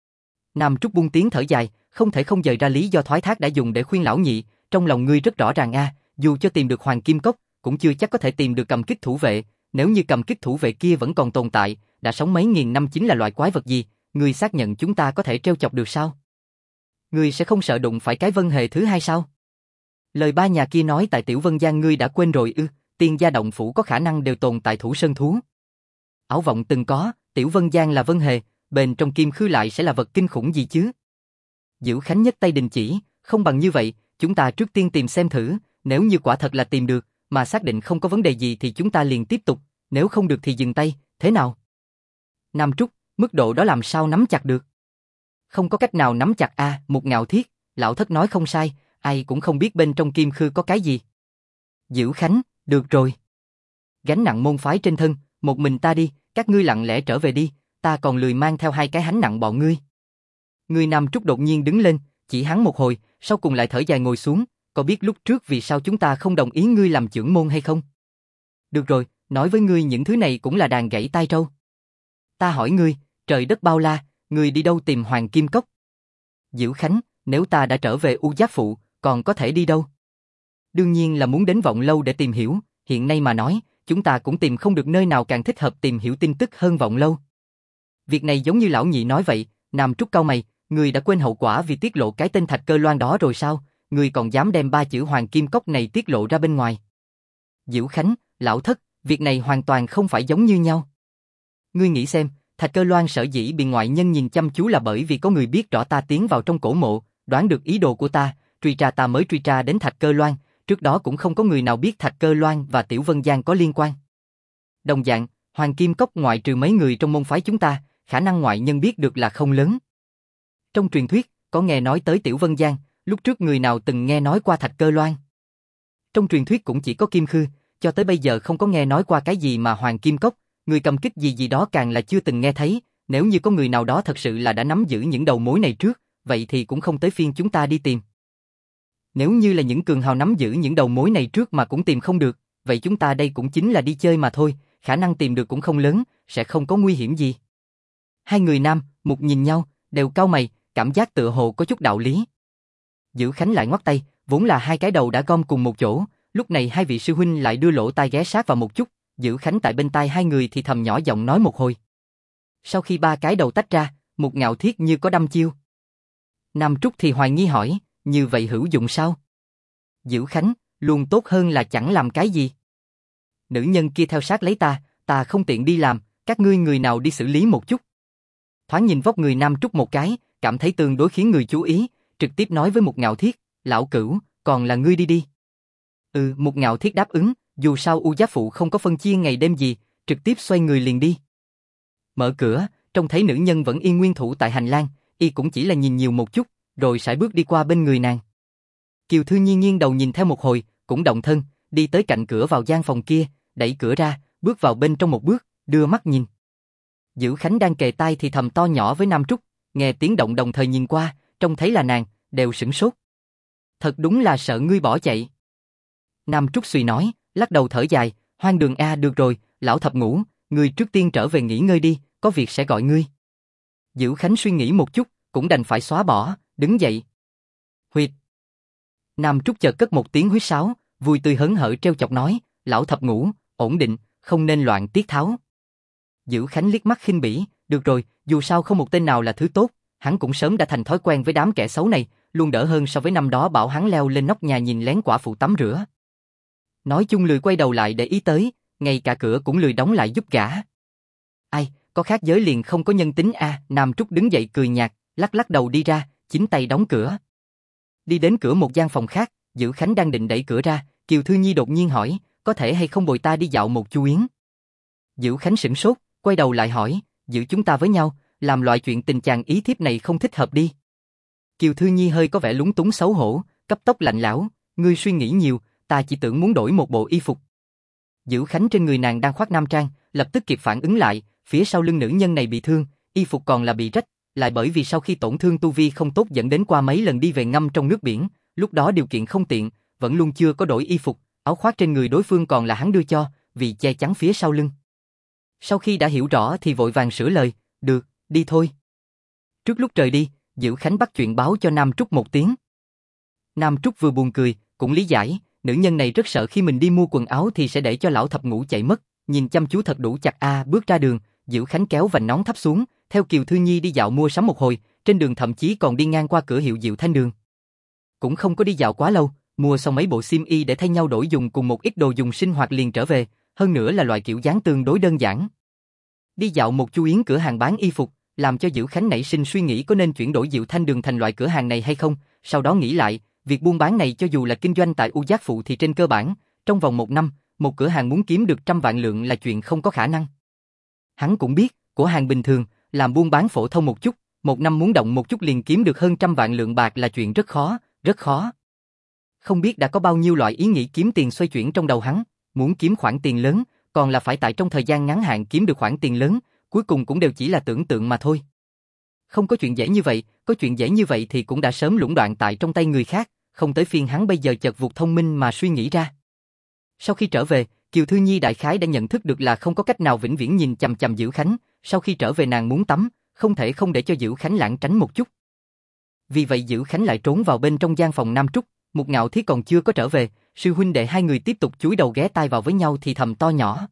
Nam Trúc buông tiếng thở dài, không thể không dời ra lý do thoái thác đã dùng để khuyên lão nhị, trong lòng ngươi rất rõ ràng a, dù cho tìm được Hoàng Kim Cốc, cũng chưa chắc có thể tìm được Cầm Kích Thủ Vệ, nếu như Cầm Kích Thủ Vệ kia vẫn còn tồn tại, đã sống mấy nghìn năm chính là loại quái vật gì, ngươi xác nhận chúng ta có thể trêu chọc được sao? Ngươi sẽ không sợ đụng phải cái Vân Hề thứ hai sao? Lời ba nhà kia nói tại Tiểu Vân Giang ngươi đã quên rồi ư? Tiên gia động phủ có khả năng đều tồn tại Thủ Sơn thú. Ảo vọng từng có, Tiểu Vân Giang là Vân Hề, bên trong kim khư lại sẽ là vật kinh khủng gì chứ? Dữ Khánh nhấc tay đình chỉ, không bằng như vậy, chúng ta trước tiên tìm xem thử, nếu như quả thật là tìm được, mà xác định không có vấn đề gì thì chúng ta liền tiếp tục, nếu không được thì dừng tay, thế nào? Nam Trúc, mức độ đó làm sao nắm chặt được? Không có cách nào nắm chặt a, Một Ngạo Thiết, lão thất nói không sai, ai cũng không biết bên trong kim khư có cái gì. Dữ Khánh, được rồi. Gánh nặng môn phái trên thân, một mình ta đi, các ngươi lặng lẽ trở về đi, ta còn lười mang theo hai cái hánh nặng bọn ngươi. Người Nam Trúc đột nhiên đứng lên, chỉ hắn một hồi, sau cùng lại thở dài ngồi xuống, có biết lúc trước vì sao chúng ta không đồng ý ngươi làm trưởng môn hay không? Được rồi, nói với ngươi những thứ này cũng là đàn gãy tai trâu. Ta hỏi ngươi, trời đất bao la, ngươi đi đâu tìm Hoàng Kim Cốc? Dữ Khánh, nếu ta đã trở về U Giác Phụ, còn có thể đi đâu? Đương nhiên là muốn đến Vọng Lâu để tìm hiểu, hiện nay mà nói, chúng ta cũng tìm không được nơi nào càng thích hợp tìm hiểu tin tức hơn Vọng Lâu. Việc này giống như lão nhị nói vậy, Nam Trúc cau mày, ngươi đã quên hậu quả vì tiết lộ cái tên Thạch Cơ Loan đó rồi sao? Ngươi còn dám đem 3 chữ Hoàng Kim Cốc này tiết lộ ra bên ngoài? Dữ Khánh, lão thất, việc này hoàn toàn không phải giống như nhau. Ngươi nghĩ xem, Thạch Cơ Loan sở dĩ bị ngoại nhân nhìn chăm chú là bởi vì có người biết rõ ta tiến vào trong cổ mộ, đoán được ý đồ của ta, truy tra ta mới truy tra đến Thạch Cơ Loan, trước đó cũng không có người nào biết Thạch Cơ Loan và Tiểu Vân Giang có liên quan. Đồng dạng, Hoàng Kim Cốc ngoại trừ mấy người trong môn phái chúng ta, khả năng ngoại nhân biết được là không lớn. Trong truyền thuyết, có nghe nói tới Tiểu Vân Giang, lúc trước người nào từng nghe nói qua Thạch Cơ Loan? Trong truyền thuyết cũng chỉ có Kim Khư, cho tới bây giờ không có nghe nói qua cái gì mà Hoàng Kim Cốc, người cầm kích gì gì đó càng là chưa từng nghe thấy, nếu như có người nào đó thật sự là đã nắm giữ những đầu mối này trước, vậy thì cũng không tới phiên chúng ta đi tìm. Nếu như là những cường hào nắm giữ những đầu mối này trước mà cũng tìm không được, vậy chúng ta đây cũng chính là đi chơi mà thôi, khả năng tìm được cũng không lớn, sẽ không có nguy hiểm gì. Hai người nam, một nhìn nhau, đều cau mày, cảm giác tựa hồ có chút đạo lý. Dữ Khánh lại ngoắt tay, vốn là hai cái đầu đã gom cùng một chỗ, lúc này hai vị sư huynh lại đưa lỗ tai ghé sát vào một chút, Dữ Khánh tại bên tai hai người thì thầm nhỏ giọng nói một hồi. Sau khi ba cái đầu tách ra, một Ngạo Thiết như có đăm chiêu. Nam Trúc thì hoài nghi hỏi, như vậy hữu dụng sao? Dữ Khánh, luôn tốt hơn là chẳng làm cái gì. Nữ nhân kia theo sát lấy ta không tiện đi làm, các ngươi người nào đi xử lý một chút. Thoáng nhìn vóc người Nam Trúc một cái, cảm thấy tương đối khiến người chú ý, trực tiếp nói với một Ngạo Thiết, lão cửu, còn là ngươi đi đi. Một Ngạo Thiết đáp ứng, dù sao U Giáp Phụ không có phân chia ngày đêm gì, trực tiếp xoay người liền đi. Mở cửa, trông thấy nữ nhân vẫn yên nguyên thủ tại hành lang, y cũng chỉ là nhìn nhiều một chút, rồi sải bước đi qua bên người nàng. Kiều Thư Nhi nghiêng đầu nhìn theo một hồi, cũng động thân, đi tới cạnh cửa vào gian phòng kia, đẩy cửa ra, bước vào bên trong một bước, đưa mắt nhìn. Dữ Khánh đang kề tai thì thầm to nhỏ với Nam Trúc, nghe tiếng động đồng thời nhìn qua, trông thấy là nàng, đều sửng sốt. Thật đúng là sợ ngươi bỏ chạy. Nam Trúc suy nói, lắc đầu thở dài, hoang đường a, được rồi, lão thập ngũ, ngươi trước tiên trở về nghỉ ngơi đi, có việc sẽ gọi ngươi. Dữ Khánh suy nghĩ một chút, cũng đành phải xóa bỏ, đứng dậy. Huyệt. Nam Trúc chợt cất một tiếng huýt sáo, vui tươi hớn hở trêu chọc nói, lão thập ngũ, ổn định, không nên loạn tiết tháo. Dữ Khánh liếc mắt khinh bỉ, được rồi, dù sao không một tên nào là thứ tốt, hắn cũng sớm đã thành thói quen với đám kẻ xấu này, luôn đỡ hơn so với năm đó bảo hắn leo lên nóc nhà nhìn lén quả phụ tắm rửa. Nói chung lười quay đầu lại để ý tới, ngay cả cửa cũng lười đóng lại giúp gã. Ai, có khác giới liền không có nhân tính a. Nam Trúc đứng dậy cười nhạt, lắc lắc đầu đi ra, chính tay đóng cửa. Đi đến cửa một gian phòng khác, Dữ Khánh đang định đẩy cửa ra, Kiều Thư Nhi đột nhiên hỏi, có thể hay không bồi ta đi dạo một chu yến? Dữ Khánh sửng sốt, quay đầu lại hỏi, giữ chúng ta với nhau, làm loại chuyện tình chàng ý thiếp này không thích hợp đi. Kiều Thư Nhi hơi có vẻ lúng túng xấu hổ, cấp tốc lạnh lẽo, ngươi suy nghĩ nhiều, ta chỉ tưởng muốn đổi một bộ y phục. Dữ Khánh trên người nàng đang khoác nam trang, lập tức kịp phản ứng lại, phía sau lưng nữ nhân này bị thương, y phục còn là bị rách, lại bởi vì sau khi tổn thương tu vi không tốt dẫn đến qua mấy lần đi về ngâm trong nước biển, lúc đó điều kiện không tiện, vẫn luôn chưa có đổi y phục, áo khoác trên người đối phương còn là hắn đưa cho, vì che chắn phía sau lưng. Sau khi đã hiểu rõ thì vội vàng sửa lời, được, đi thôi. Trước lúc rời đi, Dữ Khánh bắt chuyện báo cho Nam Trúc một tiếng. Nam Trúc vừa buồn cười, cũng lý giải, nữ nhân này rất sợ khi mình đi mua quần áo thì sẽ để cho lão thập ngũ chạy mất, nhìn chăm chú thật đủ chặt a. Bước ra đường, Dữ Khánh kéo vành nón thấp xuống, theo Kiều Thư Nhi đi dạo mua sắm một hồi, trên đường thậm chí còn đi ngang qua cửa hiệu Diệu Thanh Đường. Cũng không có đi dạo quá lâu, mua xong mấy bộ xiêm y để thay nhau đổi dùng cùng một ít đồ dùng sinh hoạt liền trở về, hơn nữa là loại kiểu dáng tương đối đơn giản. Đi dạo một chu yến cửa hàng bán y phục, làm cho Dữ Khánh nảy sinh suy nghĩ có nên chuyển đổi Diệu Thanh Đường thành loại cửa hàng này hay không, sau đó nghĩ lại, việc buôn bán này cho dù là kinh doanh tại U Giác Phụ thì trên cơ bản, trong vòng một năm, một cửa hàng muốn kiếm được 100 vạn lượng là chuyện không có khả năng. Hắn cũng biết, cửa hàng bình thường, làm buôn bán phổ thông một chút, một năm muốn động một chút liền kiếm được hơn 100 vạn lượng bạc là chuyện rất khó, rất khó. Không biết đã có bao nhiêu loại ý nghĩ kiếm tiền xoay chuyển trong đầu hắn, muốn kiếm khoản tiền lớn, còn là phải tại trong thời gian ngắn hạn kiếm được khoản tiền lớn, cuối cùng cũng đều chỉ là tưởng tượng mà thôi. Không có chuyện dễ như vậy, có chuyện dễ như vậy thì cũng đã sớm lũng đoạn tại trong tay người khác, không tới phiên hắn bây giờ chợt vụt thông minh mà suy nghĩ ra. Sau khi trở về, Kiều Thư Nhi đại khái đã nhận thức được là không có cách nào vĩnh viễn nhìn chằm chằm Dữ Khánh, sau khi trở về nàng muốn tắm, không thể không để cho Dữ Khánh lãng tránh một chút. Vì vậy Dữ Khánh lại trốn vào bên trong gian phòng Nam Trúc, một Ngạo Thiết còn chưa có trở về, sư huynh đệ hai người tiếp tục chúi đầu ghé tai vào với nhau thì thầm to nhỏ.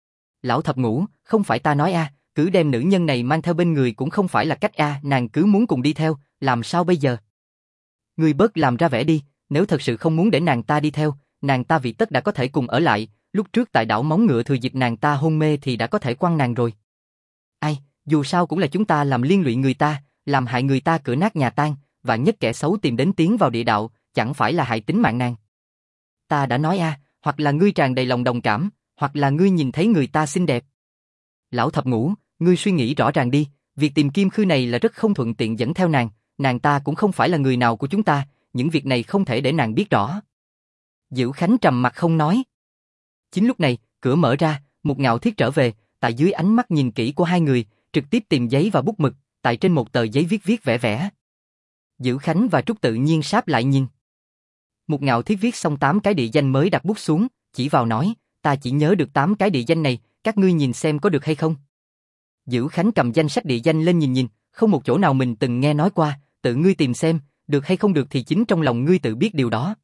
Lão thập ngũ, không phải ta nói a, cứ đem nữ nhân này mang theo bên người cũng không phải là cách a, nàng cứ muốn cùng đi theo, làm sao bây giờ? Ngươi bớt làm ra vẻ đi, nếu thật sự không muốn để nàng ta đi theo, nàng ta vì tất đã có thể cùng ở lại, lúc trước tại đảo Móng Ngựa thừa dịp nàng ta hôn mê thì đã có thể quăng nàng rồi. Ai, dù sao cũng là chúng ta làm liên lụy người ta, làm hại người ta cửa nát nhà tan, và nhất kẻ xấu tìm đến tiến vào địa đạo, chẳng phải là hại tính mạng nàng. ta đã nói hoặc là ngươi tràn đầy lòng đồng cảm, hoặc là ngươi nhìn thấy người ta xinh đẹp. Lão thập ngũ, ngươi suy nghĩ rõ ràng đi, việc tìm kim khư này là rất không thuận tiện dẫn theo nàng ta cũng không phải là người nào của chúng ta, những việc này không thể để nàng biết rõ. Dữ Khánh trầm mặt không nói. Chính lúc này, cửa mở ra, Mục Ngạo Thiết trở về, tại dưới ánh mắt nhìn kỹ của hai người, trực tiếp tìm giấy và bút mực, tại trên một tờ giấy viết vẽ. Dữ Khánh và Trúc tự nhiên sáp lại nhìn. Mục Ngạo Thiết viết xong 8 cái địa danh mới đặt bút xuống, chỉ vào nói, ta chỉ nhớ được 8 cái địa danh này, các ngươi nhìn xem có được hay không. Dữ Khánh cầm danh sách địa danh lên nhìn, không một chỗ nào mình từng nghe nói qua, tự ngươi tìm xem, được hay không được thì chính trong lòng ngươi tự biết điều đó.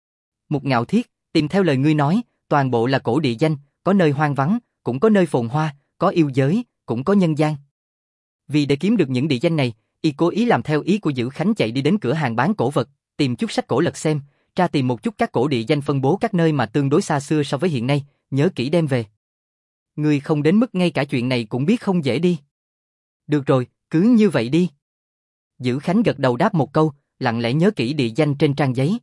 Mục Ngạo Thiết, tìm theo lời ngươi nói, toàn bộ là cổ địa danh, có nơi hoang vắng, cũng có nơi phồn hoa, có yêu giới, cũng có nhân gian. Vì để kiếm được những địa danh này, y cố ý làm theo ý của Dữ Khánh chạy đi đến cửa hàng bán cổ vật, tìm chút sách cổ lật xem, tra tìm một chút các cổ địa danh phân bố các nơi mà tương đối xa xưa so với hiện nay, nhớ kỹ đem về. Ngươi không đến mức ngay cả chuyện này cũng biết không dễ đi. Được rồi, cứ như vậy đi. Dữ Khánh gật đầu đáp một câu, lặng lẽ nhớ kỹ địa danh trên trang giấy.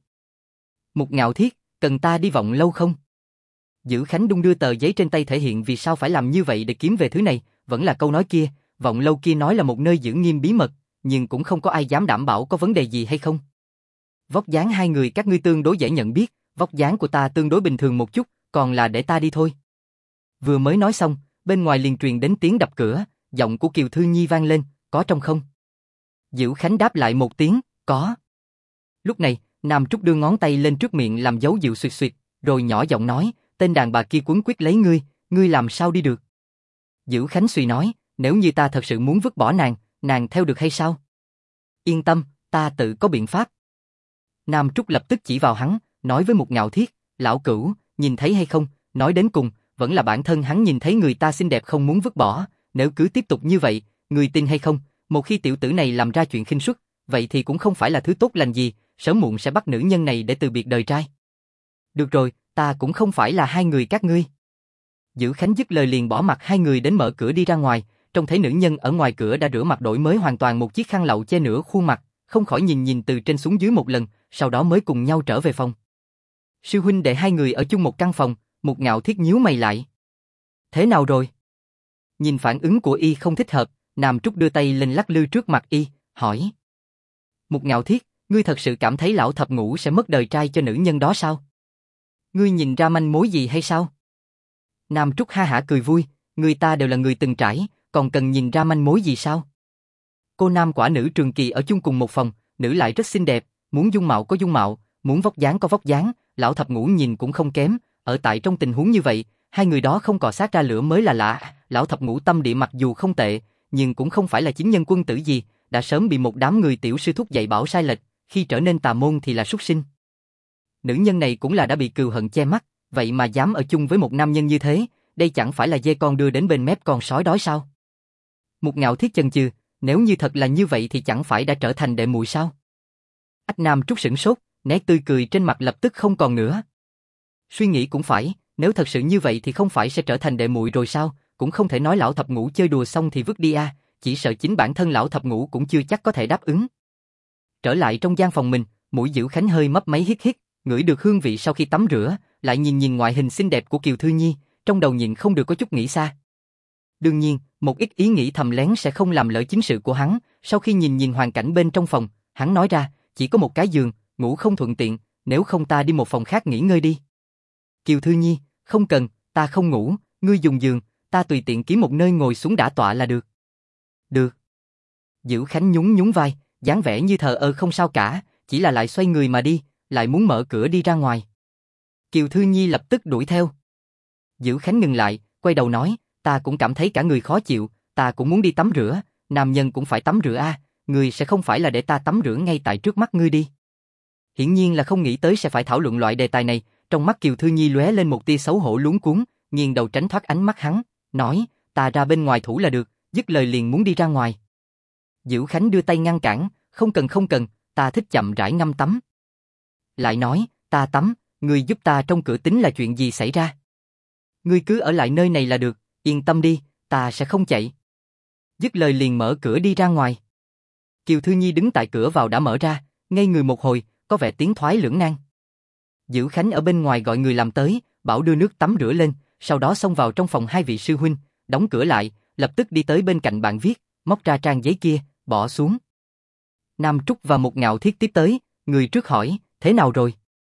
Mục Ngạo Thiết, cần ta đi Vọng Lâu không? Dữ Khánh đung đưa tờ giấy trên tay thể hiện vì sao phải làm như vậy để kiếm về thứ này, vẫn là câu nói kia, Vọng Lâu kia nói là một nơi giữ nghiêm bí mật, nhưng cũng không có ai dám đảm bảo có vấn đề gì hay không. Vóc dáng hai người các ngươi tương đối dễ nhận biết, vóc dáng của ta tương đối bình thường một chút, còn là để ta đi thôi. Vừa mới nói xong, bên ngoài liền truyền đến tiếng đập cửa, giọng của Kiều Thư Nhi vang lên, có trong không? Dữ Khánh đáp lại một tiếng, có. Lúc này, Nam Trúc đưa ngón tay lên trước miệng làm dấu dịu xuyệt xuyệt, rồi nhỏ giọng nói, tên đàn bà kia quấn quýt lấy ngươi làm sao đi được? Dữ Khánh suy nói, nếu như ta thật sự muốn vứt bỏ nàng theo được hay sao? Yên tâm, ta tự có biện pháp. Nam Trúc lập tức chỉ vào hắn, nói với Mục Ngạo Thiết, lão cửu, nhìn thấy hay không, nói đến cùng, vẫn là bản thân hắn nhìn thấy người ta xinh đẹp không muốn vứt bỏ, nếu cứ tiếp tục như vậy, người tin hay không, một khi tiểu tử này làm ra chuyện khinh suất, vậy thì cũng không phải là thứ tốt lành gì, sớm muộn sẽ bắt nữ nhân này để từ biệt đời trai. Được rồi, ta cũng không phải là hai người các ngươi. Dữ Khánh dứt lời liền bỏ mặc hai người đến mở cửa đi ra ngoài, trông thấy nữ nhân ở ngoài cửa đã rửa mặt đổi mới hoàn toàn một chiếc khăn lậu che nửa khuôn mặt, không khỏi nhìn từ trên xuống dưới một lần, sau đó mới cùng nhau trở về phòng. Sư huynh đệ hai người ở chung một căn phòng, Mục Ngạo Thiết nhíu mày lại. Thế nào rồi? Nhìn phản ứng của y không thích hợp, Nam Trúc đưa tay lên lắc lư trước mặt y, hỏi. Mục Ngạo Thiết, ngươi thật sự cảm thấy lão thập ngũ sẽ mất đời trai cho nữ nhân đó sao? Ngươi nhìn ra manh mối gì hay sao? Nam Trúc ha hả cười vui, người ta đều là người từng trải, còn cần nhìn ra manh mối gì sao? Cô nam quả nữ trường kỳ ở chung cùng một phòng, nữ lại rất xinh đẹp, muốn dung mạo có dung mạo, muốn vóc dáng có vóc dáng, lão thập ngũ nhìn cũng không kém, ở tại trong tình huống như vậy, hai người đó không cọ sát ra lửa mới là lạ. Lão thập ngũ tâm địa mặc dù không tệ, nhưng cũng không phải là chính nhân quân tử gì, đã sớm bị một đám người tiểu sư thúc dạy bảo sai lệch, khi trở nên tà môn thì là súc sinh. Nữ nhân này cũng là đã bị cừu hận che mắt, vậy mà dám ở chung với một nam nhân như thế, đây chẳng phải là dê con đưa đến bên mép con sói đói sao? Mục Ngạo Thiết chần chừ, nếu như thật là như vậy thì chẳng phải đã trở thành đệ muội sao? Ách Nam Trúc sửng sốt, nét tươi cười trên mặt lập tức không còn nữa. Suy nghĩ cũng phải, nếu thật sự như vậy thì không phải sẽ trở thành đệ muội rồi sao? Cũng không thể nói lão thập ngũ chơi đùa xong thì vứt đi chỉ sợ chính bản thân lão thập ngũ cũng chưa chắc có thể đáp ứng. Trở lại trong gian phòng mình, mũi Dữ Khánh hơi mấp máy hít hít, ngửi được hương vị sau khi tắm rửa, lại nhìn ngoại hình xinh đẹp của Kiều Thư Nhi, trong đầu nhịn không được có chút nghĩ xa. Đương nhiên, một ít ý nghĩ thầm lén sẽ không làm lỡ chính sự của hắn, sau khi nhìn hoàn cảnh bên trong phòng, hắn nói ra, chỉ có một cái giường, ngủ không thuận tiện, nếu không ta đi một phòng khác nghỉ ngơi đi. Kiều Thư Nhi, không cần, ta không ngủ, ngươi dùng giường, ta tùy tiện kiếm một nơi ngồi xuống đả tọa là được. Được. Dữ Khánh nhún vai, dáng vẻ như thờ ơ không sao cả, chỉ là lại xoay người mà đi, lại muốn mở cửa đi ra ngoài. Kiều Thư Nhi lập tức đuổi theo. Dữ Khánh ngừng lại, quay đầu nói, ta cũng cảm thấy cả người khó chịu, ta cũng muốn đi tắm rửa, nam nhân cũng phải tắm rửa ngươi sẽ không phải là để ta tắm rửa ngay tại trước mắt ngươi đi. Hiển nhiên là không nghĩ tới sẽ phải thảo luận loại đề tài này, trong mắt Kiều Thư Nhi lóe lên một tia xấu hổ luống cuống, nghiêng đầu tránh thoát ánh mắt hắn, nói, ta ra bên ngoài thủ là được, dứt lời liền muốn đi ra ngoài. Dữ Khánh đưa tay ngăn cản, không cần, ta thích chậm rãi ngâm tắm. Lại nói, ta tắm, ngươi giúp ta trong cửa tính là chuyện gì xảy ra? Ngươi cứ ở lại nơi này là được, yên tâm đi, ta sẽ không chạy. Dứt lời liền mở cửa đi ra ngoài. Kiều Thư Nhi đứng tại cửa vào đã mở ra, ngây người một hồi, có vẻ tiến thoái lưỡng nan. Dữ Khánh ở bên ngoài gọi người làm tới, bảo đưa nước tắm rửa lên, sau đó xông vào trong phòng hai vị sư huynh, đóng cửa lại, lập tức đi tới bên cạnh bàn viết, móc ra trang giấy kia, bỏ xuống. Nam Trúc và Một Ngạo Thiết tiếp tới, người trước hỏi, thế nào rồi?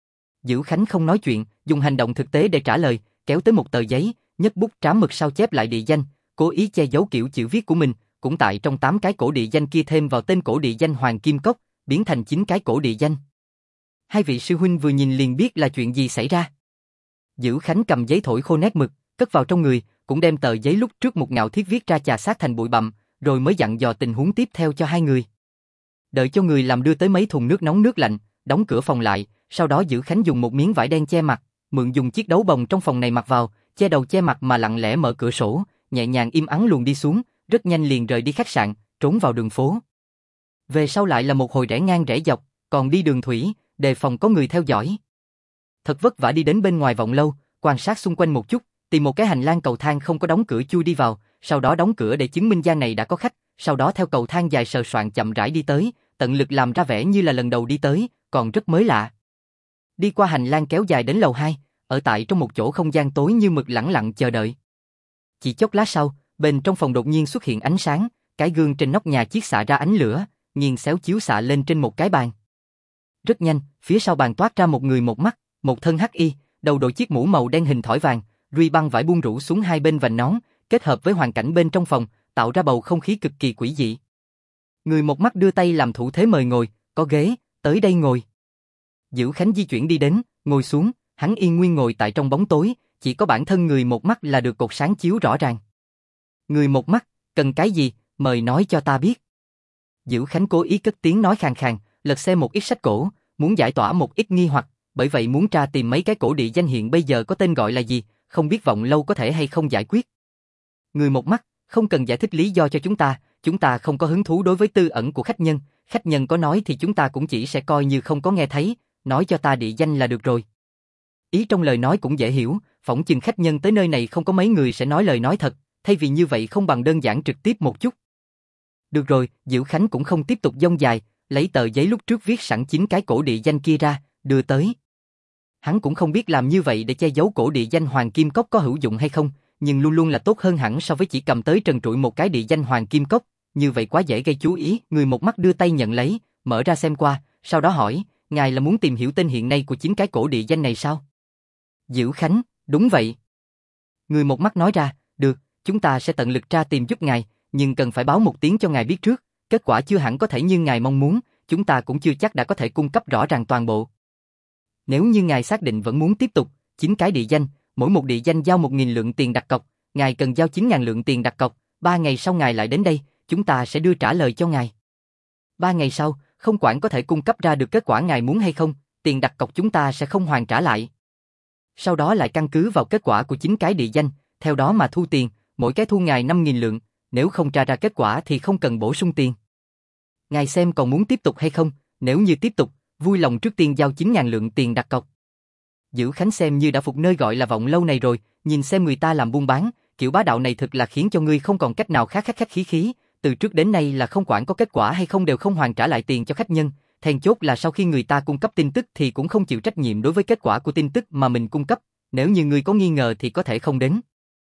Dữ Khánh không nói chuyện, dùng hành động thực tế để trả lời, kéo tới một tờ giấy, nhấc bút trám mực sao chép lại địa danh, cố ý che giấu kiểu chữ viết của mình, cũng tại trong 8 cái cổ địa danh kia thêm vào tên cổ địa danh Hoàng Kim Cốc, biến thành 9 cái cổ địa danh. Hai vị sư huynh vừa nhìn liền biết là chuyện gì xảy ra. Dữ Khánh cầm giấy thổi khô nét mực, cất vào trong người, cũng đem tờ giấy lúc trước Một Ngạo Thiết viết ra chà sát thành bụi bặm, rồi mới dặn dò tình huống tiếp theo cho hai người. Đợi cho người làm đưa tới mấy thùng nước nóng nước lạnh, đóng cửa phòng lại, sau đó Dữ Khánh dùng một miếng vải đen che mặt, mượn dùng chiếc đấu bồng trong phòng này mặc vào, che đầu che mặt mà lặng lẽ mở cửa sổ, nhẹ nhàng im ắng luồn đi xuống, rất nhanh liền rời đi khách sạn, trốn vào đường phố. Về sau lại là một hồi rẽ ngang rẽ dọc, còn đi đường thủy, đề phòng có người theo dõi. Thật vất vả đi đến bên ngoài vọng lâu, quan sát xung quanh một chút, tìm một cái hành lang cầu thang không có đóng cửa chui đi vào, sau đó đóng cửa để chứng minh gian này đã có khách, sau đó theo cầu thang dài sờ soạng chậm rãi đi tới, tận lực làm ra vẻ như là lần đầu đi tới, còn rất mới lạ. Đi qua hành lang kéo dài đến lầu 2, ở tại trong một chỗ không gian tối như mực lẳng lặng chờ đợi. Chỉ chốc lát sau, bên trong phòng đột nhiên xuất hiện ánh sáng, cái gương trên nóc nhà chiết xạ ra ánh lửa, nghiêng xéo chiếu xạ lên trên một cái bàn. Rất nhanh, phía sau bàn toát ra một người một mắt, một thân hắc y, đầu đội chiếc mũ màu đen hình thỏi vàng, ruy băng vải buông rủ xuống hai bên vành nón, kết hợp với hoàn cảnh bên trong phòng, tạo ra bầu không khí cực kỳ quỷ dị. Người một mắt đưa tay làm thủ thế mời ngồi, có ghế, tới đây ngồi. Dữ Khánh di chuyển đi đến, ngồi xuống, hắn yên nguyên ngồi tại trong bóng tối, chỉ có bản thân người một mắt là được cột sáng chiếu rõ ràng. Người một mắt, cần cái gì, mời nói cho ta biết. Dữ Khánh cố ý cất tiếng nói khàn khàn, lật xem một ít sách cổ, muốn giải tỏa một ít nghi hoặc, bởi vậy muốn tra tìm mấy cái cổ địa danh hiện bây giờ có tên gọi là gì, không biết vọng lâu có thể hay không giải quyết. Người một mắt, không cần giải thích lý do cho chúng ta không có hứng thú đối với tư ẩn của khách nhân có nói thì chúng ta cũng chỉ sẽ coi như không có nghe thấy, nói cho ta địa danh là được rồi. Ý trong lời nói cũng dễ hiểu, phỏng chừng khách nhân tới nơi này không có mấy người sẽ nói lời nói thật, thay vì như vậy không bằng đơn giản trực tiếp một chút. Được rồi, Dữ Khánh cũng không tiếp tục dông dài, lấy tờ giấy lúc trước viết sẵn 9 cái cổ địa danh kia ra, đưa tới. Hắn cũng không biết làm như vậy để che giấu cổ địa danh Hoàng Kim Cốc có hữu dụng hay không, nhưng luôn luôn là tốt hơn hẳn so với chỉ cầm tới trần trụi một cái địa danh Hoàng Kim Cốc, như vậy quá dễ gây chú ý. Người một mắt đưa tay nhận lấy, mở ra xem qua, sau đó hỏi, ngài là muốn tìm hiểu tên hiện nay của 9 cái cổ địa danh này sao? Dữ Khánh, đúng vậy. Người một mắt nói ra, được, chúng ta sẽ tận lực tra tìm giúp ngài, nhưng cần phải báo một tiếng cho ngài biết trước, kết quả chưa hẳn có thể như ngài mong muốn, chúng ta cũng chưa chắc đã có thể cung cấp rõ ràng toàn bộ. Nếu như ngài xác định vẫn muốn tiếp tục, 9 cái địa danh, mỗi một địa danh giao 1.000 lượng tiền đặt cọc, ngài cần giao 9.000 lượng tiền đặt cọc, 3 ngày sau ngài lại đến đây, chúng ta sẽ đưa trả lời cho ngài. 3 ngày sau, không quản có thể cung cấp ra được kết quả ngài muốn hay không, tiền đặt cọc chúng ta sẽ không hoàn trả lại. Sau đó lại căn cứ vào kết quả của 9 cái địa danh, theo đó mà thu tiền, mỗi cái thu ngài 5.000 lượng, nếu không tra ra kết quả thì không cần bổ sung tiền. Ngài xem còn muốn tiếp tục hay không, nếu như tiếp tục, vui lòng trước tiên giao 9.000 lượng tiền đặt cọc. Dữ Khánh xem như đã phục nơi gọi là vọng lâu này rồi, nhìn xem người ta làm buôn bán, kiểu bá đạo này thực là khiến cho ngươi không còn cách nào khác khách khí, từ trước đến nay là không quản có kết quả hay không đều không hoàn trả lại tiền cho khách nhân, then chốt là sau khi người ta cung cấp tin tức thì cũng không chịu trách nhiệm đối với kết quả của tin tức mà mình cung cấp, nếu như ngươi có nghi ngờ thì có thể không đến.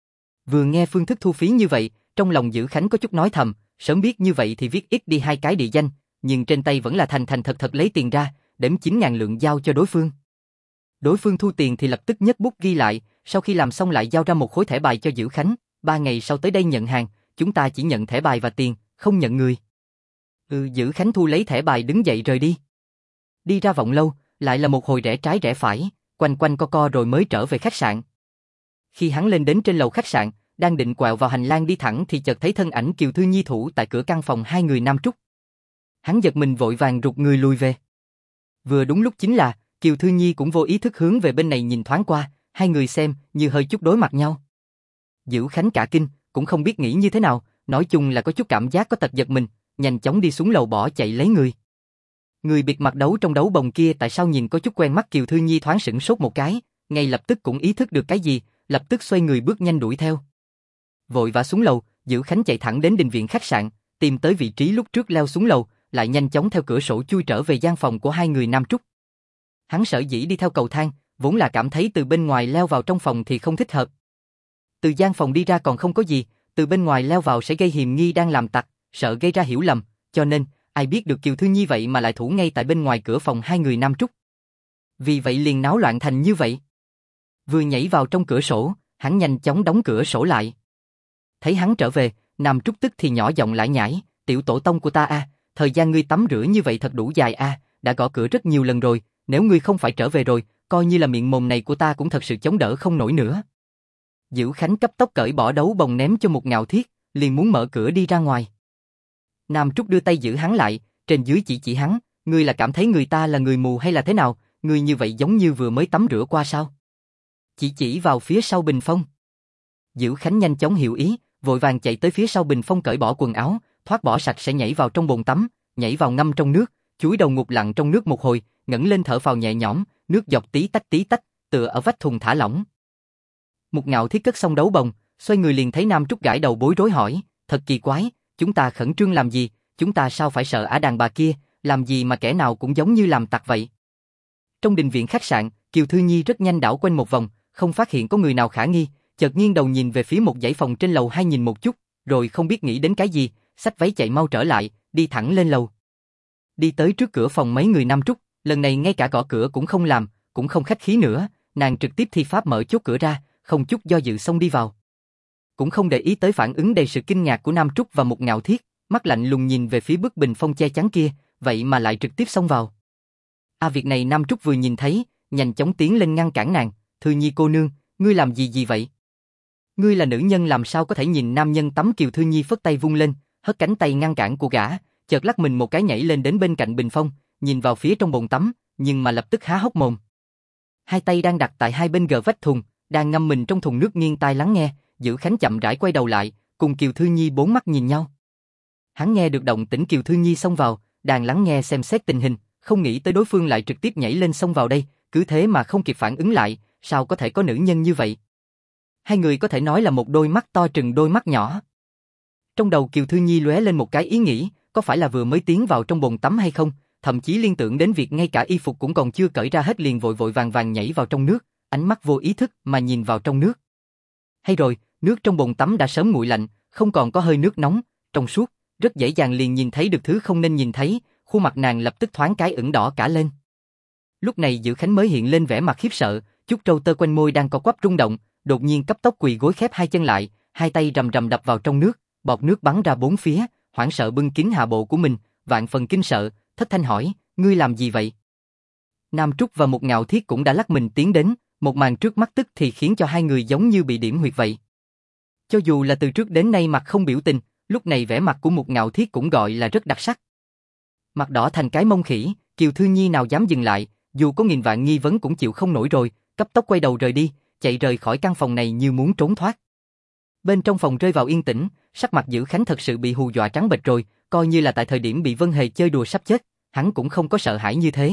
Vừa nghe phương thức thu phí như vậy, trong lòng Dữ Khánh có chút nói thầm, sớm biết như vậy thì viết ít đi 2 cái địa danh, nhưng trên tay vẫn là thành thật lấy tiền ra, đếm 9.000 lượng giao cho đối phương. Đối phương thu tiền thì lập tức nhấc bút ghi lại, sau khi làm xong lại giao ra một khối thẻ bài cho Dữ Khánh, 3 ngày sau tới đây nhận hàng, chúng ta chỉ nhận thẻ bài và tiền, không nhận người. Dữ Khánh thu lấy thẻ bài đứng dậy rời đi. Đi ra vọng lâu, lại là một hồi rẽ trái rẽ phải, quanh quanh co co rồi mới trở về khách sạn. Khi hắn lên đến trên lầu khách sạn, đang định quẹo vào hành lang đi thẳng thì chợt thấy thân ảnh Kiều Thư Nhi thủ tại cửa căn phòng hai người Nam Trúc. Hắn giật mình vội vàng rụt người lùi về. Vừa đúng lúc chính là, Kiều Thư Nhi cũng vô ý thức hướng về bên này nhìn thoáng qua, hai người xem như hơi chút đối mặt nhau. Dữ Khánh cả kinh, cũng không biết nghĩ như thế nào, nói chung là có chút cảm giác có tật giật mình, nhanh chóng đi xuống lầu bỏ chạy lấy người. Người bịt mặt đấu trong đấu bồng kia tại sao nhìn có chút quen mắt, Kiều Thư Nhi thoáng sửng sốt một cái, ngay lập tức cũng ý thức được cái gì, lập tức xoay người bước nhanh đuổi theo. Vội vã xuống lầu, Dữ Khánh chạy thẳng đến đình viện khách sạn, tìm tới vị trí lúc trước leo xuống lầu, lại nhanh chóng theo cửa sổ chui trở về gian phòng của hai người Nam Trúc. Hắn sở dĩ đi theo cầu thang, vốn là cảm thấy từ bên ngoài leo vào trong phòng thì không thích hợp. Từ gian phòng đi ra còn không có gì, từ bên ngoài leo vào sẽ gây hiềm nghi đang làm tặc, sợ gây ra hiểu lầm, cho nên, ai biết được Kiều Thư Nhi vậy mà lại thủ ngay tại bên ngoài cửa phòng hai người Nam Trúc. Vì vậy liền náo loạn thành như vậy. Vừa nhảy vào trong cửa sổ, hắn nhanh chóng đóng cửa sổ lại. Thấy hắn trở về, Nam Trúc tức thì nhỏ giọng lải nhải, tiểu tổ tông của ta a, thời gian ngươi tắm rửa như vậy thật đủ dài a, đã gõ cửa rất nhiều lần rồi, nếu ngươi không phải trở về rồi, coi như là miệng mồm này của ta cũng thật sự chống đỡ không nổi nữa. Dữ Khánh cấp tốc cởi bỏ đấu bồng ném cho Một Ngạo Thiết, liền muốn mở cửa đi ra ngoài. Nam Trúc đưa tay giữ hắn lại, trên dưới chỉ hắn, ngươi là cảm thấy người ta là người mù hay là thế nào, ngươi như vậy giống như vừa mới tắm rửa qua sao? Chỉ vào phía sau bình phong. Dữ Khánh nhanh chóng hiểu ý, vội vàng chạy tới phía sau bình phong cởi bỏ quần áo, thoát bỏ sạch sẽ nhảy vào trong bồn tắm, nhảy vào ngâm trong nước, chúi đầu ngục lặn trong nước một hồi, ngẩng lên thở phào nhẹ nhõm, nước giọt tí tách, tựa ở vách thùng thả lỏng. Một Ngạo Thiết cất xong đấu bồng, xoay người liền thấy Nam Trúc gãi đầu bối rối hỏi, thật kỳ quái, chúng ta khẩn trương làm gì, chúng ta sao phải sợ ả đàn bà kia, làm gì mà kẻ nào cũng giống như làm tặc vậy. Trong đình viện khách sạn, Kiều Thư Nhi rất nhanh đảo quanh một vòng, không phát hiện có người nào khả nghi, chợt nghiêng đầu nhìn về phía một dãy phòng trên lầu 2 nhìn một chút, rồi không biết nghĩ đến cái gì, xách váy chạy mau trở lại, đi thẳng lên lầu. Đi tới trước cửa phòng mấy người Nam Trúc, lần này ngay cả gõ cửa cũng không làm, cũng không khách khí nữa, nàng trực tiếp thi pháp mở chốt cửa ra, không chút do dự xông đi vào. Cũng không để ý tới phản ứng đầy sự kinh ngạc của Nam Trúc và Một Ngạo Thiết, mắt lạnh lùng nhìn về phía bức bình phong che chắn kia, vậy mà lại trực tiếp xông vào. Việc này Nam Trúc vừa nhìn thấy, nhanh chóng tiến lên ngăn cản nàng, Thư Nhi cô nương, ngươi làm gì vậy? Ngươi là nữ nhân làm sao có thể nhìn nam nhân tắm? Kiều Thư Nhi phất tay vung lên, hất cánh tay ngăn cản của gã, chợt lắc mình một cái nhảy lên đến bên cạnh bình phong, nhìn vào phía trong bồn tắm, nhưng mà lập tức há hốc mồm. Hai tay đang đặt tại hai bên gờ vách thùng, đang ngâm mình trong thùng nước nghiêng tai lắng nghe, Dữ Khánh chậm rãi quay đầu lại, cùng Kiều Thư Nhi bốn mắt nhìn nhau. Hắn nghe được động tĩnh Kiều Thư Nhi xông vào, đang lắng nghe xem xét tình hình, không nghĩ tới đối phương lại trực tiếp nhảy lên xông vào đây, cứ thế mà không kịp phản ứng lại, sao có thể có nữ nhân như vậy? Hai người có thể nói là một đôi mắt to trừng đôi mắt nhỏ. Trong đầu Kiều Thư Nhi lóe lên một cái ý nghĩ, có phải là vừa mới tiến vào trong bồn tắm hay không, thậm chí liên tưởng đến việc ngay cả y phục cũng còn chưa cởi ra hết liền vội vội vàng nhảy vào trong nước, ánh mắt vô ý thức mà nhìn vào trong nước. Hay rồi, nước trong bồn tắm đã sớm nguội lạnh, không còn có hơi nước nóng, trong suốt, rất dễ dàng liền nhìn thấy được thứ không nên nhìn thấy, khuôn mặt nàng lập tức thoáng cái ửng đỏ cả lên. Lúc này Dữ Khánh mới hiện lên vẻ mặt khiếp sợ, chút râu tơ quanh môi đang co quắp rung động, đột nhiên cấp tốc quỳ gối khép hai chân lại, hai tay rầm rầm đập vào trong nước, bọt nước bắn ra bốn phía, hoảng sợ bưng kín hạ bộ của mình, vạn phần kinh sợ, thất thanh hỏi, ngươi làm gì vậy? Nam Trúc và Một Ngạo Thiết cũng đã lắc mình tiến đến, một màn trước mắt tức thì khiến cho hai người giống như bị điểm huyệt vậy. Cho dù là từ trước đến nay mặt không biểu tình, lúc này vẻ mặt của Một Ngạo Thiết cũng gọi là rất đặc sắc. Mặt đỏ thành cái mông khỉ, Kiều Thư Nhi nào dám dừng lại, dù có nghìn vạn nghi vấn cũng chịu không nổi rồi, cấp tốc quay đầu rời đi, chạy rời khỏi căn phòng này như muốn trốn thoát. Bên trong phòng rơi vào yên tĩnh, sắc mặt Dữ Khánh thật sự bị hù dọa trắng bệch rồi, coi như là tại thời điểm bị Vân Hề chơi đùa sắp chết, hắn cũng không có sợ hãi như thế.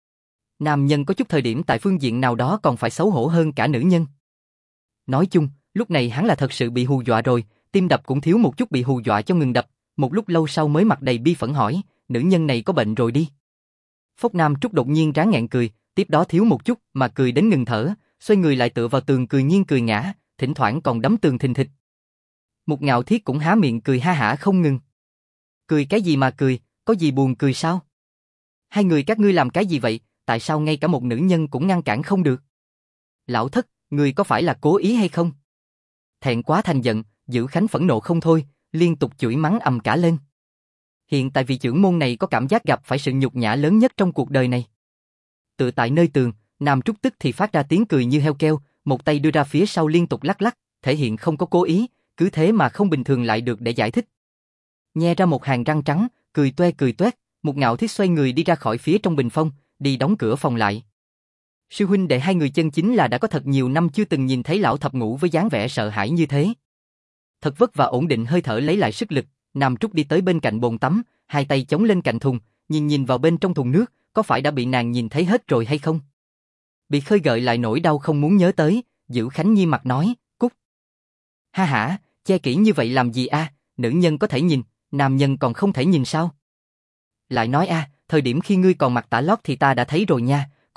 Nam nhân có chút thời điểm tại phương diện nào đó còn phải xấu hổ hơn cả nữ nhân. Nói chung, lúc này hắn là thật sự bị hù dọa rồi, tim đập cũng thiếu một chút bị hù dọa cho ngừng đập, một lúc lâu sau mới mặt đầy bi phẫn hỏi, nữ nhân này có bệnh rồi đi. Phốc Nam Trúc đột nhiên ráng ngẹn cười, tiếp đó thiếu một chút mà cười đến ngừng thở, xoay người lại tựa vào tường cười nghiêng cười ngã, thỉnh thoảng còn đấm tường thình thịch. Một Ngạo Thiết cũng há miệng cười ha hả không ngừng. Cười cái gì mà cười, có gì buồn cười sao? Hai người các ngươi làm cái gì vậy, tại sao ngay cả một nữ nhân cũng ngăn cản không được? Lão thất, ngươi có phải là cố ý hay không? Thẹn quá thành giận, Dữ Khánh phẫn nộ không thôi, liên tục chửi mắng ầm cả lên. Hiện tại vị trưởng môn này có cảm giác gặp phải sự nhục nhã lớn nhất trong cuộc đời này. Tựa tại nơi tường, Nam Trúc tức thì phát ra tiếng cười như heo keo, một tay đưa ra phía sau liên tục lắc lắc, thể hiện không có cố ý, cứ thế mà không bình thường lại được để giải thích. Nhe ra một hàng răng trắng, cười toét, Một Ngạo Thiết xoay người đi ra khỏi phía trong bình phong, đi đóng cửa phòng lại. Sư huynh đệ hai người chân chính là đã có thật nhiều năm chưa từng nhìn thấy lão thập ngũ với dáng vẻ sợ hãi như thế. Thật vất vả ổn định hơi thở lấy lại sức lực, Nam Trúc đi tới bên cạnh bồn tắm, hai tay chống lên cạnh thùng, nhìn vào bên trong thùng nước, có phải đã bị nàng nhìn thấy hết rồi hay không? Bị khơi gợi lại nỗi đau không muốn nhớ tới, Dữ Khánh nghiêm mặt nói, cút. Ha hả, che kỹ như vậy làm gì a? Nữ nhân có thể nhìn, nam nhân còn không thể nhìn sao? Lại nói a, thời điểm khi ngươi còn mặc tã lót thì ta đã thấy rồi nha,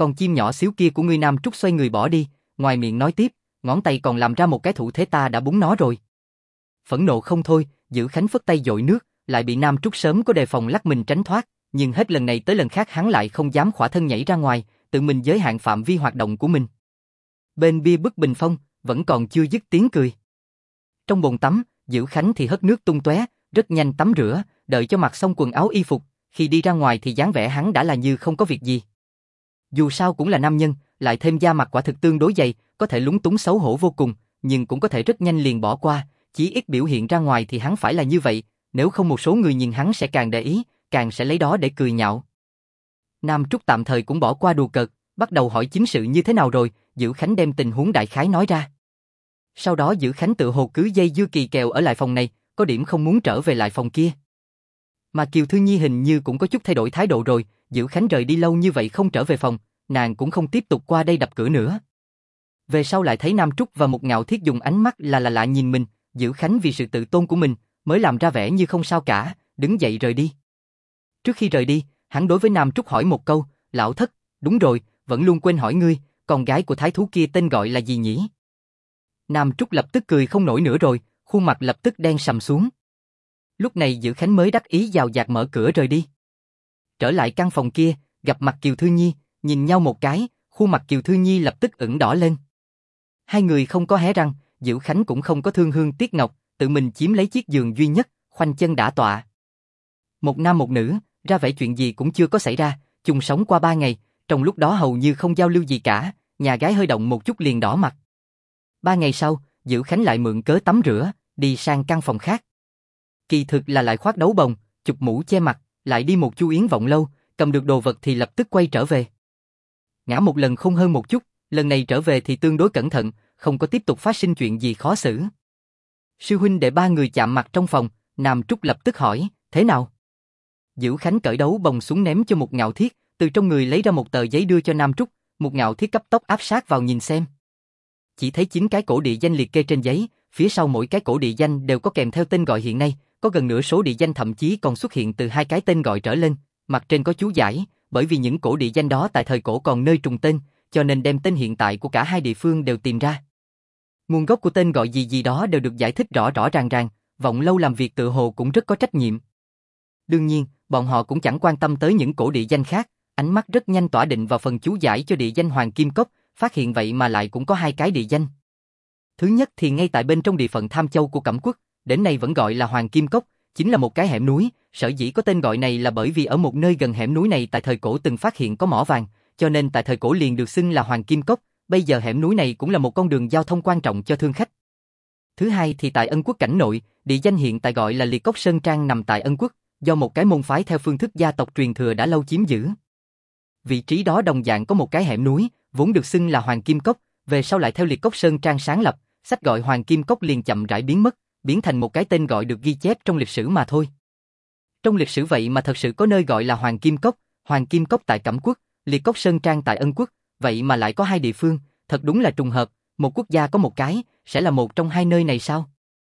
con chim nhỏ xíu kia của ngươi. Nam Trúc xoay người bỏ đi, ngoài miệng nói tiếp, ngón tay còn làm ra một cái thủ thế ta đã búng nó rồi. Phẫn nộ không thôi, Dữ Khánh phất tay dội nước, lại bị Nam Trúc sớm có đề phòng lắc mình tránh thoát, nhưng hết lần này tới lần khác hắn lại không dám khỏa thân nhảy ra ngoài, tự mình giới hạn phạm vi hoạt động của mình. Bên bia bức bình phong, vẫn còn chưa dứt tiếng cười. Trong bồn tắm, Dữ Khánh thì hất nước tung tóe, rất nhanh tắm rửa, đợi cho mặc xong quần áo y phục, khi đi ra ngoài thì dáng vẻ hắn đã là như không có việc gì. Dù sao cũng là nam nhân, lại thêm da mặt quả thực tương đối dày, có thể lúng túng xấu hổ vô cùng, nhưng cũng có thể rất nhanh liền bỏ qua, chỉ ít biểu hiện ra ngoài thì hắn phải là như vậy, nếu không một số người nhìn hắn sẽ càng để ý, càng sẽ lấy đó để cười nhạo. Nam Trúc tạm thời cũng bỏ qua đùa cợt, bắt đầu hỏi chính sự như thế nào rồi. Dữ Khánh đem tình huống đại khái nói ra. Sau đó Dữ Khánh tự hồ cứ dây dưa kỳ kèo ở lại phòng này, có điểm không muốn trở về lại phòng kia. Mà Kiều Thư Nhi hình như cũng có chút thay đổi thái độ rồi, Dữ Khánh rời đi lâu như vậy không trở về phòng, nàng cũng không tiếp tục qua đây đập cửa nữa. Về sau lại thấy Nam Trúc và Mục Ngạo Thiết dùng ánh mắt là lạ nhìn mình, Dữ Khánh vì sự tự tôn của mình, mới làm ra vẻ như không sao cả, đứng dậy rời đi. Trước khi rời đi, hắn đối với Nam Trúc hỏi một câu, lão thất, đúng rồi, vẫn luôn quên hỏi ngươi, con gái của thái thú kia tên gọi là gì nhỉ? Nam Trúc lập tức cười không nổi nữa rồi, khuôn mặt lập tức đen sầm xuống. Lúc này Dữ Khánh mới đắc ý dào dạt mở cửa rời đi. Trở lại căn phòng kia, gặp mặt Kiều Thư Nhi, nhìn nhau một cái, khuôn mặt Kiều Thư Nhi lập tức ửng đỏ lên. Hai người không có hé răng, Dữ Khánh cũng không có thương hương tiếc ngọc, tự mình chiếm lấy chiếc giường duy nhất, khoanh chân đả tọa. Một nam một nữ, ra vẻ chuyện gì cũng chưa có xảy ra, chung sống qua 3 ngày, trong lúc đó hầu như không giao lưu gì cả, nhà gái hơi động một chút liền đỏ mặt. 3 ngày sau, Dữ Khánh lại mượn cớ tắm rửa, đi sang căn phòng khác. Kỳ thực là lại khoác đấu bồng, chụp mũ che mặt, lại đi một chu yến vọng lâu, cầm được đồ vật thì lập tức quay trở về. Ngã một lần không hơn một chút, lần này trở về thì tương đối cẩn thận, không có tiếp tục phát sinh chuyện gì khó xử. Sư huynh để 3 người chạm mặt trong phòng, Nam Trúc lập tức hỏi, thế nào? Dữ Khánh cởi đấu bồng xuống ném cho Mục Ngạo Thiết, từ trong người lấy ra một tờ giấy đưa cho Nam Trúc, Mục Ngạo Thiết cấp tốc áp sát vào nhìn xem. Chỉ thấy 9 cái cổ địa danh liệt kê trên giấy, phía sau mỗi cái cổ địa danh đều có kèm theo tên gọi hiện nay, có gần nửa số địa danh thậm chí còn xuất hiện từ 2 cái tên gọi trở lên, mặt trên có chú giải, bởi vì những cổ địa danh đó tại thời cổ còn nơi trùng tên, cho nên đem tên hiện tại của cả hai địa phương đều tìm ra. Nguồn gốc của tên gọi gì đó đều được giải thích rõ ràng, Vọng Lâu làm việc tự hồ cũng rất có trách nhiệm. Đương nhiên, bọn họ cũng chẳng quan tâm tới những cổ địa danh khác, ánh mắt rất nhanh tỏa định vào phần chú giải cho địa danh Hoàng Kim Cốc, phát hiện vậy mà lại cũng có 2 cái địa danh. Thứ nhất thì ngay tại bên trong địa phận Tham Châu của Cẩm Quốc, đến nay vẫn gọi là Hoàng Kim Cốc, chính là một cái hẻm núi, sở dĩ có tên gọi này là bởi vì ở một nơi gần hẻm núi này tại thời cổ từng phát hiện có mỏ vàng, cho nên tại thời cổ liền được xưng là Hoàng Kim Cốc, bây giờ hẻm núi này cũng là một con đường giao thông quan trọng cho thương khách. Thứ hai thì tại Ân Quốc cảnh nội, địa danh hiện tại gọi là Liệt Cốc Sơn Trang nằm tại Ân Quốc, do một cái môn phái theo phương thức gia tộc truyền thừa đã lâu chiếm giữ. Vị trí đó đồng dạng có một cái hẻm núi, vốn được xưng là Hoàng Kim Cốc, về sau lại theo Liệt Cốc Sơn Trang sáng lập, sách gọi Hoàng Kim Cốc liền chậm rãi biến mất, biến thành một cái tên gọi được ghi chép trong lịch sử mà thôi. Trong lịch sử vậy mà thật sự có nơi gọi là Hoàng Kim Cốc tại Cẩm Quốc, Liệt Cốc Sơn Trang tại Ân Quốc, vậy mà lại có 2 địa phương, thật đúng là trùng hợp, một quốc gia có một cái, sẽ là một trong 2 nơi này sao?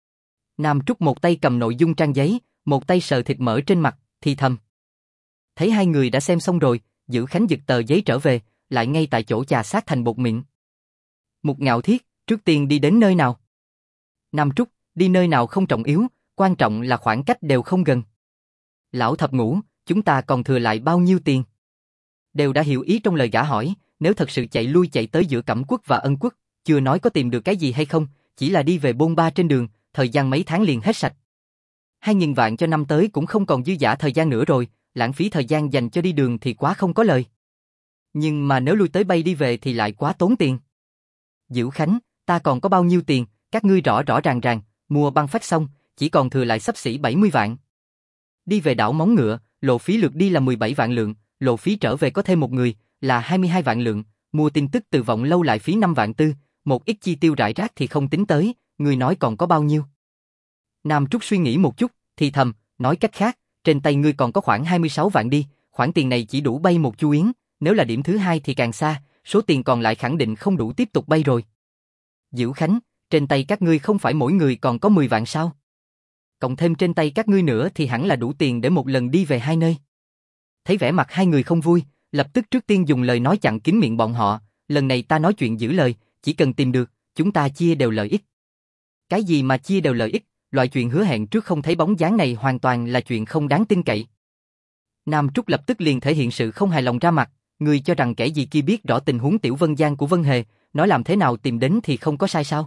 Nam Trúc một tay cầm nội dung trang giấy, một tay sờ thịt mỡ trên mặt, thì thầm. Thấy 2 người đã xem xong rồi, Dữ Khánh giật tờ giấy trở về, lại ngay tại chỗ chà sát thành bột mịn. Mục Ngạo Thiết, trước tiên đi đến nơi nào? Nam Trúc, đi nơi nào không trọng yếu, quan trọng là khoảng cách đều không gần. Lão Thập Ngũ, chúng ta còn thừa lại bao nhiêu tiền? Đều đã hiểu ý trong lời gã hỏi, nếu thật sự chạy lui chạy tới giữa Cẩm Quốc và Ân Quốc, chưa nói có tìm được cái gì hay không, chỉ là đi về bôn ba trên đường, thời gian mấy tháng liền hết sạch. 2.000 vạn cho năm tới cũng không còn dư dả thời gian nữa rồi, lãng phí thời gian dành cho đi đường thì quá không có lời. Nhưng mà nếu lui tới bay đi về thì lại quá tốn tiền. Dữ Khánh, ta còn có bao nhiêu tiền, các ngươi rõ ràng, mua băng phách xong, chỉ còn thừa lại xấp xỉ 70 vạn. Đi về đảo Móng Ngựa, lộ phí lượt đi là 17 vạn lượng, lộ phí trở về có thêm một người, là 22 vạn lượng, mua tin tức từ Vọng Lâu lại phí 5 vạn tư, một ít chi tiêu rải rác thì không tính tới, ngươi nói còn có bao nhiêu? Nam Trúc suy nghĩ một chút, thì thầm, nói cách khác, trên tay ngươi còn có khoảng 26 vạn đi, khoản tiền này chỉ đủ bay một chu yến, nếu là điểm thứ 2 thì càng xa, số tiền còn lại khẳng định không đủ tiếp tục bay rồi. Dữ Khánh, trên tay các ngươi không phải mỗi người còn có 10 vạn sao? Cộng thêm trên tay các ngươi nữa thì hẳn là đủ tiền để một lần đi về 2 nơi. Thấy vẻ mặt 2 người không vui, lập tức trước tiên dùng lời nói chặn kín miệng bọn họ, lần này ta nói chuyện giữ lời, chỉ cần tìm được, chúng ta chia đều lợi ích. Cái gì mà chia đều lợi ích, loại chuyện hứa hẹn trước không thấy bóng dáng này hoàn toàn là chuyện không đáng tin cậy. Nam Trúc lập tức liền thể hiện sự không hài lòng ra mặt, người cho rằng kẻ gì kia biết rõ tình huống Tiểu Vân Giang của Vân Hề, nói làm thế nào tìm đến thì không có sai sao.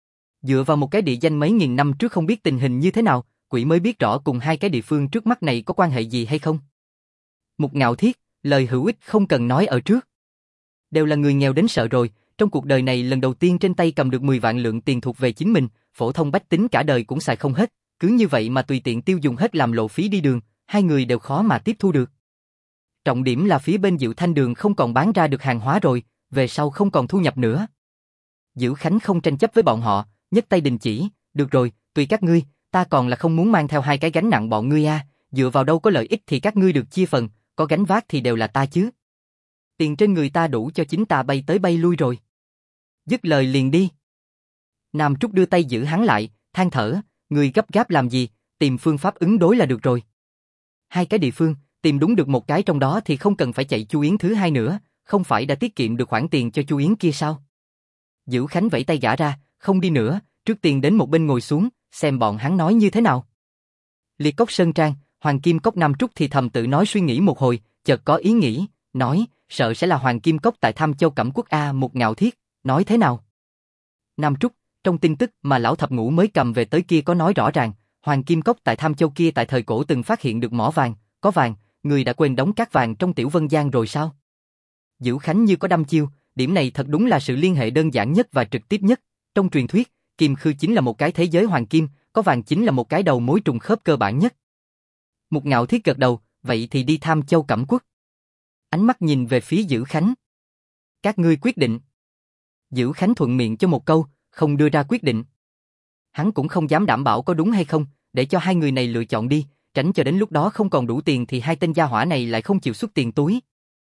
Dựa vào một cái địa danh mấy nghìn năm trước không biết tình hình như thế nào, quỷ mới biết rõ cùng hai cái địa phương trước mắt này có quan hệ gì hay không. Mục Ngạo Thiết, lời hữu ích không cần nói ở trước. Đều là người nghèo đến sợ rồi, trong cuộc đời này lần đầu tiên trên tay cầm được 10 vạn lượng tiền thuộc về chính mình, phổ thông bách tính cả đời cũng xài không hết, cứ như vậy mà tùy tiện tiêu dùng hết làm lộ phí đi đường, hai người đều khó mà tiếp thu được. Trọng điểm là phía bên Diệu Thanh Đường không còn bán ra được hàng hóa rồi, về sau không còn thu nhập nữa. Diệu Khánh không tranh chấp với bọn họ, nhấc tay đình chỉ, được rồi, tùy các ngươi, ta còn là không muốn mang theo hai cái gánh nặng bọn ngươi a, dựa vào đâu có lợi ích thì các ngươi được chia phần, có gánh vác thì đều là ta chứ. Tiền trên người ta đủ cho chính ta bay tới bay lui rồi. Dứt lời liền đi. Nam Trúc đưa tay giữ hắn lại, than thở, người gấp gáp làm gì, tìm phương pháp ứng đối là được rồi. Hai cái địa phương, tìm đúng được một cái trong đó thì không cần phải chạy Chu Yến thứ hai nữa, không phải đã tiết kiệm được khoản tiền cho Chu Yến kia sao? Dữ Khánh vẫy tay gã ra, không đi nữa, trước tiên đến một bên ngồi xuống, xem bọn hắn nói như thế nào. Liệt Cốc Sơn Trang, Hoàng Kim Cốc Nam Trúc thì thầm tự nói suy nghĩ một hồi, chợt có ý nghĩ, nói, sợ sẽ là Hoàng Kim Cốc tại Tham Châu Cẩm Quốc a. Một Ngạo Thiết, nói thế nào? Nam Trúc, trong tin tức mà lão thập ngũ mới cầm về tới kia có nói rõ ràng, Hoàng Kim Cốc tại Tham Châu kia tại thời cổ từng phát hiện được mỏ vàng, có vàng, người đã quên đóng cát vàng trong Tiểu Vân Giang rồi sao? Dữ Khánh như có đăm chiêu, điểm này thật đúng là sự liên hệ đơn giản nhất và trực tiếp nhất. Trong truyền thuyết, Kim Khư chính là một cái thế giới hoàng kim, có vàng chính là một cái đầu mối trùng khớp cơ bản nhất. Một Ngạo Thiết gật đầu, vậy thì đi Tham Châu Cẩm Quốc. Ánh mắt nhìn về phía Dữ Khánh. Các ngươi quyết định. Dữ Khánh thuận miệng cho một câu, không đưa ra quyết định. Hắn cũng không dám đảm bảo có đúng hay không, để cho hai người này lựa chọn đi, tránh cho đến lúc đó không còn đủ tiền thì hai tên gia hỏa này lại không chịu xuất tiền túi.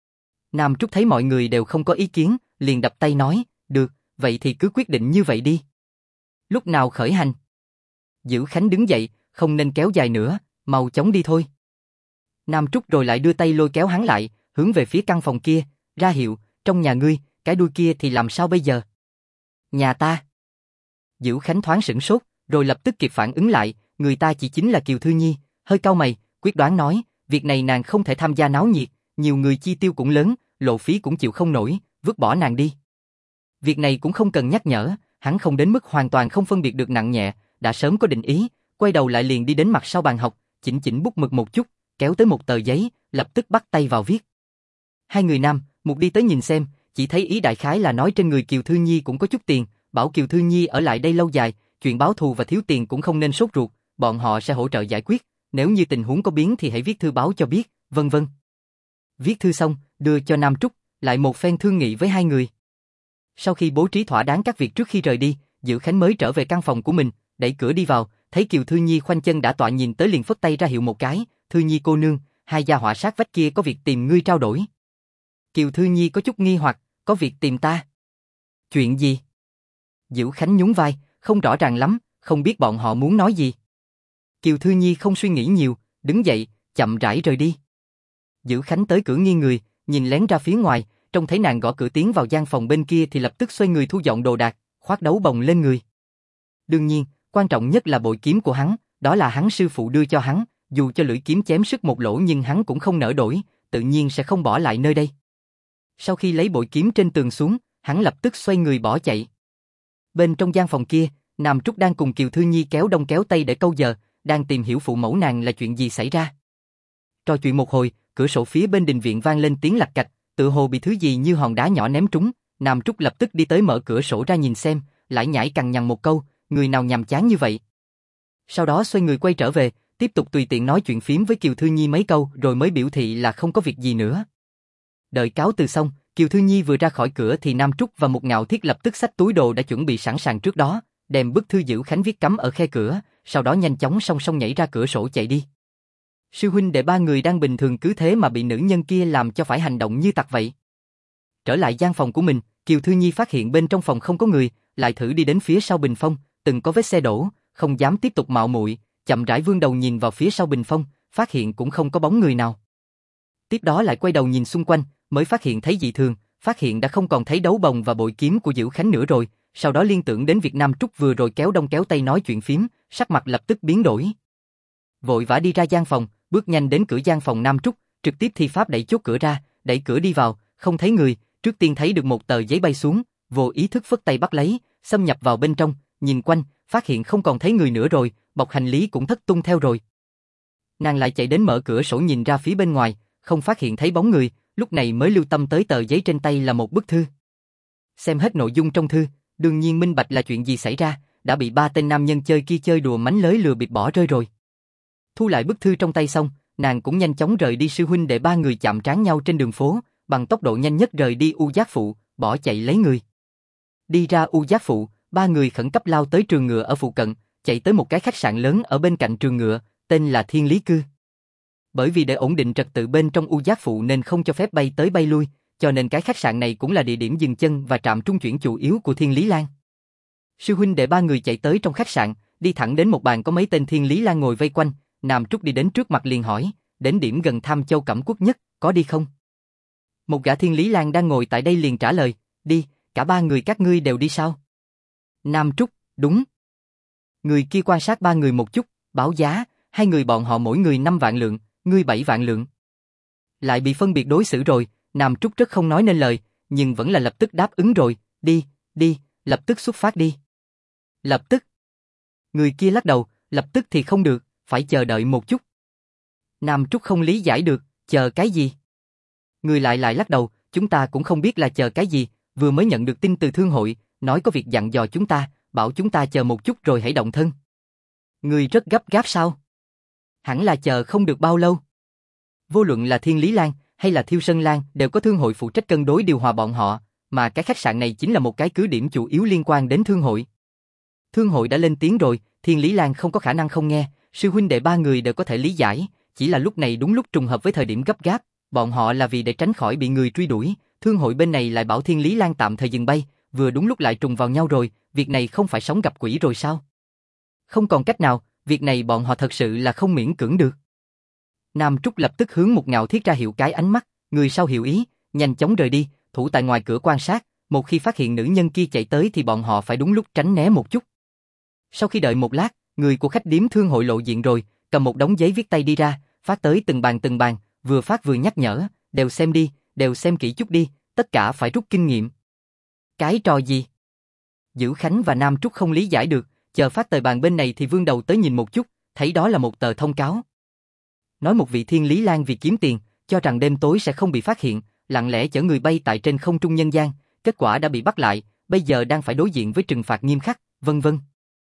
Nam Trúc thấy mọi người đều không có ý kiến, liền đập tay nói, được, vậy thì cứ quyết định như vậy đi. Lúc nào khởi hành? Dữ Khánh đứng dậy, không nên kéo dài nữa, mau chóng đi thôi. Nam Trúc rồi lại đưa tay lôi kéo hắn lại, hướng về phía căn phòng kia, ra hiệu, trong nhà ngươi, cái đuôi kia thì làm sao bây giờ? Nhà ta. Dữ Khánh thoáng sửng sốt, rồi lập tức kịp phản ứng lại, người ta chỉ chính là Kiều Thư Nhi, hơi cau mày, quyết đoán nói, việc này nàng không thể tham gia náo nhiệt, nhiều người chi tiêu cũng lớn, lộ phí cũng chịu không nổi, vứt bỏ nàng đi. Việc này cũng không cần nhắc nhở, hắn không đến mức hoàn toàn không phân biệt được nặng nhẹ, đã sớm có định ý, quay đầu lại liền đi đến mặt sau bàn học, chỉnh chỉnh bút mực một chút, kéo tới một tờ giấy, lập tức bắt tay vào viết. Hai người nam, một đi tới nhìn xem, chỉ thấy ý đại khái là nói trên người Kiều Thư Nhi cũng có chút tiền, bảo Kiều Thư Nhi ở lại đây lâu dài, chuyện báo thù và thiếu tiền cũng không nên sốt ruột, bọn họ sẽ hỗ trợ giải quyết, nếu như tình huống có biến thì hãy viết thư báo cho biết, vân vân. Viết thư xong, đưa cho Nam Trúc, lại một phen thương nghị với hai người. Sau khi bố trí thỏa đáng các việc trước khi rời đi, Dữ Khánh mới trở về căn phòng của mình, đẩy cửa đi vào, thấy Kiều Thư Nhi khoanh chân đã tọa nhìn tới liền phất tay ra hiệu một cái, Thư Nhi cô nương, hai gia họa sát vách kia có việc tìm ngươi trao đổi. Kiều Thư Nhi có chút nghi hoặc, có việc tìm ta. Chuyện gì? Dữ Khánh nhún vai, không rõ ràng lắm, không biết bọn họ muốn nói gì. Kiều Thư Nhi không suy nghĩ nhiều, đứng dậy, chậm rãi rời đi. Dữ Khánh tới cửa nghiêng người, nhìn lén ra phía ngoài, trông thấy nàng gõ cửa tiến vào gian phòng bên kia thì lập tức xoay người thu dọn đồ đạc, khoác đấu bồng lên người. Đương nhiên, quan trọng nhất là bội kiếm của hắn, đó là hắn sư phụ đưa cho hắn, dù cho lưỡi kiếm chém sức một lỗ nhưng hắn cũng không nỡ đổi, tự nhiên sẽ không bỏ lại nơi đây. Sau khi lấy bội kiếm trên tường xuống, hắn lập tức xoay người bỏ chạy. Bên trong gian phòng kia, Nam Trúc đang cùng Kiều Thư Nhi kéo đông kéo tây để câu giờ, đang tìm hiểu phụ mẫu nàng là chuyện gì xảy ra. Trò chuyện một hồi, cửa sổ phía bên đình viện vang lên tiếng lạch cạch, tựa hồ bị thứ gì như hòn đá nhỏ ném trúng. Nam Trúc lập tức đi tới mở cửa sổ ra nhìn xem, lại nhảy cằn nhằn một câu, người nào nhàm chán như vậy. Sau đó xoay người quay trở về, tiếp tục tùy tiện nói chuyện phím với Kiều Thư Nhi mấy câu rồi mới biểu thị là không có việc gì nữa. Đợi cáo từ xong, Kiều Thư Nhi vừa ra khỏi cửa thì Nam Trúc và Một Ngạo Thiết lập tức xách túi đồ đã chuẩn bị sẵn sàng trước đó, đem bức thư Dữ Khánh viết cắm ở khe cửa, sau đó nhanh chóng song song nhảy ra cửa sổ chạy đi. Sư huynh đệ ba người đang bình thường cứ thế mà bị nữ nhân kia làm cho phải hành động như tặc vậy. Trở lại gian phòng của mình, Kiều Thư Nhi phát hiện bên trong phòng không có người, lại thử đi đến phía sau bình phong, từng có vết xe đổ, không dám tiếp tục mạo muội, chậm rãi vươn đầu nhìn vào phía sau bình phong, phát hiện cũng không có bóng người nào. Tiếp đó lại quay đầu nhìn xung quanh, mới phát hiện thấy dị thường, phát hiện đã không còn thấy đấu bồng và bội kiếm của Dữ Khánh nữa rồi, sau đó liên tưởng đến việc Nam Trúc vừa rồi kéo đông kéo tây nói chuyện phím, sắc mặt lập tức biến đổi. Vội vã đi ra gian phòng, bước nhanh đến cửa gian phòng Nam Trúc, trực tiếp thi pháp đẩy chốt cửa ra, đẩy cửa đi vào, không thấy người, trước tiên thấy được một tờ giấy bay xuống, vô ý thức phất tay bắt lấy, xâm nhập vào bên trong, nhìn quanh, phát hiện không còn thấy người nữa rồi, bọc hành lý cũng thất tung theo rồi. Nàng lại chạy đến mở cửa sổ nhìn ra phía bên ngoài, không phát hiện thấy bóng người, lúc này mới lưu tâm tới tờ giấy trên tay là một bức thư. Xem hết nội dung trong thư, đương nhiên minh bạch là chuyện gì xảy ra, đã bị ba tên nam nhân chơi kia chơi đùa mánh lới lừa bịp bỏ rơi rồi. Thu lại bức thư trong tay xong, nàng cũng nhanh chóng rời đi. Sư huynh đệ ba người chạm trán nhau trên đường phố, bằng tốc độ nhanh nhất rời đi U Giác Phụ, bỏ chạy lấy người. Đi ra U Giác Phụ, ba người khẩn cấp lao tới trường ngựa ở phụ cận, chạy tới một cái khách sạn lớn ở bên cạnh trường ngựa, tên là Thiên Lý Cư. Bởi vì để ổn định trật tự bên trong U Giác Phụ nên không cho phép bay tới bay lui, cho nên cái khách sạn này cũng là địa điểm dừng chân và trạm trung chuyển chủ yếu của Thiên Lý Lan. Sư huynh đệ ba người chạy tới trong khách sạn, đi thẳng đến một bàn có mấy tên Thiên Lý Lan ngồi vây quanh, Nam Trúc đi đến trước mặt liền hỏi, đến điểm gần Tham Châu Cẩm Quốc nhất, có đi không? Một gã Thiên Lý Lan đang ngồi tại đây liền trả lời, đi, cả ba người các ngươi đều đi sao? Nam Trúc, đúng. Người kia quan sát ba người một chút, báo giá, hai người bọn họ mỗi người 5 vạn lượng, ngươi 7 vạn lượng. Lại bị phân biệt đối xử rồi, Nam Trúc rất không nói nên lời, nhưng vẫn là lập tức đáp ứng rồi, đi, đi, lập tức xuất phát đi. Lập tức. Người kia lắc đầu, lập tức thì không được, phải chờ đợi một chút. Nam Trúc không lý giải được, chờ cái gì? Người lại lắc đầu, chúng ta cũng không biết là chờ cái gì, vừa mới nhận được tin từ thương hội, nói có việc dặn dò chúng ta, bảo chúng ta chờ một chút rồi hãy động thân. Người rất gấp gáp sao? Hẳn là chờ không được bao lâu. Vô luận là Thiên Lý Lan hay là Thiêu Sơn Lan đều có thương hội phụ trách cân đối điều hòa bọn họ, mà cái khách sạn này chính là một cái cứ điểm chủ yếu liên quan đến thương hội. Thương hội đã lên tiếng rồi, Thiên Lý Lan không có khả năng không nghe, sư huynh đệ ba người đều có thể lý giải, chỉ là lúc này đúng lúc trùng hợp với thời điểm gấp gáp, bọn họ là vì để tránh khỏi bị người truy đuổi, thương hội bên này lại bảo Thiên Lý Lan tạm thời dừng bay, vừa đúng lúc lại trùng vào nhau rồi, việc này không phải sống gặp quỷ rồi sao? Không còn cách nào, việc này bọn họ thật sự là không miễn cưỡng được. Nam Trúc lập tức hướng một Ngạo Thiết ra hiệu cái ánh mắt, người sau hiểu ý, nhanh chóng rời đi, thủ tại ngoài cửa quan sát, một khi phát hiện nữ nhân kia chạy tới thì bọn họ phải đúng lúc tránh né một chút. Sau khi đợi một lát, người của khách điếm thương hội lộ diện rồi, cầm một đống giấy viết tay đi ra, phát tới từng bàn, vừa phát vừa nhắc nhở, đều xem đi, đều xem kỹ chút đi, tất cả phải rút kinh nghiệm. Cái trò gì? Dữ Khánh và Nam Trúc không lý giải được, chờ phát tờ bàn bên này thì vươn đầu tới nhìn một chút, thấy đó là một tờ thông cáo. Nói một vị Thiên Lý Lan vì kiếm tiền, cho rằng đêm tối sẽ không bị phát hiện, lặng lẽ chở người bay tại trên không trung nhân gian, kết quả đã bị bắt lại, bây giờ đang phải đối diện với trừng phạt nghiêm khắc, vân vân.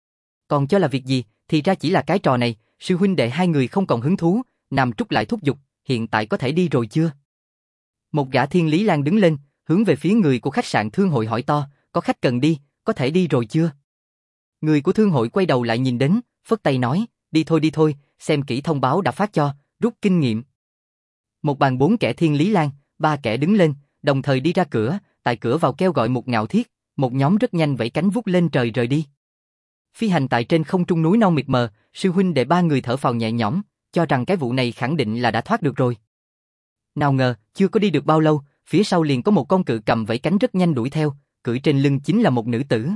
Còn cho là việc gì, thì ra chỉ là cái trò này, sư huynh đệ hai người không còn hứng thú, Nam Trúc lại thúc giục, hiện tại có thể đi rồi chưa? Một gã Thiên Lý Lan đứng lên, hướng về phía người của khách sạn thương hội hỏi to, có khách cần đi, có thể đi rồi chưa? Người của thương hội quay đầu lại nhìn đến, phất tay nói, đi thôi, xem kỹ thông báo đã phát cho, rút kinh nghiệm. Một bàn 4 kẻ Thiên Lý Lan, 3 kẻ đứng lên, đồng thời đi ra cửa, tại cửa vào kêu gọi một Ngạo Thiết, một nhóm rất nhanh vẫy cánh vút lên trời rời đi. Phi hành tại trên không trung núi non mịt mờ, sư huynh đệ ba người thở phào nhẹ nhõm, cho rằng cái vụ này khẳng định là đã thoát được rồi. Nào ngờ, chưa có đi được bao lâu, phía sau liền có một con cự cầm vẫy cánh rất nhanh đuổi theo, cưỡi trên lưng chính là một nữ tử.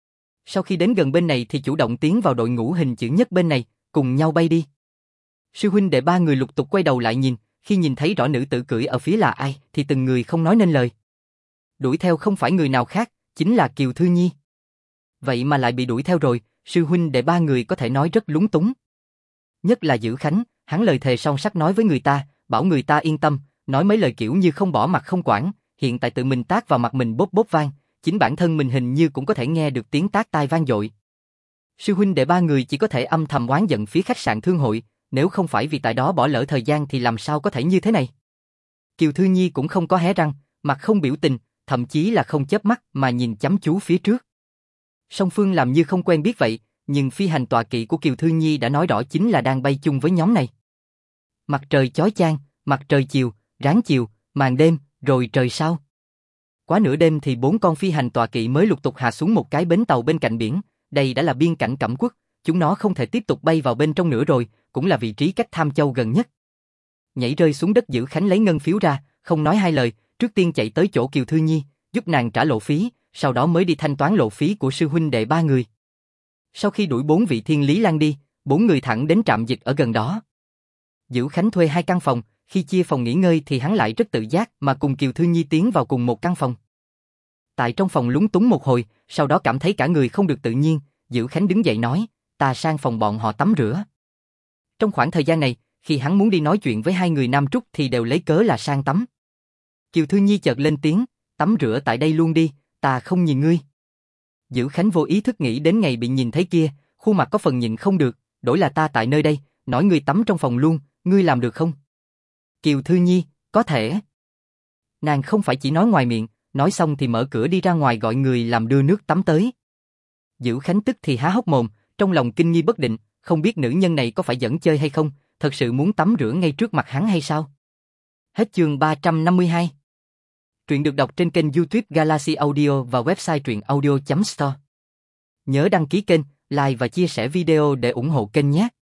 Sau khi đến gần bên này thì chủ động tiến vào đội ngũ hình chữ nhất bên này, cùng nhau bay đi. Sư huynh đệ ba người lục tục quay đầu lại nhìn, khi nhìn thấy rõ nữ tử cưỡi ở phía là ai thì từng người không nói nên lời. Đuổi theo không phải người nào khác, chính là Kiều Thư Nhi. Vậy mà lại bị đuổi theo rồi, sư huynh đệ ba người có thể nói rất lúng túng. Nhất là Dữ Khánh, hắn lời thề son sắt nói với người ta, bảo người ta yên tâm, nói mấy lời kiểu như không bỏ mặt không quản, hiện tại tự mình tát vào mặt mình bốp bốp vang, chính bản thân mình hình như cũng có thể nghe được tiếng tát tai vang dội. Sư huynh đệ ba người chỉ có thể âm thầm oán giận phía khách sạn thương hội, nếu không phải vì tại đó bỏ lỡ thời gian thì làm sao có thể như thế này. Kiều Thư Nhi cũng không có hé răng, mặt không biểu tình, thậm chí là không chớp mắt mà nhìn chăm chú phía trước. Song phương làm như không quen biết vậy, nhưng phi hành tọa kỵ của Kiều Thư Nhi đã nói rõ chính là đang bay chung với nhóm này. Mặt trời chói chang, mặt trời chiều, ráng chiều, màn đêm, rồi trời sao. Quá nửa đêm thì 4 con phi hành tọa kỵ mới lục tục hạ xuống một cái bến tàu bên cạnh biển, đây đã là biên cảnh Cẩm Quốc, chúng nó không thể tiếp tục bay vào bên trong nữa rồi, cũng là vị trí cách Tham Châu gần nhất. Nhảy rơi xuống đất Dữ Khánh lấy ngân phiếu ra, không nói hai lời, trước tiên chạy tới chỗ Kiều Thư Nhi, giúp nàng trả lộ phí, sau đó mới đi thanh toán lộ phí của sư huynh đệ ba người. Sau khi đuổi 4 vị Thiên Lý Lan đi, 4 người thẳng đến trạm dịch ở gần đó. Dữ Khánh thuê 2 căn phòng, khi chia phòng nghỉ ngơi thì hắn lại rất tự giác mà cùng Kiều Thư Nhi tiến vào cùng một căn phòng. Tại trong phòng lúng túng một hồi, sau đó cảm thấy cả người không được tự nhiên, Dữ Khánh đứng dậy nói, ta sang phòng bọn họ tắm rửa. Trong khoảng thời gian này, khi hắn muốn đi nói chuyện với 2 người Nam Trúc thì đều lấy cớ là sang tắm. Kiều Thư Nhi chợt lên tiếng, tắm rửa tại đây luôn đi, ta không nhìn ngươi. Dữ Khánh vô ý thức nghĩ đến ngày bị nhìn thấy kia, khuôn mặt có phần nhìn không được, đổi là ta tại nơi đây, nói ngươi tắm trong phòng luôn, ngươi làm được không? Kiều Thư Nhi, có thể. Nàng không phải chỉ nói ngoài miệng, nói xong thì mở cửa đi ra ngoài gọi người làm đưa nước tắm tới. Dữ Khánh tức thì há hốc mồm, trong lòng kinh nghi bất định, không biết nữ nhân này có phải giỡn chơi hay không, thật sự muốn tắm rửa ngay trước mặt hắn hay sao? Hết chương 352. Truyện được đọc trên kênh YouTube Galaxy Audio và website truyệnaudio.store. Nhớ đăng ký kênh, like và chia sẻ video để ủng hộ kênh nhé.